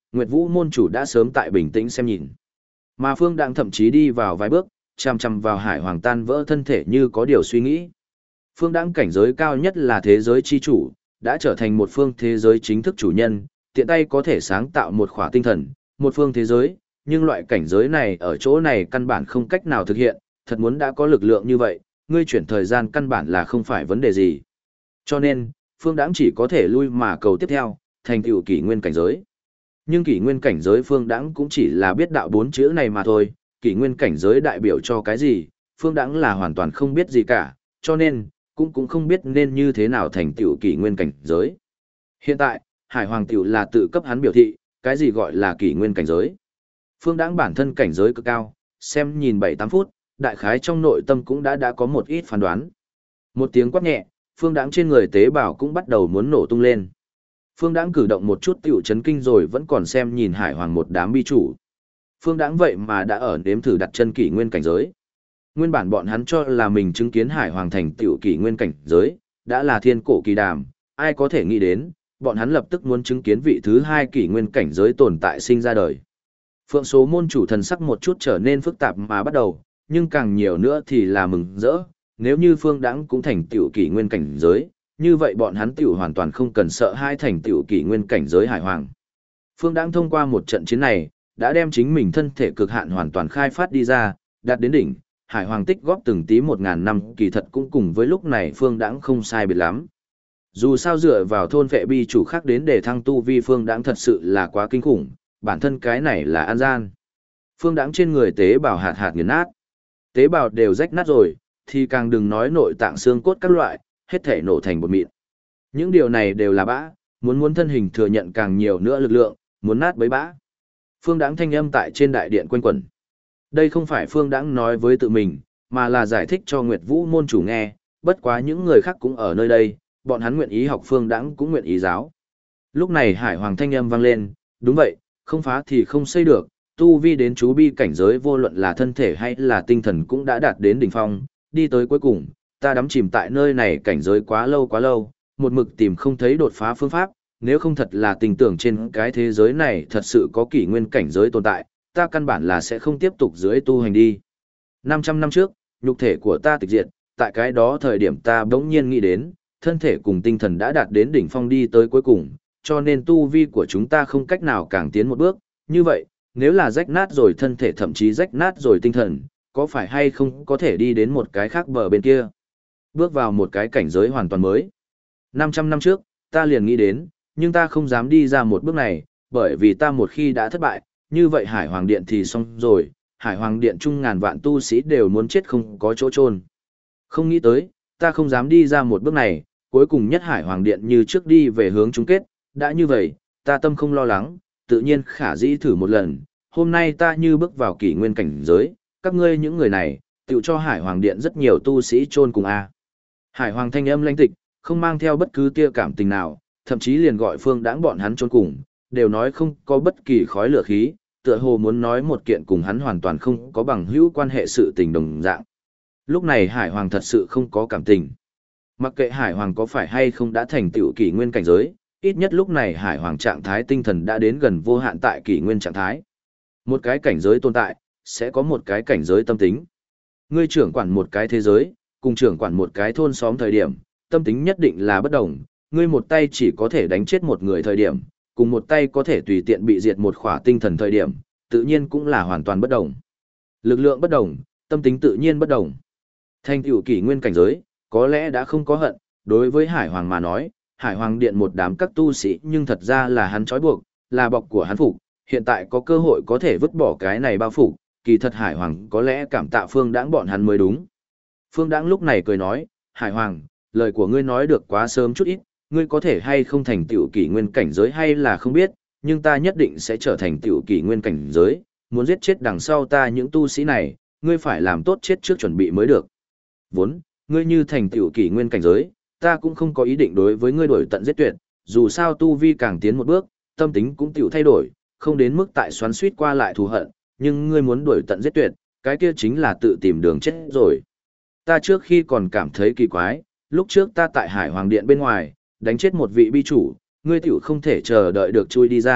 Speaker 1: Nguyệt Vũ môn chủ đã sớm tại bình tĩnh xem nhìn. Mà Phương Đãng thậm chí đi vào vài bước, chằm chằm vào Hải Hoàng tan vỡ thân thể như có điều suy nghĩ. Phương Đãng cảnh giới cao nhất là thế giới chi chủ, đã trở thành một phương thế giới chính thức chủ nhân, tiện tay có thể sáng tạo một khỏa tinh thần, một phương thế giới, nhưng loại cảnh giới này ở chỗ này căn bản không cách nào thực hiện, thật muốn đã có lực lượng như vậy, ngươi chuyển thời gian căn bản là không phải vấn đề gì. Cho nên, Phương Đãng chỉ có thể lui mà cầu tiếp theo, thành tựu kỷ nguyên cảnh giới. Nhưng kỷ nguyên cảnh giới Phương Đãng cũng chỉ là biết đạo 4 chữ này mà thôi, kỷ nguyên cảnh giới đại biểu cho cái gì, Phương Đãng là hoàn toàn không biết gì cả, cho nên, cũng không biết nên như thế nào thành tựu kỷ nguyên cảnh giới. Hiện tại, Hải Hoàng tiểu là tự cấp hắn biểu thị, cái gì gọi là kỷ nguyên cảnh giới. Phương Đãng bản thân cảnh giới cực cao, xem nhìn 7-8 phút, đại khái trong nội tâm cũng đã có một ít phán đoán. Một tiếng quát nhẹ, Phương Đãng trên người tế bào cũng bắt đầu muốn nổ tung lên. Phương Đãng cử động một chút tiểu chấn kinh rồi vẫn còn xem nhìn Hải Hoàng một đám bi chủ. Phương Đãng vậy mà đã ở nếm thử đặt chân kỷ nguyên cảnh giới. Nguyên bản bọn hắn cho là mình chứng kiến Hải Hoàng thành tiểu kỷ nguyên cảnh giới, đã là thiên cổ kỳ đàm, ai có thể nghĩ đến, bọn hắn lập tức muốn chứng kiến vị thứ 2 kỷ nguyên cảnh giới tồn tại sinh ra đời. Phượng số môn chủ thần sắc một chút trở nên phức tạp mà bắt đầu, nhưng càng nhiều nữa thì là mừng rỡ, nếu như Phương Đãng cũng thành tiểu kỷ nguyên cảnh giới, như vậy bọn hắn tiểu hoàn toàn không cần sợ hai thành tiểu kỷ nguyên cảnh giới Hải Hoàng. Phương Đãng thông qua một trận chiến này, đã đem chính mình thân thể cực hạn hoàn toàn khai phát đi ra, đạt đến đỉnh, Hải Hoàng tích góp từng tí 1000 năm kỳ thật cũng cùng với lúc này Phương Đãng không sai biệt lắm. Dù sao dựa vào thôn vệ bi chủ khác đến để thăng tu vi Phương Đãng thật sự là quá kinh khủng, bản thân cái này là an gian. Phương Đãng trên người tế bào hạt hạt nghiền nát. Tế bào đều rách nát rồi, thì càng đừng nói nội tạng xương cốt các loại, hết thể nổ thành bột mịn. Những điều này đều là bã, muốn thân hình thừa nhận càng nhiều nữa lực lượng, muốn nát bấy bã. Phương Đãng thanh âm tại trên đại điện quanh quẩn. Đây không phải Phương Đãng nói với tự mình, mà là giải thích cho Nguyệt Vũ môn chủ nghe, bất quá những người khác cũng ở nơi đây, bọn hắn nguyện ý học Phương Đãng cũng nguyện ý giáo. Lúc này Hải Hoàng thanh âm vang lên, đúng vậy, không phá thì không xây được, tu vi đến chú bi cảnh giới vô luận là thân thể hay là tinh thần cũng đã đạt đến đỉnh phong, đi tới cuối cùng, ta đắm chìm tại nơi này cảnh giới quá lâu, một mực tìm không thấy đột phá phương pháp, nếu không thật là tình tưởng trên cái thế giới này thật sự có kỷ nguyên cảnh giới tồn tại, ta căn bản là sẽ không tiếp tục dưới tu hành đi. 500 năm trước, nhục thể của ta tịch diệt, tại cái đó thời điểm ta bỗng nhiên nghĩ đến, thân thể cùng tinh thần đã đạt đến đỉnh phong đi tới cuối cùng, cho nên tu vi của chúng ta không cách nào càng tiến một bước, như vậy, nếu là rách nát rồi thân thể thậm chí rách nát rồi tinh thần, có phải hay không có thể đi đến một cái khác bờ bên kia? Bước vào một cái cảnh giới hoàn toàn mới. 500 năm trước, ta liền nghĩ đến, nhưng ta không dám đi ra một bước này, bởi vì ta một khi đã thất bại, như vậy Hải Hoàng Điện thì xong rồi, Hải Hoàng Điện chung ngàn vạn tu sĩ đều muốn chết không có chỗ chôn. Không nghĩ tới, ta không dám đi ra một bước này, cuối cùng nhất Hải Hoàng Điện như trước đi về hướng chung kết, đã như vậy, ta tâm không lo lắng, tự nhiên khả dĩ thử một lần, hôm nay ta như bước vào kỷ nguyên cảnh giới, các ngươi những người này, tự cho Hải Hoàng Điện rất nhiều tu sĩ chôn cùng a. Hải Hoàng thanh âm lãnh tịch, không mang theo bất cứ tia cảm tình nào, thậm chí liền gọi Phương Đãng bọn hắn chôn cùng, đều nói không có bất kỳ khói lửa khí, tựa hồ muốn nói một kiện cùng hắn hoàn toàn không có bằng hữu quan hệ sự tình đồng dạng. Lúc này Hải Hoàng thật sự không có cảm tình. Mặc kệ Hải Hoàng có phải hay không đã thành tựu kỷ nguyên cảnh giới, ít nhất lúc này Hải Hoàng trạng thái tinh thần đã đến gần vô hạn tại kỷ nguyên trạng thái. Một cái cảnh giới tồn tại, sẽ có một cái cảnh giới tâm tính. Ngươi trưởng quản một cái thế giới, cùng trưởng quản một cái thôn xóm thời điểm, tâm tính nhất định là bất đồng. Ngươi một tay chỉ có thể đánh chết một người thời điểm, cùng một tay có thể tùy tiện bị diệt một khỏa tinh thần thời điểm, tự nhiên cũng là hoàn toàn bất đồng. Lực lượng bất đồng, tâm tính tự nhiên bất đồng. Thành tựu kỷ nguyên cảnh giới, có lẽ đã không có hận, đối với Hải Hoàng mà nói, Hải Hoàng Điện một đám các tu sĩ nhưng thật ra là hắn trói buộc, là bọc của hắn phục, hiện tại có cơ hội có thể vứt bỏ cái này bao phục, kỳ thật Hải Hoàng có lẽ cảm tạ Phương Đãng bọn hắn mới đúng. Phương Đãng lúc này cười nói, Hải Hoàng, lời của ngươi nói được quá sớm chút ít, ngươi có thể hay không thành tựu kỷ nguyên cảnh giới hay là không biết, nhưng ta nhất định sẽ trở thành tựu kỷ nguyên cảnh giới, muốn giết chết đằng sau ta những tu sĩ này, ngươi phải làm tốt chết trước chuẩn bị mới được. Vốn, ngươi như thành tựu kỷ nguyên cảnh giới, ta cũng không có ý định đối với ngươi đổi tận giết tuyệt, dù sao tu vi càng tiến một bước, tâm tính cũng tiểu thay đổi, không đến mức tại xoắn suýt qua lại thù hận, nhưng ngươi muốn đổi tận giết tuyệt, cái kia chính là tự tìm đường chết rồi. Ta trước khi còn cảm thấy kỳ quái, lúc trước ta tại Hải Hoàng Điện bên ngoài, đánh chết một vị bi chủ, ngươi tiểu không thể chờ đợi được chui đi ra,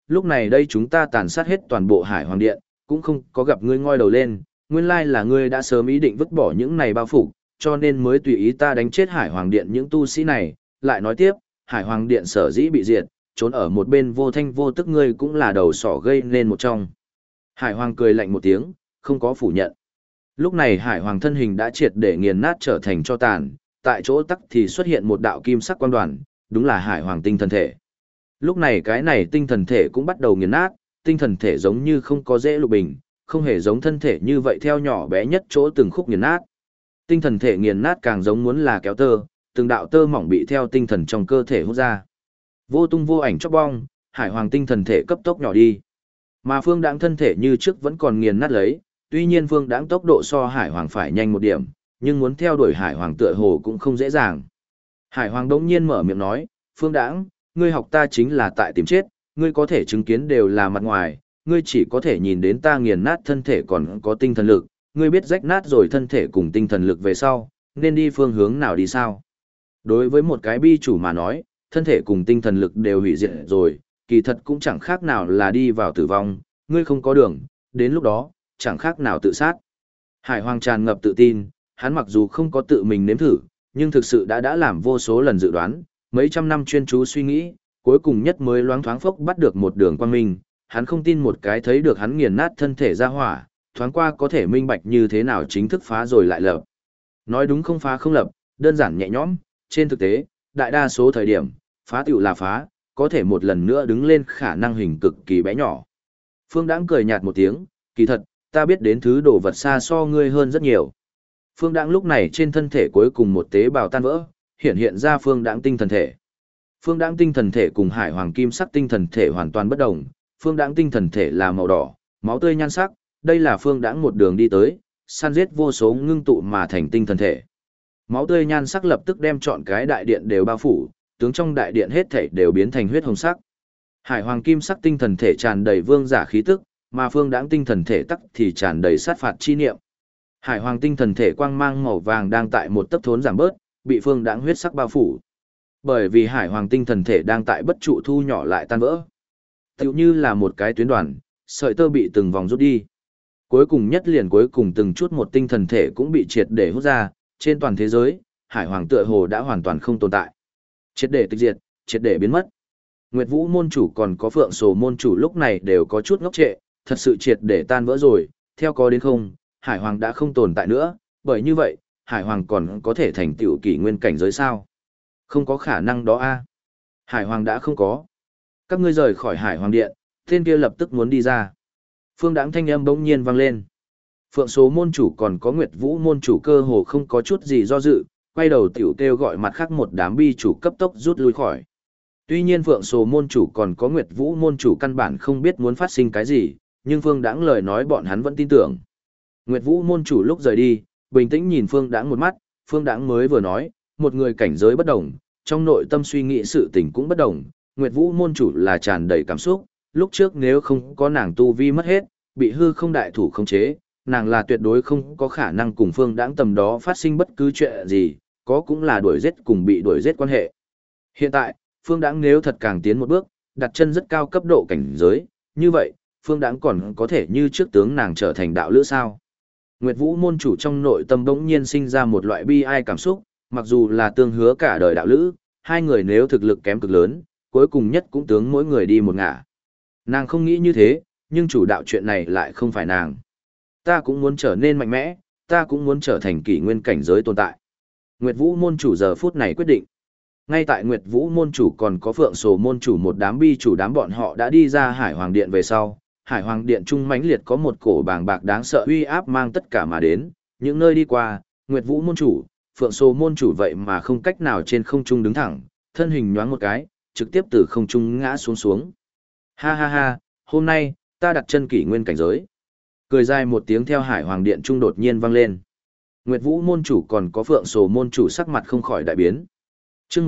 Speaker 1: lúc này đây chúng ta tàn sát hết toàn bộ Hải Hoàng Điện, cũng không có gặp ngươi ngoi đầu lên, nguyên lai là ngươi đã sớm ý định vứt bỏ những này bao phủ, cho nên mới tùy ý ta đánh chết Hải Hoàng Điện những tu sĩ này, lại nói tiếp, Hải Hoàng Điện sở dĩ bị diệt, trốn ở một bên vô thanh vô tức ngươi cũng là đầu sỏ gây nên một trong. Hải Hoàng cười lạnh một tiếng, không có phủ nhận. Lúc này Hải Hoàng thân hình đã triệt để nghiền nát trở thành tro tàn, tại chỗ tắc thì xuất hiện một đạo kim sắc quang đoàn, đúng là Hải Hoàng tinh thần thể. Lúc này cái này tinh thần thể cũng bắt đầu nghiền nát, tinh thần thể giống như không có dễ lục bình, không hề giống thân thể như vậy theo nhỏ bé nhất chỗ từng khúc nghiền nát. Tinh thần thể nghiền nát càng giống muốn là kéo tơ, từng đạo tơ mỏng bị theo tinh thần trong cơ thể hút ra. Vô tung vô ảnh chóc bong, Hải Hoàng tinh thần thể cấp tốc nhỏ đi. Mà Phương Đãng thân thể như trước vẫn còn nghiền nát lấy, tuy nhiên Phương Đãng tốc độ so Hải Hoàng phải nhanh một điểm, nhưng muốn theo đuổi Hải Hoàng tựa hồ cũng không dễ dàng. Hải Hoàng đống nhiên mở miệng nói, Phương Đãng, ngươi học ta chính là tại tìm chết, ngươi có thể chứng kiến đều là mặt ngoài, ngươi chỉ có thể nhìn đến ta nghiền nát thân thể còn có tinh thần lực, ngươi biết rách nát rồi thân thể cùng tinh thần lực về sau, nên đi phương hướng nào đi sao? Đối với một cái bi chủ mà nói, thân thể cùng tinh thần lực đều hủy diệt rồi, kỳ thật cũng chẳng khác nào là đi vào tử vong, ngươi không có đường, đến lúc đó, chẳng khác nào tự sát. Hải Hoàng tràn ngập tự tin, hắn mặc dù không có tự mình nếm thử, nhưng thực sự đã làm vô số lần dự đoán, mấy trăm năm chuyên chú suy nghĩ, cuối cùng nhất mới loáng thoáng phốc bắt được một đường quang minh, hắn không tin một cái thấy được hắn nghiền nát thân thể ra hỏa, thoáng qua có thể minh bạch như thế nào chính thức phá rồi lại lập. Nói đúng không phá không lập, đơn giản nhẹ nhõm, trên thực tế, đại đa số thời điểm, phá tựu là phá, có thể một lần nữa đứng lên khả năng hình cực kỳ bé nhỏ. Phương Đãng cười nhạt một tiếng, kỳ thật, ta biết đến thứ đồ vật xa so ngươi hơn rất nhiều. Phương Đãng lúc này trên thân thể cuối cùng một tế bào tan vỡ, hiện ra Phương Đãng tinh thần thể. Phương Đãng tinh thần thể cùng Hải Hoàng kim sắc tinh thần thể hoàn toàn bất đồng, Phương Đãng tinh thần thể là màu đỏ, máu tươi nhan sắc, đây là Phương Đãng một đường đi tới, săn giết vô số ngưng tụ mà thành tinh thần thể. Máu tươi nhan sắc lập tức đem trọn cái đại điện đều bao phủ, tướng trong đại điện hết thảy đều biến thành huyết hồng sắc. Hải Hoàng kim sắc tinh thần thể tràn đầy vương giả khí tức, mà Phương Đãng tinh thần thể tắc thì tràn đầy sát phạt chi niệm. Hải Hoàng tinh thần thể quang mang màu vàng đang tại một tấc thốn giảm bớt, bị Phương Đãng huyết sắc bao phủ. Bởi vì Hải Hoàng tinh thần thể đang tại bất trụ thu nhỏ lại tan vỡ. Tựu như là một cái tuyến đoàn, sợi tơ bị từng vòng rút đi. Cuối cùng nhất liền cuối cùng từng chút một tinh thần thể cũng bị triệt để hút ra, trên toàn thế giới, Hải Hoàng tựa hồ đã hoàn toàn không tồn tại. Triệt để tịch diệt, triệt để biến mất. Nguyệt Vũ môn chủ còn có Phượng Sồ môn chủ lúc này đều có chút ngốc trệ, thật sự triệt để tan vỡ rồi, theo có đến không, Hải Hoàng đã không tồn tại nữa, bởi như vậy, Hải Hoàng còn có thể thành tựu kỷ nguyên cảnh giới sao? Không có khả năng đó a. Hải Hoàng đã không có. Các ngươi rời khỏi Hải Hoàng điện, tên kia lập tức muốn đi ra. Phương Đãng thanh âm bỗng nhiên vang lên. Phượng Số môn chủ còn có Nguyệt Vũ môn chủ cơ hồ không có chút gì do dự, quay đầu tiểu kêu gọi mặt khác một đám bi chủ cấp tốc rút lui khỏi. Tuy nhiên Phượng Số môn chủ còn có Nguyệt Vũ môn chủ căn bản không biết muốn phát sinh cái gì, nhưng Phương Đãng lời nói bọn hắn vẫn tin tưởng. Nguyệt Vũ môn chủ lúc rời đi, bình tĩnh nhìn Phương Đãng một mắt, Phương Đãng mới vừa nói, một người cảnh giới bất đồng, trong nội tâm suy nghĩ sự tình cũng bất đồng, Nguyệt Vũ môn chủ là tràn đầy cảm xúc, lúc trước nếu không có nàng tu vi mất hết, bị hư không đại thủ khống chế, nàng là tuyệt đối không có khả năng cùng Phương Đãng tầm đó phát sinh bất cứ chuyện gì, có cũng là đuổi giết cùng bị đuổi giết quan hệ. Hiện tại, Phương Đãng nếu thật càng tiến một bước, đặt chân rất cao cấp độ cảnh giới, như vậy, Phương Đãng còn có thể như trước tướng nàng trở thành đạo lữ sao? Nguyệt Vũ môn chủ trong nội tâm bỗng nhiên sinh ra một loại bi ai cảm xúc, mặc dù là tương hứa cả đời đạo lữ, hai người nếu thực lực kém cực lớn, cuối cùng nhất cũng tướng mỗi người đi một ngả. Nàng không nghĩ như thế, nhưng chủ đạo chuyện này lại không phải nàng. Ta cũng muốn trở nên mạnh mẽ, ta cũng muốn trở thành kỷ nguyên cảnh giới tồn tại. Nguyệt Vũ môn chủ giờ phút này quyết định. Ngay tại Nguyệt Vũ môn chủ còn có Phượng Sồ môn chủ một đám bi chủ đám bọn họ đã đi ra Hải Hoàng Điện về sau. Hải Hoàng Điện trung mãnh liệt có một cổ bàng bạc đáng sợ uy áp mang tất cả mà đến, những nơi đi qua, Nguyệt Vũ môn chủ, Phượng Sồ môn chủ vậy mà không cách nào trên không trung đứng thẳng, thân hình nhoáng một cái, trực tiếp từ không trung ngã xuống xuống. Ha ha ha, hôm nay, ta đặt chân kỷ nguyên cảnh giới. Cười dài một tiếng theo Hải Hoàng Điện trung đột nhiên vang lên. Nguyệt Vũ môn chủ còn có Phượng Sồ môn chủ sắc mặt không khỏi đại biến. Chương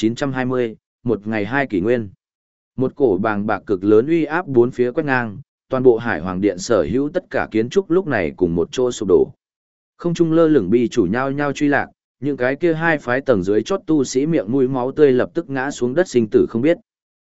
Speaker 1: 1920, một ngày hai kỷ nguyên. Một cổ bàng bạc cực lớn uy áp bốn phía quét ngang, toàn bộ Hải Hoàng Điện sở hữu tất cả kiến trúc lúc này cùng một chỗ sụp đổ. Không trung lơ lửng bi chủ nhau nhau truy lạc, những cái kia hai phái tầng dưới chót tu sĩ miệng mũi máu tươi lập tức ngã xuống đất sinh tử không biết.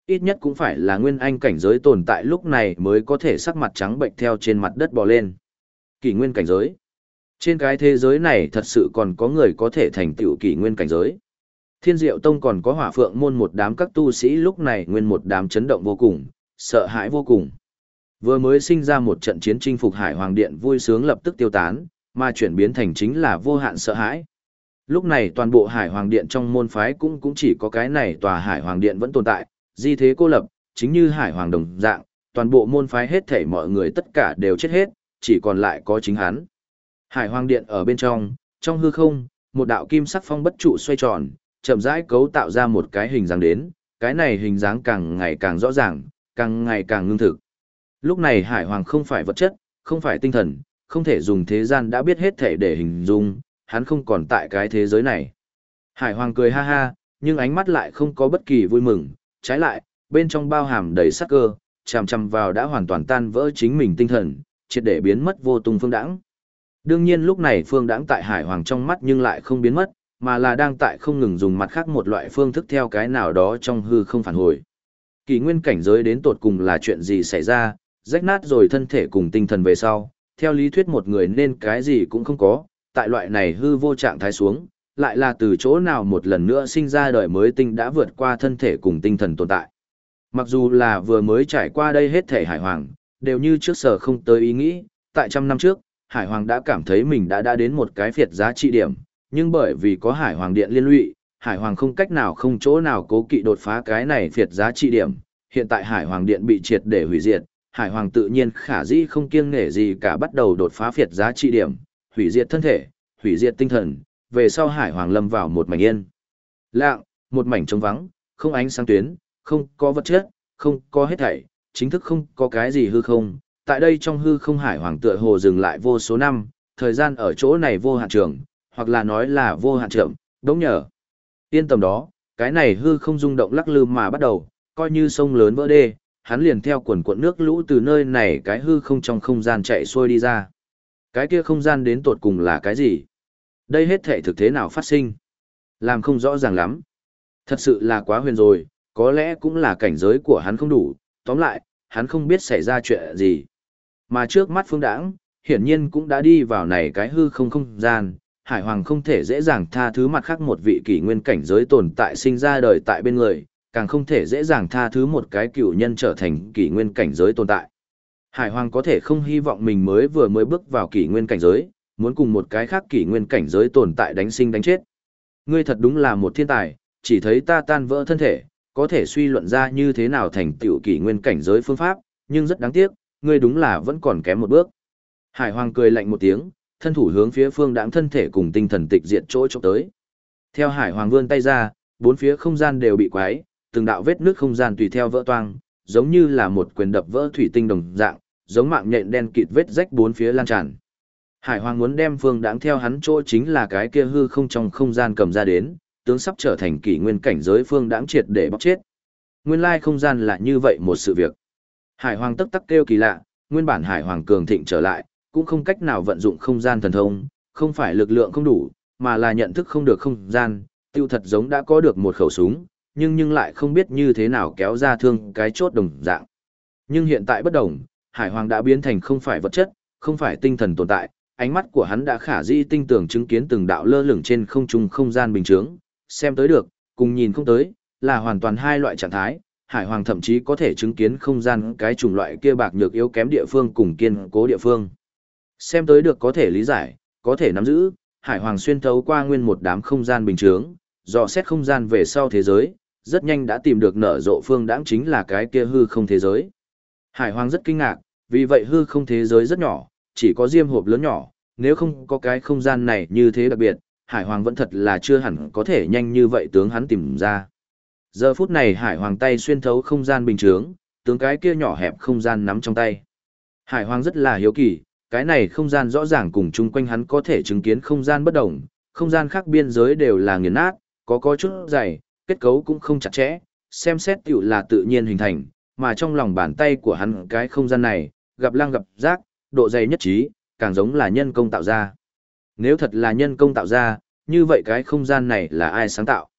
Speaker 1: ít nhất cũng phải là nguyên anh cảnh giới tồn tại lúc này mới có thể sắc mặt trắng bệnh theo trên mặt đất bò lên. Kỷ nguyên cảnh giới. Trên cái thế giới này thật sự còn có người có thể thành tựu kỷ nguyên cảnh giới. Thiên Diệu Tông còn có Hỏa Phượng môn một đám các tu sĩ lúc này nguyên một đám chấn động vô cùng, sợ hãi vô cùng. Vừa mới sinh ra một trận chiến chinh phục Hải Hoàng Điện vui sướng lập tức tiêu tán, mà chuyển biến thành chính là vô hạn sợ hãi. Lúc này toàn bộ Hải Hoàng Điện trong môn phái cũng chỉ có cái này tòa Hải Hoàng Điện vẫn tồn tại, di thế cô lập, chính như Hải Hoàng đồng dạng, toàn bộ môn phái hết thảy mọi người tất cả đều chết hết, chỉ còn lại có chính hắn. Hải Hoàng Điện ở bên trong hư không, một đạo kim sắc phong bất trụ xoay tròn, chậm rãi cấu tạo ra một cái hình dáng đến, cái này hình dáng càng ngày càng rõ ràng, càng ngày càng ngưng thực. Lúc này Hải Hoàng không phải vật chất, không phải tinh thần, không thể dùng thế gian đã biết hết thể để hình dung, hắn không còn tại cái thế giới này. Hải Hoàng cười ha ha, nhưng ánh mắt lại không có bất kỳ vui mừng, trái lại, bên trong bao hàm đầy sắc cơ, chằm chằm vào đã hoàn toàn tan vỡ chính mình tinh thần, triệt để biến mất vô tung Phương Đãng. Đương nhiên lúc này Phương Đãng tại Hải Hoàng trong mắt nhưng lại không biến mất, mà là đang tại không ngừng dùng mặt khác một loại phương thức theo cái nào đó trong hư không phản hồi. Kỷ nguyên cảnh giới đến tột cùng là chuyện gì xảy ra, rách nát rồi thân thể cùng tinh thần về sau, theo lý thuyết một người nên cái gì cũng không có, tại loại này hư vô trạng thái xuống, lại là từ chỗ nào một lần nữa sinh ra đời mới tinh đã vượt qua thân thể cùng tinh thần tồn tại. Mặc dù là vừa mới trải qua đây hết thể Hải Hoàng, đều như trước sở không tới ý nghĩ, tại trăm năm trước, Hải Hoàng đã cảm thấy mình đã đến một cái phiệt giá trị điểm, nhưng bởi vì có Hải Hoàng Điện liên lụy, Hải Hoàng không cách nào không chỗ nào cố kỵ đột phá cái này phiệt giá trị điểm, hiện tại Hải Hoàng Điện bị triệt để hủy diệt, Hải Hoàng tự nhiên khả dĩ không kiêng nể gì cả bắt đầu đột phá phiệt giá trị điểm, hủy diệt thân thể, hủy diệt tinh thần, về sau Hải Hoàng lâm vào một mảnh yên lặng, một mảnh trống vắng, không ánh sáng tuyến, không có vật chất, không có hết thảy, chính thức không có cái gì hư không. Tại đây trong hư không Hải Hoàng tựa hồ dừng lại vô số năm, thời gian ở chỗ này vô hạn trường, hoặc là nói là vô hạn chậm, đống nhờ. Yên tầm đó, cái này hư không rung động lắc lư mà bắt đầu, coi như sông lớn vỡ đê, hắn liền theo quần cuộn nước lũ từ nơi này cái hư không trong không gian chạy xuôi đi ra. Cái kia không gian đến tột cùng là cái gì? Đây hết thể thực thế nào phát sinh? Làm không rõ ràng lắm. Thật sự là quá huyền rồi, có lẽ cũng là cảnh giới của hắn không đủ, tóm lại, hắn không biết xảy ra chuyện gì. Mà trước mắt Phương Đãng, hiển nhiên cũng đã đi vào này cái hư không không gian, Hải Hoàng không thể dễ dàng tha thứ mặt khác một vị kỷ nguyên cảnh giới tồn tại sinh ra đời tại bên người, càng không thể dễ dàng tha thứ một cái cựu nhân trở thành kỷ nguyên cảnh giới tồn tại. Hải Hoàng có thể không hy vọng mình mới bước vào kỷ nguyên cảnh giới, muốn cùng một cái khác kỷ nguyên cảnh giới tồn tại đánh sinh đánh chết. Ngươi thật đúng là một thiên tài, chỉ thấy ta tan vỡ thân thể, có thể suy luận ra như thế nào thành tựu kỷ nguyên cảnh giới phương pháp, nhưng rất đáng tiếc, ngươi đúng là vẫn còn kém một bước. Hải Hoàng cười lạnh một tiếng, thân thủ hướng phía Phương Đãng thân thể cùng tinh thần tịch diệt chỗ chụp tới. Theo Hải Hoàng vươn tay ra, bốn phía không gian đều bị quái, từng đạo vết nước không gian tùy theo vỡ toang, giống như là một quyền đập vỡ thủy tinh đồng dạng, giống mạng nhện đen kịt vết rách bốn phía lan tràn. Hải Hoàng muốn đem Phương Đãng theo hắn chỗ chính là cái kia hư không trong không gian cầm ra đến, tướng sắp trở thành kỷ nguyên cảnh giới Phương Đãng triệt để bóc chết. Nguyên lai không gian là như vậy một sự việc. Hải Hoàng tức tắc kêu kỳ lạ, nguyên bản Hải Hoàng cường thịnh trở lại, cũng không cách nào vận dụng không gian thần thông, không phải lực lượng không đủ, mà là nhận thức không được không gian, tiêu thật giống đã có được một khẩu súng, nhưng lại không biết như thế nào kéo ra thương cái chốt đồng dạng. Nhưng hiện tại bất đồng, Hải Hoàng đã biến thành không phải vật chất, không phải tinh thần tồn tại, ánh mắt của hắn đã khả dĩ tinh tường chứng kiến từng đạo lơ lửng trên không trung không gian bình thường, xem tới được, cùng nhìn không tới, là hoàn toàn hai loại trạng thái. Hải Hoàng thậm chí có thể chứng kiến không gian cái chủng loại kia bạc nhược yếu kém địa phương cùng kiên cố địa phương. Xem tới được có thể lý giải, có thể nắm giữ, Hải Hoàng xuyên thấu qua nguyên một đám không gian bình thường, dò xét không gian về sau thế giới, rất nhanh đã tìm được nở rộ Phương Đãng chính là cái kia hư không thế giới. Hải Hoàng rất kinh ngạc, vì vậy hư không thế giới rất nhỏ, chỉ có diêm hộp lớn nhỏ, nếu không có cái không gian này như thế đặc biệt, Hải Hoàng vẫn thật là chưa hẳn có thể nhanh như vậy tướng hắn tìm ra. Giờ phút này Hải Hoàng tay xuyên thấu không gian bình thường, tướng cái kia nhỏ hẹp không gian nắm trong tay. Hải Hoàng rất là hiếu kỳ, cái này không gian rõ ràng cùng chung quanh hắn có thể chứng kiến không gian bất đồng, không gian khác biên giới đều là nghiền nát, có chút dày, kết cấu cũng không chặt chẽ, xem xét tiểu là tự nhiên hình thành, mà trong lòng bàn tay của hắn cái không gian này, gặp lăng gặp rác, độ dày nhất trí, càng giống là nhân công tạo ra. Nếu thật là nhân công tạo ra, như vậy cái không gian này là ai sáng tạo?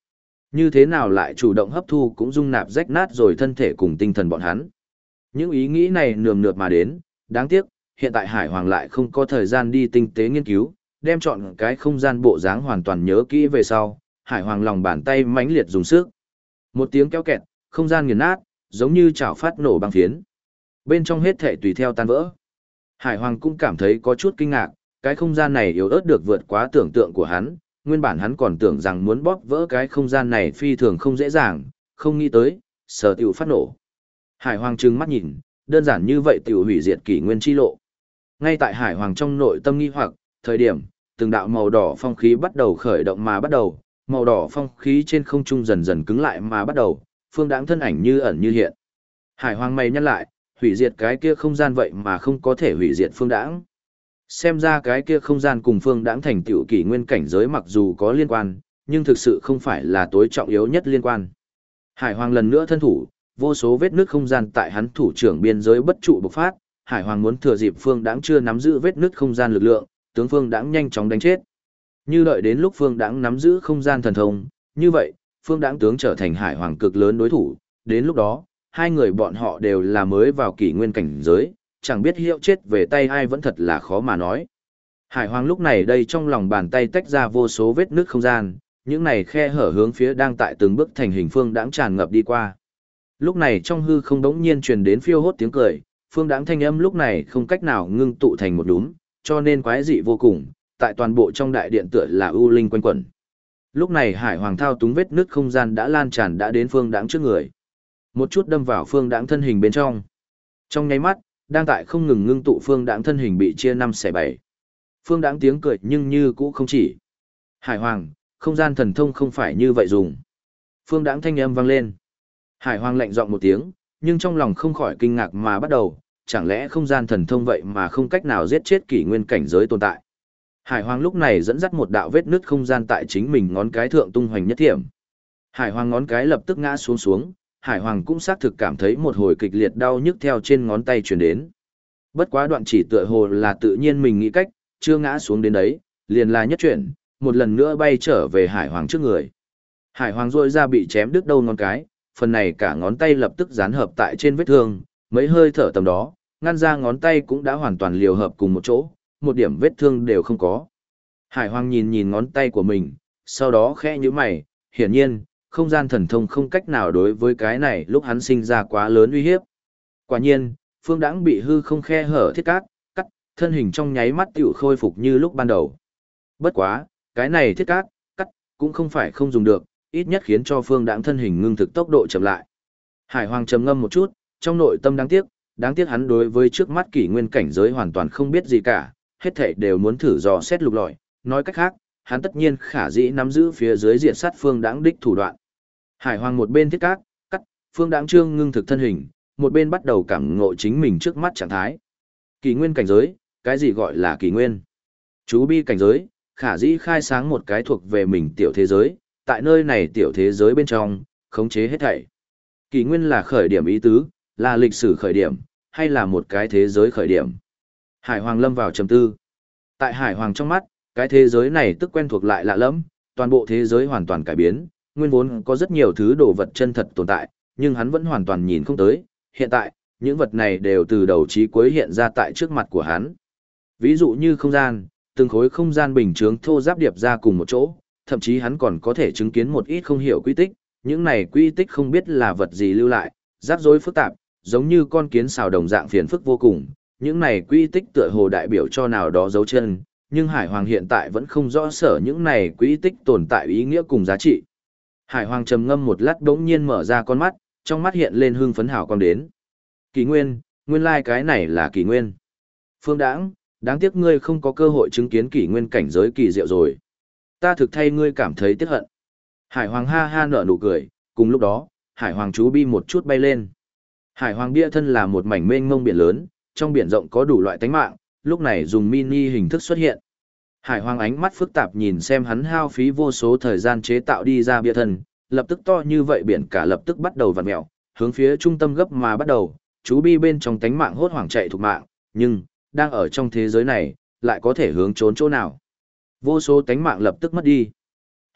Speaker 1: Như thế nào lại chủ động hấp thu cũng dung nạp rách nát rồi thân thể cùng tinh thần bọn hắn. Những ý nghĩ này nườm nượp mà đến, đáng tiếc, hiện tại Hải Hoàng lại không có thời gian đi tinh tế nghiên cứu, đem chọn cái không gian bộ dáng hoàn toàn nhớ kỹ về sau, Hải Hoàng lòng bàn tay mãnh liệt dùng sức. Một tiếng kéo kẹt, không gian nghiền nát, giống như chảo phát nổ băng phiến. Bên trong hết thể tùy theo tan vỡ. Hải Hoàng cũng cảm thấy có chút kinh ngạc, cái không gian này yếu ớt được vượt quá tưởng tượng của hắn, nguyên bản hắn còn tưởng rằng muốn bóp vỡ cái không gian này phi thường không dễ dàng, không nghĩ tới, sở tiểu phát nổ. Hải Hoàng trừng mắt nhìn, đơn giản như vậy tiểu hủy diệt kỷ nguyên chi lộ. Ngay tại Hải Hoàng trong nội tâm nghi hoặc, thời điểm, từng đạo màu đỏ phong khí bắt đầu khởi động mà bắt đầu, màu đỏ phong khí trên không trung dần dần cứng lại mà bắt đầu, Phương Đãng thân ảnh như ẩn như hiện. Hải Hoàng mày nhăn lại, hủy diệt cái kia không gian vậy mà không có thể hủy diệt Phương Đãng. Xem ra cái kia không gian cùng Phương Đãng thành tựu kỷ nguyên cảnh giới mặc dù có liên quan, nhưng thực sự không phải là tối trọng yếu nhất liên quan. Hải Hoàng lần nữa thân thủ, vô số vết nứt không gian tại hắn thủ trưởng biên giới bất trụ bộc phát, Hải Hoàng muốn thừa dịp Phương Đãng chưa nắm giữ vết nứt không gian lực lượng, tướng Phương Đãng nhanh chóng đánh chết. Như đợi đến lúc Phương Đãng nắm giữ không gian thần thông, như vậy, Phương Đãng tướng trở thành Hải Hoàng cực lớn đối thủ, đến lúc đó, hai người bọn họ đều là mới vào kỷ nguyên cảnh giới, chẳng biết hiệu chết về tay ai vẫn thật là khó mà nói. Hải Hoàng lúc này đây trong lòng bàn tay tách ra vô số vết nứt không gian, những này khe hở hướng phía đang tại từng bước thành hình Phương Đãng tràn ngập đi qua. Lúc này trong hư không đống nhiên truyền đến phiêu hốt tiếng cười, Phương Đãng thanh âm lúc này không cách nào ngưng tụ thành một đúm, cho nên quái dị vô cùng, tại toàn bộ trong đại điện tựa là ưu linh quanh quẩn. Lúc này Hải Hoàng thao túng vết nứt không gian đã lan tràn đã đến Phương Đãng trước người. Một chút đâm vào Phương Đãng thân hình bên trong. Trong nháy mắt, đang tại không ngừng ngưng tụ Phương Đãng thân hình bị chia 5/7. Phương Đãng tiếng cười nhưng như cũ không chỉ. Hải Hoàng, không gian thần thông không phải như vậy dùng. Phương Đãng thanh âm vang lên. Hải Hoàng lạnh giọng một tiếng, nhưng trong lòng không khỏi kinh ngạc mà bắt đầu, chẳng lẽ không gian thần thông vậy mà không cách nào giết chết kỷ nguyên cảnh giới tồn tại. Hải Hoàng lúc này dẫn dắt một đạo vết nứt không gian tại chính mình ngón cái thượng tung hoành nhất thiểm. Hải Hoàng ngón cái lập tức ngã xuống xuống, Hải Hoàng cũng xác thực cảm thấy một hồi kịch liệt đau nhức theo trên ngón tay truyền đến. Bất quá đoạn chỉ tựa hồ là tự nhiên mình nghĩ cách, chưa ngã xuống đến đấy, liền là nhất chuyển, một lần nữa bay trở về Hải Hoàng trước người. Hải Hoàng rôi ra bị chém đứt đầu ngón cái, phần này cả ngón tay lập tức dán hợp tại trên vết thương, mấy hơi thở tầm đó, ngăn ra ngón tay cũng đã hoàn toàn liều hợp cùng một chỗ, một điểm vết thương đều không có. Hải Hoàng nhìn nhìn ngón tay của mình, sau đó khẽ nhíu mày, hiển nhiên, không gian thần thông không cách nào đối với cái này lúc hắn sinh ra quá lớn uy hiếp. Quả nhiên, Phương Đãng bị hư không khe hở thiết cắt, thân hình trong nháy mắt tiểu khôi phục như lúc ban đầu. Bất quá, cái này thiết cắt, cũng không phải không dùng được, ít nhất khiến cho Phương Đãng thân hình ngưng thực tốc độ chậm lại. Hải Hoàng trầm ngâm một chút, trong nội tâm đáng tiếc hắn đối với trước mắt kỷ nguyên cảnh giới hoàn toàn không biết gì cả, hết thảy đều muốn thử dò xét lục lọi, nói cách khác, hắn tất nhiên khả dĩ nắm giữ phía dưới diện sát Phương Đãng đích thủ đoạn. Hải Hoàng một bên thiết cắt, Phương Đãng trương ngưng thực thân hình, một bên bắt đầu cảm ngộ chính mình trước mắt trạng thái. Kỷ nguyên cảnh giới, cái gì gọi là kỷ nguyên? Chú bi cảnh giới, khả dĩ khai sáng một cái thuộc về mình tiểu thế giới, tại nơi này tiểu thế giới bên trong, khống chế hết thảy. Kỷ nguyên là khởi điểm ý tứ, là lịch sử khởi điểm, hay là một cái thế giới khởi điểm? Hải Hoàng lâm vào trầm tư. Tại Hải Hoàng trong mắt, cái thế giới này tức quen thuộc lại lạ lẫm, toàn bộ thế giới hoàn toàn cải biến, nguyên vốn có rất nhiều thứ đồ vật chân thật tồn tại, nhưng hắn vẫn hoàn toàn nhìn không tới. Hiện tại, những vật này đều từ đầu chí cuối hiện ra tại trước mặt của hắn. Ví dụ như không gian, từng khối không gian bình chướng thô ráp điệp ra cùng một chỗ, thậm chí hắn còn có thể chứng kiến một ít không hiểu quy tích, những này quy tích không biết là vật gì lưu lại, rắc rối phức tạp, giống như con kiến xào đồng dạng phiền phức vô cùng, những này quy tích tựa hồ đại biểu cho nào đó dấu chân, nhưng Hải Hoàng hiện tại vẫn không rõ sở những này quy tích tồn tại ý nghĩa cùng giá trị. Hải Hoàng trầm ngâm một lát đống nhiên mở ra con mắt, trong mắt hiện lên hưng phấn hào quang đến. Kỷ nguyên, nguyên lai cái này là kỷ nguyên. Phương Đãng, đáng tiếc ngươi không có cơ hội chứng kiến kỷ nguyên cảnh giới kỳ diệu rồi. Ta thực thay ngươi cảm thấy tiếc hận. Hải Hoàng ha ha nở nụ cười, cùng lúc đó, Hải Hoàng chú bi một chút bay lên. Hải Hoàng bia thân là một mảnh mênh mông biển lớn, trong biển rộng có đủ loại tánh mạng, lúc này dùng mini hình thức xuất hiện. Hải Hoàng ánh mắt phức tạp nhìn xem hắn hao phí vô số thời gian chế tạo đi ra bia thân, lập tức to như vậy biển cả lập tức bắt đầu vặn mèo, hướng phía trung tâm gấp mà bắt đầu, chú bi bên trong tánh mạng hốt hoảng chạy thục mạng, nhưng, đang ở trong thế giới này, lại có thể hướng trốn chỗ nào. Vô số tánh mạng lập tức mất đi.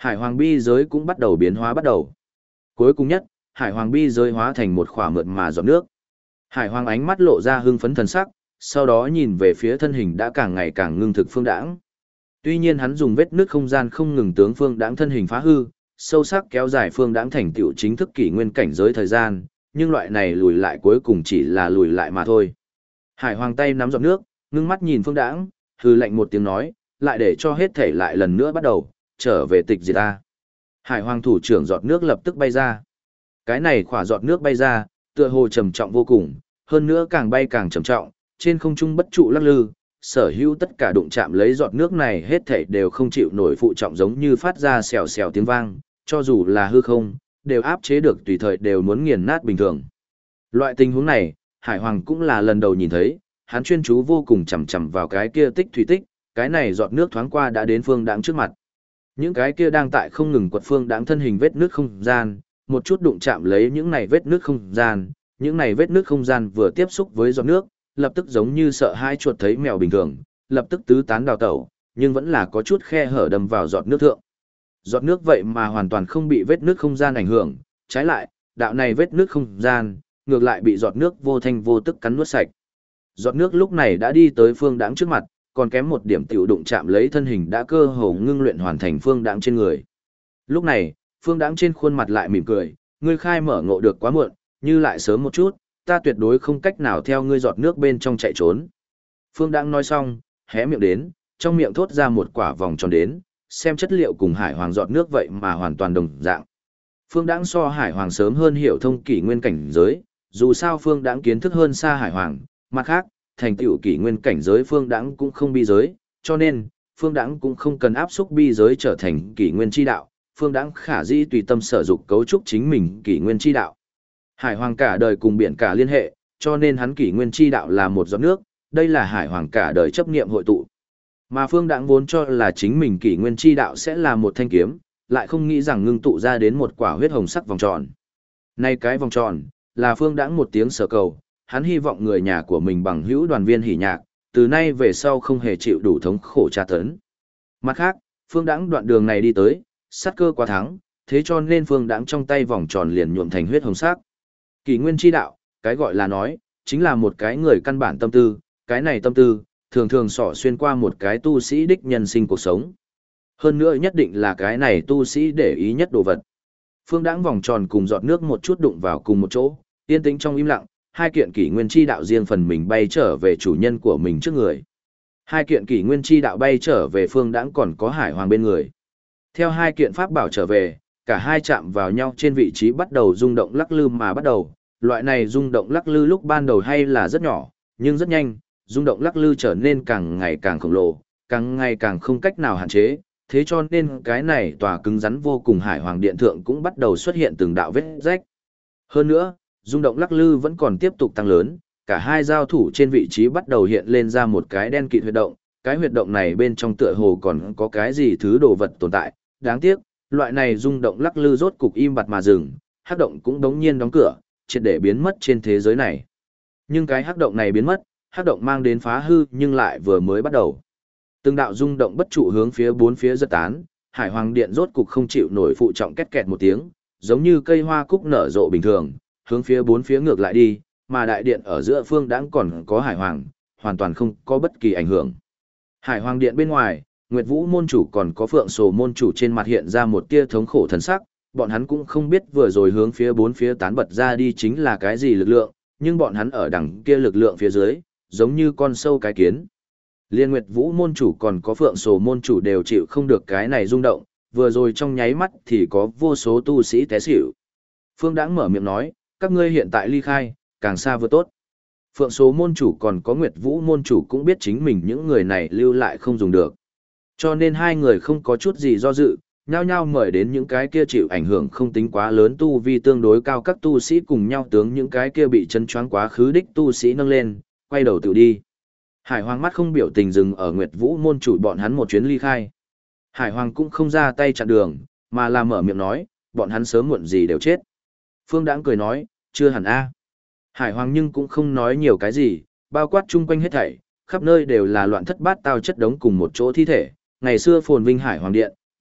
Speaker 1: Hải hoàng bi giới cũng bắt đầu biến hóa bắt đầu. Cuối cùng nhất, hải hoàng bi giới hóa thành một khỏa mượt mà giọt nước. Hải hoàng ánh mắt lộ ra hưng phấn thần sắc, sau đó nhìn về phía thân hình đã càng ngày càng ngưng thực Phương Đãng. Tuy nhiên hắn dùng vết nứt không gian không ngừng tướng Phương Đãng thân hình phá hư, sâu sắc kéo dài Phương Đãng thành tựu chính thức kỷ nguyên cảnh giới thời gian, nhưng loại này lùi lại cuối cùng chỉ là lùi lại mà thôi. Hải hoàng tay nắm giọt nước, ngưng mắt nhìn Phương Đãng, hừ lạnh một tiếng nói, lại để cho hết thể lại lần nữa bắt đầu, trở về tịch diệt ta. Hải hoàng thủ trưởng giọt nước lập tức bay ra. Cái này khỏa giọt nước bay ra, tựa hồ trầm trọng vô cùng, hơn nữa càng bay càng trầm trọng, trên không trung bất trụ lắc lư, sở hữu tất cả đụng chạm lấy giọt nước này hết thảy đều không chịu nổi phụ trọng giống như phát ra xèo xèo tiếng vang, cho dù là hư không, đều áp chế được tùy thời đều muốn nghiền nát bình thường. Loại tình huống này, Hải Hoàng cũng là lần đầu nhìn thấy, hắn chuyên chú vô cùng chằm chằm vào cái kia tích thủy tích, cái này giọt nước thoáng qua đã đến Phương Đãng trước mặt. Những cái kia đang tại không ngừng quật Phương Đãng thân hình vết nước không gian, một chút đụng chạm lấy những này vết nước không gian, những này vết nước không gian vừa tiếp xúc với giọt nước, lập tức giống như sợ hai chuột thấy mèo bình thường, lập tức tứ tán đào tẩu, nhưng vẫn là có chút khe hở đâm vào giọt nước thượng. Giọt nước vậy mà hoàn toàn không bị vết nước không gian ảnh hưởng, trái lại, đạo này vết nước không gian, ngược lại bị giọt nước vô thanh vô tức cắn nuốt sạch. Giọt nước lúc này đã đi tới Phương Đãng trước mặt, còn kém một điểm tiểu đụng chạm lấy thân hình đã cơ hồ ngưng luyện hoàn thành Phương Đãng trên người. Lúc này, Phương Đãng trên khuôn mặt lại mỉm cười, ngươi khai mở ngộ được quá muộn, như lại sớm một chút, ta tuyệt đối không cách nào theo ngươi giọt nước bên trong chạy trốn. Phương Đãng nói xong, hé miệng đến, trong miệng thốt ra một quả vòng tròn đến, xem chất liệu cùng Hải Hoàng giọt nước vậy mà hoàn toàn đồng dạng. Phương Đãng so Hải Hoàng sớm hơn hiểu thông kỷ nguyên cảnh giới, dù sao Phương Đãng kiến thức hơn xa Hải Hoàng, mặt khác, thành tựu kỷ nguyên cảnh giới Phương Đãng cũng không bi giới, cho nên, Phương Đãng cũng không cần áp xúc bi giới trở thành kỷ nguyên chi đạo, Phương Đãng khả dĩ tùy tâm sở dục cấu trúc chính mình kỷ nguyên chi đạo. Hải Hoàng cả đời cùng biển cả liên hệ, cho nên hắn kỷ nguyên chi đạo là một giọt nước, đây là Hải Hoàng cả đời chấp niệm hội tụ. Mà Phương Đãng vốn cho là chính mình kỷ nguyên chi đạo sẽ là một thanh kiếm, lại không nghĩ rằng ngưng tụ ra đến một quả huyết hồng sắc vòng tròn. Nay cái vòng tròn, là Phương Đãng một tiếng sở cầu, hắn hy vọng người nhà của mình bằng hữu đoàn viên hỉ nhạc, từ nay về sau không hề chịu đủ thống khổ tra tấn. Mặt khác, Phương Đãng đoạn đường này đi tới, sát cơ quá thắng, thế cho nên Phương Đãng trong tay vòng tròn liền nhuộm thành huyết hồng sắc. Kỷ nguyên chi đạo, cái gọi là nói, chính là một cái người căn bản tâm tư, cái này tâm tư, thường thường xỏ xuyên qua một cái tu sĩ đích nhân sinh cuộc sống. Hơn nữa nhất định là cái này tu sĩ để ý nhất đồ vật. Phương Đãng vòng tròn cùng giọt nước một chút đụng vào cùng một chỗ, yên tĩnh trong im lặng, hai kiện kỷ nguyên chi đạo riêng phần mình bay trở về chủ nhân của mình trước người. Hai kiện kỷ nguyên chi đạo bay trở về Phương Đãng còn có Hải Hoàng bên người. Theo hai kiện pháp bảo trở về, cả hai chạm vào nhau trên vị trí bắt đầu rung động lắc lư mà bắt đầu. Loại này rung động lắc lư lúc ban đầu hay là rất nhỏ, nhưng rất nhanh, rung động lắc lư trở nên càng ngày càng khổng lồ, càng ngày càng không cách nào hạn chế. Thế cho nên cái này tòa cứng rắn vô cùng Hải Hoàng điện thượng cũng bắt đầu xuất hiện từng đạo vết rách. Hơn nữa, rung động lắc lư vẫn còn tiếp tục tăng lớn, cả hai giao thủ trên vị trí bắt đầu hiện lên ra một cái đen kịt huyệt động, cái huyệt động này bên trong tựa hồ còn có cái gì thứ đồ vật tồn tại, đáng tiếc, loại này rung động lắc lư rốt cục im bặt mà dừng, hắc động cũng đống nhiên đóng cửa, triệt để biến mất trên thế giới này. Nhưng cái hắc động này biến mất, hắc động mang đến phá hư nhưng lại vừa mới bắt đầu. Từng đạo rung động bất trụ hướng phía bốn phía giật tán, Hải Hoàng điện rốt cục không chịu nổi phụ trọng két kẹt một tiếng, giống như cây hoa cúc nở rộ bình thường, hướng phía bốn phía ngược lại đi, mà đại điện ở giữa Phương Đãng còn có Hải Hoàng, hoàn toàn không có bất kỳ ảnh hưởng. Hải Hoàng điện bên ngoài, Nguyệt Vũ môn chủ còn có Phượng Sồ môn chủ trên mặt hiện ra một tia thống khổ thần sắc, bọn hắn cũng không biết vừa rồi hướng phía bốn phía tán bật ra đi chính là cái gì lực lượng, nhưng bọn hắn ở đằng kia lực lượng phía dưới, giống như con sâu cái kiến. Liên Nguyệt Vũ môn chủ còn có Phượng Sồ môn chủ đều chịu không được cái này rung động, vừa rồi trong nháy mắt thì có vô số tu sĩ té xỉu. Phương Đãng mở miệng nói, các ngươi hiện tại ly khai, càng xa vừa tốt. Phượng Số môn chủ còn có Nguyệt Vũ môn chủ cũng biết chính mình những người này lưu lại không dùng được. Cho nên hai người không có chút gì do dự, nhao nhao mời đến những cái kia chịu ảnh hưởng không tính quá lớn tu vi tương đối cao các tu sĩ cùng nhau tướng những cái kia bị chân choáng quá khứ đích tu sĩ nâng lên, quay đầu tự đi. Hải Hoàng mắt không biểu tình dừng ở Nguyệt Vũ môn chủ bọn hắn một chuyến ly khai. Hải Hoàng cũng không ra tay chặn đường, mà là mở miệng nói, bọn hắn sớm muộn gì đều chết. Phương Đãng cười nói, chưa hẳn a. Hải Hoàng nhưng cũng không nói nhiều cái gì, bao quát chung quanh hết thảy, khắp nơi đều là loạn thất bát tao chất đống cùng một chỗ thi thể. Ngày xưa phồn vinh Hải Hoàng điện,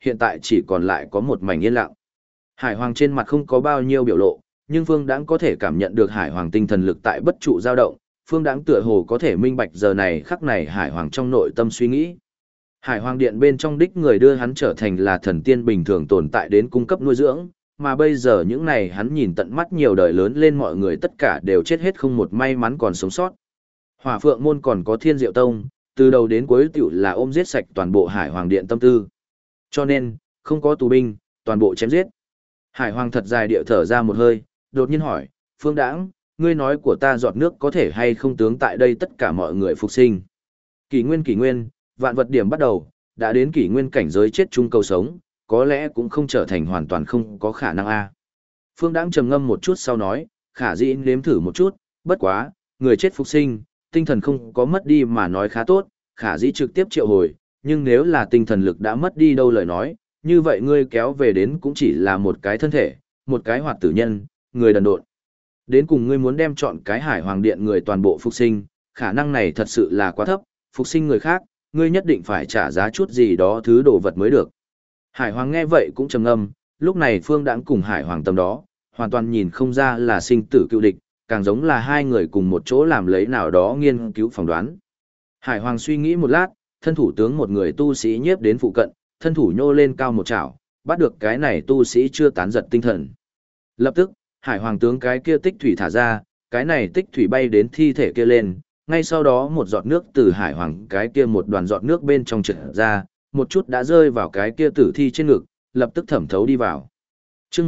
Speaker 1: hiện tại chỉ còn lại có một mảnh yên lặng. Hải Hoàng trên mặt không có bao nhiêu biểu lộ, nhưng Phương Đãng có thể cảm nhận được Hải Hoàng tinh thần lực tại bất trụ dao động, Phương Đãng tựa hồ có thể minh bạch giờ này khắc này Hải Hoàng trong nội tâm suy nghĩ. Hải Hoàng điện bên trong đích người đưa hắn trở thành là thần tiên bình thường tồn tại đến cung cấp nuôi dưỡng, mà bây giờ những này hắn nhìn tận mắt nhiều đời lớn lên mọi người tất cả đều chết hết không một may mắn còn sống sót. Hỏa Phượng môn còn có Thiên Diệu tông, từ đầu đến cuối tiểu là ôm giết sạch toàn bộ Hải Hoàng điện tâm tư. Cho nên, không có tù binh, toàn bộ chém giết. Hải Hoàng thật dài điệu thở ra một hơi, đột nhiên hỏi, Phương Đãng, ngươi nói của ta giọt nước có thể hay không tướng tại đây tất cả mọi người phục sinh. Kỷ nguyên, vạn vật điểm bắt đầu, đã đến kỷ nguyên cảnh giới chết chung cầu sống, có lẽ cũng không trở thành hoàn toàn không có khả năng a. Phương Đãng trầm ngâm một chút sau nói, khả dĩ nếm thử một chút, bất quá, người chết phục sinh, tinh thần không có mất đi mà nói khá tốt, khả dĩ trực tiếp triệu hồi, nhưng nếu là tinh thần lực đã mất đi đâu lời nói, như vậy ngươi kéo về đến cũng chỉ là một cái thân thể, một cái hoạt tử nhân, người đần độn. Đến cùng ngươi muốn đem chọn cái Hải Hoàng điện người toàn bộ phục sinh, khả năng này thật sự là quá thấp, phục sinh người khác, ngươi nhất định phải trả giá chút gì đó thứ đồ vật mới được. Hải Hoàng nghe vậy cũng trầm ngâm, lúc này Phương Đãng cùng Hải Hoàng tâm đó, hoàn toàn nhìn không ra là sinh tử cựu địch, càng giống là hai người cùng một chỗ làm lấy nào đó nghiên cứu phỏng đoán. Hải Hoàng suy nghĩ một lát, thân thủ tướng một người tu sĩ nhiếp đến phụ cận, thân thủ nhô lên cao một chảo, bắt được cái này tu sĩ chưa tán giật tinh thần. Lập tức, Hải Hoàng tướng cái kia tích thủy thả ra, cái này tích thủy bay đến thi thể kia lên, ngay sau đó một giọt nước từ Hải Hoàng cái kia một đoàn giọt nước bên trong trượt ra, một chút đã rơi vào cái kia tử thi trên ngực, lập tức thẩm thấu đi vào. Chương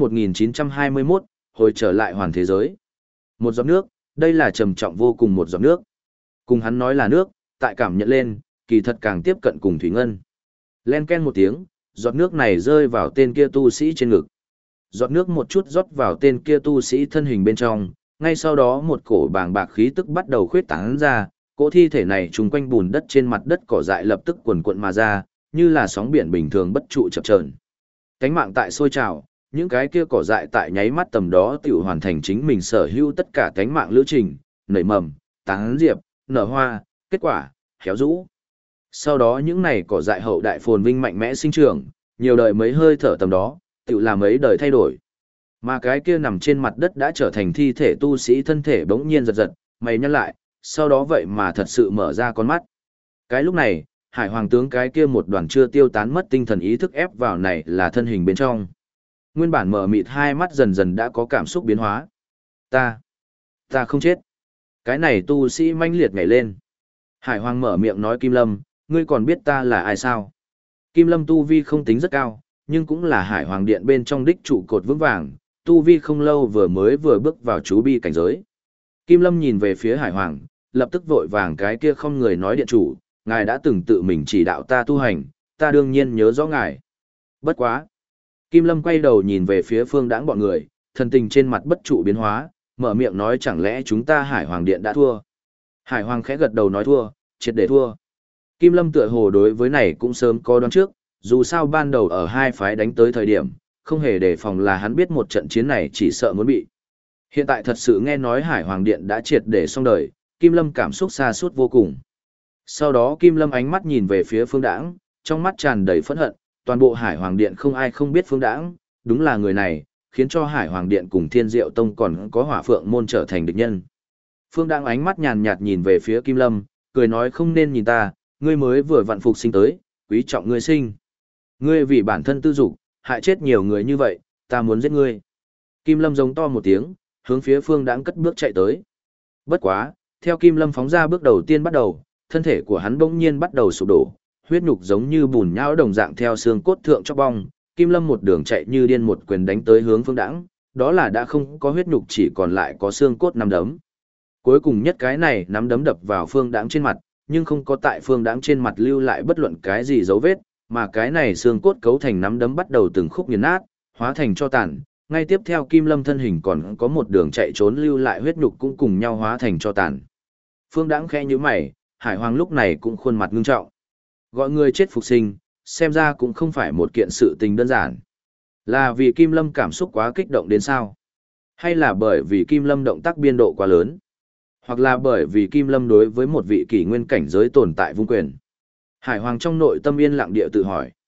Speaker 1: 1921, hồi trở lại hoàn thế giới. Một giọt nước, đây là trầm trọng vô cùng một giọt nước. Cùng hắn nói là nước, tại cảm nhận lên, kỳ thật càng tiếp cận cùng thủy ngân. Len ken một tiếng, giọt nước này rơi vào tên kia tu sĩ trên ngực. Giọt nước một chút rót vào tên kia tu sĩ thân hình bên trong, ngay sau đó một cổ bàng bạc khí tức bắt đầu khuyết tán ra, cỗ thi thể này trùng quanh bùn đất trên mặt đất cỏ dại lập tức quần cuộn mà ra, như là sóng biển bình thường bất trụ chập chờn. Cánh mạng tại sôi trào, những cái kia cỏ dại tại nháy mắt tầm đó tiểu hoàn thành chính mình sở hữu tất cả cánh mạng lữ trình, nảy mầm, tán diệp, nở hoa, kết quả, héo rũ. Sau đó những này cỏ dại hậu đại phồn vinh mạnh mẽ sinh trưởng, nhiều đời mấy hơi thở tầm đó, tiểu là mấy đời thay đổi. Mà cái kia nằm trên mặt đất đã trở thành thi thể tu sĩ thân thể bỗng nhiên giật giật, mày nhăn lại, sau đó vậy mà thật sự mở ra con mắt. Cái lúc này, Hải Hoàng tướng cái kia một đoàn chưa tiêu tán mất tinh thần ý thức ép vào này là thân hình bên trong. Nguyên bản mở mịt hai mắt dần dần đã có cảm xúc biến hóa. Ta không chết. Cái này tu sĩ manh liệt nhảy lên. Hải Hoàng mở miệng nói Kim Lâm, ngươi còn biết ta là ai sao? Kim Lâm tu vi không tính rất cao, nhưng cũng là Hải Hoàng điện bên trong đích trụ cột vững vàng, tu vi không lâu vừa bước vào chú bi cảnh giới. Kim Lâm nhìn về phía Hải Hoàng, lập tức vội vàng cái kia không người nói điện chủ, ngài đã từng tự mình chỉ đạo ta tu hành, ta đương nhiên nhớ rõ ngài. Bất quá. Kim Lâm quay đầu nhìn về phía Phương Đãng bọn người, thần tình trên mặt bất trụ biến hóa, mở miệng nói chẳng lẽ chúng ta Hải Hoàng điện đã thua. Hải Hoàng khẽ gật đầu nói thua, triệt để thua. Kim Lâm tựa hồ đối với này cũng sớm có đoán trước, dù sao ban đầu ở hai phái đánh tới thời điểm, không hề đề phòng là hắn biết một trận chiến này chỉ sợ muốn bị. Hiện tại thật sự nghe nói Hải Hoàng điện đã triệt để xong đời, Kim Lâm cảm xúc xa suốt vô cùng. Sau đó Kim Lâm ánh mắt nhìn về phía Phương Đãng, trong mắt tràn đầy phẫn hận, toàn bộ Hải Hoàng điện không ai không biết Phương Đãng, đúng là người này, khiến cho Hải Hoàng điện cùng Thiên Diệu tông còn có Hỏa Phượng môn trở thành địch nhân. Phương Đãng ánh mắt nhàn nhạt nhìn về phía Kim Lâm, cười nói không nên nhìn ta, ngươi mới vừa vặn phục sinh tới, quý trọng ngươi sinh. Ngươi vì bản thân tư dục, hại chết nhiều người như vậy, ta muốn giết ngươi. Kim Lâm giống to một tiếng, hướng phía Phương Đãng cất bước chạy tới. Bất quá, theo Kim Lâm phóng ra bước đầu tiên bắt đầu, thân thể của hắn bỗng nhiên bắt đầu sụp đổ, huyết nhục giống như bùn nhão đồng dạng theo xương cốt thượng chóc bong, Kim Lâm một đường chạy như điên một quyền đánh tới hướng Phương Đãng, đó là đã không có huyết nhục chỉ còn lại có xương cốt nắm đấm. Cuối cùng nhất cái này nắm đấm đập vào Phương Đãng trên mặt, nhưng không có tại Phương Đãng trên mặt lưu lại bất luận cái gì dấu vết, mà cái này xương cốt cấu thành nắm đấm bắt đầu từng khúc nghiền nát, hóa thành tro tàn. Ngay tiếp theo Kim Lâm thân hình còn có một đường chạy trốn lưu lại huyết nhục cũng cùng nhau hóa thành tro tàn. Phương Đãng khẽ nhíu mày, Hải Hoàng lúc này cũng khuôn mặt ngưng trọng. Gọi người chết phục sinh, xem ra cũng không phải một kiện sự tình đơn giản. Là vì Kim Lâm cảm xúc quá kích động đến sao? Hay là bởi vì Kim Lâm động tác biên độ quá lớn? Hoặc là bởi vì Kim Lâm đối với một vị kỷ nguyên cảnh giới tồn tại vung quyền? Hải Hoàng trong nội tâm yên lặng địa tự hỏi.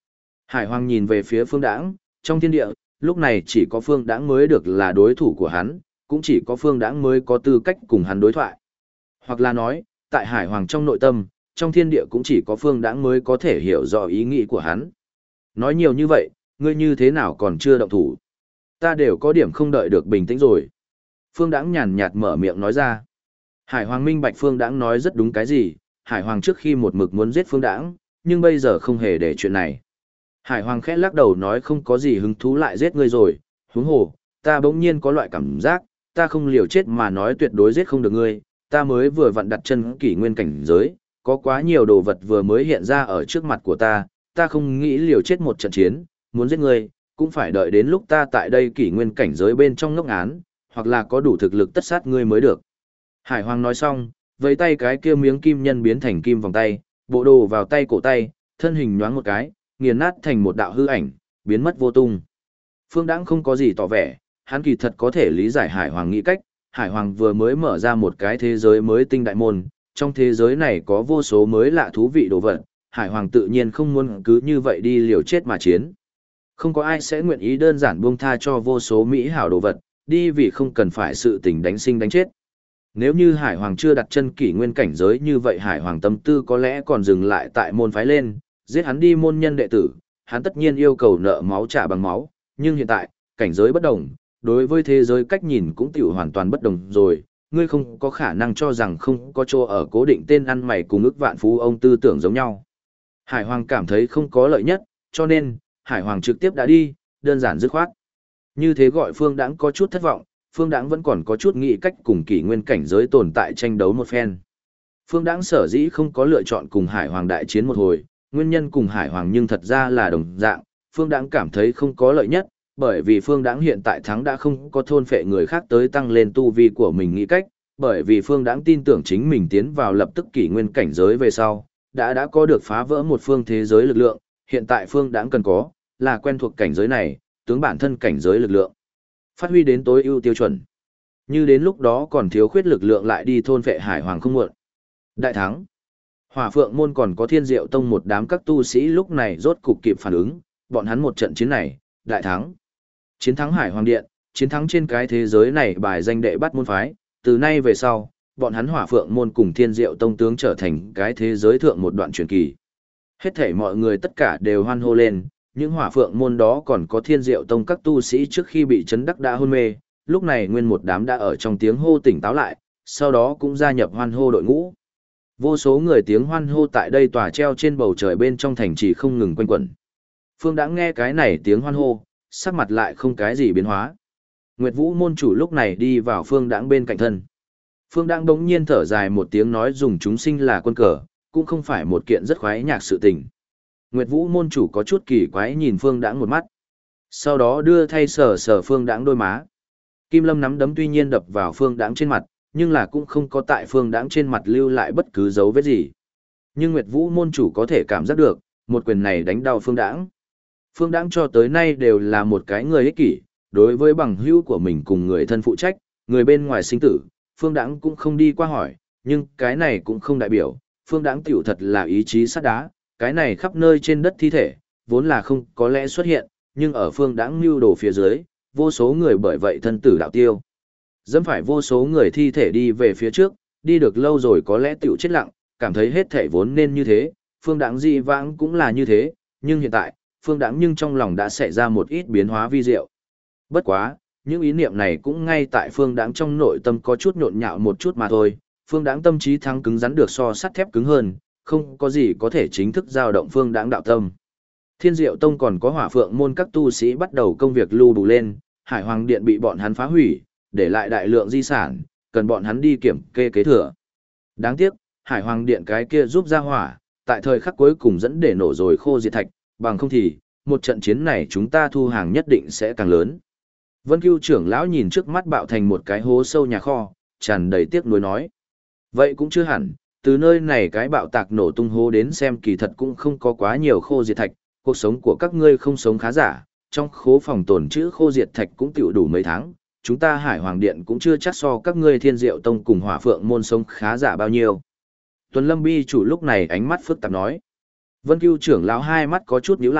Speaker 1: Hải Hoàng nhìn về phía Phương Đãng, trong thiên địa, lúc này chỉ có Phương Đãng mới được là đối thủ của hắn, cũng chỉ có Phương Đãng mới có tư cách cùng hắn đối thoại. Hoặc là nói, tại Hải Hoàng trong nội tâm, trong thiên địa cũng chỉ có Phương Đãng mới có thể hiểu rõ ý nghĩ của hắn. Nói nhiều như vậy, ngươi như thế nào còn chưa động thủ? Ta đều có điểm không đợi được bình tĩnh rồi. Phương Đãng nhàn nhạt mở miệng nói ra. Hải Hoàng minh bạch Phương Đãng nói rất đúng cái gì, Hải Hoàng trước khi một mực muốn giết Phương Đãng, nhưng bây giờ không hề để chuyện này. Hải Hoàng khẽ lắc đầu nói không có gì hứng thú lại giết ngươi rồi, huống hồ, ta bỗng nhiên có loại cảm giác, ta không liều chết mà nói tuyệt đối giết không được ngươi, ta mới vừa vặn đặt chân kỷ nguyên cảnh giới, có quá nhiều đồ vật vừa mới hiện ra ở trước mặt của ta không nghĩ liều chết một trận chiến, muốn giết ngươi, cũng phải đợi đến lúc ta tại đây kỷ nguyên cảnh giới bên trong ngốc án, hoặc là có đủ thực lực tất sát ngươi mới được. Hải Hoàng nói xong, với tay cái kia miếng kim nhân biến thành kim vòng tay, bộ đồ vào tay cổ tay, thân hình nhoáng một cái, nghiền nát thành một đạo hư ảnh, biến mất vô tung. Phương Đãng không có gì tỏ vẻ, hắn kỳ thật có thể lý giải Hải Hoàng nghĩ cách, Hải Hoàng vừa mới mở ra một cái thế giới mới tinh đại môn, trong thế giới này có vô số mới lạ thú vị đồ vật, Hải Hoàng tự nhiên không muốn cứ như vậy đi liều chết mà chiến. Không có ai sẽ nguyện ý đơn giản buông tha cho vô số mỹ hảo đồ vật, đi vì không cần phải sự tình đánh sinh đánh chết. Nếu như Hải Hoàng chưa đặt chân kỷ nguyên cảnh giới như vậy Hải Hoàng tâm tư có lẽ còn dừng lại tại môn phái lên, giết hắn đi môn nhân đệ tử, hắn tất nhiên yêu cầu nợ máu trả bằng máu, nhưng hiện tại, cảnh giới bất đồng, đối với thế giới cách nhìn cũng tiểu hoàn toàn bất đồng rồi, ngươi không có khả năng cho rằng không có chỗ ở cố định tên ăn mày cùng ức vạn phú ông tư tưởng giống nhau. Hải Hoàng cảm thấy không có lợi nhất, cho nên, Hải Hoàng trực tiếp đã đi, đơn giản dứt khoát. Như thế gọi Phương Đãng có chút thất vọng, Phương Đãng vẫn còn có chút nghĩ cách cùng kỷ nguyên cảnh giới tồn tại tranh đấu một phen. Phương Đãng sở dĩ không có lựa chọn cùng Hải Hoàng đại chiến một hồi, nguyên nhân cùng Hải Hoàng nhưng thật ra là đồng dạng, Phương Đãng cảm thấy không có lợi nhất, bởi vì Phương Đãng hiện tại thắng đã không có thôn phệ người khác tới tăng lên tu vi của mình nghĩ cách, bởi vì Phương Đãng tin tưởng chính mình tiến vào lập tức kỷ nguyên cảnh giới về sau, đã có được phá vỡ một phương thế giới lực lượng, hiện tại Phương Đãng cần có là quen thuộc cảnh giới này, tướng bản thân cảnh giới lực lượng phát huy đến tối ưu tiêu chuẩn. Như đến lúc đó còn thiếu khuyết lực lượng lại đi thôn phệ Hải Hoàng không muộn. Đại thắng. Hỏa Phượng môn còn có Thiên Diệu tông một đám các tu sĩ lúc này rốt cục kịp phản ứng, bọn hắn một trận chiến này, đại thắng. Chiến thắng Hải Hoàng Điện, chiến thắng trên cái thế giới này bài danh đệ bắt môn phái, từ nay về sau, bọn hắn Hỏa Phượng môn cùng Thiên Diệu tông tướng trở thành cái thế giới thượng một đoạn truyền kỳ. Hết thảy mọi người tất cả đều hoan hô lên, những Hỏa Phượng môn đó còn có Thiên Diệu tông các tu sĩ trước khi bị chấn đắc đã hôn mê, lúc này nguyên một đám đã ở trong tiếng hô tỉnh táo lại, sau đó cũng gia nhập hoan hô đội ngũ. Vô số người tiếng hoan hô tại đây tòa treo trên bầu trời bên trong thành trì không ngừng quanh quẩn. Phương đã nghe cái này tiếng hoan hô, sắc mặt lại không cái gì biến hóa. Nguyệt Vũ môn chủ lúc này đi vào Phương Đãng bên cạnh thân. Phương Đãng bỗng nhiên thở dài một tiếng nói dùng chúng sinh là quân cờ, cũng không phải một kiện rất khoái nhạc sự tình. Nguyệt Vũ môn chủ có chút kỳ quái nhìn Phương Đãng một mắt. Sau đó đưa thay sờ sờ Phương Đãng đôi má. Kim Lâm nắm đấm tuy nhiên đập vào Phương Đãng trên mặt, nhưng là cũng không có tại Phương Đãng trên mặt lưu lại bất cứ dấu vết gì. Nhưng Nguyệt Vũ môn chủ có thể cảm giác được, một quyền này đánh đau Phương Đãng. Phương Đãng cho tới nay đều là một cái người ích kỷ, đối với bằng hữu của mình cùng người thân phụ trách, người bên ngoài sinh tử, Phương Đãng cũng không đi qua hỏi, nhưng cái này cũng không đại biểu, Phương Đãng tiểu thật là ý chí sắt đá, cái này khắp nơi trên đất thi thể, vốn là không có lẽ xuất hiện, nhưng ở Phương Đãng mưu đồ phía dưới, vô số người bởi vậy thân tử đạo tiêu. Dẫm phải vô số người thi thể đi về phía trước, đi được lâu rồi có lẽ tiểu chết lặng, cảm thấy hết thể vốn nên như thế, Phương Đãng dị vãng cũng là như thế, nhưng hiện tại, Phương Đãng nhưng trong lòng đã xảy ra một ít biến hóa vi diệu. Bất quá, những ý niệm này cũng ngay tại Phương Đãng trong nội tâm có chút nhộn nhạo một chút mà thôi, Phương Đãng tâm trí thắng cứng rắn được so sắt thép cứng hơn, không có gì có thể chính thức dao động Phương Đãng đạo tâm. Thiên Diệu Tông còn có Hỏa Phượng môn các tu sĩ bắt đầu công việc lưu đủ lên, Hải Hoàng Điện bị bọn hắn phá hủy, để lại đại lượng di sản, cần bọn hắn đi kiểm kê kế thừa. Đáng tiếc, Hải Hoàng Điện cái kia giúp ra hỏa, tại thời khắc cuối cùng dẫn để nổ rồi khô diệt thạch, bằng không thì, một trận chiến này chúng ta thu hàng nhất định sẽ càng lớn. Vân Cưu trưởng lão nhìn trước mắt bạo thành một cái hố sâu nhà kho, tràn đầy tiếc nuối nói. Vậy cũng chưa hẳn, từ nơi này cái bạo tạc nổ tung hố đến xem kỳ thật cũng không có quá nhiều khô diệt thạch, cuộc sống của các ngươi không sống khá giả, trong khố phòng tồn trữ khô diệt thạch cũng tiểu đủ mấy tháng, chúng ta Hải Hoàng Điện cũng chưa chắc so các ngươi Thiên Diệu Tông cùng Hỏa Phượng môn sống khá giả bao nhiêu. Tuần Lâm Bi chủ lúc này ánh mắt phức tạp nói. Vân Cưu trưởng lão hai mắt có chút nhíu lại,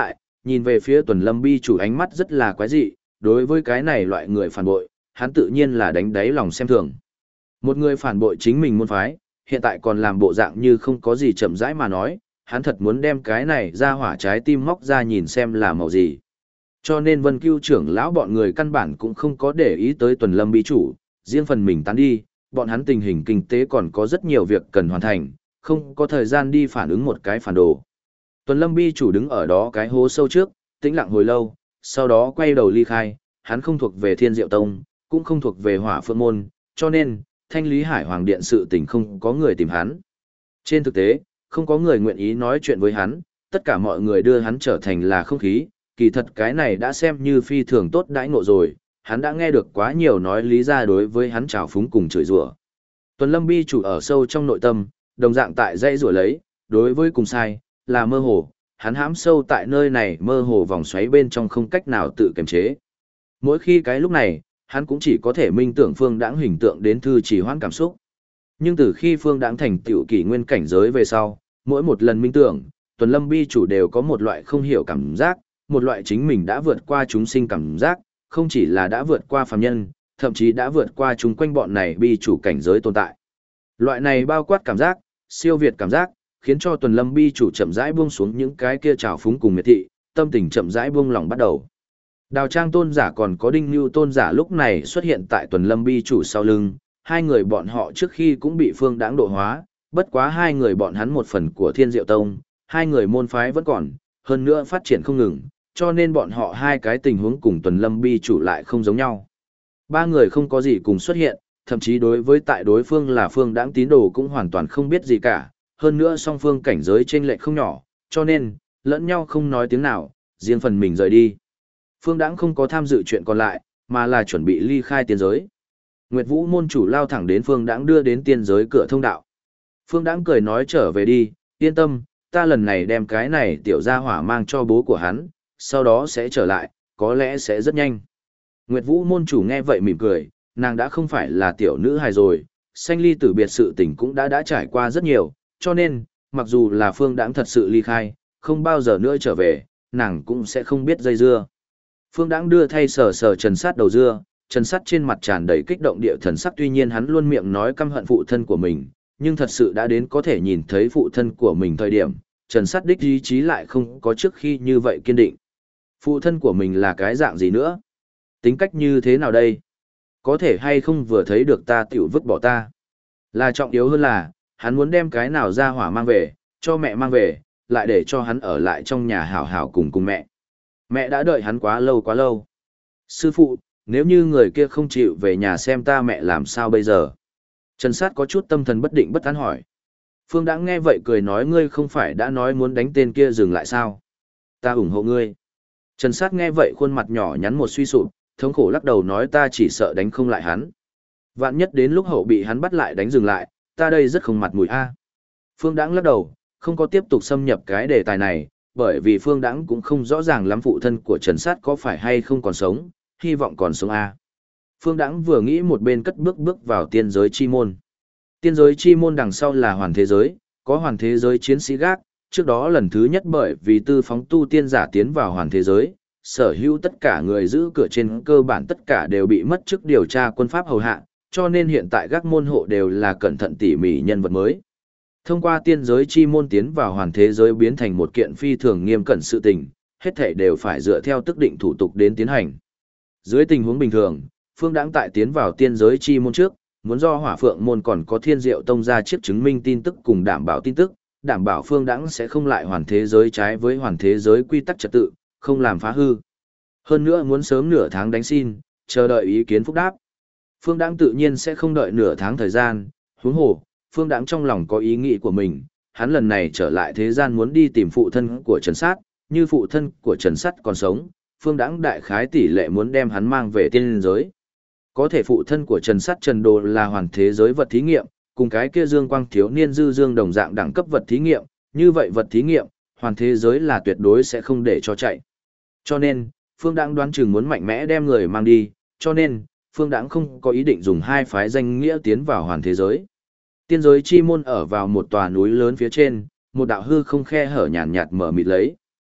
Speaker 1: nhìn về phía Tuần Lâm Bi chủ ánh mắt rất là quái dị, đối với cái này loại người phản bội, hắn tự nhiên là đánh đáy lòng xem thường. Một người phản bội chính mình môn phái, hiện tại còn làm bộ dạng như không có gì chậm rãi mà nói, hắn thật muốn đem cái này ra hỏa trái tim móc ra nhìn xem là màu gì. Cho nên Vân Cưu trưởng lão bọn người căn bản cũng không có để ý tới Tuần Lâm Bi chủ, riêng phần mình tán đi, bọn hắn tình hình kinh tế còn có rất nhiều việc cần hoàn thành, không có thời gian đi phản ứng một cái phản đồ. Tuần Lâm Bi chủ đứng ở đó cái hố sâu trước, tĩnh lặng hồi lâu, sau đó quay đầu ly khai, hắn không thuộc về Thiên Diệu Tông, cũng không thuộc về Hỏa Phượng Môn, cho nên, Thanh Lý Hải Hoàng Điện sự tình không có người tìm hắn. Trên thực tế, không có người nguyện ý nói chuyện với hắn, tất cả mọi người đưa hắn trở thành là không khí, kỳ thật cái này đã xem như phi thường tốt đãi ngộ rồi, hắn đã nghe được quá nhiều nói lý ra đối với hắn trào phúng cùng chửi rủa. Tuần Lâm Bi chủ ở sâu trong nội tâm, đồng dạng tại dãy rủa lấy, đối với cùng sai, là mơ hồ, hắn hãm sâu tại nơi này mơ hồ vòng xoáy bên trong không cách nào tự kiềm chế. Mỗi khi cái lúc này, hắn cũng chỉ có thể minh tưởng Phương Đãng hình tượng đến thư chỉ hoãn cảm xúc. Nhưng từ khi Phương Đãng thành tựu kỷ nguyên cảnh giới về sau, mỗi một lần minh tưởng, Tuần Lâm Bi chủ đều có một loại không hiểu cảm giác, một loại chính mình đã vượt qua chúng sinh cảm giác, không chỉ là đã vượt qua phàm nhân, thậm chí đã vượt qua chúng quanh bọn này bi chủ cảnh giới tồn tại. Loại này bao quát cảm giác, siêu việt cảm giác, khiến cho Tuần Lâm Bi chủ chậm rãi buông xuống những cái kia trào phúng cùng miệt thị, tâm tình chậm rãi buông lòng bắt đầu. Đào Trang tôn giả còn có Đinh Nưu tôn giả lúc này xuất hiện tại Tuần Lâm Bi chủ sau lưng, hai người bọn họ trước khi cũng bị Phương Đãng độ hóa, bất quá hai người bọn hắn một phần của Thiên Diệu Tông, hai người môn phái vẫn còn, hơn nữa phát triển không ngừng, cho nên bọn họ hai cái tình huống cùng Tuần Lâm Bi chủ lại không giống nhau. Ba người không có gì cùng xuất hiện, thậm chí đối với tại đối phương là Phương Đãng tín đồ cũng hoàn toàn không biết gì cả, hơn nữa song phương cảnh giới chênh lệch không nhỏ, cho nên, lẫn nhau không nói tiếng nào, riêng phần mình rời đi. Phương Đãng không có tham dự chuyện còn lại, mà là chuẩn bị ly khai tiên giới. Nguyệt Vũ môn chủ lao thẳng đến Phương Đãng đưa đến tiên giới cửa thông đạo. Phương Đãng cười nói trở về đi, yên tâm, ta lần này đem cái này tiểu gia hỏa mang cho bố của hắn, sau đó sẽ trở lại, có lẽ sẽ rất nhanh. Nguyệt Vũ môn chủ nghe vậy mỉm cười, nàng đã không phải là tiểu nữ hài rồi, sanh ly tử biệt sự tình cũng đã trải qua rất nhiều, cho nên, mặc dù là Phương Đãng thật sự ly khai, không bao giờ nữa trở về, nàng cũng sẽ không biết dây dưa. Phương Đãng đưa thay sờ sờ Trần Sát đầu dưa, Trần Sát trên mặt tràn đầy kích động địa thần sắc, tuy nhiên hắn luôn miệng nói căm hận phụ thân của mình, nhưng thật sự đã đến có thể nhìn thấy phụ thân của mình thời điểm, Trần Sát đích ý chí lại không có trước khi như vậy kiên định. Phụ thân của mình là cái dạng gì nữa? Tính cách như thế nào đây? Có thể hay không vừa thấy được ta tiểu vứt bỏ ta? Là trọng yếu hơn là, hắn muốn đem cái nào ra hỏa mang về, cho mẹ mang về, lại để cho hắn ở lại trong nhà hảo hảo cùng mẹ. Mẹ đã đợi hắn quá lâu. Sư phụ, nếu như người kia không chịu về nhà xem ta mẹ làm sao bây giờ? Trần Sát có chút tâm thần bất định bất an hỏi. Phương Đãng nghe vậy cười nói, ngươi không phải đã nói muốn đánh tên kia dừng lại sao? Ta ủng hộ ngươi. Trần Sát nghe vậy khuôn mặt nhỏ nhắn một suy sụp, thống khổ lắc đầu nói, ta chỉ sợ đánh không lại hắn. Vạn nhất đến lúc hậu bị hắn bắt lại đánh dừng lại, ta đây rất không mặt mũi a. Phương Đãng lắc đầu, không có tiếp tục xâm nhập cái đề tài này, bởi vì Phương Đãng cũng không rõ ràng lắm phụ thân của Trần Sát có phải hay không còn sống, hy vọng còn sống a. Phương Đãng vừa nghĩ một bên cất bước vào tiên giới chi môn. Tiên giới chi môn đằng sau là hoàn thế giới, có hoàn thế giới chiến sĩ gác, trước đó lần thứ nhất bởi vì tư phóng tu tiên giả tiến vào hoàn thế giới, sở hữu tất cả người giữ cửa trên cơ bản tất cả đều bị mất chức điều tra quân pháp hầu hạ, cho nên hiện tại gác môn hộ đều là cẩn thận tỉ mỉ nhân vật mới. Thông qua tiên giới chi môn tiến vào hoàn thế giới biến thành một kiện phi thường nghiêm cẩn sự tình, hết thảy đều phải dựa theo tức định thủ tục đến tiến hành. Dưới tình huống bình thường, Phương Đãng tại tiến vào tiên giới chi môn trước, muốn do Hỏa Phượng môn còn có Thiên Diệu tông ra chiếc chứng minh tin tức cùng đảm bảo tin tức, đảm bảo Phương Đãng sẽ không lại hoàn thế giới trái với hoàn thế giới quy tắc trật tự, không làm phá hư. Hơn nữa muốn sớm nửa tháng đánh xin, chờ đợi ý kiến phúc đáp. Phương Đãng tự nhiên sẽ không đợi nửa tháng thời gian, huống hồ, Phương Đãng trong lòng có ý nghĩ của mình, hắn lần này trở lại thế gian muốn đi tìm phụ thân của Trần Sát, như phụ thân của Trần Sát còn sống, Phương Đãng đại khái tỷ lệ muốn đem hắn mang về tiên giới. Có thể phụ thân của Trần Sát Trần Đồ là hoàn thế giới vật thí nghiệm, cùng cái kia Dương Quang thiếu niên dư dương đồng dạng đẳng cấp vật thí nghiệm, như vậy vật thí nghiệm, hoàn thế giới là tuyệt đối sẽ không để cho chạy. Cho nên, Phương Đãng đoán chừng muốn mạnh mẽ đem người mang đi, cho nên, Phương Đãng không có ý định dùng hai phái danh nghĩa tiến vào hoàn thế giới. Tiên giới chi môn ở vào một tòa núi lớn phía trên, một đạo hư không khe hở nhàn nhạt mở mịt lấy.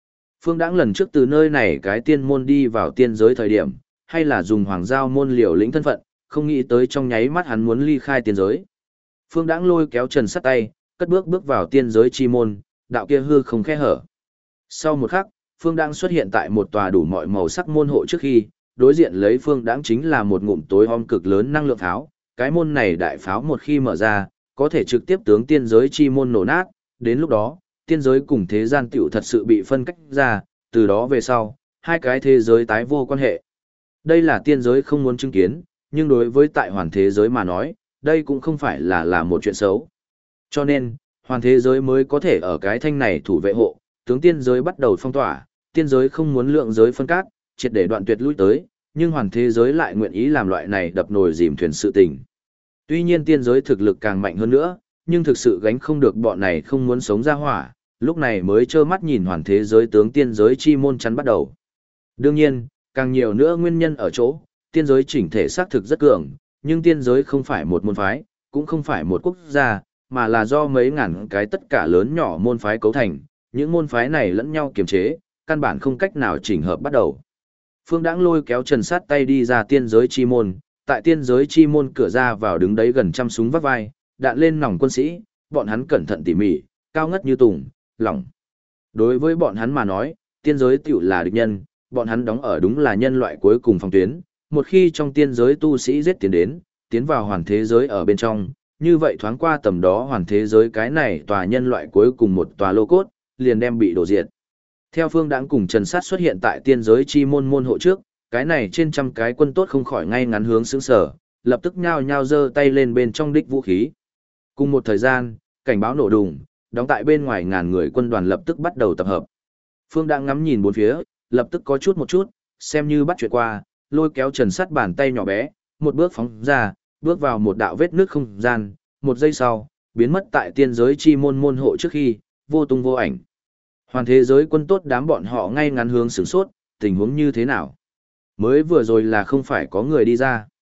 Speaker 1: Phương Đãng lần trước từ nơi này cái tiên môn đi vào tiên giới thời điểm, hay là dùng hoàng giao môn liều lĩnh thân phận, không nghĩ tới trong nháy mắt hắn muốn ly khai tiên giới. Phương Đãng lôi kéo Trần Sắt tay, cất bước bước vào tiên giới chi môn, đạo kia hư không khe hở. Sau một khắc, Phương Đãng xuất hiện tại một tòa đủ mọi màu sắc môn hộ trước khi, đối diện lấy Phương Đãng chính là một ngụm tối om cực lớn năng lượng pháo. Cái môn này đại pháo một khi mở ra, có thể trực tiếp tướng tiên giới chi môn nổ nát, đến lúc đó, tiên giới cùng thế gian tiểu thật sự bị phân cách ra, từ đó về sau, hai cái thế giới tái vô quan hệ. Đây là tiên giới không muốn chứng kiến, nhưng đối với tại hoàn thế giới mà nói, đây cũng không phải là một chuyện xấu. Cho nên, hoàn thế giới mới có thể ở cái thanh này thủ vệ hộ, tướng tiên giới bắt đầu phong tỏa, tiên giới không muốn lượng giới phân cắt, triệt để đoạn tuyệt lui tới, nhưng hoàn thế giới lại nguyện ý làm loại này đập nồi dìm thuyền sự tình. Tuy nhiên tiên giới thực lực càng mạnh hơn nữa, nhưng thực sự gánh không được bọn này không muốn sống ra hỏa, lúc này mới trơ mắt nhìn hoàn thế giới tướng tiên giới chi môn chắn bắt đầu. Đương nhiên, càng nhiều nữa nguyên nhân ở chỗ, tiên giới chỉnh thể xác thực rất cường, nhưng tiên giới không phải một môn phái, cũng không phải một quốc gia, mà là do mấy ngàn cái tất cả lớn nhỏ môn phái cấu thành, những môn phái này lẫn nhau kiềm chế, căn bản không cách nào chỉnh hợp bắt đầu. Phương Đãng lôi kéo Trần Sát tay đi ra tiên giới chi môn, tại tiên giới chi môn cửa ra vào đứng đấy gần trăm súng vắt vai, đạn lên nòng quân sĩ, bọn hắn cẩn thận tỉ mỉ, cao ngất như tùng, lỏng. Đối với bọn hắn mà nói, tiên giới tiểu là địch nhân, bọn hắn đóng ở đúng là nhân loại cuối cùng phòng tuyến, một khi trong tiên giới tu sĩ giết tiến vào hoàn thế giới ở bên trong, như vậy thoáng qua tầm đó hoàn thế giới cái này tòa nhân loại cuối cùng một tòa lô cốt, liền đem bị đổ diệt. Theo Phương Đãng cùng Trần Sát xuất hiện tại tiên giới chi môn môn hộ trước, cái này trên trăm cái quân tốt không khỏi ngay ngắn hướng sững sở, lập tức nhao nhao giơ tay lên bên trong đích vũ khí. Cùng một thời gian, cảnh báo nổ đùng, đóng tại bên ngoài ngàn người quân đoàn lập tức bắt đầu tập hợp. Phương Đãng ngắm nhìn bốn phía, lập tức có chút một chút, xem như bắt chuyện qua, lôi kéo Trần Sát bàn tay nhỏ bé, một bước phóng ra, bước vào một đạo vết nước không gian, một giây sau, biến mất tại tiên giới chi môn môn hộ trước khi, vô tung vô ảnh. Hoàn thế giới quân tốt đám bọn họ ngay ngắn hướng sửng sốt, tình huống như thế nào? Mới vừa rồi là không phải có người đi ra.